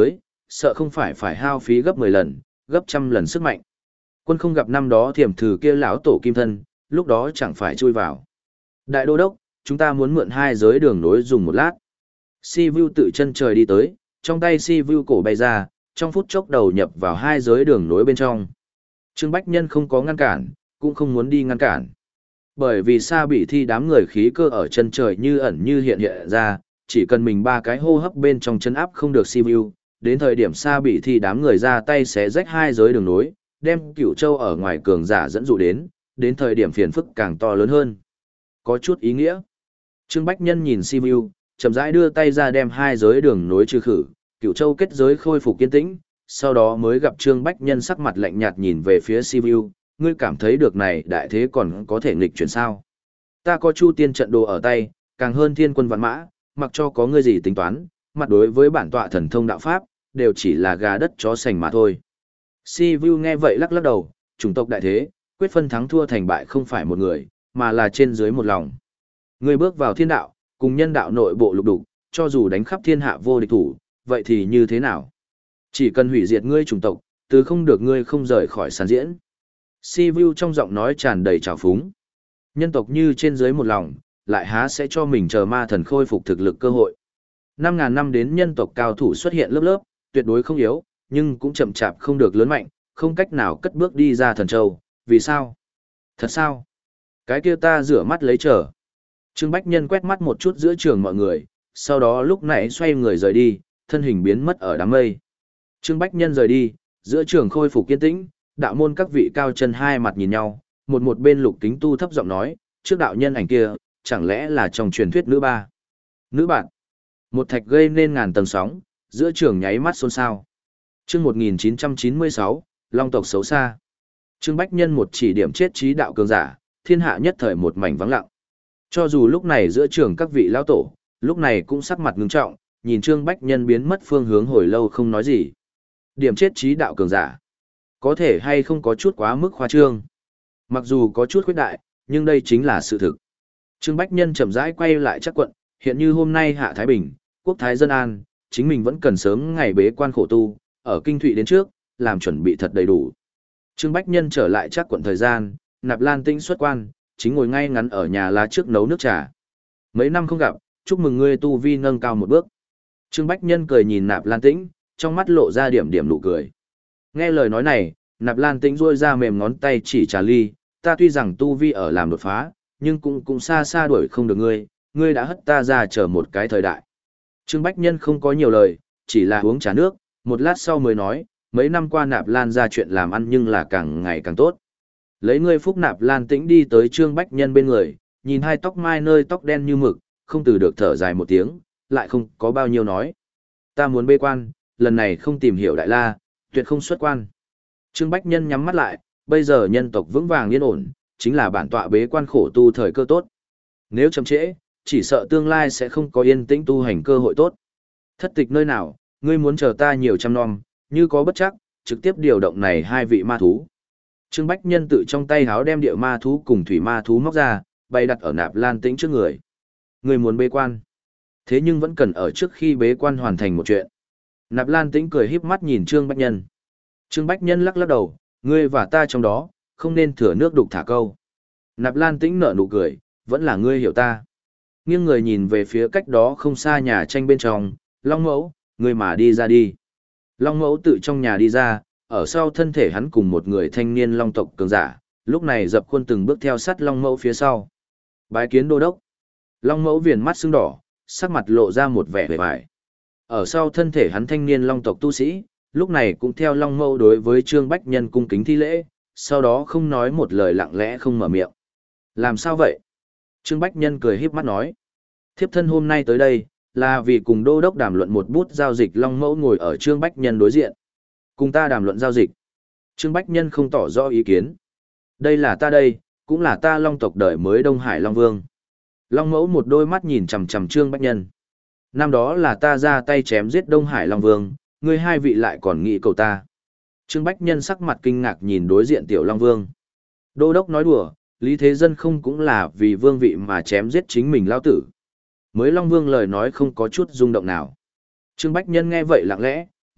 sợ không phải phải hao phí gấp mười lần, gấp trăm lần sức mạnh. Quân không gặp năm đó thiểm thử kia lão tổ kim thân, lúc đó chẳng phải chui vào. Đại đô đốc, chúng ta muốn mượn hai giới đường nối dùng một lát. Si Vu tự chân trời đi tới, trong tay Si Vu cổ bay ra, trong phút chốc đầu nhập vào hai giới đường nối bên trong. Trương Bách Nhân không có ngăn cản, cũng không muốn đi ngăn cản. Bởi vì Sa Bỉ Thi đám người khí cơ ở chân trời như ẩn như hiện hiện ra, chỉ cần mình ba cái hô hấp bên trong chân áp không được Si Vu, đến thời điểm Sa Bỉ Thi đám người ra tay sẽ rách hai giới đường nối, đem Cửu Châu ở ngoài cường giả dẫn dụ đến, đến thời điểm phiền phức càng to lớn hơn. Có chút ý nghĩa. Trương Bách Nhân nhìn Si Vu, chậm rãi đưa tay ra đem hai giới đường nối trừ khử, Cửu Châu kết giới khôi phục kiên tĩnh, sau đó mới gặp Trương Bách Nhân sắc mặt lạnh nhạt nhìn về phía Si Vu, ngươi cảm thấy được này đại thế còn có thể nghịch chuyển sao? Ta có Chu Tiên trận đồ ở tay, càng hơn thiên quân vạn mã, mặc cho có ngươi gì tính toán, mặt đối với bản tọa thần thông đạo pháp, đều chỉ là gà đất chó sành mà thôi. Si Vu nghe vậy lắc lắc đầu, chủng tộc đại thế, quyết phân thắng thua thành bại không phải một người, mà là trên dưới một lòng. Ngươi bước vào thiên đạo, cùng nhân đạo nội bộ lục đục, cho dù đánh khắp thiên hạ vô địch thủ, vậy thì như thế nào? Chỉ cần hủy diệt ngươi chủng tộc, từ không được ngươi không rời khỏi sàn diễn. Si Vu trong giọng nói tràn đầy trào phúng. Nhân tộc như trên dưới một lòng, lại há sẽ cho mình chờ ma thần khôi phục thực lực cơ hội. Năm ngàn năm đến nhân tộc cao thủ xuất hiện lớp lớp, tuyệt đối không yếu, nhưng cũng chậm chạp không được lớn mạnh, không cách nào cất bước đi ra thần châu. Vì sao? Thật sao? Cái kia ta rửa mắt lấy chờ. Trương Bách Nhân quét mắt một chút giữa trường mọi người, sau đó lúc nãy xoay người rời đi, thân hình biến mất ở đám mây. Trương Bách Nhân rời đi, giữa trường khôi phục kiên tĩnh, đạo môn các vị cao chân hai mặt nhìn nhau, một một bên Lục Kính Tu thấp giọng nói, trước đạo nhân ảnh kia, chẳng lẽ là trong truyền thuyết nữ ba? Nữ bạn. Một thạch gây nên ngàn tầng sóng, giữa trường nháy mắt xôn xao. Chương một nghìn chín trăm chín mươi sáu, Long tộc xấu xa. Trương Bách Nhân một chỉ điểm chết trí đạo cường giả, thiên hạ nhất thời một mảnh vắng lặng. Cho dù lúc này giữa trường các vị lão tổ, lúc này cũng sắc mặt ngưng trọng, nhìn Trương Bách Nhân biến mất phương hướng hồi lâu không nói gì. Điểm chết trí đạo cường giả. Có thể hay không có chút quá mức khoa trương. Mặc dù có chút khuyết đại, nhưng đây chính là sự thực. Trương Bách Nhân chậm rãi quay lại chắc quận, hiện như hôm nay hạ Thái Bình, quốc thái dân an, chính mình vẫn cần sớm ngày bế quan khổ tu, ở kinh thụy đến trước, làm chuẩn bị thật đầy đủ. Trương Bách Nhân trở lại chắc quận thời gian, Nạp Lan Tĩnh xuất quan, chính ngồi ngay ngắn ở nhà lá trước nấu nước trà. Mấy năm không gặp, chúc mừng ngươi tu vi nâng cao một bước. Trương Bách Nhân cười nhìn Nạp Lan Tĩnh, trong mắt lộ ra điểm điểm nụ cười. Nghe lời nói này, Nạp Lan Tĩnh duỗi ra mềm ngón tay chỉ trà ly, ta tuy rằng tu vi ở làm đột phá, nhưng cũng cũng xa xa đuổi không được ngươi, ngươi đã hất ta ra chờ một cái thời đại. Trương Bách Nhân không có nhiều lời, chỉ là uống trà nước, một lát sau mới nói, mấy năm qua Nạp Lan ra chuyện làm ăn nhưng là càng ngày càng tốt. Lấy ngươi phúc Nạp Lan Tĩnh đi tới Trương Bách Nhân bên người, nhìn hai tóc mai nơi tóc đen như mực, không từ được thở dài một tiếng, lại không có bao nhiêu nói. Ta muốn bê quan, lần này không tìm hiểu Đại La, tuyệt không xuất quan. Trương Bách Nhân nhắm mắt lại, bây giờ nhân tộc vững vàng yên ổn, chính là bản tọa bế quan khổ tu thời cơ tốt. Nếu chậm trễ, chỉ sợ tương lai sẽ không có yên tĩnh tu hành cơ hội tốt. Thất tịch nơi nào, ngươi muốn chờ ta nhiều trăm năm, như có bất chắc, trực tiếp điều động này hai vị ma thú. Trương Bách Nhân tự trong tay háo đem địa ma thú cùng thủy ma thú móc ra, bày đặt ở Nạp Lan Tĩnh trước người. Ngươi muốn bế quan. Thế nhưng vẫn cần ở trước khi bế quan hoàn thành một chuyện. Nạp Lan Tĩnh cười híp mắt nhìn Trương Bách Nhân. Trương Bách Nhân lắc lắc đầu, ngươi và ta trong đó, không nên thừa nước đục thả câu. Nạp Lan Tĩnh nở nụ cười, vẫn là ngươi hiểu ta. Nghiêng người nhìn về phía cách đó không xa nhà tranh bên trong, Long Mẫu, ngươi mà đi ra đi. Long Mẫu tự trong nhà đi ra, ở sau thân thể hắn cùng một người thanh niên Long tộc cường giả, lúc này dập khuôn từng bước theo sát Long Mẫu phía sau. Bái kiến đô đốc. Long Mẫu viền mắt sưng đỏ, sắc mặt lộ ra một vẻ vẻ vải. Ở sau thân thể hắn thanh niên Long tộc tu sĩ, lúc này cũng theo Long Mẫu đối với Trương Bách Nhân cung kính thi lễ, sau đó không nói một lời lặng lẽ không mở miệng. Làm sao vậy? Trương Bách Nhân cười híp mắt nói. Thiếp thân hôm nay tới đây, là vì cùng đô đốc đàm luận một bút giao dịch. Long Mẫu ngồi ở Trương Bách Nhân đối diện. Cùng ta đàm luận giao dịch. Trương Bách Nhân không tỏ rõ ý kiến. Đây là ta đây, cũng là ta Long tộc đời mới Đông Hải Long Vương. Long Mẫu một đôi mắt nhìn chằm chằm Trương Bách Nhân. Năm đó là ta ra tay chém giết Đông Hải Long Vương, ngươi hai vị lại còn nghĩ cầu ta. Trương Bách Nhân sắc mặt kinh ngạc nhìn đối diện Tiểu Long Vương. Đô đốc nói đùa, Lý Thế Dân không cũng là vì vương vị mà chém giết chính mình lao tử. Mới Long Vương lời nói không có chút rung động nào. Trương Bách Nhân nghe vậy lặng lẽ,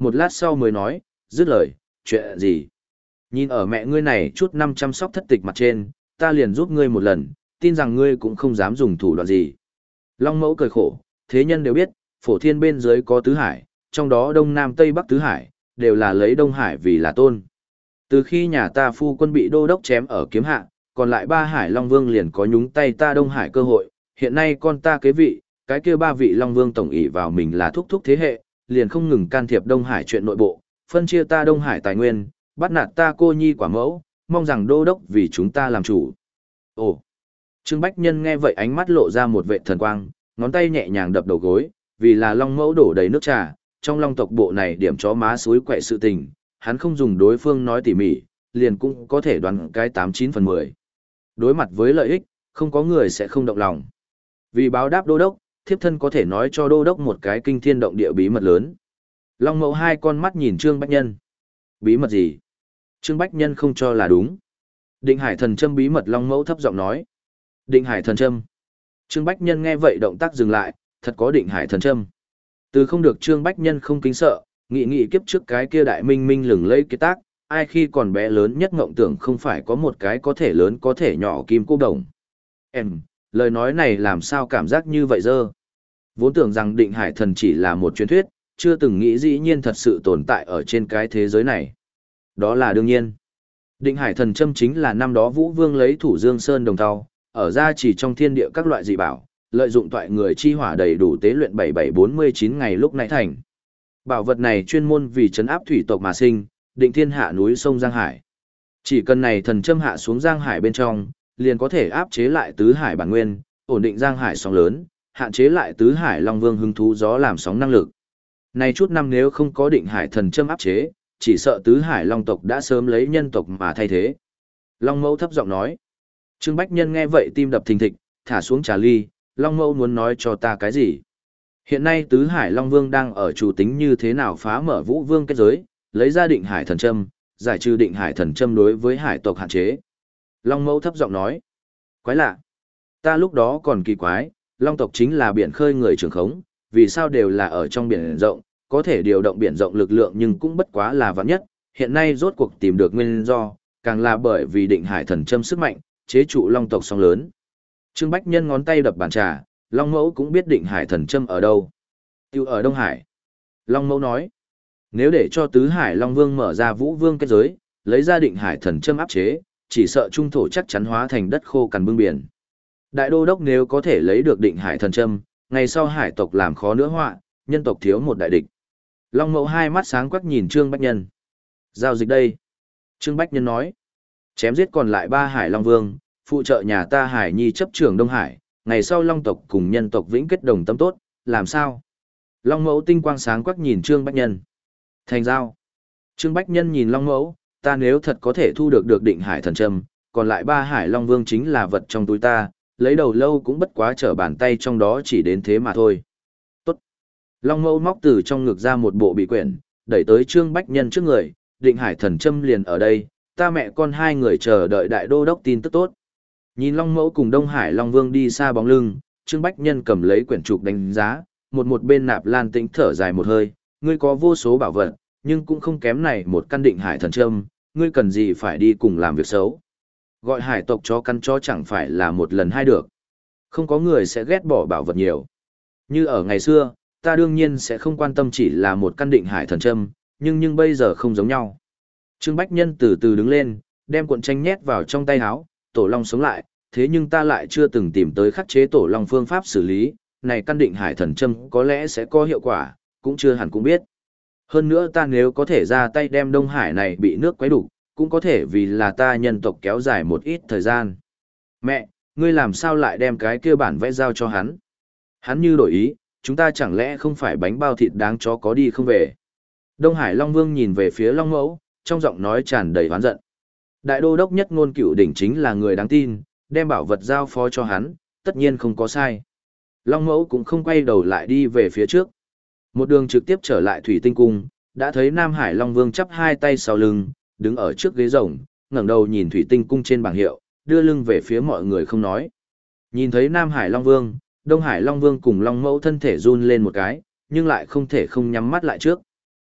một lát sau mới nói, dứt lời, chuyện gì? Nhìn ở mẹ ngươi này chút năm chăm sóc thất tịch mặt trên, ta liền giúp ngươi một lần, tin rằng ngươi cũng không dám dùng thủ đoạn gì. Long Mẫu cười khổ, thế nhân đều biết, phổ thiên bên dưới có tứ hải, trong đó đông nam tây bắc tứ hải, đều là lấy Đông Hải vì là tôn. Từ khi nhà ta phu quân bị đô đốc chém ở kiếm hạ, còn lại ba hải Long Vương liền có nhúng tay ta Đông Hải cơ hội, hiện nay con ta kế vị, cái kia ba vị Long Vương tổng ỷ vào mình là thúc thúc thế hệ, liền không ngừng can thiệp Đông Hải chuyện nội bộ, phân chia ta Đông Hải tài nguyên, bắt nạt ta cô nhi quả mẫu, mong rằng đô đốc vì chúng ta làm chủ. Ồ! Trương Bách Nhân nghe vậy ánh mắt lộ ra một vệ thần quang, ngón tay nhẹ nhàng đập đầu gối, vì là Long Mẫu đổ đầy nước trà, trong Long tộc bộ này điểm chó má suối quậy sự tình, hắn không dùng đối phương nói tỉ mỉ, liền cũng có thể đoán cái tám chín phần mười. Đối mặt với lợi ích, không có người sẽ không động lòng. Vì báo đáp đô đốc, thiếp thân có thể nói cho đô đốc một cái kinh thiên động địa bí mật lớn. Long Mẫu hai con mắt nhìn Trương Bách Nhân. Bí mật gì? Trương Bách Nhân không cho là đúng. Định Hải thần châm bí mật, Long Mẫu thấp giọng nói. Định Hải thần châm. Trương Bách Nhân nghe vậy động tác dừng lại, thật có Định Hải thần châm. Từ không được Trương Bách Nhân không kính sợ, nghị nghị kiếp trước cái kia đại minh minh lừng lẫy kết tác, ai khi còn bé lớn nhất ngộng tưởng không phải có một cái có thể lớn có thể nhỏ kim cô đồng. Em, lời nói này làm sao cảm giác như vậy dơ? Vốn tưởng rằng Định Hải thần chỉ là một truyền thuyết, chưa từng nghĩ dĩ nhiên thật sự tồn tại ở trên cái thế giới này. Đó là đương nhiên. Định Hải thần châm chính là năm đó Vũ Vương lấy thủ Dương Sơn đồng thau, ở ra chỉ trong thiên địa các loại dị bảo, lợi dụng toại người chi hỏa đầy đủ tế luyện bảy bảy bốn mươi chín ngày lúc nãy thành. Bảo vật này chuyên môn vì trấn áp thủy tộc mà sinh, định thiên hạ núi sông Giang Hải. Chỉ cần này thần châm hạ xuống Giang Hải bên trong, liền có thể áp chế lại tứ hải bản nguyên, ổn định Giang Hải sóng lớn, hạn chế lại tứ hải Long Vương hứng thú gió làm sóng năng lực. Này chút năm nếu không có Định Hải thần châm áp chế, chỉ sợ tứ hải Long tộc đã sớm lấy nhân tộc mà thay thế. Long Mẫu thấp giọng nói. Trương Bách Nhân nghe vậy tim đập thình thịch, thả xuống trà ly, Long Mẫu muốn nói cho ta cái gì? Hiện nay tứ hải Long Vương đang ở chủ tính như thế nào phá mở Vũ Vương kết giới, lấy ra Định Hải thần châm, giải trừ Định Hải thần châm đối với hải tộc hạn chế. Long Mẫu thấp giọng nói. Quái lạ. Ta lúc đó còn kỳ quái, Long tộc chính là biển khơi người trưởng khống, vì sao đều là ở trong biển rộng, có thể điều động biển rộng lực lượng nhưng cũng bất quá là vạn nhất, hiện nay rốt cuộc tìm được nguyên do, càng là bởi vì Định Hải thần châm sức mạnh, chế trụ Long tộc sóng lớn. Trương Bách Nhân ngón tay đập bàn trà, Long Mẫu cũng biết Định Hải thần châm ở đâu. Tiêu ở Đông Hải. Long Mẫu nói, nếu để cho tứ hải Long Vương mở ra Vũ Vương kết giới, lấy ra Định Hải thần châm áp chế, chỉ sợ trung thổ chắc chắn hóa thành đất khô cằn bưng biển. Đại đô đốc nếu có thể lấy được Định Hải thần châm, ngày sau hải tộc làm khó nữa họa, nhân tộc thiếu một đại địch. Long Mẫu hai mắt sáng quắc nhìn Trương Bách Nhân. Giao dịch đây. Trương Bách Nhân nói, chém giết còn lại ba hải Long Vương, phụ trợ nhà ta Hải Nhi chấp trưởng Đông Hải, ngày sau Long tộc cùng nhân tộc vĩnh kết đồng tâm tốt, làm sao? Long Mẫu tinh quang sáng quắc nhìn Trương Bách Nhân. Thành giao. Trương Bách Nhân nhìn Long Mẫu, ta nếu thật có thể thu được được Định Hải thần châm, còn lại ba hải Long Vương chính là vật trong túi ta, lấy đầu lâu cũng bất quá trở bàn tay trong đó chỉ đến thế mà thôi. Tốt. Long Mẫu móc từ trong ngực ra một bộ bị quyển, đẩy tới Trương Bách Nhân trước người, Định Hải thần châm liền ở đây, ta mẹ con hai người chờ đợi đại đô đốc tin tức tốt. Nhìn Long Mẫu cùng Đông Hải Long Vương đi xa bóng lưng, Trương Bách Nhân cầm lấy quyển trục đánh giá, một một bên Nạp Lan Tĩnh thở dài một hơi, ngươi có vô số bảo vật, nhưng cũng không kém này một căn Định Hải thần châm, ngươi cần gì phải đi cùng làm việc xấu. Gọi hải tộc chó căn chó chẳng phải là một lần hai được. Không có người sẽ ghét bỏ bảo vật nhiều. Như ở ngày xưa, ta đương nhiên sẽ không quan tâm chỉ là một căn Định Hải thần châm, nhưng nhưng bây giờ không giống nhau. Trương Bách Nhân từ từ đứng lên, đem cuộn tranh nhét vào trong tay áo, tổ long sống lại, thế nhưng ta lại chưa từng tìm tới khắc chế tổ long phương pháp xử lý, này căn Định Hải thần châm có lẽ sẽ có hiệu quả, cũng chưa hẳn cũng biết. Hơn nữa ta nếu có thể ra tay đem Đông Hải này bị nước quấy đủ, cũng có thể vì là ta nhân tộc kéo dài một ít thời gian. Mẹ, ngươi làm sao lại đem cái kia bản vẽ giao cho hắn? Hắn như đổi ý, chúng ta chẳng lẽ không phải bánh bao thịt đáng chó có đi không về? Đông Hải Long Vương nhìn về phía Long Mẫu, trong giọng nói tràn đầy oán giận. Đại đô đốc nhất ngôn cửu đỉnh chính là người đáng tin, đem bảo vật giao phó cho hắn, tất nhiên không có sai. Long Mẫu cũng không quay đầu lại đi về phía trước. Một đường trực tiếp trở lại Thủy Tinh Cung, đã thấy Nam Hải Long Vương chắp hai tay sau lưng, đứng ở trước ghế rồng, ngẩng đầu nhìn Thủy Tinh Cung trên bảng hiệu, đưa lưng về phía mọi người không nói. Nhìn thấy Nam Hải Long Vương, Đông Hải Long Vương cùng Long Mẫu thân thể run lên một cái, nhưng lại không thể không nhắm mắt lại trước.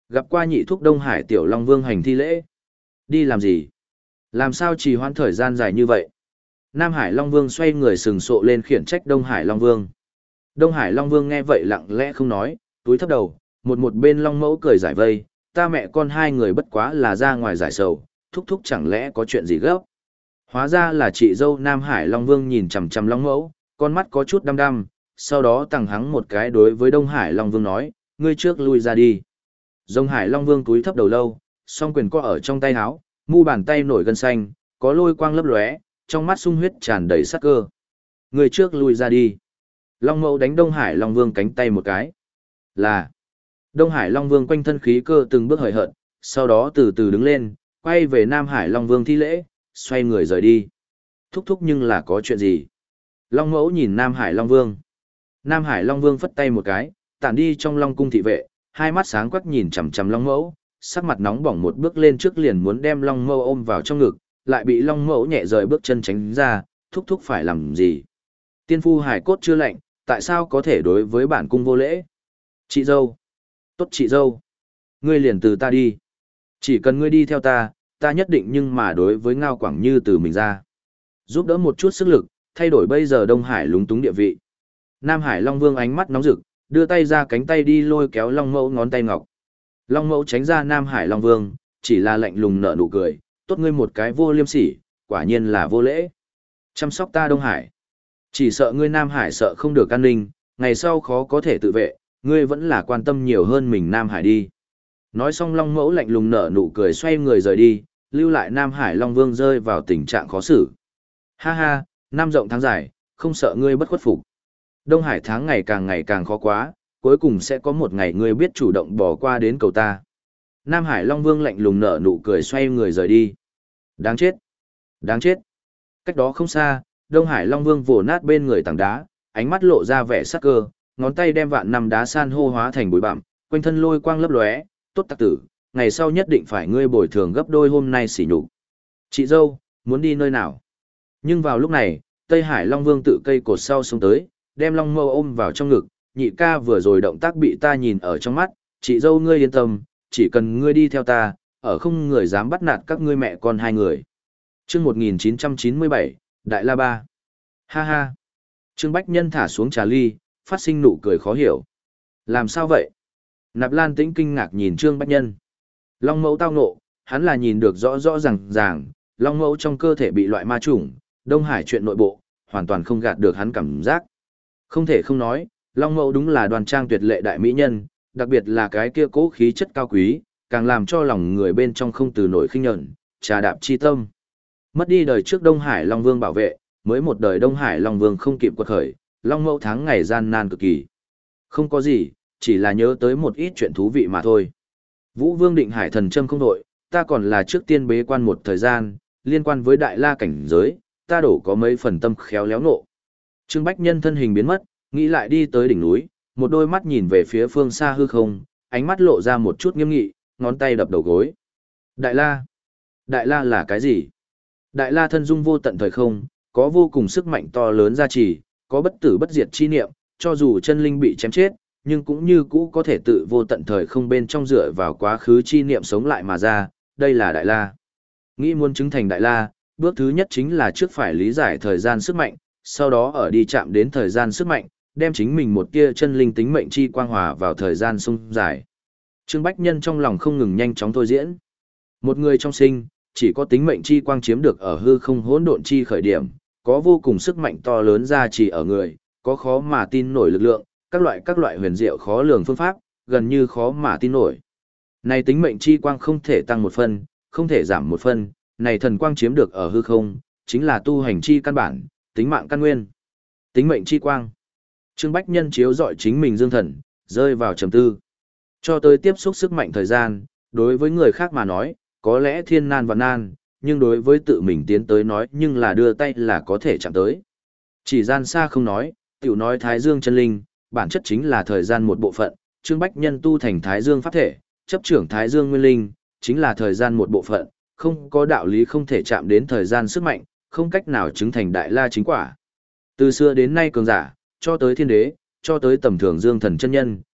Gặp qua nhị thúc Đông Hải Tiểu Long Vương hành thi lễ. Đi làm gì? Làm sao trì hoãn thời gian dài như vậy? Nam Hải Long Vương xoay người sừng sộ lên khiển trách Đông Hải Long Vương. Đông Hải Long Vương nghe vậy lặng lẽ không nói, túi thấp đầu, một một bên Long Mẫu cười giải vây, ta mẹ con hai người bất quá là ra ngoài giải sầu, thúc thúc chẳng lẽ có chuyện gì gấp. Hóa ra là chị dâu Nam Hải Long Vương nhìn chằm chằm Long Mẫu, con mắt có chút đăm đăm, sau đó tằng hắng một cái đối với Đông Hải Long Vương nói, ngươi trước lui ra đi. Đông Hải Long Vương túi thấp đầu lâu, song quyền co ở trong tay áo, mu bàn tay nổi gân xanh, có lôi quang lấp lóe, trong mắt sung huyết tràn đầy sát cơ. Ngươi trước lui ra đi. Long Mẫu đánh Đông Hải Long Vương cánh tay một cái. Là. Đông Hải Long Vương quanh thân khí cơ từng bước hời hợt, sau đó từ từ đứng lên, quay về Nam Hải Long Vương thi lễ, xoay người rời đi. Thúc thúc nhưng là có chuyện gì? Long Mẫu nhìn Nam Hải Long Vương. Nam Hải Long Vương phất tay một cái, tản đi trong Long cung thị vệ, hai mắt sáng quắc nhìn chằm chằm Long Mẫu, sắc mặt nóng bỏng một bước lên trước liền muốn đem Long Mẫu ôm vào trong ngực, lại bị Long Mẫu nhẹ rời bước chân tránh ra, thúc thúc phải làm gì? Tiên phu hải cốt chưa lạnh, tại sao có thể đối với bản cung vô lễ? Chị dâu. Tốt chị dâu. Ngươi liền từ ta đi. Chỉ cần ngươi đi theo ta, ta nhất định nhưng mà đối với Ngao Quảng Như từ mình ra. Giúp đỡ một chút sức lực, thay đổi bây giờ Đông Hải lúng túng địa vị. Nam Hải Long Vương ánh mắt nóng rực, đưa tay ra cánh tay đi lôi kéo Long Mẫu ngón tay ngọc. Long Mẫu tránh ra Nam Hải Long Vương, chỉ là lạnh lùng nở nụ cười, tốt ngươi một cái vô liêm sỉ, quả nhiên là vô lễ. Chăm sóc ta Đông Hải. Chỉ sợ ngươi Nam Hải sợ không được an ninh, ngày sau khó có thể tự vệ, ngươi vẫn là quan tâm nhiều hơn mình Nam Hải đi. Nói xong Long Mẫu lạnh lùng nở nụ cười xoay người rời đi, lưu lại Nam Hải Long Vương rơi vào tình trạng khó xử. Ha ha, năm rộng tháng dài, không sợ ngươi bất khuất phục. Đông Hải tháng ngày càng ngày càng khó quá, cuối cùng sẽ có một ngày ngươi biết chủ động bỏ qua đến cầu ta. Nam Hải Long Vương lạnh lùng nở nụ cười xoay người rời đi. Đáng chết! Đáng chết! Cách đó không xa, Đông Hải Long Vương vồ nát bên người tảng đá, ánh mắt lộ ra vẻ sắc cơ, ngón tay đem vạn năm đá san hô hóa thành bụi bặm, quanh thân lôi quang lấp lóe, tốt tặc tử, ngày sau nhất định phải ngươi bồi thường gấp đôi hôm nay sỉ nhục. Chị dâu, muốn đi nơi nào? Nhưng vào lúc này, Tây Hải Long Vương tự cây cột sau xuống tới, đem Long Mẫu ôm vào trong ngực, nhị ca vừa rồi động tác bị ta nhìn ở trong mắt, chị dâu ngươi yên tâm, chỉ cần ngươi đi theo ta, ở không người dám bắt nạt các ngươi mẹ con hai người. Chương một nghìn chín trăm chín mươi bảy, Đại La Ba. Ha ha. Trương Bách Nhân thả xuống trà ly, phát sinh nụ cười khó hiểu. Làm sao vậy? Nạp Lan Tĩnh kinh ngạc nhìn Trương Bách Nhân. Long Mẫu tao nộ, hắn là nhìn được rõ rõ ràng ràng, Long Mẫu trong cơ thể bị loại ma chủng, Đông Hải chuyện nội bộ, hoàn toàn không gạt được hắn cảm giác. Không thể không nói, Long Mẫu đúng là đoan trang tuyệt lệ đại mỹ nhân, đặc biệt là cái kia cố khí chất cao quý, càng làm cho lòng người bên trong không từ nổi khinh nhẫn, trà đạp chi tâm. Mất đi đời trước Đông Hải Long Vương bảo vệ, mới một đời Đông Hải Long Vương không kịp quật khởi, Long Mẫu tháng ngày gian nan cực kỳ. Không có gì, chỉ là nhớ tới một ít chuyện thú vị mà thôi. Vũ Vương định hải thần châm không đội, ta còn là trước tiên bế quan một thời gian, liên quan với đại la cảnh giới, ta đổ có mấy phần tâm khéo léo nộ. Trương Bách Nhân thân hình biến mất, nghĩ lại đi tới đỉnh núi, một đôi mắt nhìn về phía phương xa hư không, ánh mắt lộ ra một chút nghiêm nghị, ngón tay đập đầu gối. Đại la? Đại la là cái gì? Đại la thân dung vô tận thời không, có vô cùng sức mạnh to lớn gia trì, có bất tử bất diệt chi niệm, cho dù chân linh bị chém chết, nhưng cũng như cũ có thể tự vô tận thời không bên trong dựa vào quá khứ chi niệm sống lại mà ra, đây là Đại La. Nghĩ muốn chứng thành Đại La, bước thứ nhất chính là trước phải lý giải thời gian sức mạnh, sau đó ở đi chạm đến thời gian sức mạnh, đem chính mình một tia chân linh tính mệnh chi quang hòa vào thời gian sung dài. Trương Bách Nhân trong lòng không ngừng nhanh chóng thôi diễn. Một người trong sinh, chỉ có tính mệnh chi quang chiếm được ở hư không hỗn độn chi khởi điểm, có vô cùng sức mạnh to lớn ra chỉ ở người, có khó mà tin nổi lực lượng, các loại các loại huyền diệu khó lường phương pháp, gần như khó mà tin nổi. Này tính mệnh chi quang không thể tăng một phân, không thể giảm một phân, này thần quang chiếm được ở hư không, chính là tu hành chi căn bản, tính mạng căn nguyên. Tính mệnh chi quang. Trương Bách Nhân chiếu dọi chính mình dương thần, rơi vào trầm tư. Cho tới tiếp xúc sức mạnh thời gian, đối với người khác mà nói, có lẽ thiên nan và nan, nhưng đối với tự mình tiến tới nói nhưng là đưa tay là có thể chạm tới. Chỉ gian xa không nói, tiểu nói Thái Dương chân linh, bản chất chính là thời gian một bộ phận, Trương Bách Nhân tu thành Thái Dương pháp thể, chấp trưởng Thái Dương nguyên linh, chính là thời gian một bộ phận, không có đạo lý không thể chạm đến thời gian sức mạnh, không cách nào chứng thành đại la chính quả. Từ xưa đến nay cường giả, cho tới thiên đế, cho tới tầm thường Dương thần chân nhân,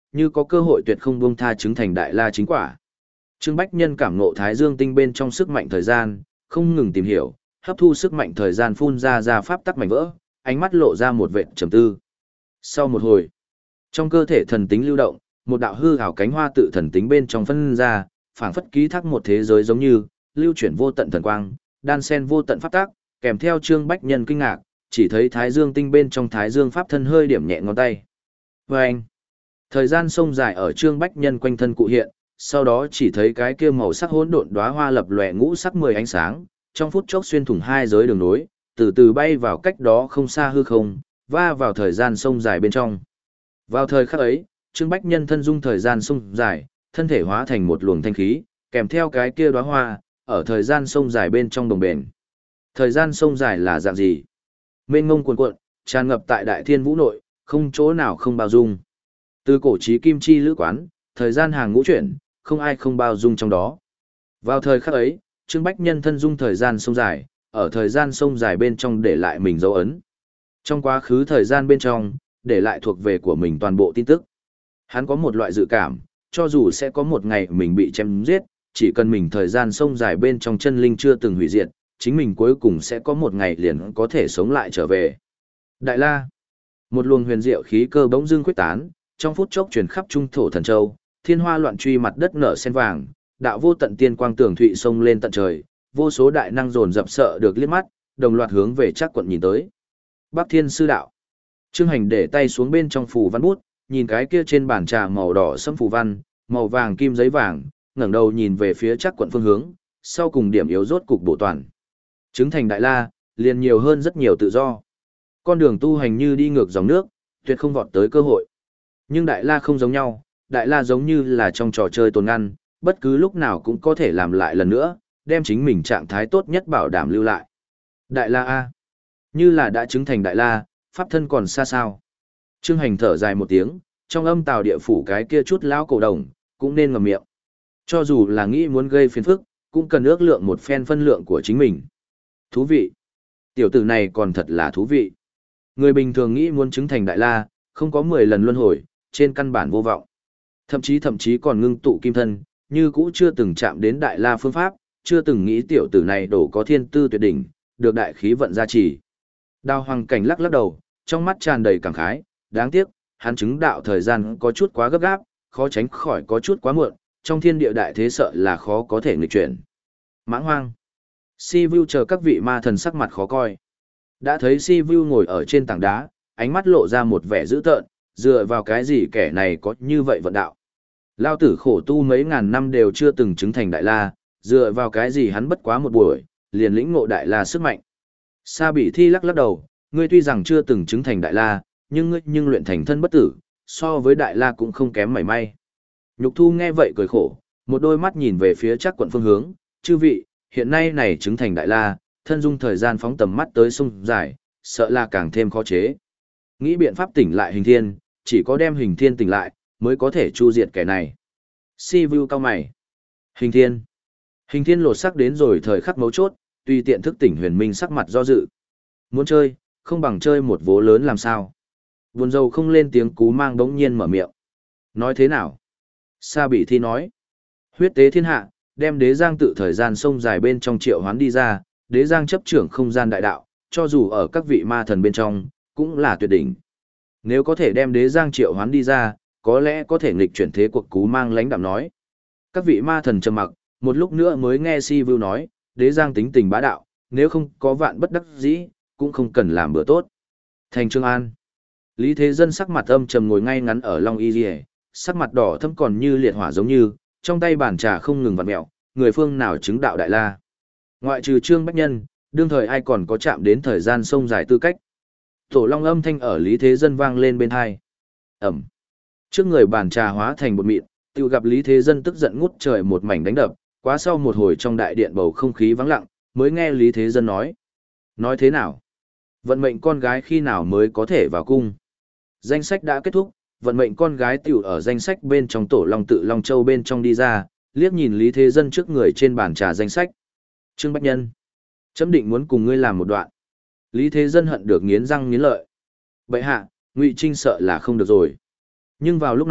như có cơ hội tuyệt không buông tha chứng thành đại la chính quả. Trương Bách Nhân cảm ngộ Thái Dương tinh bên trong sức mạnh thời gian, không ngừng tìm hiểu, hấp thu sức mạnh thời gian phun ra ra pháp tắc mảnh vỡ, ánh mắt lộ ra một vệt trầm tư. Sau một hồi, trong cơ thể thần tính lưu động, một đạo hư ảo cánh hoa tự thần tính bên trong phân ra, phảng phất ký thác một thế giới giống như, lưu chuyển vô tận thần quang, đan sen vô tận pháp tắc, kèm theo Trương Bách Nhân kinh ngạc, chỉ thấy Thái Dương tinh bên trong Thái Dương pháp thân hơi điểm nhẹ ngón tay. Vâng! Thời gian sông dài ở Trương Bách Nhân quanh thân cụ hiện, sau đó chỉ thấy cái kia màu sắc hỗn độn đóa hoa lập lòe ngũ sắc mười ánh sáng, trong phút chốc xuyên thủng hai giới đường nối, từ từ bay vào cách đó không xa hư không, va vào thời gian sông dài bên trong. Vào thời khắc ấy, Trương Bách Nhân thân dung thời gian sông dài, thân thể hóa thành một luồng thanh khí, kèm theo cái kia đóa hoa, ở thời gian sông dài bên trong đồng bền. Thời gian sông dài là dạng gì? Mênh ngông cuồn cuộn, tràn ngập tại đại thiên vũ nội, không chỗ nào không bao dung. Từ cổ chí kim chi lữ quán, thời gian hàng ngũ chuyển, không ai không bao dung trong đó. Vào thời khắc ấy, Trương Bách Nhân thân dung thời gian sông dài, ở thời gian sông dài bên trong để lại mình dấu ấn. Trong quá khứ thời gian bên trong, để lại thuộc về của mình toàn bộ tin tức. Hắn có một loại dự cảm, cho dù sẽ có một ngày mình bị chém giết, chỉ cần mình thời gian sông dài bên trong chân linh chưa từng hủy diệt, chính mình cuối cùng sẽ có một ngày liền có thể sống lại trở về. Đại La, một luồng huyền diệu khí cơ bỗng dưng quyết tán, trong phút chốc truyền khắp trung thổ thần châu, thiên hoa loạn truy mặt đất nở sen vàng, đạo vô tận tiên quang tường thụy sông lên tận trời, vô số đại năng dồn dập sợ được liếc mắt, đồng loạt hướng về Trác Quận nhìn tới. Bắc Thiên sư đạo. Trương Hành để tay xuống bên trong phù văn bút, nhìn cái kia trên bàn trà màu đỏ sẫm phù văn, màu vàng kim giấy vàng, ngẩng đầu nhìn về phía Trác Quận phương hướng, sau cùng điểm yếu rốt cục bổ toàn. Chứng thành đại la, liền nhiều hơn rất nhiều tự do. Con đường tu hành như đi ngược dòng nước, tuyệt không vọt tới cơ hội. Nhưng đại la không giống nhau, đại la giống như là trong trò chơi tồn ngăn, bất cứ lúc nào cũng có thể làm lại lần nữa, đem chính mình trạng thái tốt nhất bảo đảm lưu lại. Đại la A. Như là đã chứng thành đại la, pháp thân còn xa sao. Trương Hành thở dài một tiếng, trong âm tào địa phủ cái kia chút lão cổ đồng, cũng nên ngậm miệng. Cho dù là nghĩ muốn gây phiền phức, cũng cần ước lượng một phen phân lượng của chính mình. Thú vị. Tiểu tử này còn thật là thú vị. Người bình thường nghĩ muốn chứng thành đại la, không có mười lần luân hồi, trên căn bản vô vọng. Thậm chí thậm chí còn ngưng tụ kim thân, như cũ chưa từng chạm đến đại la phương pháp, chưa từng nghĩ tiểu tử này đổ có thiên tư tuyệt đỉnh, được đại khí vận gia trì. Đao Hoàng Cảnh lắc lắc đầu, trong mắt tràn đầy cảm khái, đáng tiếc, hắn chứng đạo thời gian có chút quá gấp gáp, khó tránh khỏi có chút quá muộn, trong thiên địa đại thế sợ là khó có thể nghịch chuyển. Mãng Hoang. Si Vu chờ các vị ma thần sắc mặt khó coi. Đã thấy Si Vu ngồi ở trên tảng đá, ánh mắt lộ ra một vẻ dữ tợn, dựa vào cái gì kẻ này có như vậy vận đạo. Lao tử khổ tu mấy ngàn năm đều chưa từng chứng thành đại la, dựa vào cái gì hắn bất quá một buổi, liền lĩnh ngộ đại la sức mạnh. Sa Bỉ Thi lắc lắc đầu, ngươi tuy rằng chưa từng chứng thành đại la, nhưng ngươi nhưng luyện thành thân bất tử, so với đại la cũng không kém mảy may. Nhục Thu nghe vậy cười khổ, một đôi mắt nhìn về phía Trác Quận phương hướng, chư vị, hiện nay này chứng thành đại la, thân dung thời gian phóng tầm mắt tới sông dài, sợ là càng thêm khó chế. Nghĩ biện pháp tỉnh lại Hình Thiên, chỉ có đem Hình Thiên tỉnh lại, mới có thể chu diệt kẻ này. Si Vu cao mày. Hình Thiên. Hình Thiên lột sắc đến rồi thời khắc mấu chốt, tùy tiện thức tỉnh Huyền Minh sắc mặt do dự. Muốn chơi, không bằng chơi một vố lớn làm sao. Buồn rầu không lên tiếng cú mang đống nhiên mở miệng. Nói thế nào? Sa Bỉ Thi nói. Huyết tế thiên hạ, đem đế giang tự thời gian sông dài bên trong triệu hoán đi ra, đế giang chấp trưởng không gian đại đạo, cho dù ở các vị ma thần bên trong, cũng là tuyệt đỉnh. Nếu có thể đem đế giang triệu hoán đi ra, có lẽ có thể nghịch chuyển thế cuộc cú mang lãnh đạm nói. Các vị ma thần trầm mặc, một lúc nữa mới nghe Si Vu nói, đế giang tính tình bá đạo, nếu không có vạn bất đắc dĩ, cũng không cần làm bữa tốt. Thành Trương An. Lý Thế Dân sắc mặt âm trầm ngồi ngay ngắn ở Long Y Liễu, sắc mặt đỏ thẫm còn như liệt hỏa giống như, trong tay bàn trà không ngừng vặn mèo, người phương nào chứng đạo đại la. Ngoại trừ Trương Bách Nhân, đương thời ai còn có chạm đến thời gian sông dài tư cách. Tổ Long âm thanh ở Lý Thế Dân vang lên bên hai. Ẩm. Trước người bàn trà hóa thành bột mịn, tiêu gặp Lý Thế Dân tức giận ngút trời một mảnh đánh đập, quá sau một hồi trong đại điện bầu không khí vắng lặng, mới nghe Lý Thế Dân nói. Nói thế nào? Vận mệnh con gái khi nào mới có thể vào cung? Danh sách đã kết thúc, vận mệnh con gái tiểu ở danh sách bên trong Tổ Long tự Long Châu bên trong đi ra, liếc nhìn Lý Thế Dân trước người trên bàn trà danh sách. Trương Bách Nhân. Chấm định muốn cùng ngươi làm một đoạn. Lý Thế Dân hận được nghiến răng nghiến lợi. Bậy hạ, Ngụy Trinh sợ là không được rồi. Nhưng vào lúc này,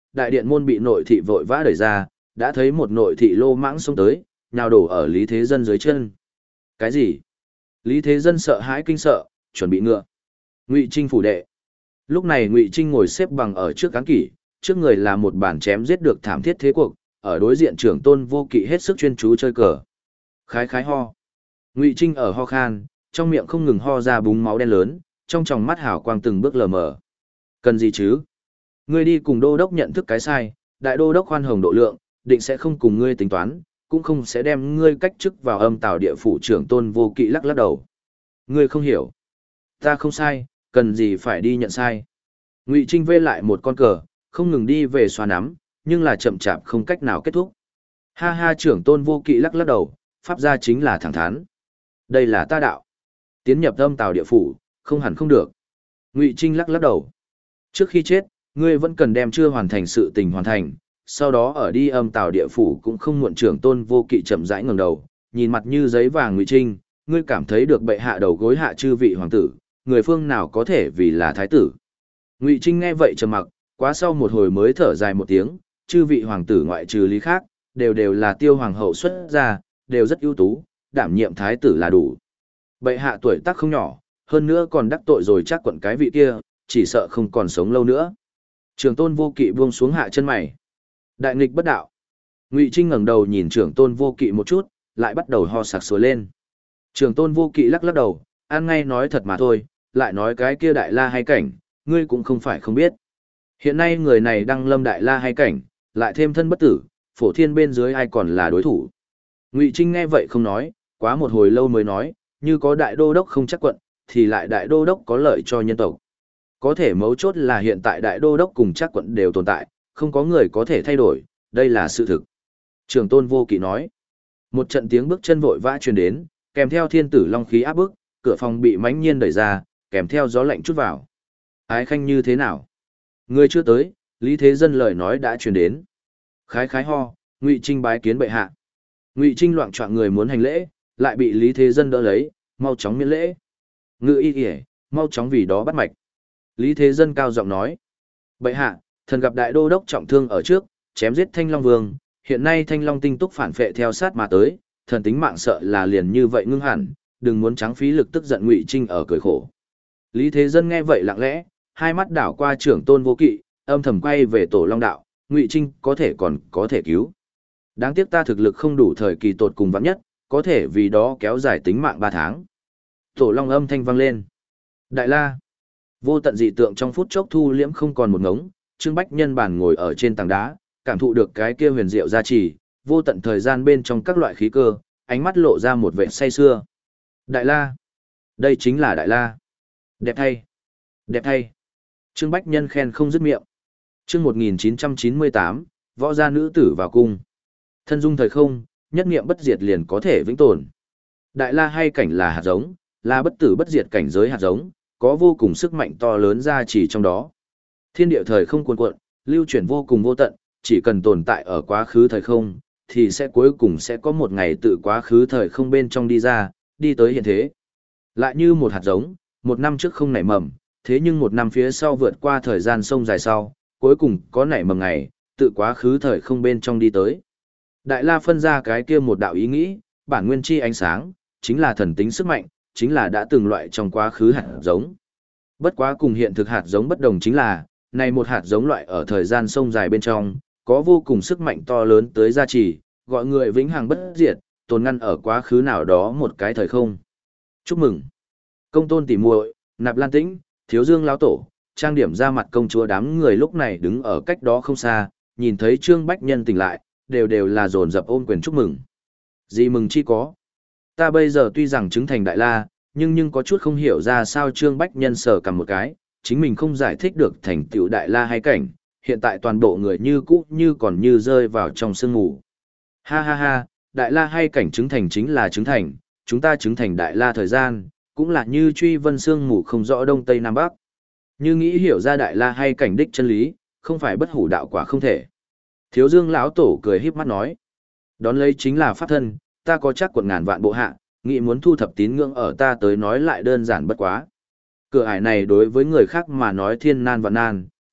đại điện môn bị nội thị vội vã đẩy ra, đã thấy một nội thị lô mãng xông tới, nhào đổ ở Lý Thế Dân dưới chân. Cái gì? Lý Thế Dân sợ hãi kinh sợ, chuẩn bị ngựa. Ngụy Trinh phủ đệ. Lúc này Ngụy Trinh ngồi xếp bằng ở trước cán kỷ, trước người là một bản chém giết được thảm thiết thế cuộc, ở đối diện trưởng tôn vô kỵ hết sức chuyên chú chơi cờ. Khái khái ho. Ngụy Trinh ở ho khan, trong miệng không ngừng ho ra búng máu đen lớn, trong tròng mắt hào quang từng bước lờ mờ. Cần gì chứ? Ngươi đi cùng đô đốc nhận thức cái sai, đại đô đốc khoan hồng độ lượng, định sẽ không cùng ngươi tính toán, cũng không sẽ đem ngươi cách chức vào âm tào địa phủ trưởng tôn vô kỵ lắc lắc đầu. Ngươi không hiểu. Ta không sai, cần gì phải đi nhận sai. Ngụy Trinh vê lại một con cờ, không ngừng đi về xoa nắm, nhưng là chậm chạp không cách nào kết thúc. Ha ha, trưởng tôn vô kỵ lắc lắc đầu, pháp gia chính là thẳng thắn. Đây là ta đạo. Tiến nhập âm tào địa phủ, không hẳn không được. Ngụy Trinh lắc lắc đầu. Trước khi chết, ngươi vẫn cần đem chưa hoàn thành sự tình hoàn thành, sau đó ở đi âm tào địa phủ cũng không muộn. Trưởng tôn vô kỵ chậm rãi ngẩng đầu, nhìn mặt như giấy vàng Ngụy Trinh, ngươi cảm thấy được bệ hạ đầu gối hạ chư vị hoàng tử, người phương nào có thể vì là thái tử. Ngụy Trinh nghe vậy trầm mặc, quá sau một hồi mới thở dài một tiếng, chư vị hoàng tử ngoại trừ Lý khác, đều đều là tiêu hoàng hậu xuất gia, đều rất ưu tú, đảm nhiệm thái tử là đủ. Bệ hạ tuổi tác không nhỏ, hơn nữa còn đắc tội rồi chắc quận cái vị kia, chỉ sợ không còn sống lâu nữa. Trưởng tôn vô kỵ buông xuống hạ chân mày. Đại nghịch bất đạo. Ngụy Trinh ngẩng đầu nhìn trưởng tôn vô kỵ một chút, lại bắt đầu ho sặc sùa lên. Trưởng tôn vô kỵ lắc lắc đầu, ăn ngay nói thật mà thôi, lại nói cái kia đại la hay cảnh, ngươi cũng không phải không biết. Hiện nay người này đang lâm đại la hay cảnh, lại thêm thân bất tử, phổ thiên bên dưới ai còn là đối thủ. Ngụy Trinh nghe vậy không nói, quá một hồi lâu mới nói, như có đại đô đốc không chắc quận, thì lại đại đô đốc có lợi cho nhân tộc. Có thể mấu chốt là hiện tại đại đô đốc cùng chắc quận đều tồn tại, không có người có thể thay đổi, đây là sự thực. Trường tôn vô kỵ nói, một trận tiếng bước chân vội vã truyền đến, kèm theo thiên tử long khí áp bức, cửa phòng bị mãnh nhiên đẩy ra, kèm theo gió lạnh chút vào. Ái khanh như thế nào? Người chưa tới, Lý Thế Dân lời nói đã truyền đến. Khái khái ho, Ngụy Trinh bái kiến bệ hạ. Ngụy Trinh loạng choạng người muốn hành lễ, lại bị Lý Thế Dân đỡ lấy, mau chóng miễn lễ. Ngự y kìa, mau chóng vì đó bắt mạch. Lý Thế Dân cao giọng nói. Bệ hạ, thần gặp đại đô đốc trọng thương ở trước, chém giết Thanh Long Vương, hiện nay Thanh Long tinh túc phản phệ theo sát mà tới, thần tính mạng sợ là liền như vậy ngưng hẳn, đừng muốn trắng phí lực tức giận. Ngụy Trinh ở cười khổ. Lý Thế Dân nghe vậy lặng lẽ, hai mắt đảo qua trưởng tôn vô kỵ, âm thầm quay về tổ long đạo, Ngụy Trinh có thể còn có thể cứu. Đáng tiếc ta thực lực không đủ thời kỳ tột cùng vắng nhất, có thể vì đó kéo dài tính mạng ba tháng. Tổ long âm thanh vang lên. Đại la. Vô tận dị tượng trong phút chốc thu liễm không còn một ngống, Trương Bách Nhân bản ngồi ở trên tảng đá, cảm thụ được cái kia huyền diệu gia trì, vô tận thời gian bên trong các loại khí cơ, ánh mắt lộ ra một vẻ say sưa. Đại la. Đây chính là đại la. Đẹp thay. Đẹp thay. Trương Bách Nhân khen không dứt miệng. Chương một nghìn chín trăm chín mươi tám, võ gia nữ tử vào cung. Thân dung thời không, nhất niệm bất diệt liền có thể vĩnh tồn. Đại la hay cảnh là hạt giống, là bất tử bất diệt cảnh giới hạt giống, có vô cùng sức mạnh to lớn ra chỉ trong đó. Thiên địa thời không cuồn cuộn, lưu chuyển vô cùng vô tận, chỉ cần tồn tại ở quá khứ thời không, thì sẽ cuối cùng sẽ có một ngày tự quá khứ thời không bên trong đi ra, đi tới hiện thế. Lại như một hạt giống, một năm trước không nảy mầm, thế nhưng một năm phía sau vượt qua thời gian sông dài sau, cuối cùng có nảy mầm ngày, tự quá khứ thời không bên trong đi tới. Đại la phân ra cái kia một đạo ý nghĩ, bản nguyên chi ánh sáng, chính là thần tính sức mạnh, chính là đã từng loại trong quá khứ hạt giống. Bất quá cùng hiện thực hạt giống bất đồng chính là, này một hạt giống loại ở thời gian sông dài bên trong, có vô cùng sức mạnh to lớn tới gia trì, gọi người vĩnh hằng bất diệt, tồn ngăn ở quá khứ nào đó một cái thời không. Chúc mừng! Công tôn tỉ muội, Nạp Lan Tĩnh, Thiếu Dương lão tổ, trang điểm ra mặt công chúa đám người lúc này đứng ở cách đó không xa, nhìn thấy Trương Bách Nhân tỉnh lại, đều đều là dồn dập ôm quyền chúc mừng. Gì mừng chi có. Ta bây giờ tuy rằng chứng thành đại la, nhưng nhưng có chút không hiểu ra sao Trương Bách Nhân sờ cầm một cái, chính mình không giải thích được thành tựu đại la hay cảnh, hiện tại toàn bộ người như cũ như còn như rơi vào trong sương ngủ. Ha ha ha, đại la hay cảnh chứng thành chính là chứng thành, chúng ta chứng thành đại la thời gian, cũng là như truy vân sương ngủ không rõ đông tây nam bắc. Như nghĩ hiểu ra đại la hay cảnh đích chân lý, không phải bất hủ đạo quả không thể. Thiếu Dương lão tổ cười híp mắt nói, đón lấy chính là pháp thân, ta có chắc quận ngàn vạn bộ hạ, nghĩ muốn thu thập tín ngưỡng ở ta tới nói lại đơn giản bất quá. Cửa ải này đối với người khác mà nói thiên nan vạn nan,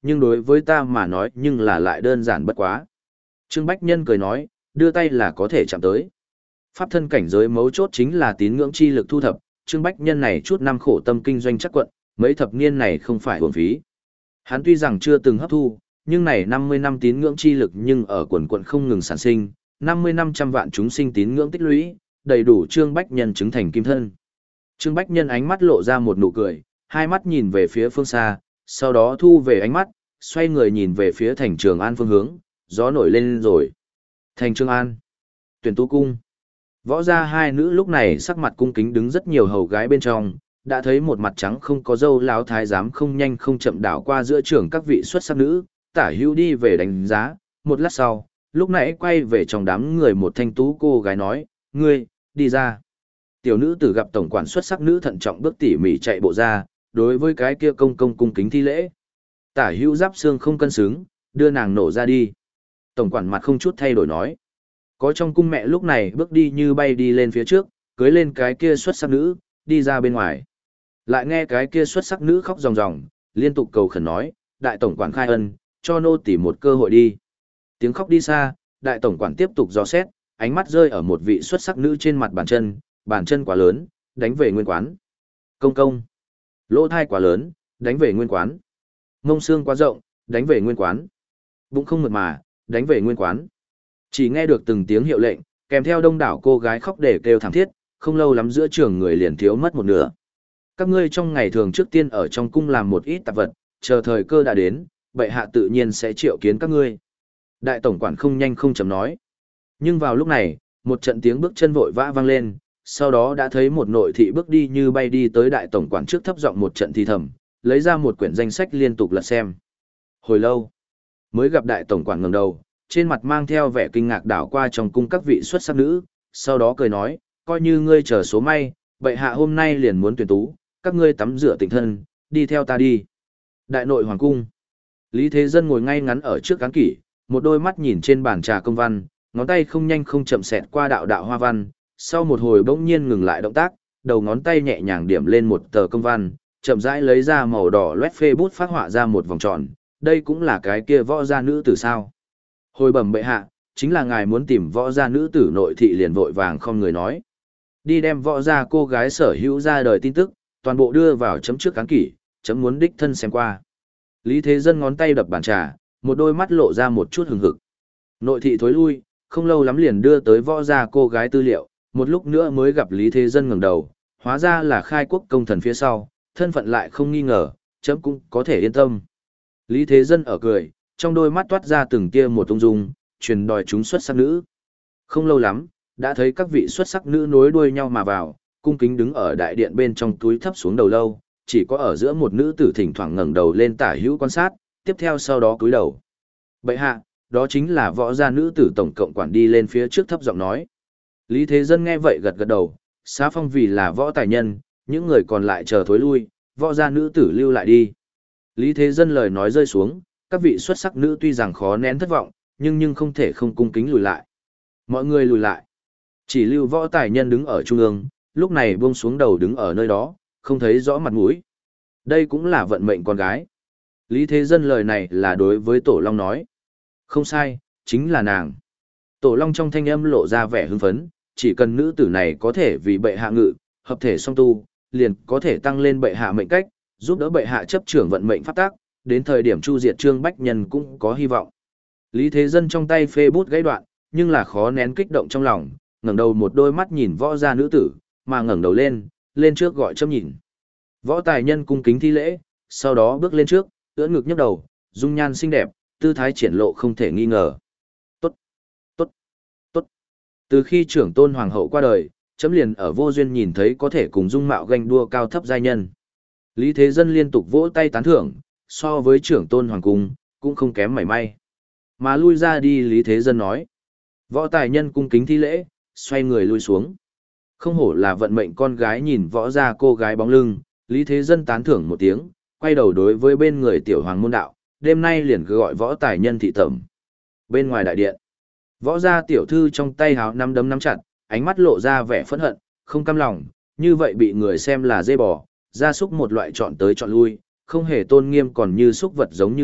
nhưng đối với ta mà nói nhưng là lại đơn giản bất quá. Trương Bách Nhân cười nói, đưa tay là có thể chạm tới. Pháp thân cảnh giới mấu chốt chính là tín ngưỡng chi lực thu thập, Trương Bách Nhân này chút năm khổ tâm kinh doanh chắc quận, mấy thập niên này không phải uổng phí. Hắn tuy rằng chưa từng hấp thu, nhưng này năm mươi năm tín ngưỡng chi lực nhưng ở quần quận không ngừng sản sinh, năm mươi năm trăm vạn chúng sinh tín ngưỡng tích lũy, đầy đủ Trương Bách Nhân chứng thành kim thân. Trương Bách Nhân ánh mắt lộ ra một nụ cười, hai mắt nhìn về phía phương xa, sau đó thu về ánh mắt, xoay người nhìn về phía thành Trường An phương hướng, gió nổi lên rồi. Thành Trường An, Tuyển Tú Cung. Võ gia hai nữ lúc này sắc mặt cung kính đứng rất nhiều hầu gái bên trong, đã thấy một mặt trắng không có râu láo thái giám không nhanh không chậm đảo qua giữa trường các vị xuất sắc nữ, tả hữu đi về đánh giá, một lát sau, lúc nãy quay về trong đám người một thanh tú cô gái nói, ngươi, đi ra. Tiểu nữ tử gặp tổng quản xuất sắc nữ thận trọng bước tỉ mỉ chạy bộ ra, đối với cái kia công công cung kính thi lễ. Tả hữu giáp xương không cân xứng, đưa nàng nổ ra đi. Tổng quản mặt không chút thay đổi nói. Có trong cung mẹ lúc này bước đi như bay đi lên phía trước, cưới lên cái kia xuất sắc nữ, đi ra bên ngoài. Lại nghe cái kia xuất sắc nữ khóc ròng ròng, liên tục cầu khẩn nói, đại tổng quản khai ân, cho nô tỉ một cơ hội đi. Tiếng khóc đi xa, đại tổng quản tiếp tục dò xét, ánh mắt rơi ở một vị xuất sắc nữ trên mặt bàn chân, bàn chân quá lớn, đánh về nguyên quán. Công công, lỗ thai quá lớn, đánh về nguyên quán. Mông xương quá rộng, đánh về nguyên quán. Bụng không mượt mà, đánh về nguyên quán. Chỉ nghe được từng tiếng hiệu lệnh, kèm theo đông đảo cô gái khóc để kêu thảm thiết, không lâu lắm giữa trường người liền thiếu mất một nửa. Các ngươi trong ngày thường trước tiên ở trong cung làm một ít tạp vật, chờ thời cơ đã đến, bệ hạ tự nhiên sẽ triệu kiến các ngươi. Đại tổng quản không nhanh không chậm nói. Nhưng vào lúc này, một trận tiếng bước chân vội vã vang lên, sau đó đã thấy một nội thị bước đi như bay đi tới đại tổng quản trước thấp giọng một trận thì thầm, lấy ra một quyển danh sách liên tục lật xem. Hồi lâu, mới gặp đại tổng quản ngẩng đầu, trên mặt mang theo vẻ kinh ngạc đảo qua trong cung các vị xuất sắc nữ, sau đó cười nói, coi như ngươi chờ số may, bệ hạ hôm nay liền muốn tuyển tú, các ngươi tắm rửa tịnh thân, đi theo ta đi. Đại nội hoàng cung. Lý Thế Dân ngồi ngay ngắn ở trước cán kỷ, một đôi mắt nhìn trên bàn trà công văn, ngón tay không nhanh không chậm xẹt qua đạo đạo hoa văn, sau một hồi bỗng nhiên ngừng lại động tác, đầu ngón tay nhẹ nhàng điểm lên một tờ công văn, chậm rãi lấy ra màu đỏ loét phê bút phát họa ra một vòng tròn, đây cũng là cái kia võ gia nữ tử sao? Hồi bẩm bệ hạ, chính là ngài muốn tìm võ gia nữ tử nội thị liền vội vàng không người nói. Đi đem võ gia cô gái sở hữu ra đời tin tức, toàn bộ đưa vào chấm trước cán kỷ, chấm muốn đích thân xem qua. Lý Thế Dân ngón tay đập bàn trà, một đôi mắt lộ ra một chút hừng hực. Nội thị thối lui, không lâu lắm liền đưa tới võ gia cô gái tư liệu, một lúc nữa mới gặp Lý Thế Dân ngẩng đầu, hóa ra là khai quốc công thần phía sau, thân phận lại không nghi ngờ, chấm cũng có thể yên tâm. Lý Thế Dân ở cười, trong đôi mắt toát ra từng tia một ung dung, truyền đòi chúng xuất sắc nữ. Không lâu lắm, đã thấy các vị xuất sắc nữ nối đuôi nhau mà vào, cung kính đứng ở đại điện bên trong túi thấp xuống đầu lâu, chỉ có ở giữa một nữ tử thỉnh thoảng ngẩng đầu lên tả hữu quan sát, tiếp theo sau đó cúi đầu. Bệ hạ, đó chính là võ gia nữ tử tổng cộng quản đi lên phía trước thấp giọng nói. Lý Thế Dân nghe vậy gật gật đầu, xá phong vì là võ tài nhân, những người còn lại chờ thối lui, võ gia nữ tử lưu lại đi. Lý Thế Dân lời nói rơi xuống, các vị xuất sắc nữ tuy rằng khó nén thất vọng, nhưng nhưng không thể không cung kính lùi lại. Mọi người lùi lại. Chỉ lưu võ tài nhân đứng ở trung ương, lúc này buông xuống đầu đứng ở nơi đó, không thấy rõ mặt mũi. Đây cũng là vận mệnh con gái. Lý Thế Dân lời này là đối với Tổ Long nói. Không sai, chính là nàng. Tổ Long trong thanh âm lộ ra vẻ hưng phấn, chỉ cần nữ tử này có thể vì bệ hạ ngự, hợp thể song tu, liền có thể tăng lên bệ hạ mệnh cách, giúp đỡ bệ hạ chấp trưởng vận mệnh pháp tác, đến thời điểm chu diệt Trương Bách Nhân cũng có hy vọng. Lý Thế Dân trong tay phê bút gãy đoạn, nhưng là khó nén kích động trong lòng, ngẩng đầu một đôi mắt nhìn võ gia nữ tử, mà ngẩng đầu lên, lên trước gọi chấm nhìn. Võ tài nhân cung kính thi lễ, sau đó bước lên trước, ưỡn ngực nhấc đầu, dung nhan xinh đẹp, tư thái triển lộ không thể nghi ngờ. Tốt, tốt, tốt. Từ khi trưởng tôn hoàng hậu qua đời, chấm liền ở vô duyên nhìn thấy có thể cùng dung mạo ganh đua cao thấp giai nhân. Lý Thế Dân liên tục vỗ tay tán thưởng, so với trưởng tôn hoàng cung, cũng không kém mảy may. Mà lui ra đi Lý Thế Dân nói. Võ tài nhân cung kính thi lễ, xoay người lui xuống. Không hổ là vận mệnh con gái nhìn võ ra cô gái bóng lưng, Lý Thế Dân tán thưởng một tiếng, quay đầu đối với bên người tiểu hoàng môn đạo, đêm nay liền gọi võ tài nhân thị tẩm. Bên ngoài đại điện, võ gia tiểu thư trong tay háo nắm đấm nắm chặt, ánh mắt lộ ra vẻ phẫn hận, không cam lòng, như vậy bị người xem là dê bò, gia súc một loại chọn tới chọn lui, không hề tôn nghiêm còn như súc vật giống như vậy,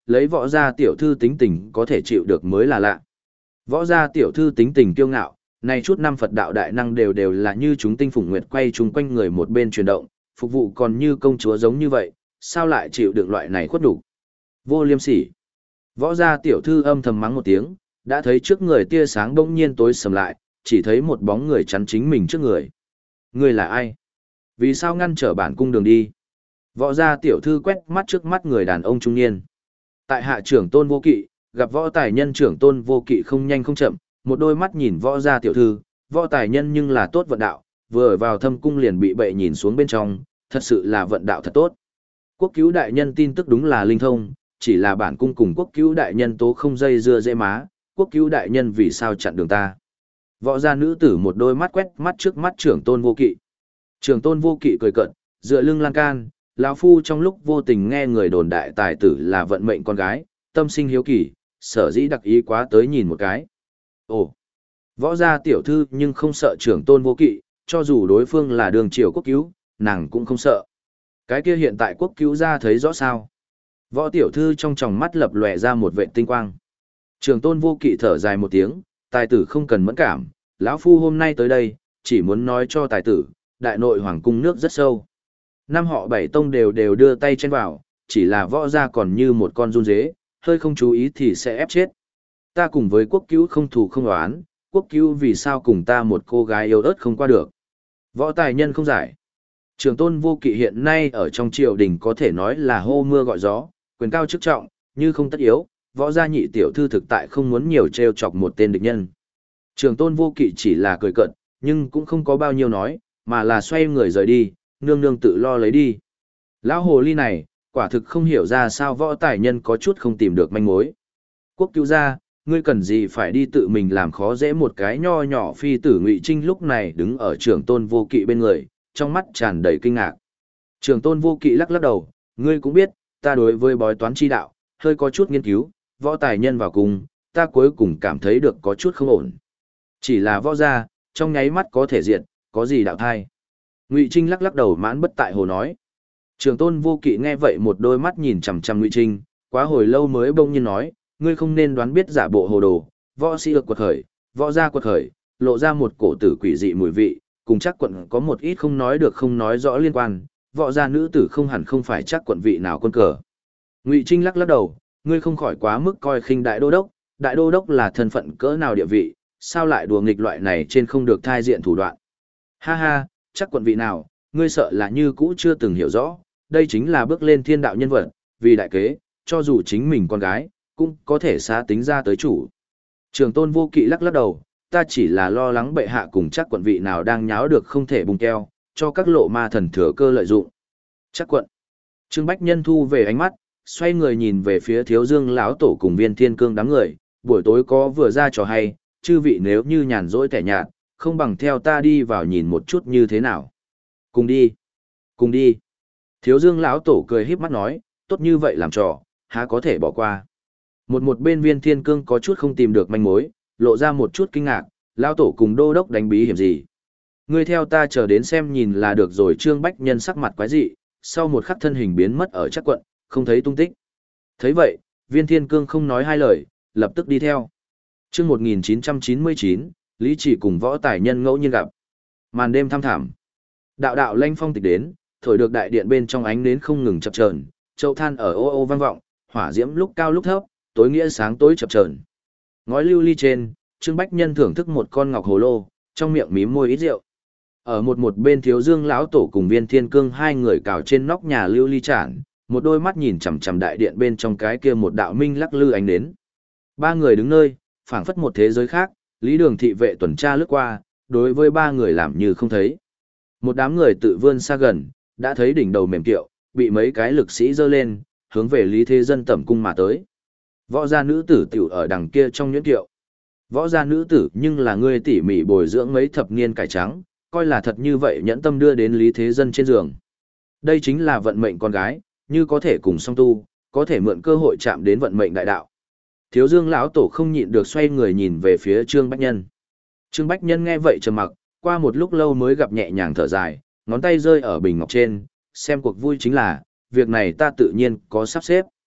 lấy võ gia tiểu thư tính tình có thể chịu được mới là lạ. Võ gia tiểu thư tính tình kiêu ngạo, này chút năm Phật đạo đại năng đều đều là như chúng tinh phùng nguyệt quay chung quanh người một bên chuyển động, phục vụ còn như công chúa giống như vậy, sao lại chịu được loại này khuất đủ. Vô liêm sỉ. Võ gia tiểu thư âm thầm mắng một tiếng, đã thấy trước người tia sáng bỗng nhiên tối sầm lại, chỉ thấy một bóng người chắn chính mình trước người. Người là ai? Vì sao ngăn trở bản cung đường đi? Võ gia tiểu thư quét mắt trước mắt người đàn ông trung niên. Tại hạ trưởng tôn vô kỵ, gặp võ tài nhân trưởng tôn vô kỵ không nhanh không chậm, một đôi mắt nhìn võ gia tiểu thư, võ tài nhân nhưng là tốt vận đạo, vừa ở vào thâm cung liền bị bệ nhìn xuống bên trong, thật sự là vận đạo thật tốt. Quốc cứu đại nhân tin tức đúng là linh thông, chỉ là bản cung cùng quốc cứu đại nhân tố không dây dưa dễ má, quốc cứu đại nhân vì sao chặn đường ta. Võ gia nữ tử một đôi mắt quét mắt trước mắt trưởng tôn vô kỵ. Trưởng tôn vô kỵ cười cợt, dựa lưng lan can, lão phu trong lúc vô tình nghe người đồn đại tài tử là vận mệnh con gái, tâm sinh hiếu kỳ, sở dĩ đặc ý quá tới nhìn một cái. Ồ, võ gia tiểu thư nhưng không sợ trưởng tôn vô kỵ, cho dù đối phương là đường triều quốc cứu, nàng cũng không sợ. Cái kia hiện tại quốc cứu ra thấy rõ sao. Võ tiểu thư trong tròng mắt lập lòe ra một vệ tinh quang. Trưởng tôn vô kỵ thở dài một tiếng, tài tử không cần mẫn cảm, lão phu hôm nay tới đây, chỉ muốn nói cho tài tử, đại nội hoàng cung nước rất sâu. Năm họ bảy tông đều đều đưa tay chen vào, chỉ là võ gia còn như một con run dế, hơi không chú ý thì sẽ ép chết. Ta cùng với quốc cứu không thù không oán, quốc cứu vì sao cùng ta một cô gái yếu ớt không qua được. Võ tài nhân không giải. Trường tôn vô kỵ hiện nay ở trong triều đình có thể nói là hô mưa gọi gió, quyền cao chức trọng, như không tất yếu, võ gia nhị tiểu thư thực tại không muốn nhiều trêu chọc một tên địch nhân. Trường tôn vô kỵ chỉ là cười cợt, nhưng cũng không có bao nhiêu nói, mà là xoay người rời đi, nương nương tự lo lấy đi. Lão hồ ly này, quả thực không hiểu ra sao võ tài nhân có chút không tìm được manh mối. Quốc cứu gia, ngươi cần gì phải đi tự mình làm khó dễ một cái nho nhỏ phi tử Ngụy Trinh lúc này đứng ở trường tôn vô kỵ bên người, trong mắt tràn đầy kinh ngạc. Trường tôn vô kỵ lắc lắc đầu, ngươi cũng biết, ta đối với bói toán chi đạo, hơi có chút nghiên cứu, võ tài nhân vào cùng, ta cuối cùng cảm thấy được có chút không ổn. Chỉ là võ gia, trong nháy mắt có thể diện, có gì đạo thai. Ngụy Trinh lắc lắc đầu mãn bất tại hồ nói. Trường tôn vô kỵ nghe vậy một đôi mắt nhìn chằm chằm Ngụy Trinh, quá hồi lâu mới bỗng nhiên nói, ngươi không nên đoán biết giả bộ hồ đồ, võ sĩ được quật khởi, võ gia quật khởi, lộ ra một cổ tử quỷ dị mùi vị, cùng chắc quận có một ít không nói được không nói rõ liên quan, võ gia nữ tử không hẳn không phải chắc quận vị nào quân cờ. Ngụy Trinh lắc lắc đầu, ngươi không khỏi quá mức coi khinh đại đô đốc, đại đô đốc là thân phận cỡ nào địa vị, sao lại đùa nghịch loại này trên không được thai diện thủ đoạn. Ha ha, chắc quận vị nào, ngươi sợ là như cũ chưa từng hiểu rõ, đây chính là bước lên thiên đạo nhân vật, vì đại kế, cho dù chính mình con gái, cũng có thể xá tính ra tới chủ. Trường tôn vô kỵ lắc lắc đầu, ta chỉ là lo lắng bệ hạ cùng chắc quận vị nào đang nháo được không thể bùng keo, cho các lộ ma thần thừa cơ lợi dụng. Chắc quận. Trương Bách Nhân thu về ánh mắt, xoay người nhìn về phía Thiếu Dương lão tổ cùng Viên Thiên Cương đám người, buổi tối có vừa ra trò hay, chư vị nếu như nhàn rỗi tẻ nhạt, không bằng theo ta đi vào nhìn một chút như thế nào. Cùng đi. Cùng đi. Thiếu Dương lão tổ cười híp mắt nói, tốt như vậy làm trò, há có thể bỏ qua. Một một bên Viên Thiên Cương có chút không tìm được manh mối, lộ ra một chút kinh ngạc, lão tổ cùng đô đốc đánh bí hiểm gì. Ngươi theo ta chờ đến xem nhìn là được rồi. Trương Bách Nhân sắc mặt quái dị, sau một khắc thân hình biến mất ở chắc quận, không thấy tung tích. Thấy vậy, Viên Thiên Cương không nói hai lời, lập tức đi theo. Chương một nghìn chín trăm chín mươi chín, Lý Chỉ cùng võ tài nhân ngẫu nhiên gặp. Màn đêm thăm thẳm. Đạo đạo lanh phong tịch đến, thổi được đại điện bên trong ánh nến không ngừng chập chờn, châu than ở ô ô vang vọng, hỏa diễm lúc cao lúc thấp, tối nghĩa sáng tối chập chờn. Ngói lưu ly trên, Trương Bách Nhân thưởng thức một con ngọc hồ lô, trong miệng mím môi ít rượu. Ở một một bên Thiếu Dương lão tổ cùng Viên Thiên Cương hai người cào trên nóc nhà lưu ly chản, một đôi mắt nhìn chằm chằm đại điện bên trong cái kia một đạo minh lắc lư ánh đến. Ba người đứng nơi, phảng phất một thế giới khác, Lý Đường thị vệ tuần tra lướt qua, đối với ba người làm như không thấy. Một đám người tự vươn xa gần, đã thấy đỉnh đầu mềm kiệu, bị mấy cái lực sĩ giơ lên, hướng về Lý Thế Dân tẩm cung mà tới. Võ gia nữ tử tiểu ở đằng kia trong nhuyễn kiệu. Võ gia nữ tử nhưng là ngươi tỉ mỉ bồi dưỡng mấy thập niên cải trắng, coi là thật như vậy nhẫn tâm đưa đến Lý Thế Dân trên giường. Đây chính là vận mệnh con gái, như có thể cùng song tu, có thể mượn cơ hội chạm đến vận mệnh đại đạo. Thiếu Dương lão tổ không nhịn được xoay người nhìn về phía Trương Bách Nhân. Trương Bách Nhân nghe vậy trầm mặc, qua một lúc lâu mới gặp nhẹ nhàng thở dài, ngón tay rơi ở bình ngọc trên, xem cuộc vui chính là, việc này ta tự nhiên có sắp xếp.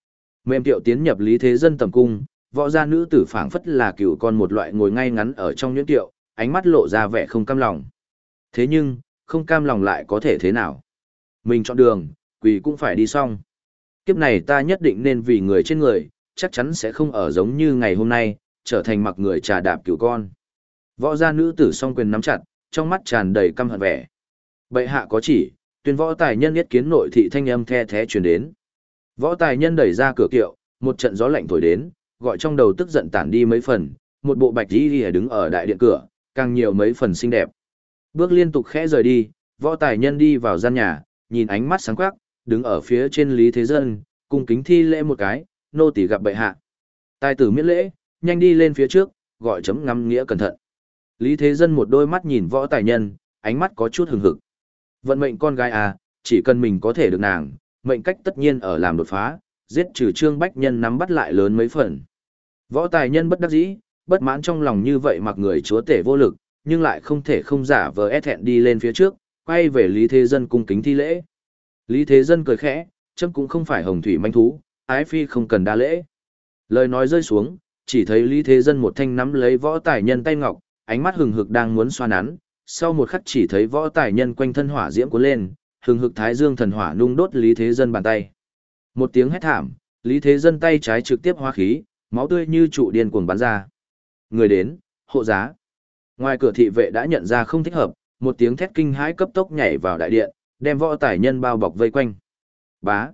Mềm tiệu tiến nhập Lý Thế Dân tầm cung, võ gia nữ tử phảng phất là cựu con một loại ngồi ngay ngắn ở trong nhuyễn tiệu, ánh mắt lộ ra vẻ không cam lòng. Thế nhưng, không cam lòng lại có thể thế nào? Mình chọn đường, quỳ cũng phải đi xong. Kiếp này ta nhất định nên vì người trên người, chắc chắn sẽ không ở giống như ngày hôm nay, trở thành mặc người trà đạp cựu con. Võ gia nữ tử song quyền nắm chặt, trong mắt tràn đầy căm hận vẻ. Bệ hạ có chỉ, tuyên võ tài nhân yết kiến nội thị thanh âm the thé truyền đến. Võ tài nhân đẩy ra cửa kiệu, một trận gió lạnh thổi đến, gọi trong đầu tức giận tản đi mấy phần, một bộ bạch y lìa đứng ở đại điện cửa, càng nhiều mấy phần xinh đẹp. Bước liên tục khẽ rời đi, võ tài nhân đi vào gian nhà, nhìn ánh mắt sáng quắc, đứng ở phía trên Lý Thế Dân, cung kính thi lễ một cái, nô tỳ gặp bệ hạ. Tài tử miễn lễ, nhanh đi lên phía trước, gọi chấm ngắm nghĩa cẩn thận. Lý Thế Dân một đôi mắt nhìn võ tài nhân, ánh mắt có chút hừng hực. Vận mệnh con gái à, chỉ cần mình có thể được nàng, mệnh cách tất nhiên ở làm đột phá, giết trừ Trương Bách Nhân nắm bắt lại lớn mấy phần. Võ tài nhân bất đắc dĩ, bất mãn trong lòng như vậy mặc người chúa tể vô lực, nhưng lại không thể không giả vờ ép thẹn đi lên phía trước, quay về Lý Thế Dân cung kính thi lễ. Lý Thế Dân cười khẽ, chấm cũng không phải hồng thủy manh thú, ái phi không cần đa lễ. Lời nói rơi xuống, chỉ thấy Lý Thế Dân một thanh nắm lấy võ tài nhân tay ngọc, ánh mắt hừng hực đang muốn xoa nắn, sau một khắc chỉ thấy võ tài nhân quanh thân hỏa diễm cuốn lên, hừng hực thái dương thần hỏa nung đốt Lý Thế Dân bàn tay. Một tiếng hét thảm, Lý Thế Dân tay trái trực tiếp hóa khí, máu tươi như trụ điên cuồng bắn ra. Người đến, hộ giá. Ngoài cửa thị vệ đã nhận ra không thích hợp, một tiếng thét kinh hãi cấp tốc nhảy vào đại điện, đem võ tài nhân bao bọc vây quanh. Bá.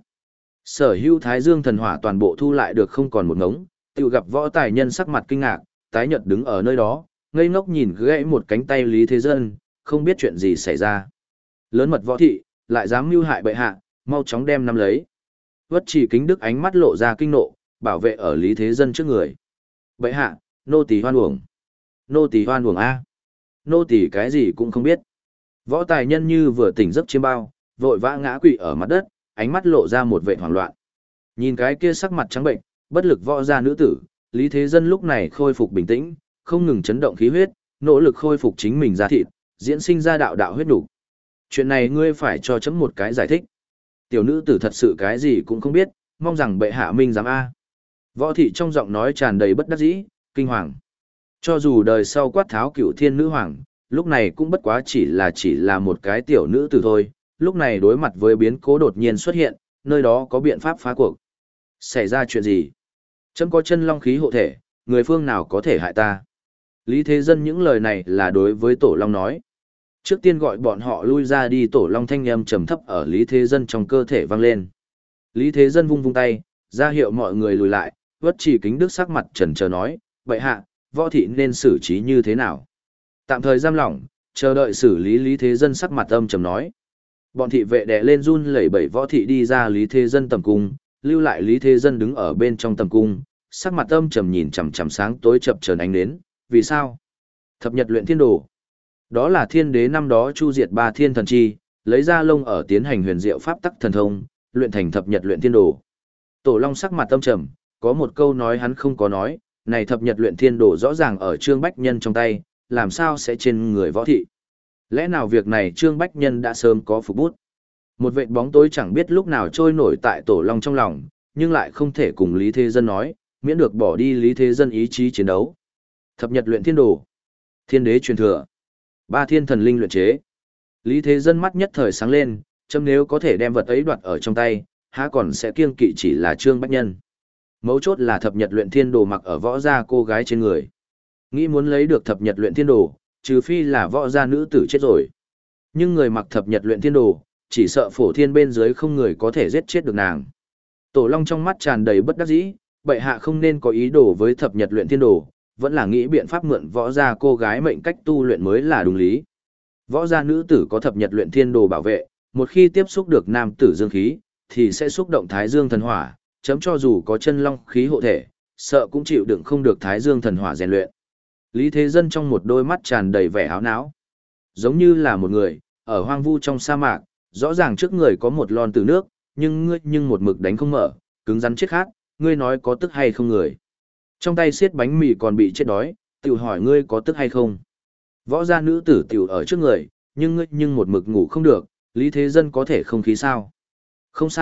Sở hữu thái dương thần hỏa toàn bộ thu lại được không còn một ngống, tự gặp võ tài nhân sắc mặt kinh ngạc, tái nhợt đứng ở nơi đó, ngây ngốc nhìn gãy một cánh tay Lý Thế Dân, không biết chuyện gì xảy ra. Lớn mật võ thị, lại dám mưu hại bệ hạ, mau chóng đem nắm lấy. Vất Chỉ Kính Đức ánh mắt lộ ra kinh nộ, bảo vệ ở Lý Thế Dân trước người. Bệ hạ, nô tỳ hoan uổng. Nô tỳ hoan uổng a. Nô tỳ cái gì cũng không biết. Võ tài nhân như vừa tỉnh giấc chiêm bao, vội vã ngã quỵ ở mặt đất, ánh mắt lộ ra một vẻ hoảng loạn. Nhìn cái kia sắc mặt trắng bệnh, bất lực võ gia nữ tử, Lý Thế Dân lúc này khôi phục bình tĩnh, không ngừng chấn động khí huyết, nỗ lực khôi phục chính mình ra thịt, diễn sinh ra đạo đạo huyết đủ. Chuyện này ngươi phải cho chấm một cái giải thích. Tiểu nữ tử thật sự cái gì cũng không biết, mong rằng bệ hạ minh giám a. Võ thị trong giọng nói tràn đầy bất đắc dĩ, kinh hoàng. Cho dù đời sau quát tháo cửu thiên nữ hoàng, lúc này cũng bất quá chỉ là chỉ là một cái tiểu nữ tử thôi, lúc này đối mặt với biến cố đột nhiên xuất hiện, nơi đó có biện pháp phá cuộc. Xảy ra chuyện gì? Chấm có chân long khí hộ thể, người phương nào có thể hại ta? Lý Thế Dân những lời này là đối với Tổ Long nói. Trước tiên gọi bọn họ lui ra đi, Tổ Long thanh âm trầm thấp ở Lý Thế Dân trong cơ thể vang lên. Lý Thế Dân vung vung tay, ra hiệu mọi người lùi lại, Vất Chỉ Kính Đức sắc mặt trần chờ nói, vậy hạ, võ thị nên xử trí như thế nào? Tạm thời giam lỏng, chờ đợi xử lý. Lý Thế Dân sắc mặt âm trầm nói. Bọn thị vệ đè lên run lẩy bẩy võ thị đi ra Lý Thế Dân tầm cung, lưu lại Lý Thế Dân đứng ở bên trong tầm cung, sắc mặt âm trầm nhìn chằm chằm sáng tối chập chờn ánh nến. Vì sao? Thập nhật luyện thiên đồ. Đó là thiên đế năm đó chu diệt ba thiên thần chi, lấy ra lông ở tiến hành huyền diệu pháp tắc thần thông, luyện thành thập nhật luyện thiên đồ. Tổ Long sắc mặt âm trầm, có một câu nói hắn không có nói, này thập nhật luyện thiên đồ rõ ràng ở Trương Bách Nhân trong tay, làm sao sẽ trên người võ thị? Lẽ nào việc này Trương Bách Nhân đã sớm có phục bút? Một vệt bóng tối chẳng biết lúc nào trôi nổi tại Tổ Long trong lòng, nhưng lại không thể cùng Lý Thế Dân nói, miễn được bỏ đi Lý Thế Dân ý chí chiến đấu. Thập nhật luyện thiên đồ, thiên đế truyền thừa, ba thiên thần linh luyện chế. Lý Thế Dân mắt nhất thời sáng lên, chấm nếu có thể đem vật ấy đoạt ở trong tay, há còn sẽ kiêng kỵ chỉ là Trương Bách Nhân. Mấu chốt là thập nhật luyện thiên đồ mặc ở võ gia cô gái trên người. Nghĩ muốn lấy được thập nhật luyện thiên đồ, trừ phi là võ gia nữ tử chết rồi. Nhưng người mặc thập nhật luyện thiên đồ, chỉ sợ phổ thiên bên dưới không người có thể giết chết được nàng. Tổ Long trong mắt tràn đầy bất đắc dĩ, bệ hạ không nên có ý đồ với thập nhật luyện thiên đồ, vẫn là nghĩ biện pháp mượn võ gia cô gái mệnh cách tu luyện mới là đúng lý. Võ gia nữ tử có thập nhật luyện thiên đồ bảo vệ, một khi tiếp xúc được nam tử dương khí, thì sẽ xúc động thái dương thần hỏa, chấm cho dù có chân long khí hộ thể, sợ cũng chịu đựng không được thái dương thần hỏa rèn luyện. Lý Thế Dân trong một đôi mắt tràn đầy vẻ háo não, giống như là một người ở hoang vu trong sa mạc, rõ ràng trước người có một lon từ nước, nhưng ngươi nhưng một mực đánh không mở, cứng rắn chết khát, ngươi nói có tức hay không người. Trong tay xiết bánh mì còn bị chết đói, tiểu hỏi ngươi có tức hay không. Võ gia nữ tử tiểu ở trước người, nhưng ngươi nhưng một mực ngủ không được, Lý Thế Dân có thể không khí sao? Không sao,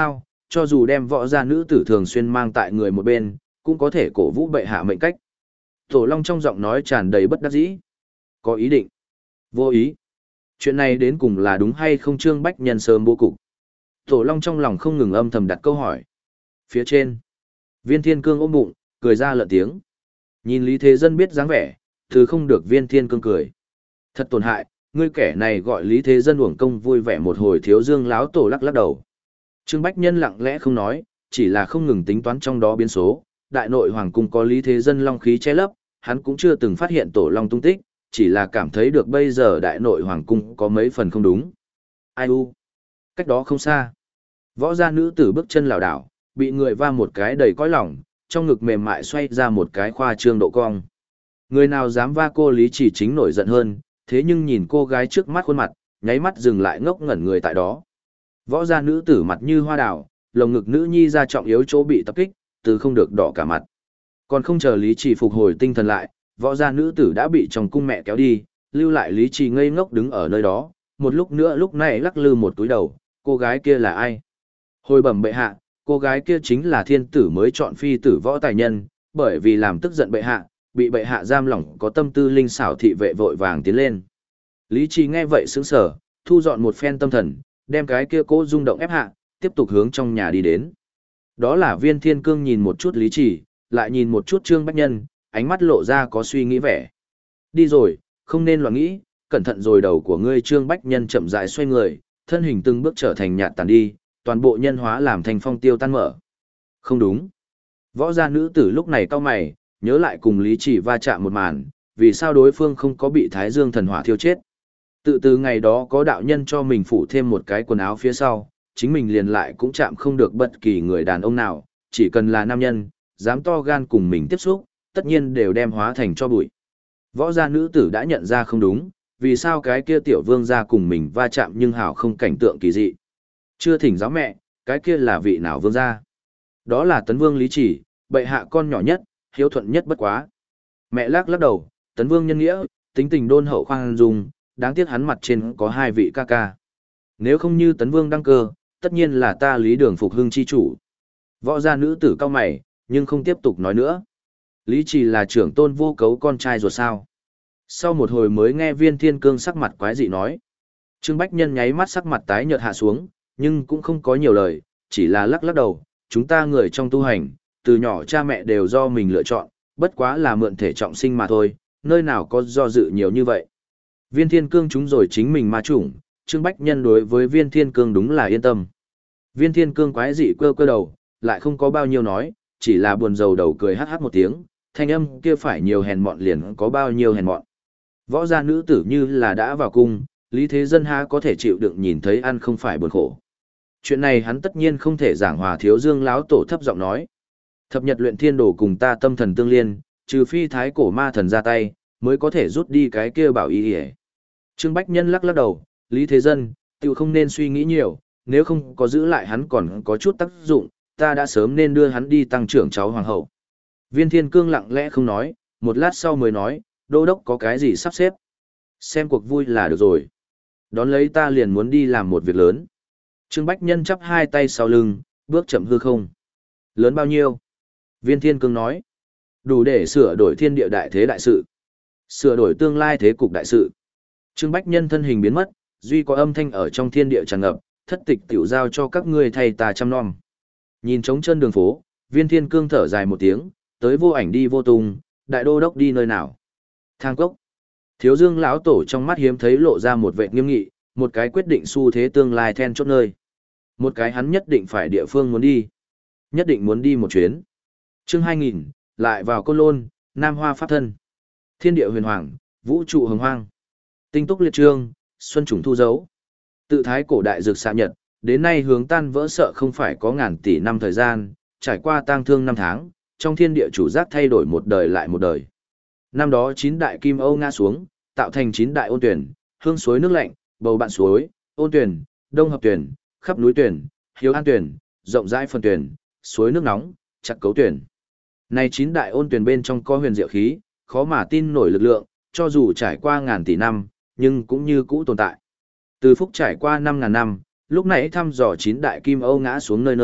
cho dù đem võ gia nữ tử thường xuyên mang tại người một bên, cũng có thể cổ vũ bệ hạ mệnh cách. Tổ Long trong giọng nói tràn đầy bất đắc dĩ. Có ý định. Vô ý. Chuyện này đến cùng là đúng hay không Trương Bách Nhân sớm bố cục. Tổ Long trong lòng không ngừng âm thầm đặt câu hỏi. Phía trên. Viên Thiên Cương ôm bụng, cười ra lợn tiếng. Nhìn Lý Thế Dân biết dáng vẻ, thứ không được Viên Thiên Cương cười. Thật tổn hại, ngươi kẻ này gọi Lý Thế Dân uổng công vui vẻ một hồi thiếu dương láo tổ lắc lắc đầu. Trương Bách Nhân lặng lẽ không nói, chỉ là không ngừng tính toán trong đó biến số. Đại nội hoàng cung có Lý Thế Dân long khí che lấp, hắn cũng chưa từng phát hiện tổ long tung tích, chỉ là cảm thấy được bây giờ đại nội hoàng cung có mấy phần không đúng. Ai u? Cách đó không xa. Võ gia nữ tử bước chân lảo đảo, bị người va một cái đầy cõi lòng, trong ngực mềm mại xoay ra một cái khoa trương độ cong. Người nào dám va cô Lý Chỉ Chính nổi giận hơn, thế nhưng nhìn cô gái trước mắt khuôn mặt, nháy mắt dừng lại ngốc ngẩn người tại đó. Võ gia nữ tử mặt như hoa đào, lồng ngực nữ nhi ra trọng yếu chỗ bị tập kích, từ không được đỏ cả mặt. Còn không chờ Lý Trì phục hồi tinh thần lại, võ gia nữ tử đã bị chồng cung mẹ kéo đi, lưu lại Lý Trì ngây ngốc đứng ở nơi đó, một lúc nữa lúc này lắc lư một túi đầu, cô gái kia là ai? Hồi bẩm bệ hạ, cô gái kia chính là thiên tử mới chọn phi tử võ tài nhân, bởi vì làm tức giận bệ hạ, bị bệ hạ giam lỏng có tâm tư linh xảo thị vệ vội vàng tiến lên. Lý Trì nghe vậy sững sờ, thu dọn một phen tâm thần, đem cái kia cố rung động ép hạ, tiếp tục hướng trong nhà đi đến. Đó là Viên Thiên Cương nhìn một chút Lý Trì, lại nhìn một chút Trương Bách Nhân, ánh mắt lộ ra có suy nghĩ vẻ. Đi rồi, không nên loạn nghĩ, cẩn thận rồi đầu của ngươi. Trương Bách Nhân chậm rãi xoay người, thân hình từng bước trở thành nhạt tàn đi, toàn bộ nhân hóa làm thành phong tiêu tan mở. Không đúng. Võ gia nữ tử lúc này cau mày, nhớ lại cùng Lý Trì va chạm một màn, vì sao đối phương không có bị Thái Dương thần hỏa thiêu chết. Tự từ ngày đó có đạo nhân cho mình phủ thêm một cái quần áo phía sau, chính mình liền lại cũng chạm không được bất kỳ người đàn ông nào, chỉ cần là nam nhân, dám to gan cùng mình tiếp xúc, tất nhiên đều đem hóa thành cho bụi. Võ gia nữ tử đã nhận ra không đúng, vì sao cái kia tiểu vương gia cùng mình va chạm nhưng hảo không cảnh tượng kỳ dị. Chưa thỉnh giáo mẹ, cái kia là vị nào vương gia? Đó là Tấn Vương Lý Chỉ, bệ hạ con nhỏ nhất, hiếu thuận nhất bất quá. Mẹ lắc lắc đầu, Tấn Vương nhân nghĩa, tính tình đôn hậu khoan dung, đáng tiếc hắn mặt trên có hai vị ca ca. Nếu không như Tấn Vương đăng cơ, tất nhiên là ta Lý Đường phục hưng chi chủ. Võ gia nữ tử cao mày, nhưng không tiếp tục nói nữa. Lý Trì là trưởng tôn vô cấu con trai ruột sao? Sau một hồi mới nghe Viên Thiên Cương sắc mặt quái dị nói. Trương Bách Nhân nháy mắt sắc mặt tái nhợt hạ xuống, nhưng cũng không có nhiều lời, chỉ là lắc lắc đầu. Chúng ta người trong tu hành, từ nhỏ cha mẹ đều do mình lựa chọn, bất quá là mượn thể trọng sinh mà thôi, nơi nào có do dự nhiều như vậy. Viên Thiên Cương chúng rồi chính mình ma chủng, Trương Bách Nhân đối với Viên Thiên Cương đúng là yên tâm. Viên Thiên Cương quái dị quơ quơ đầu, lại không có bao nhiêu nói, chỉ là buồn rầu đầu cười hát hát một tiếng, thanh âm kia phải nhiều hèn mọn liền có bao nhiêu hèn mọn. Võ gia nữ tử như là đã vào cung, Lý Thế Dân há có thể chịu đựng nhìn thấy ăn không phải buồn khổ. Chuyện này hắn tất nhiên không thể giảng hòa thiếu dương láo tổ thấp giọng nói. Thập nhật luyện thiên đồ cùng ta tâm thần tương liên, trừ phi thái cổ ma thần ra tay, mới có thể rút đi cái kia bảo y hề. Trương Bách Nhân lắc lắc đầu, Lý Thế Dân, tiểu không nên suy nghĩ nhiều, nếu không có giữ lại hắn còn có chút tác dụng, ta đã sớm nên đưa hắn đi tăng trưởng cháu hoàng hậu. Viên Thiên Cương lặng lẽ không nói, một lát sau mới nói, đô đốc có cái gì sắp xếp. Xem cuộc vui là được rồi. Đón lấy ta liền muốn đi làm một việc lớn. Trương Bách Nhân chắp hai tay sau lưng, bước chậm hư không. Lớn bao nhiêu? Viên Thiên Cương nói. Đủ để sửa đổi thiên địa đại thế đại sự. Sửa đổi tương lai thế cục đại sự. Trương Bách Nhân thân hình biến mất, duy có âm thanh ở trong thiên địa tràn ngập, thất tịch tiểu giao cho các ngươi thầy ta chăm nom. Nhìn trống chân đường phố, Viên Thiên Cương thở dài một tiếng, tới vô ảnh đi vô tung, đại đô đốc đi nơi nào? Thang cốc. Thiếu Dương lão tổ trong mắt hiếm thấy lộ ra một vẻ nghiêm nghị, một cái quyết định xu thế tương lai then chốt nơi. Một cái hắn nhất định phải địa phương muốn đi. Nhất định muốn đi một chuyến. Chương hai nghìn, lại vào Côn Lôn, Nam Hoa Pháp Thân. Thiên địa huyền hoàng, vũ trụ hồng hoang. Tinh túc liệt trương, xuân trùng thu dấu. Tự thái cổ đại dược xạ nhật, đến nay hướng tan vỡ sợ không phải có ngàn tỷ năm thời gian, trải qua tang thương năm tháng, trong thiên địa chủ giác thay đổi một đời lại một đời. Năm đó chín đại kim âu ngã xuống, tạo thành chín đại ôn tuyển, hương suối nước lạnh, bầu bạn suối, ôn tuyển, đông hợp tuyển, khắp núi tuyển, hiếu an tuyển, rộng rãi phần tuyển, suối nước nóng, chặt cấu tuyển. Này chín đại ôn tuyển bên trong có huyền diệu khí, khó mà tin nổi lực lượng, cho dù trải qua ngàn tỷ năm, nhưng cũng như cũ tồn tại. Từ phúc trải qua năm ngàn năm, lúc nãy thăm dò chín đại kim âu ngã xuống nơi nơi,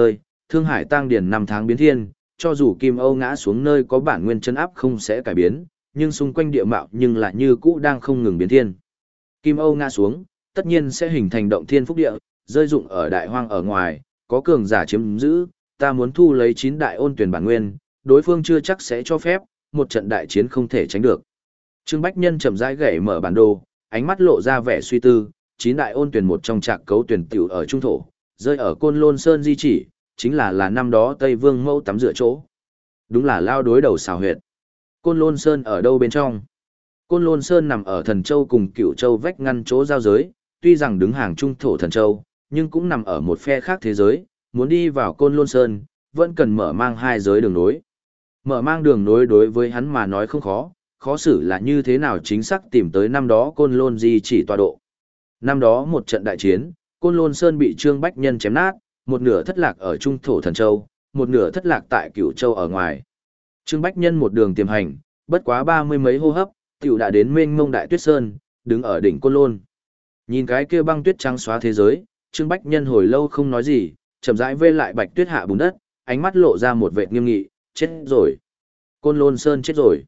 Thương Hải Tăng Điền năm tháng biến thiên, cho dù Kim Âu ngã xuống nơi có bản nguyên chân áp không sẽ cải biến, nhưng xung quanh địa mạo nhưng lại như cũ đang không ngừng biến thiên. Kim Âu ngã xuống, tất nhiên sẽ hình thành động thiên phúc địa, rơi dụng ở đại hoang ở ngoài, có cường giả chiếm giữ, ta muốn thu lấy chín đại ôn tuyển bản nguyên, đối phương chưa chắc sẽ cho phép, một trận đại chiến không thể tránh được. Trương Bách Nhân chậm rãi gảy mở bản đồ, ánh mắt lộ ra vẻ suy tư, chín đại ôn tuyển một trong trạc cấu tuyển tiểu ở trung thổ, rơi ở Côn Lôn Sơn di chỉ, chính là là năm đó Tây Vương Mẫu tắm rửa chỗ. Đúng là lao đối đầu xào huyệt. Côn Lôn Sơn ở đâu bên trong? Côn Lôn Sơn nằm ở Thần Châu cùng Cửu Châu vách ngăn chỗ giao giới, tuy rằng đứng hàng trung thổ Thần Châu, nhưng cũng nằm ở một phe khác thế giới, muốn đi vào Côn Lôn Sơn, vẫn cần mở mang hai giới đường nối. Mở mang đường nối đối với hắn mà nói không khó, khó xử là như thế nào chính xác tìm tới năm đó Côn Lôn di chỉ tọa độ. Năm đó một trận đại chiến, Côn Lôn Sơn bị Trương Bách Nhân chém nát, một nửa thất lạc ở trung thổ Thần Châu, một nửa thất lạc tại Cửu Châu ở ngoài. Trương Bách Nhân một đường tiềm hành, bất quá ba mươi mấy hô hấp, tiểu đã đến mênh mông đại tuyết sơn, đứng ở đỉnh Côn Lôn. Nhìn cái kia băng tuyết trắng xóa thế giới, Trương Bách Nhân hồi lâu không nói gì, chậm rãi vê lại bạch tuyết hạ bùn đất, ánh mắt lộ ra một vẻ nghiêm nghị, chết rồi. Côn Lôn Sơn chết rồi.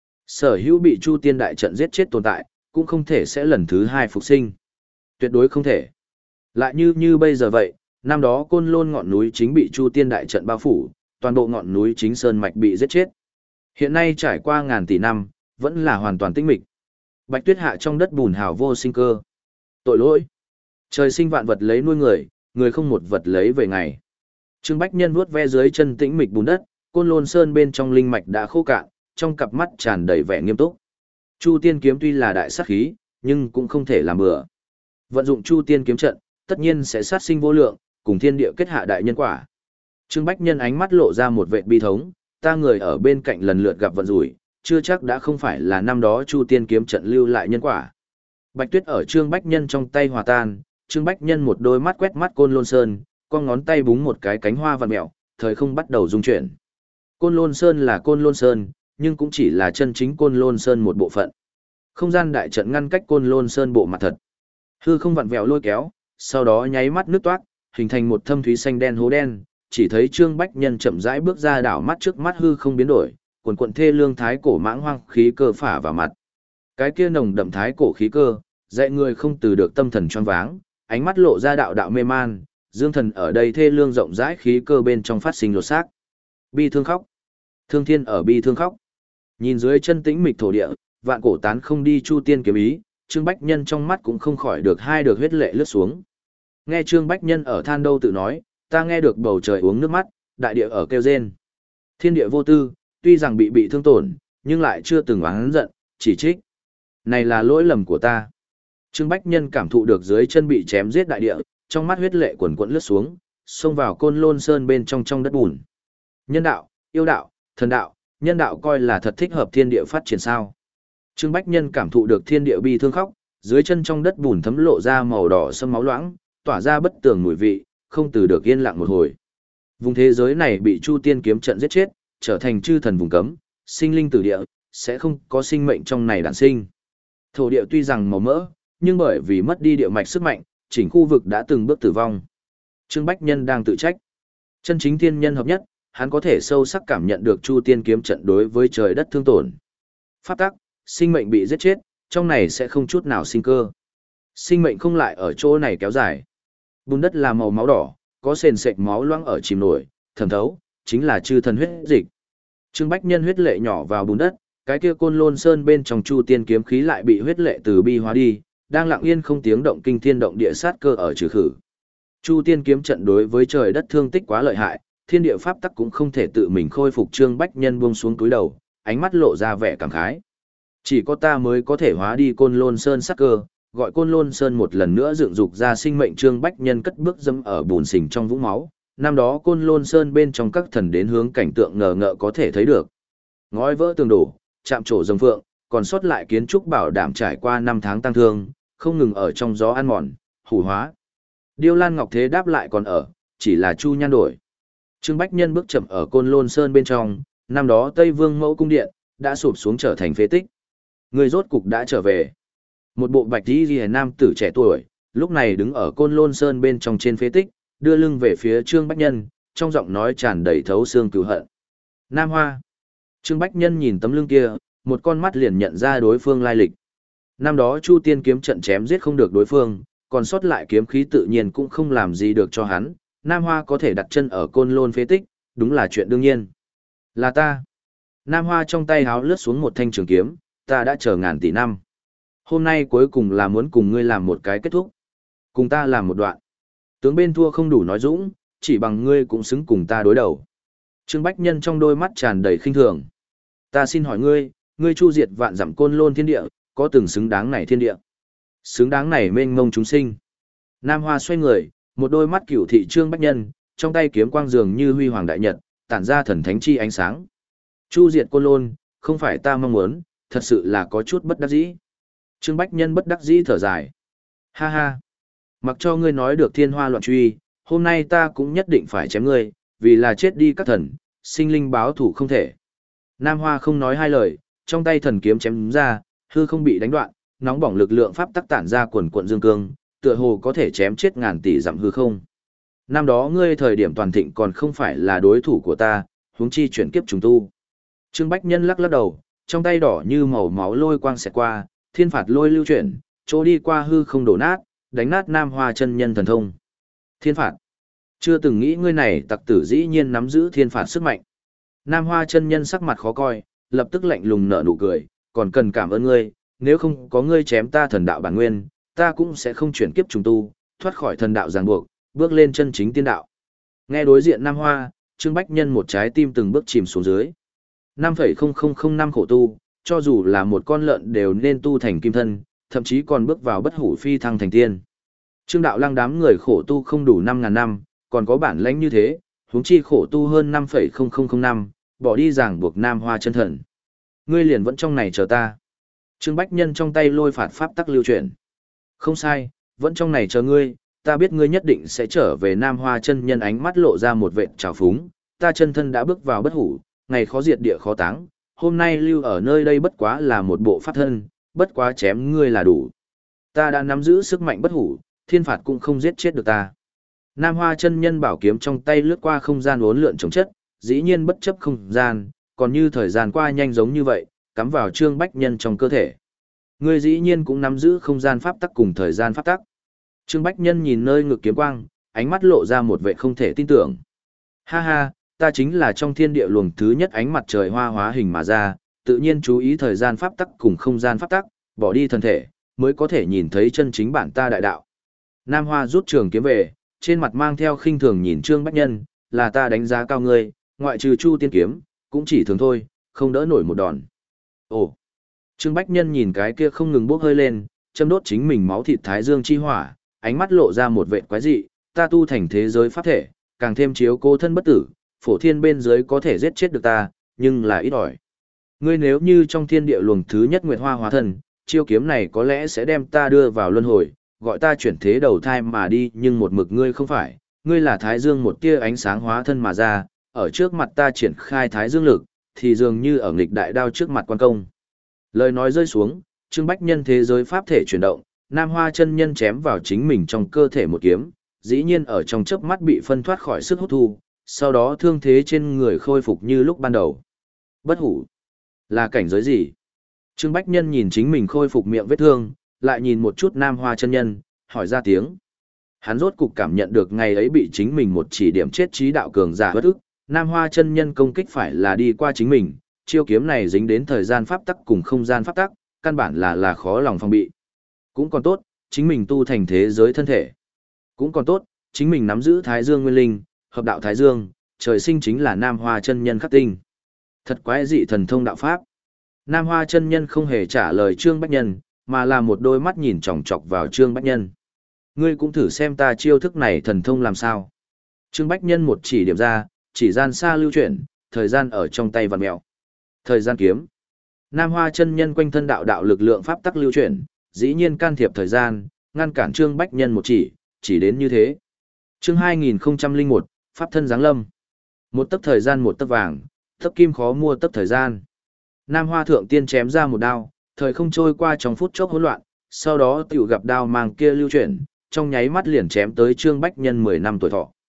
Sở hữu bị Chu Tiên đại trận giết chết tồn tại, cũng không thể sẽ lần thứ hai phục sinh. Tuyệt đối không thể. Lại như như bây giờ vậy, năm đó Côn Lôn ngọn núi chính bị Chu Tiên đại trận bao phủ, toàn bộ ngọn núi chính sơn mạch bị giết chết. Hiện nay trải qua ngàn tỷ năm, vẫn là hoàn toàn tĩnh mịch. Bạch tuyết hạ trong đất bùn hào vô sinh cơ. Tội lỗi. Trời sinh vạn vật lấy nuôi người, người không một vật lấy về ngày. Trương Bách Nhân vuốt ve dưới chân tĩnh mịch bùn đất, Côn Lôn Sơn bên trong linh mạch đã khô cạn, trong cặp mắt tràn đầy vẻ nghiêm túc. Chu Tiên kiếm tuy là đại sát khí, nhưng cũng không thể làm bừa. Vận dụng Chu Tiên kiếm trận, tất nhiên sẽ sát sinh vô lượng, cùng thiên địa kết hạ đại nhân quả. Trương Bách Nhân ánh mắt lộ ra một vẻ bi thống, ta người ở bên cạnh lần lượt gặp vận rủi, chưa chắc đã không phải là năm đó Chu Tiên kiếm trận lưu lại nhân quả. Bạch tuyết ở Trương Bách Nhân trong tay hòa tan, Trương Bách Nhân một đôi mắt quét mắt Côn Lôn Sơn, con ngón tay búng một cái cánh hoa vặn mèo, thời không bắt đầu rung chuyển. Côn Lôn Sơn là Côn Lôn Sơn, nhưng cũng chỉ là chân chính Côn Lôn Sơn một bộ phận. Không gian đại trận ngăn cách Côn Lôn Sơn bộ mặt thật. Hư không vặn vẹo lôi kéo, sau đó nháy mắt nước toát, hình thành một thâm thúy xanh đen hố đen, chỉ thấy Trương Bách Nhân chậm rãi bước ra đảo mắt trước mắt hư không biến đổi, quần quần thê lương thái cổ mãng hoang khí cơ phả vào mặt. Cái kia nồng đậm thái cổ khí cơ, dạy người không từ được tâm thần choáng váng, ánh mắt lộ ra đạo đạo mê man, dương thần ở đây thê lương rộng rãi khí cơ bên trong phát sinh lột xác. Bi thương khóc. Thương thiên ở bi thương khóc. Nhìn dưới chân tĩnh mịch thổ địa, vạn cổ tán không đi Chu Tiên kiếm ý, Trương Bách Nhân trong mắt cũng không khỏi được hai được huyết lệ lướt xuống. Nghe Trương Bách Nhân ở than đâu tự nói, ta nghe được bầu trời uống nước mắt, đại địa ở kêu rên. Thiên địa vô tư, tuy rằng bị bị thương tổn, nhưng lại chưa từng oán giận, chỉ trích. Này là lỗi lầm của ta. Trương Bách Nhân cảm thụ được dưới chân bị chém giết đại địa, trong mắt huyết lệ quần quẫn lướt xuống, xông vào Côn Lôn Sơn bên trong trong đất bùn. Nhân đạo, yêu đạo, thần đạo, nhân đạo coi là thật thích hợp thiên địa phát triển sao. Trương Bách Nhân cảm thụ được thiên địa bi thương khóc, dưới chân trong đất bùn thấm lộ ra màu đỏ sẫm máu loãng, tỏa ra bất tường mùi vị, không từ được yên lặng một hồi. Vùng thế giới này bị Chu Tiên kiếm trận giết chết, trở thành chư thần vùng cấm, sinh linh tử địa, sẽ không có sinh mệnh trong này đản sinh. Thổ địa tuy rằng màu mỡ, nhưng bởi vì mất đi địa mạch sức mạnh, chỉnh khu vực đã từng bước tử vong. Trương Bách Nhân đang tự trách. Chân chính thiên nhân hợp nhất, hắn có thể sâu sắc cảm nhận được Chu Tiên kiếm trận đối với trời đất thương tổn. Pháp tắc, sinh mệnh bị giết chết, trong này sẽ không chút nào sinh cơ. Sinh mệnh không lại ở chỗ này kéo dài. Bùn đất là màu máu đỏ, có sền sệt máu loãng ở chìm nổi, thẩm thấu, chính là chư thần huyết dịch. Trương Bách Nhân huyết lệ nhỏ vào bùn đất, cái kia Côn Lôn Sơn bên trong Chu Tiên kiếm khí lại bị huyết lệ từ bi hóa đi, đang lặng yên không tiếng động kinh thiên động địa sát cơ ở trừ khử. Chu Tiên kiếm trận đối với trời đất thương tích quá lợi hại, thiên địa pháp tắc cũng không thể tự mình khôi phục. Trương Bách Nhân buông xuống túi đầu, ánh mắt lộ ra vẻ cảm khái. Chỉ có ta mới có thể hóa đi Côn Lôn Sơn sát cơ, gọi Côn Lôn Sơn một lần nữa dựng dục ra sinh mệnh. Trương Bách Nhân cất bước dẫm ở bùn xình trong vũng máu, năm đó Côn Lôn Sơn bên trong các thần đến hướng cảnh tượng ngờ ngợ có thể thấy được. Ngói vỡ tường đổ, chạm trổ rồng phượng, còn sót lại kiến trúc bảo đảm trải qua năm tháng tăng thương, không ngừng ở trong gió ăn mòn, hủ hóa. Điêu Lan Ngọc Thế đáp lại còn ở, chỉ là chu nhan đổi. Trương Bách Nhân bước chậm ở Côn Lôn Sơn bên trong, năm đó Tây Vương Mẫu cung điện đã sụp xuống trở thành phế tích. Người rốt cục đã trở về. Một bộ bạch y liễu nam tử trẻ tuổi, lúc này đứng ở Côn Lôn Sơn bên trong trên phế tích, đưa lưng về phía Trương Bách Nhân, trong giọng nói tràn đầy thấu xương cừu hận. Nam Hoa. Trương Bách Nhân nhìn tấm lưng kia, một con mắt liền nhận ra đối phương lai lịch. Năm đó Chu Tiên kiếm trận chém giết không được đối phương, còn sót lại kiếm khí tự nhiên cũng không làm gì được cho hắn. Nam Hoa có thể đặt chân ở côn lôn phế tích, đúng là chuyện đương nhiên. Là ta. Nam Hoa trong tay háo lướt xuống một thanh trường kiếm, ta đã chờ ngàn tỷ năm. Hôm nay cuối cùng là muốn cùng ngươi làm một cái kết thúc. Cùng ta làm một đoạn. Tướng bên thua không đủ nói dũng, chỉ bằng ngươi cũng xứng cùng ta đối đầu. Trương Bách Nhân trong đôi mắt tràn đầy khinh thường. Ta xin hỏi ngươi, ngươi chu diệt vạn dặm côn lôn thiên địa, có từng xứng đáng này thiên địa? Xứng đáng này mênh mông chúng sinh. Nam Hoa xoay người, một đôi mắt cửu thị Trương Bách Nhân, trong tay kiếm quang dường như huy hoàng đại nhật, tản ra thần thánh chi ánh sáng. Chu diệt côn lôn, không phải ta mong muốn, thật sự là có chút bất đắc dĩ. Trương Bách Nhân bất đắc dĩ thở dài. Ha ha. Mặc cho ngươi nói được thiên hoa loạn truy, hôm nay ta cũng nhất định phải chém ngươi, vì là chết đi các thần, sinh linh báo thủ không thể. Nam Hoa không nói hai lời, trong tay thần kiếm chém ra, hư không bị đánh đoạn, nóng bỏng lực lượng pháp tắc tản ra quần quận dương cương, tựa hồ có thể chém chết ngàn tỷ dặm hư không. Năm đó ngươi thời điểm toàn thịnh còn không phải là đối thủ của ta, huống chi chuyển kiếp trùng tu. Trương Bách Nhân lắc lắc đầu, trong tay đỏ như màu máu lôi quang xẹt qua, thiên phạt lôi lưu chuyển, chỗ đi qua hư không đổ nát, đánh nát Nam Hoa chân nhân thần thông. Thiên phạt. Chưa từng nghĩ ngươi này tặc tử dĩ nhiên nắm giữ thiên phạt sức mạnh. Nam Hoa chân nhân sắc mặt khó coi, lập tức lạnh lùng nở nụ cười, còn cần cảm ơn ngươi, nếu không có ngươi chém ta thần đạo bản nguyên, ta cũng sẽ không chuyển kiếp trùng tu, thoát khỏi thần đạo ràng buộc, bước lên chân chính tiên đạo. Nghe đối diện Nam Hoa, Trương Bách Nhân một trái tim từng bước chìm xuống dưới. năm phẩy không không không năm khổ tu, cho dù là một con lợn đều nên tu thành kim thân, thậm chí còn bước vào bất hủ phi thăng thành tiên. Trương đạo lăng đám người khổ tu không đủ năm ngàn năm, còn có bản lãnh như thế, huống chi khổ tu hơn năm phẩy không không không năm, bỏ đi ràng buộc Nam Hoa chân thần. Ngươi liền vẫn trong này chờ ta. Trương Bách Nhân trong tay lôi phạt pháp tắc lưu chuyển. Không sai, vẫn trong này chờ ngươi, ta biết ngươi nhất định sẽ trở về Nam Hoa chân nhân, ánh mắt lộ ra một vệt trào phúng, ta chân thân đã bước vào bất hủ, ngày khó diệt địa khó táng, hôm nay lưu ở nơi đây bất quá là một bộ pháp thân, bất quá chém ngươi là đủ. Ta đã nắm giữ sức mạnh bất hủ, thiên phạt cũng không giết chết được ta. Nam Hoa chân nhân bảo kiếm trong tay lướt qua không gian uốn lượn chống chất, dĩ nhiên bất chấp không gian, còn như thời gian qua nhanh giống như vậy, cắm vào Trương Bách Nhân trong cơ thể. Ngươi dĩ nhiên cũng nắm giữ không gian pháp tắc cùng thời gian pháp tắc. Trương Bách Nhân nhìn nơi ngực kiếm quang, ánh mắt lộ ra một vẻ không thể tin tưởng. Ha ha, ta chính là trong thiên địa luồng thứ nhất ánh mặt trời hoa hóa hình mà ra, tự nhiên chú ý thời gian pháp tắc cùng không gian pháp tắc, bỏ đi thân thể, mới có thể nhìn thấy chân chính bản ta đại đạo. Nam Hoa rút trường kiếm về, trên mặt mang theo khinh thường nhìn Trương Bách Nhân, là ta đánh giá cao ngươi, ngoại trừ Chu Tiên kiếm, cũng chỉ thường thôi, không đỡ nổi một đòn. Ồ. Trương Bách Nhân nhìn cái kia không ngừng bốc hơi lên, châm đốt chính mình máu thịt thái dương chi hỏa, ánh mắt lộ ra một vẻ quái dị, ta tu thành thế giới pháp thể, càng thêm chiếu cố thân bất tử, phổ thiên bên dưới có thể giết chết được ta, nhưng là ít ỏi. Ngươi nếu như trong thiên địa luồng thứ nhất nguyệt hoa hóa thân, chiêu kiếm này có lẽ sẽ đem ta đưa vào luân hồi, gọi ta chuyển thế đầu thai mà đi, nhưng một mực ngươi không phải, ngươi là thái dương một tia ánh sáng hóa thân mà ra, ở trước mặt ta triển khai thái dương lực, thì dường như ở nghịch đại đao trước mặt quan công. Lời nói rơi xuống, Trương Bách Nhân thế giới pháp thể chuyển động, Nam Hoa chân nhân chém vào chính mình trong cơ thể một kiếm, dĩ nhiên ở trong chớp mắt bị phân thoát khỏi sức hút thu, sau đó thương thế trên người khôi phục như lúc ban đầu. Bất hủ, là cảnh giới gì? Trương Bách Nhân nhìn chính mình khôi phục miệng vết thương, lại nhìn một chút Nam Hoa chân nhân, hỏi ra tiếng. Hắn rốt cục cảm nhận được ngày ấy bị chính mình một chỉ điểm chết trí đạo cường giả bất ức, Nam Hoa chân nhân công kích phải là đi qua chính mình, chiêu kiếm này dính đến thời gian pháp tắc cùng không gian pháp tắc, căn bản là là khó lòng phòng bị. Cũng còn tốt, chính mình tu thành thế giới thân thể. Cũng còn tốt, chính mình nắm giữ Thái Dương Nguyên Linh, hợp đạo Thái Dương, trời sinh chính là Nam Hoa chân nhân khắc tinh. Thật quái dị thần thông đạo pháp. Nam Hoa chân nhân không hề trả lời Trương Bách Nhân, mà là một đôi mắt nhìn chòng chọc vào Trương Bách Nhân. Ngươi cũng thử xem ta chiêu thức này thần thông làm sao. Trương Bách Nhân một chỉ điểm ra, chỉ gian xa lưu chuyển, thời gian ở trong tay vặn mèo. Thời gian kiếm. Nam Hoa chân nhân quanh thân đạo đạo lực lượng pháp tắc lưu chuyển, dĩ nhiên can thiệp thời gian, ngăn cản Trương Bách Nhân một chỉ, chỉ đến như thế. Chương hai nghìn không trăm lẻ một, Pháp thân giáng lâm. Một tấc thời gian một tấc vàng, tấc kim khó mua tấc thời gian. Nam Hoa thượng tiên chém ra một đao, thời không trôi qua trong phút chốc hỗn loạn, sau đó tiểu gặp đao mang kia lưu chuyển, trong nháy mắt liền chém tới Trương Bách Nhân mười năm tuổi thọ.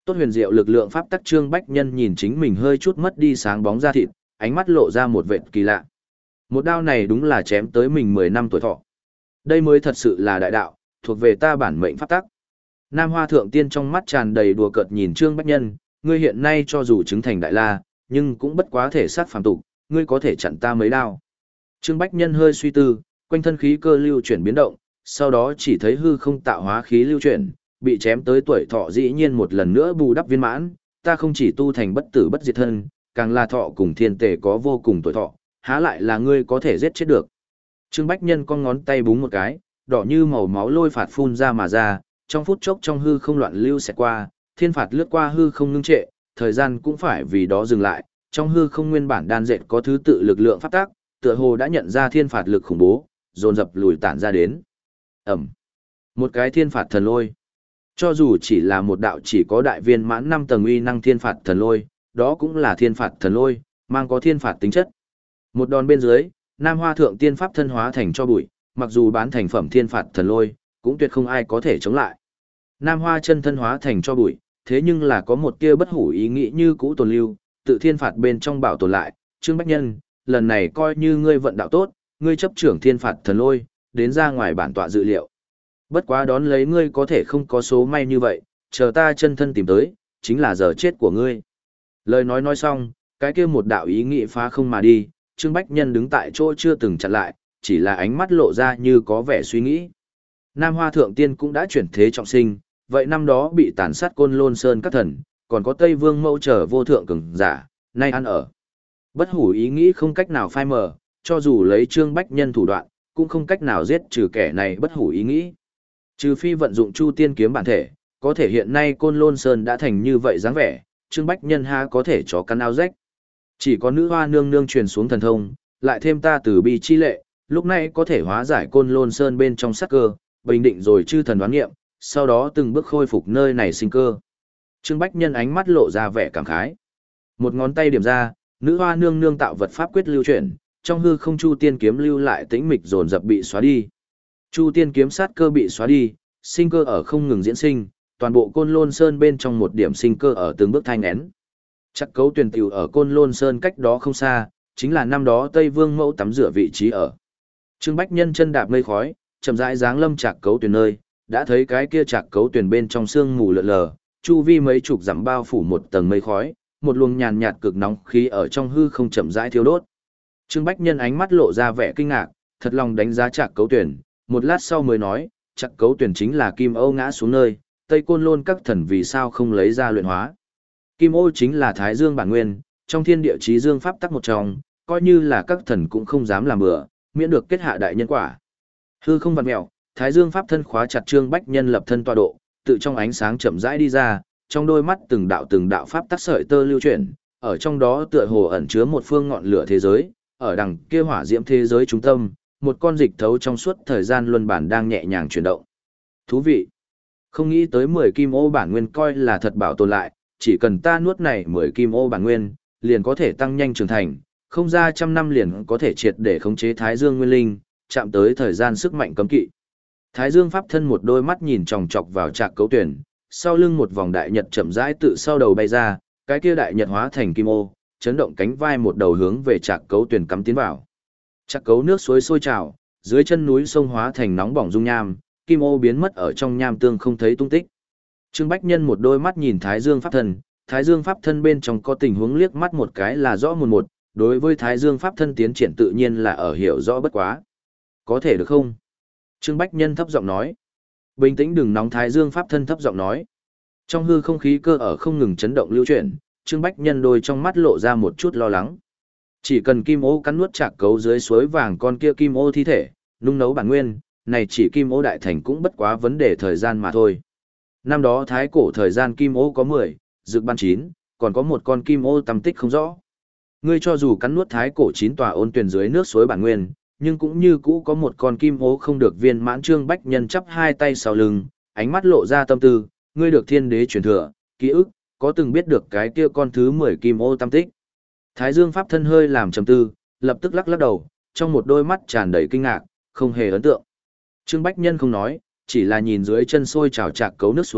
Tốt huyền diệu lực lượng pháp tắc Trương Bách Nhân nhìn chính mình hơi chút mất đi sáng bóng da thịt, ánh mắt lộ ra một vệt kỳ lạ. Một đao này đúng là chém tới mình mười năm tuổi thọ. Đây mới thật sự là đại đạo, thuộc về ta bản mệnh pháp tắc. Nam Hoa Thượng Tiên trong mắt tràn đầy đùa cợt nhìn Trương Bách Nhân, ngươi hiện nay cho dù chứng thành đại la, nhưng cũng bất quá thể sát phàm tục, ngươi có thể chặn ta mấy đao. Trương Bách Nhân hơi suy tư, quanh thân khí cơ lưu chuyển biến động, sau đó chỉ thấy hư không tạo hóa khí lưu chuyển, bị chém tới tuổi thọ dĩ nhiên một lần nữa bù đắp viên mãn, ta không chỉ tu thành bất tử bất diệt thân, càng là thọ cùng thiên tề có vô cùng tuổi thọ, há lại là ngươi có thể giết chết được. Trương Bách Nhân con ngón tay búng một cái, đỏ như màu máu lôi phạt phun ra mà ra, trong phút chốc trong hư không loạn lưu xẹt qua, thiên phạt lướt qua hư không ngưng trệ, thời gian cũng phải vì đó dừng lại, trong hư không nguyên bản đan dệt có thứ tự lực lượng pháp tác, tựa hồ đã nhận ra thiên phạt lực khủng bố, dồn dập lùi tản ra đến. Ẩm. Một cái thiên phạt thần lôi. Cho dù chỉ là một đạo chỉ có đại viên mãn năm tầng uy năng thiên phạt thần lôi, đó cũng là thiên phạt thần lôi, mang có thiên phạt tính chất. Một đòn bên dưới, Nam Hoa Thượng Tiên pháp thân hóa thành cho bụi, mặc dù bán thành phẩm thiên phạt thần lôi, cũng tuyệt không ai có thể chống lại. Nam Hoa chân thân hóa thành cho bụi, thế nhưng là có một tia bất hủ ý nghĩ như cũ tồn lưu, tự thiên phạt bên trong bảo tồn lại. Trương Bách Nhân, lần này coi như ngươi vận đạo tốt, ngươi chấp trưởng thiên phạt thần lôi, đến ra ngoài bản tọa dự liệu. Bất quá đón lấy ngươi có thể không có số may như vậy, chờ ta chân thân tìm tới, chính là giờ chết của ngươi. Lời nói nói xong, cái kia một đạo ý nghĩ phá không mà đi, Trương Bách Nhân đứng tại chỗ chưa từng chặn lại, chỉ là ánh mắt lộ ra như có vẻ suy nghĩ. Nam Hoa Thượng Tiên cũng đã chuyển thế trọng sinh, vậy năm đó bị tàn sát Côn Lôn Sơn các thần, còn có Tây Vương Mẫu trở vô thượng cường giả, nay ăn ở. Bất hủ ý nghĩ không cách nào phai mờ, cho dù lấy Trương Bách Nhân thủ đoạn, cũng không cách nào giết trừ kẻ này bất hủ ý nghĩ. Trừ phi vận dụng Chu Tiên kiếm bản thể, có thể hiện nay Côn Lôn Sơn đã thành như vậy dáng vẻ, Trương Bách Nhân ha có thể chó cắn áo rách. Chỉ có nữ hoa nương nương truyền xuống thần thông, lại thêm ta từ bi chi lệ, lúc này có thể hóa giải Côn Lôn Sơn bên trong sát cơ, bình định rồi chư thần đoán nghiệm, sau đó từng bước khôi phục nơi này sinh cơ. Trương Bách Nhân ánh mắt lộ ra vẻ cảm khái. Một ngón tay điểm ra, nữ hoa nương nương tạo vật pháp quyết lưu chuyển, trong hư không Chu Tiên kiếm lưu lại tĩnh mịch dồn dập bị xóa đi. Chu Tiên kiếm sát cơ bị xóa đi, sinh cơ ở không ngừng diễn sinh, toàn bộ Côn Lôn Sơn bên trong một điểm sinh cơ ở từng bước thanh én. Chắc cấu tuyển tiểu ở Côn Lôn Sơn cách đó không xa, chính là năm đó Tây Vương Mẫu tắm rửa vị trí ở. Trương Bách Nhân chân đạp mây khói, chậm rãi dáng lâm Trạc Cấu Tuyển nơi, đã thấy cái kia Trạc Cấu Tuyển bên trong sương mù lượn lờ, chu vi mấy chục dặm bao phủ một tầng mây khói, một luồng nhàn nhạt cực nóng khí ở trong hư không chậm rãi thiêu đốt. Trương Bách Nhân ánh mắt lộ ra vẻ kinh ngạc, thật lòng đánh giá Trạc Cấu Tuyển, một lát sau mới nói, Trạc Cấu Tuyển chính là Kim Âu ngã xuống nơi, Tây Côn Lôn các thần vì sao không lấy ra luyện hóa. Kim Ô chính là Thái Dương bản nguyên, trong thiên địa chí dương pháp tắc một trong, coi như là các thần cũng không dám làm bừa, miễn được kết hạ đại nhân quả. Hư không vặn mèo, Thái Dương pháp thân khóa chặt Trương Bách Nhân lập thân tọa độ, tự trong ánh sáng chậm rãi đi ra, trong đôi mắt từng đạo từng đạo pháp tắc sợi tơ lưu chuyển, ở trong đó tựa hồ ẩn chứa một phương ngọn lửa thế giới, ở đằng kia hỏa diễm thế giới trung tâm, một con dịch thấu trong suốt thời gian luân bản đang nhẹ nhàng chuyển động. Thú vị. Không nghĩ tới mười kim ô bản nguyên coi là thật bảo tồn lại, chỉ cần ta nuốt này mười kim ô bản nguyên, liền có thể tăng nhanh trưởng thành, không ra trăm năm liền có thể triệt để khống chế Thái Dương nguyên linh, chạm tới thời gian sức mạnh cấm kỵ. Thái Dương pháp thân một đôi mắt nhìn chòng chọc vào Trạc Cấu Tuyển, sau lưng một vòng đại nhật chậm rãi tự sau đầu bay ra, cái kia đại nhật hóa thành kim ô, chấn động cánh vai một đầu hướng về Trạc Cấu Tuyển cắm tiến vào. Trạc Cấu nước suối sôi trào, dưới chân núi sông hóa thành nóng bỏng dung nham, kim ô biến mất ở trong nham tương không thấy tung tích. Trương Bách Nhân một đôi mắt nhìn Thái Dương pháp thân, Thái Dương pháp thân bên trong có tình huống liếc mắt một cái là rõ một một, đối với Thái Dương pháp thân tiến triển tự nhiên là ở hiểu rõ bất quá. Có thể được không? Trương Bách Nhân thấp giọng nói. Bình tĩnh đừng nóng, Thái Dương pháp thân thấp giọng nói. Trong hư không khí cơ ở không ngừng chấn động lưu chuyển, Trương Bách Nhân đôi trong mắt lộ ra một chút lo lắng. Chỉ cần kim ô cắn nuốt Trạc Cấu dưới suối vàng con kia kim ô thi thể, nung nấu bản nguyên, này chỉ kim ô đại thành cũng bất quá vấn đề thời gian mà thôi. Năm đó thái cổ thời gian kim ô có mười, dược ban chín, còn có một con kim ô tăm tích không rõ. Ngươi cho dù cắn nuốt thái cổ chín tòa ôn tuyển dưới nước suối bản nguyên, nhưng cũng như cũ có một con kim ô không được viên mãn. Trương Bách Nhân chắp hai tay sau lưng, ánh mắt lộ ra tâm tư, ngươi được thiên đế truyền thừa, ký ức, có từng biết được cái kia con thứ mười kim ô tăm tích. Thái Dương pháp thân hơi làm trầm tư, lập tức lắc lắc đầu, trong một đôi mắt tràn đầy kinh ngạc, không hề ấn tượng. Trương Bách Nhân không nói, chỉ là nhìn dưới chân sôi trào Trạc Cấu nước suối,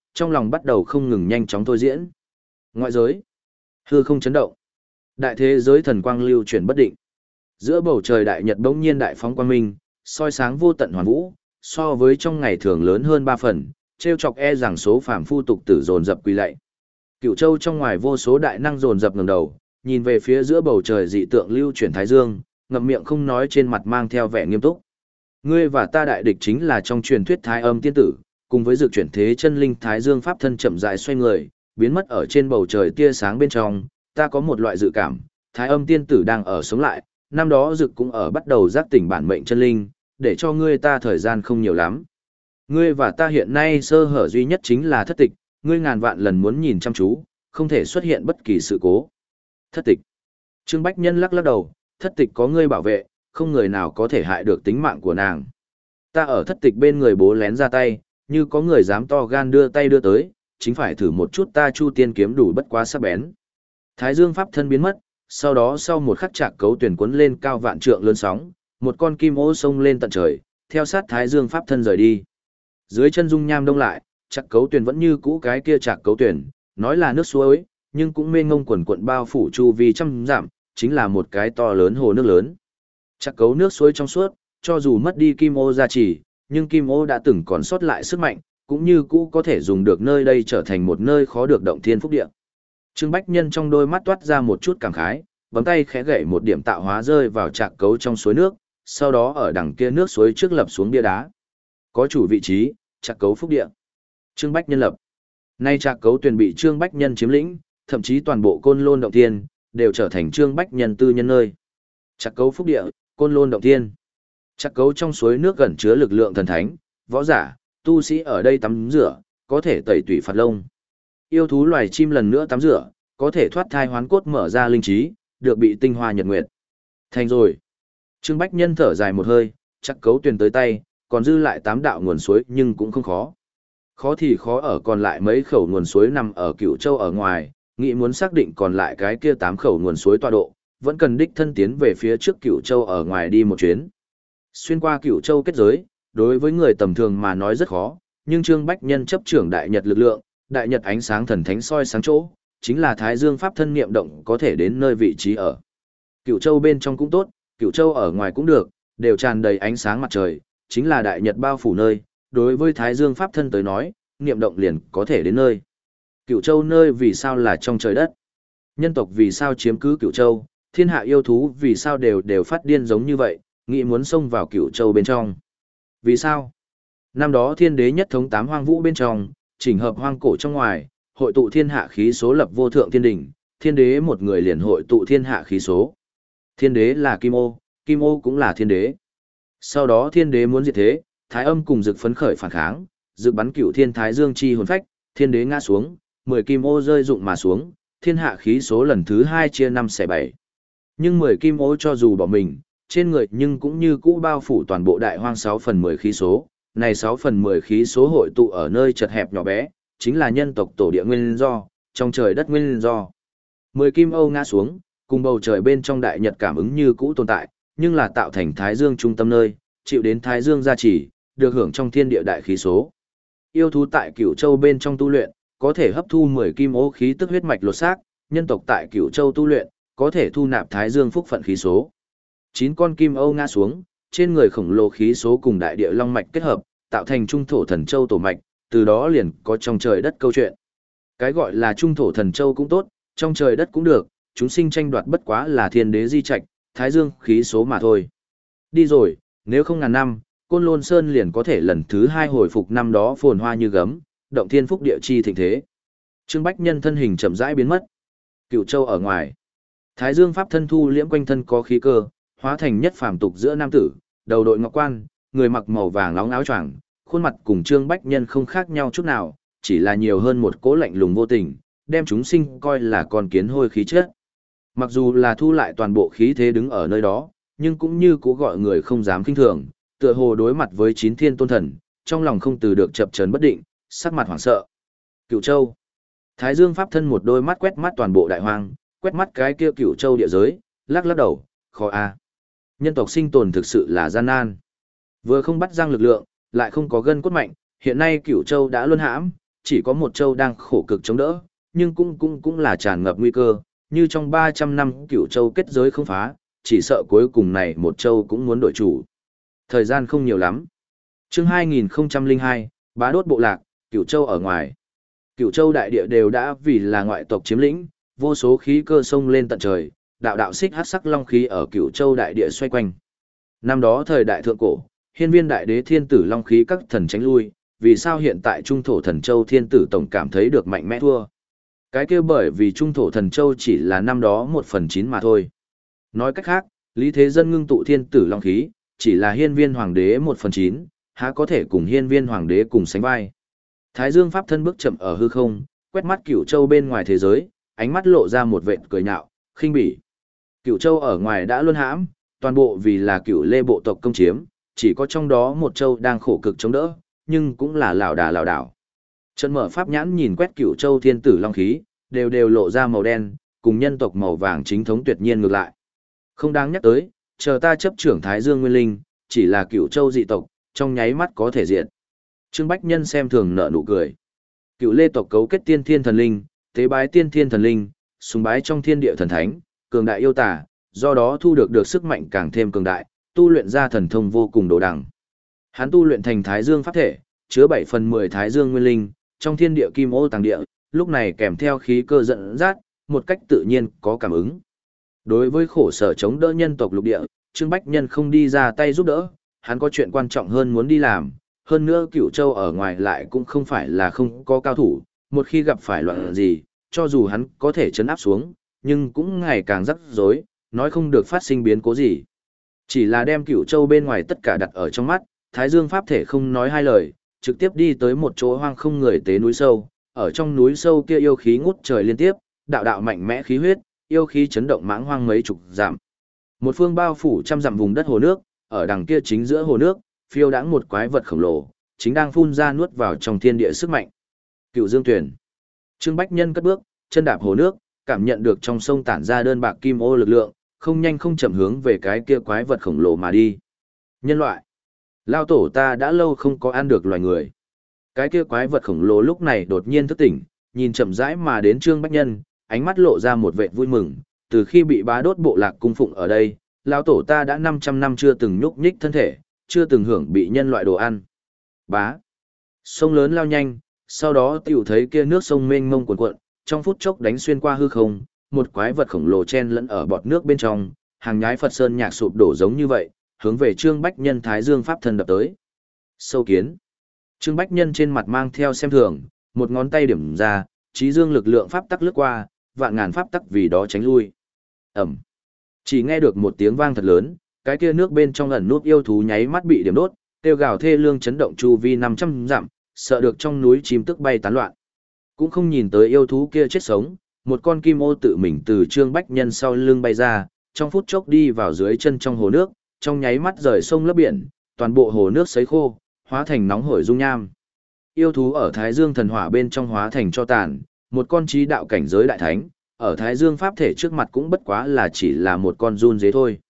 trong lòng bắt đầu không ngừng nhanh chóng thôi diễn. Ngoại giới, hư không chấn động. Đại thế giới thần quang lưu chuyển bất định. Giữa bầu trời đại nhật bỗng nhiên đại phóng quang minh, soi sáng vô tận hoàn vũ, so với trong ngày thường lớn hơn ba phần, trêu chọc e rằng số phàm phu tục tử dồn dập quỳ lạy. Cửu Châu trong ngoài vô số đại năng dồn dập ngẩng đầu, nhìn về phía giữa bầu trời dị tượng lưu chuyển thái dương, ngậm miệng không nói, trên mặt mang theo vẻ nghiêm túc. Ngươi và ta đại địch chính là trong truyền thuyết Thái Âm tiên tử, cùng với dược chuyển thế chân linh Thái Dương pháp thân chậm rãi xoay người, biến mất ở trên bầu trời tia sáng bên trong, ta có một loại dự cảm, Thái Âm tiên tử đang ở sống lại, năm đó dược cũng ở bắt đầu giác tỉnh bản mệnh chân linh, để cho ngươi ta thời gian không nhiều lắm. Ngươi và ta hiện nay sơ hở duy nhất chính là thất tịch, ngươi ngàn vạn lần muốn nhìn chăm chú, không thể xuất hiện bất kỳ sự cố. Thất tịch. Trương Bách Nhân lắc lắc đầu, thất tịch có ngươi bảo vệ, không người nào có thể hại được tính mạng của nàng. Ta ở thất tịch bên người bố lén ra tay, như có người dám to gan đưa tay đưa tới, chính phải thử một chút ta Chu Tiên kiếm đủ bất quá sắc bén. Thái Dương pháp thân biến mất, sau đó sau một khắc trạc cấu tuyển cuốn lên cao vạn trượng lớn sóng, một con kim ô sông lên tận trời, theo sát Thái Dương pháp thân rời đi. Dưới chân dung nham đông lại, trạc cấu tuyển vẫn như cũ cái kia trạc cấu tuyển, nói là nước suối, nhưng cũng mênh ngông quần quận bao phủ chu vi trăm dặm, chính là một cái to lớn hồ nước lớn. Trạc cấu nước suối trong suốt, cho dù mất đi kim ô gia trì, nhưng kim ô đã từng còn sót lại sức mạnh, cũng như cũ có thể dùng được nơi đây trở thành một nơi khó được động thiên phúc địa. Trương Bách Nhân trong đôi mắt toát ra một chút cảm khái, bấm tay khẽ gậy một điểm tạo hóa rơi vào trạc cấu trong suối nước, sau đó ở đằng kia nước suối trước lập xuống bia đá. Có chủ vị trí, trạc cấu phúc địa. Trương Bách Nhân lập. Nay trạc cấu tuyển bị Trương Bách Nhân chiếm lĩnh, thậm chí toàn bộ Côn Lôn động thiên đều trở thành Trương Bách Nhân tư nhân nơi. Trạc cấu phúc địa, Côn Lôn động thiên. Trạc cấu trong suối nước gần chứa lực lượng thần thánh, võ giả, tu sĩ ở đây tắm rửa, có thể tẩy tủy phạt lông. Yêu thú loài chim lần nữa tắm rửa, có thể thoát thai hoán cốt mở ra linh trí, được bị tinh hoa nhật nguyệt. Thành rồi. Trương Bách Nhân thở dài một hơi, Trạc cấu tuyển tới tay, còn dư lại tám đạo nguồn suối nhưng cũng không khó. Khó thì khó ở còn lại mấy khẩu nguồn suối nằm ở Cửu Châu ở ngoài, nghĩ muốn xác định còn lại cái kia tám khẩu nguồn suối tọa độ, vẫn cần đích thân tiến về phía trước Cửu Châu ở ngoài đi một chuyến. Xuyên qua Cửu Châu kết giới, đối với người tầm thường mà nói rất khó, nhưng Trương Bách Nhân chấp trưởng đại nhật lực lượng, đại nhật ánh sáng thần thánh soi sáng chỗ, chính là Thái Dương pháp thân niệm động có thể đến nơi vị trí ở. Cửu Châu bên trong cũng tốt, Cửu Châu ở ngoài cũng được, đều tràn đầy ánh sáng mặt trời, chính là đại nhật bao phủ nơi, đối với Thái Dương pháp thân tới nói, niệm động liền có thể đến nơi. Cửu Châu nơi vì sao là trong trời đất? Nhân tộc vì sao chiếm cứ Cửu Châu? Thiên hạ yêu thú vì sao đều đều phát điên giống như vậy, nghĩ muốn xông vào Cửu Châu bên trong? Vì sao? Năm đó thiên đế nhất thống tám hoang vũ bên trong, chỉnh hợp hoang cổ trong ngoài, hội tụ thiên hạ khí số lập vô thượng thiên đỉnh, thiên đế một người liền hội tụ thiên hạ khí số. Thiên đế là Kim Ô, Kim Ô cũng là thiên đế. Sau đó thiên đế muốn diệt thế, Thái Âm cùng Dực phấn khởi phản kháng, Dực bắn cửu thiên thái dương chi hồn phách, thiên đế ngã xuống, mười kim ô rơi rụng mà xuống, thiên hạ khí số lần thứ hai chia năm xẻ bảy. Nhưng mười kim ô cho dù bỏ mình, trên người nhưng cũng như cũ bao phủ toàn bộ đại hoang sáu phần mười khí số, này sáu phần mười khí số hội tụ ở nơi chật hẹp nhỏ bé, chính là nhân tộc tổ địa nguyên do, trong trời đất nguyên do. Mười kim ô ngã xuống, cùng bầu trời bên trong đại nhật cảm ứng như cũ tồn tại, nhưng là tạo thành thái dương trung tâm nơi, chịu đến thái dương gia trì, được hưởng trong thiên địa đại khí số. Yêu thú tại Cửu Châu bên trong tu luyện, có thể hấp thu mười kim ô khí tức huyết mạch lột xác, nhân tộc tại Cửu Châu tu luyện, có thể thu nạp thái dương phúc phận khí số. Chín con kim ô ngã xuống, trên người khổng lồ khí số cùng đại địa long mạch kết hợp, tạo thành trung thổ thần châu tổ mạch, từ đó liền có trong trời đất câu chuyện. Cái gọi là trung thổ thần châu cũng tốt, trong trời đất cũng được, chúng sinh tranh đoạt bất quá là thiên đế di trạch, thái dương khí số mà thôi. Đi rồi, nếu không ngàn năm, Côn Lôn Sơn liền có thể lần thứ hai hồi phục năm đó phồn hoa như gấm, động thiên phúc địa chi thịnh thế. Trương Bách Nhân thân hình chậm rãi biến mất. Cửu Châu ở ngoài, Thái Dương pháp thân thu liễm quanh thân có khí cơ, hóa thành nhất phàm tục giữa nam tử, đầu đội ngọc quan, người mặc màu vàng nóng áo choàng, khuôn mặt cùng Trương Bách Nhân không khác nhau chút nào, chỉ là nhiều hơn một cố lạnh lùng vô tình, đem chúng sinh coi là con kiến hôi khí chất. Mặc dù là thu lại toàn bộ khí thế đứng ở nơi đó, nhưng cũng như cố gọi người không dám khinh thường, tựa hồ đối mặt với chín thiên tôn thần, trong lòng không từ được chập chờn bất định, sắc mặt hoảng sợ. Cửu Châu. Thái Dương pháp thân một đôi mắt quét mắt toàn bộ đại hoang, quét mắt cái kia Cửu Châu địa giới, lắc lắc đầu, khó a. Nhân tộc sinh tồn thực sự là gian nan. Vừa không bắt răng lực lượng, lại không có gân cốt mạnh, hiện nay Cửu Châu đã luân hãm, chỉ có một châu đang khổ cực chống đỡ, nhưng cũng cũng cũng là tràn ngập nguy cơ, như trong ba trăm năm Cửu Châu kết giới không phá, chỉ sợ cuối cùng này một châu cũng muốn đổi chủ. Thời gian không nhiều lắm. Chương hai nghìn không trăm lẻ hai, Bá đốt bộ lạc, Cửu Châu ở ngoài. Cửu Châu đại địa đều đã vì là ngoại tộc chiếm lĩnh, vô số khí cơ sông lên tận trời, đạo đạo xích hắc sắc long khí ở Cửu Châu đại địa xoay quanh. Năm đó thời đại thượng cổ, hiên viên đại đế thiên tử long khí các thần tránh lui, vì sao hiện tại trung thổ thần châu thiên tử tổng cảm thấy được mạnh mẽ thua? Cái kia bởi vì trung thổ thần châu chỉ là năm đó một phần chín mà thôi. Nói cách khác, Lý Thế Dân ngưng tụ thiên tử long khí, chỉ là hiên viên hoàng đế một phần chín, há có thể cùng hiên viên hoàng đế cùng sánh vai. Thái Dương Pháp thân bước chậm ở hư không, quét mắt Cửu Châu bên ngoài thế giới, ánh mắt lộ ra một vệt cười nhạo, khinh bỉ. Cửu Châu ở ngoài đã luân hãm, toàn bộ vì là Cửu Lê bộ tộc công chiếm, chỉ có trong đó một châu đang khổ cực chống đỡ, nhưng cũng là lảo đà lảo đảo. Trận mở pháp nhãn nhìn quét Cửu Châu thiên tử long khí, đều đều lộ ra màu đen, cùng nhân tộc màu vàng chính thống tuyệt nhiên ngược lại. Không đáng nhắc tới, chờ ta chấp trưởng Thái Dương Nguyên Linh, chỉ là Cửu Châu dị tộc, trong nháy mắt có thể diệt. Trương Bách Nhân xem thường nở nụ cười. Cửu Lê tộc cấu kết tiên thiên thần linh, tế bái tiên thiên thần linh, sùng bái trong thiên địa thần thánh, cường đại yêu tả, do đó thu được được sức mạnh càng thêm cường đại, tu luyện ra thần thông vô cùng đồ đẳng. Hắn tu luyện thành Thái Dương pháp thể, chứa bảy phần mười Thái Dương Nguyên Linh, trong thiên địa kim ô tàng địa, lúc này kèm theo khí cơ dẫn dắt, một cách tự nhiên có cảm ứng. Đối với khổ sở chống đỡ nhân tộc lục địa, Trương Bách Nhân không đi ra tay giúp đỡ, hắn có chuyện quan trọng hơn muốn đi làm, hơn nữa Cửu Châu ở ngoài lại cũng không phải là không có cao thủ, một khi gặp phải loạn gì, cho dù hắn có thể chấn áp xuống, nhưng cũng ngày càng rắc rối, nói không được phát sinh biến cố gì. Chỉ là đem Cửu Châu bên ngoài tất cả đặt ở trong mắt, Thái Dương pháp thể không nói hai lời, trực tiếp đi tới một chỗ hoang không người tế núi sâu, ở trong núi sâu kia yêu khí ngút trời liên tiếp, đạo đạo mạnh mẽ khí huyết, yêu khí chấn động mãng hoang mấy chục dặm. Một phương bao phủ trăm dặm vùng đất hồ nước, ở đằng kia chính giữa hồ nước, phiêu đãng một quái vật khổng lồ, chính đang phun ra nuốt vào trong thiên địa sức mạnh. Cựu Dương Tuyền. Trương Bách Nhân cất bước, chân đạp hồ nước, cảm nhận được trong sông tản ra đơn bạc kim ô lực lượng, không nhanh không chậm hướng về cái kia quái vật khổng lồ mà đi. Nhân loại. Lao tổ ta đã lâu không có ăn được loài người. Cái kia quái vật khổng lồ lúc này đột nhiên thức tỉnh, nhìn chậm rãi mà đến Trương Bách Nhân, ánh mắt lộ ra một vẻ vui mừng, từ khi bị Bá đốt bộ lạc cung phụng ở đây, lão tổ ta đã năm trăm năm chưa từng nhúc nhích thân thể, chưa từng hưởng bị nhân loại đồ ăn. Bá. Sông lớn lao nhanh, sau đó tiểu thấy kia nước sông mênh mông cuồn cuộn, trong phút chốc đánh xuyên qua hư không, một quái vật khổng lồ chen lẫn ở bọt nước bên trong, hàng nhái Phật sơn nhạc sụp đổ giống như vậy, hướng về Trương Bách Nhân Thái Dương pháp thân đập tới. Sâu kiến. Trương Bách Nhân trên mặt mang theo xem thường, một ngón tay điểm ra, trí dương lực lượng pháp tắc lướt qua, vạn ngàn pháp tắc vì đó tránh lui. Ẩm. Chỉ nghe được một tiếng vang thật lớn, cái kia nước bên trong ẩn nút yêu thú nháy mắt bị điểm đốt, kêu gào thê lương chấn động chu vi năm trăm dặm, sợ được trong núi chim tức bay tán loạn. Cũng không nhìn tới yêu thú kia chết sống, một con kim ô tự mình từ Trương Bách Nhân sau lưng bay ra, trong phút chốc đi vào dưới chân trong hồ nước, trong nháy mắt rời sông lấp biển, toàn bộ hồ nước sấy khô, hóa thành nóng hổi dung nham. Yêu thú ở Thái Dương thần hỏa bên trong hóa thành cho tàn, một con trí đạo cảnh giới đại thánh, ở Thái Dương pháp thể trước mặt cũng bất quá là chỉ là một con run dế thôi.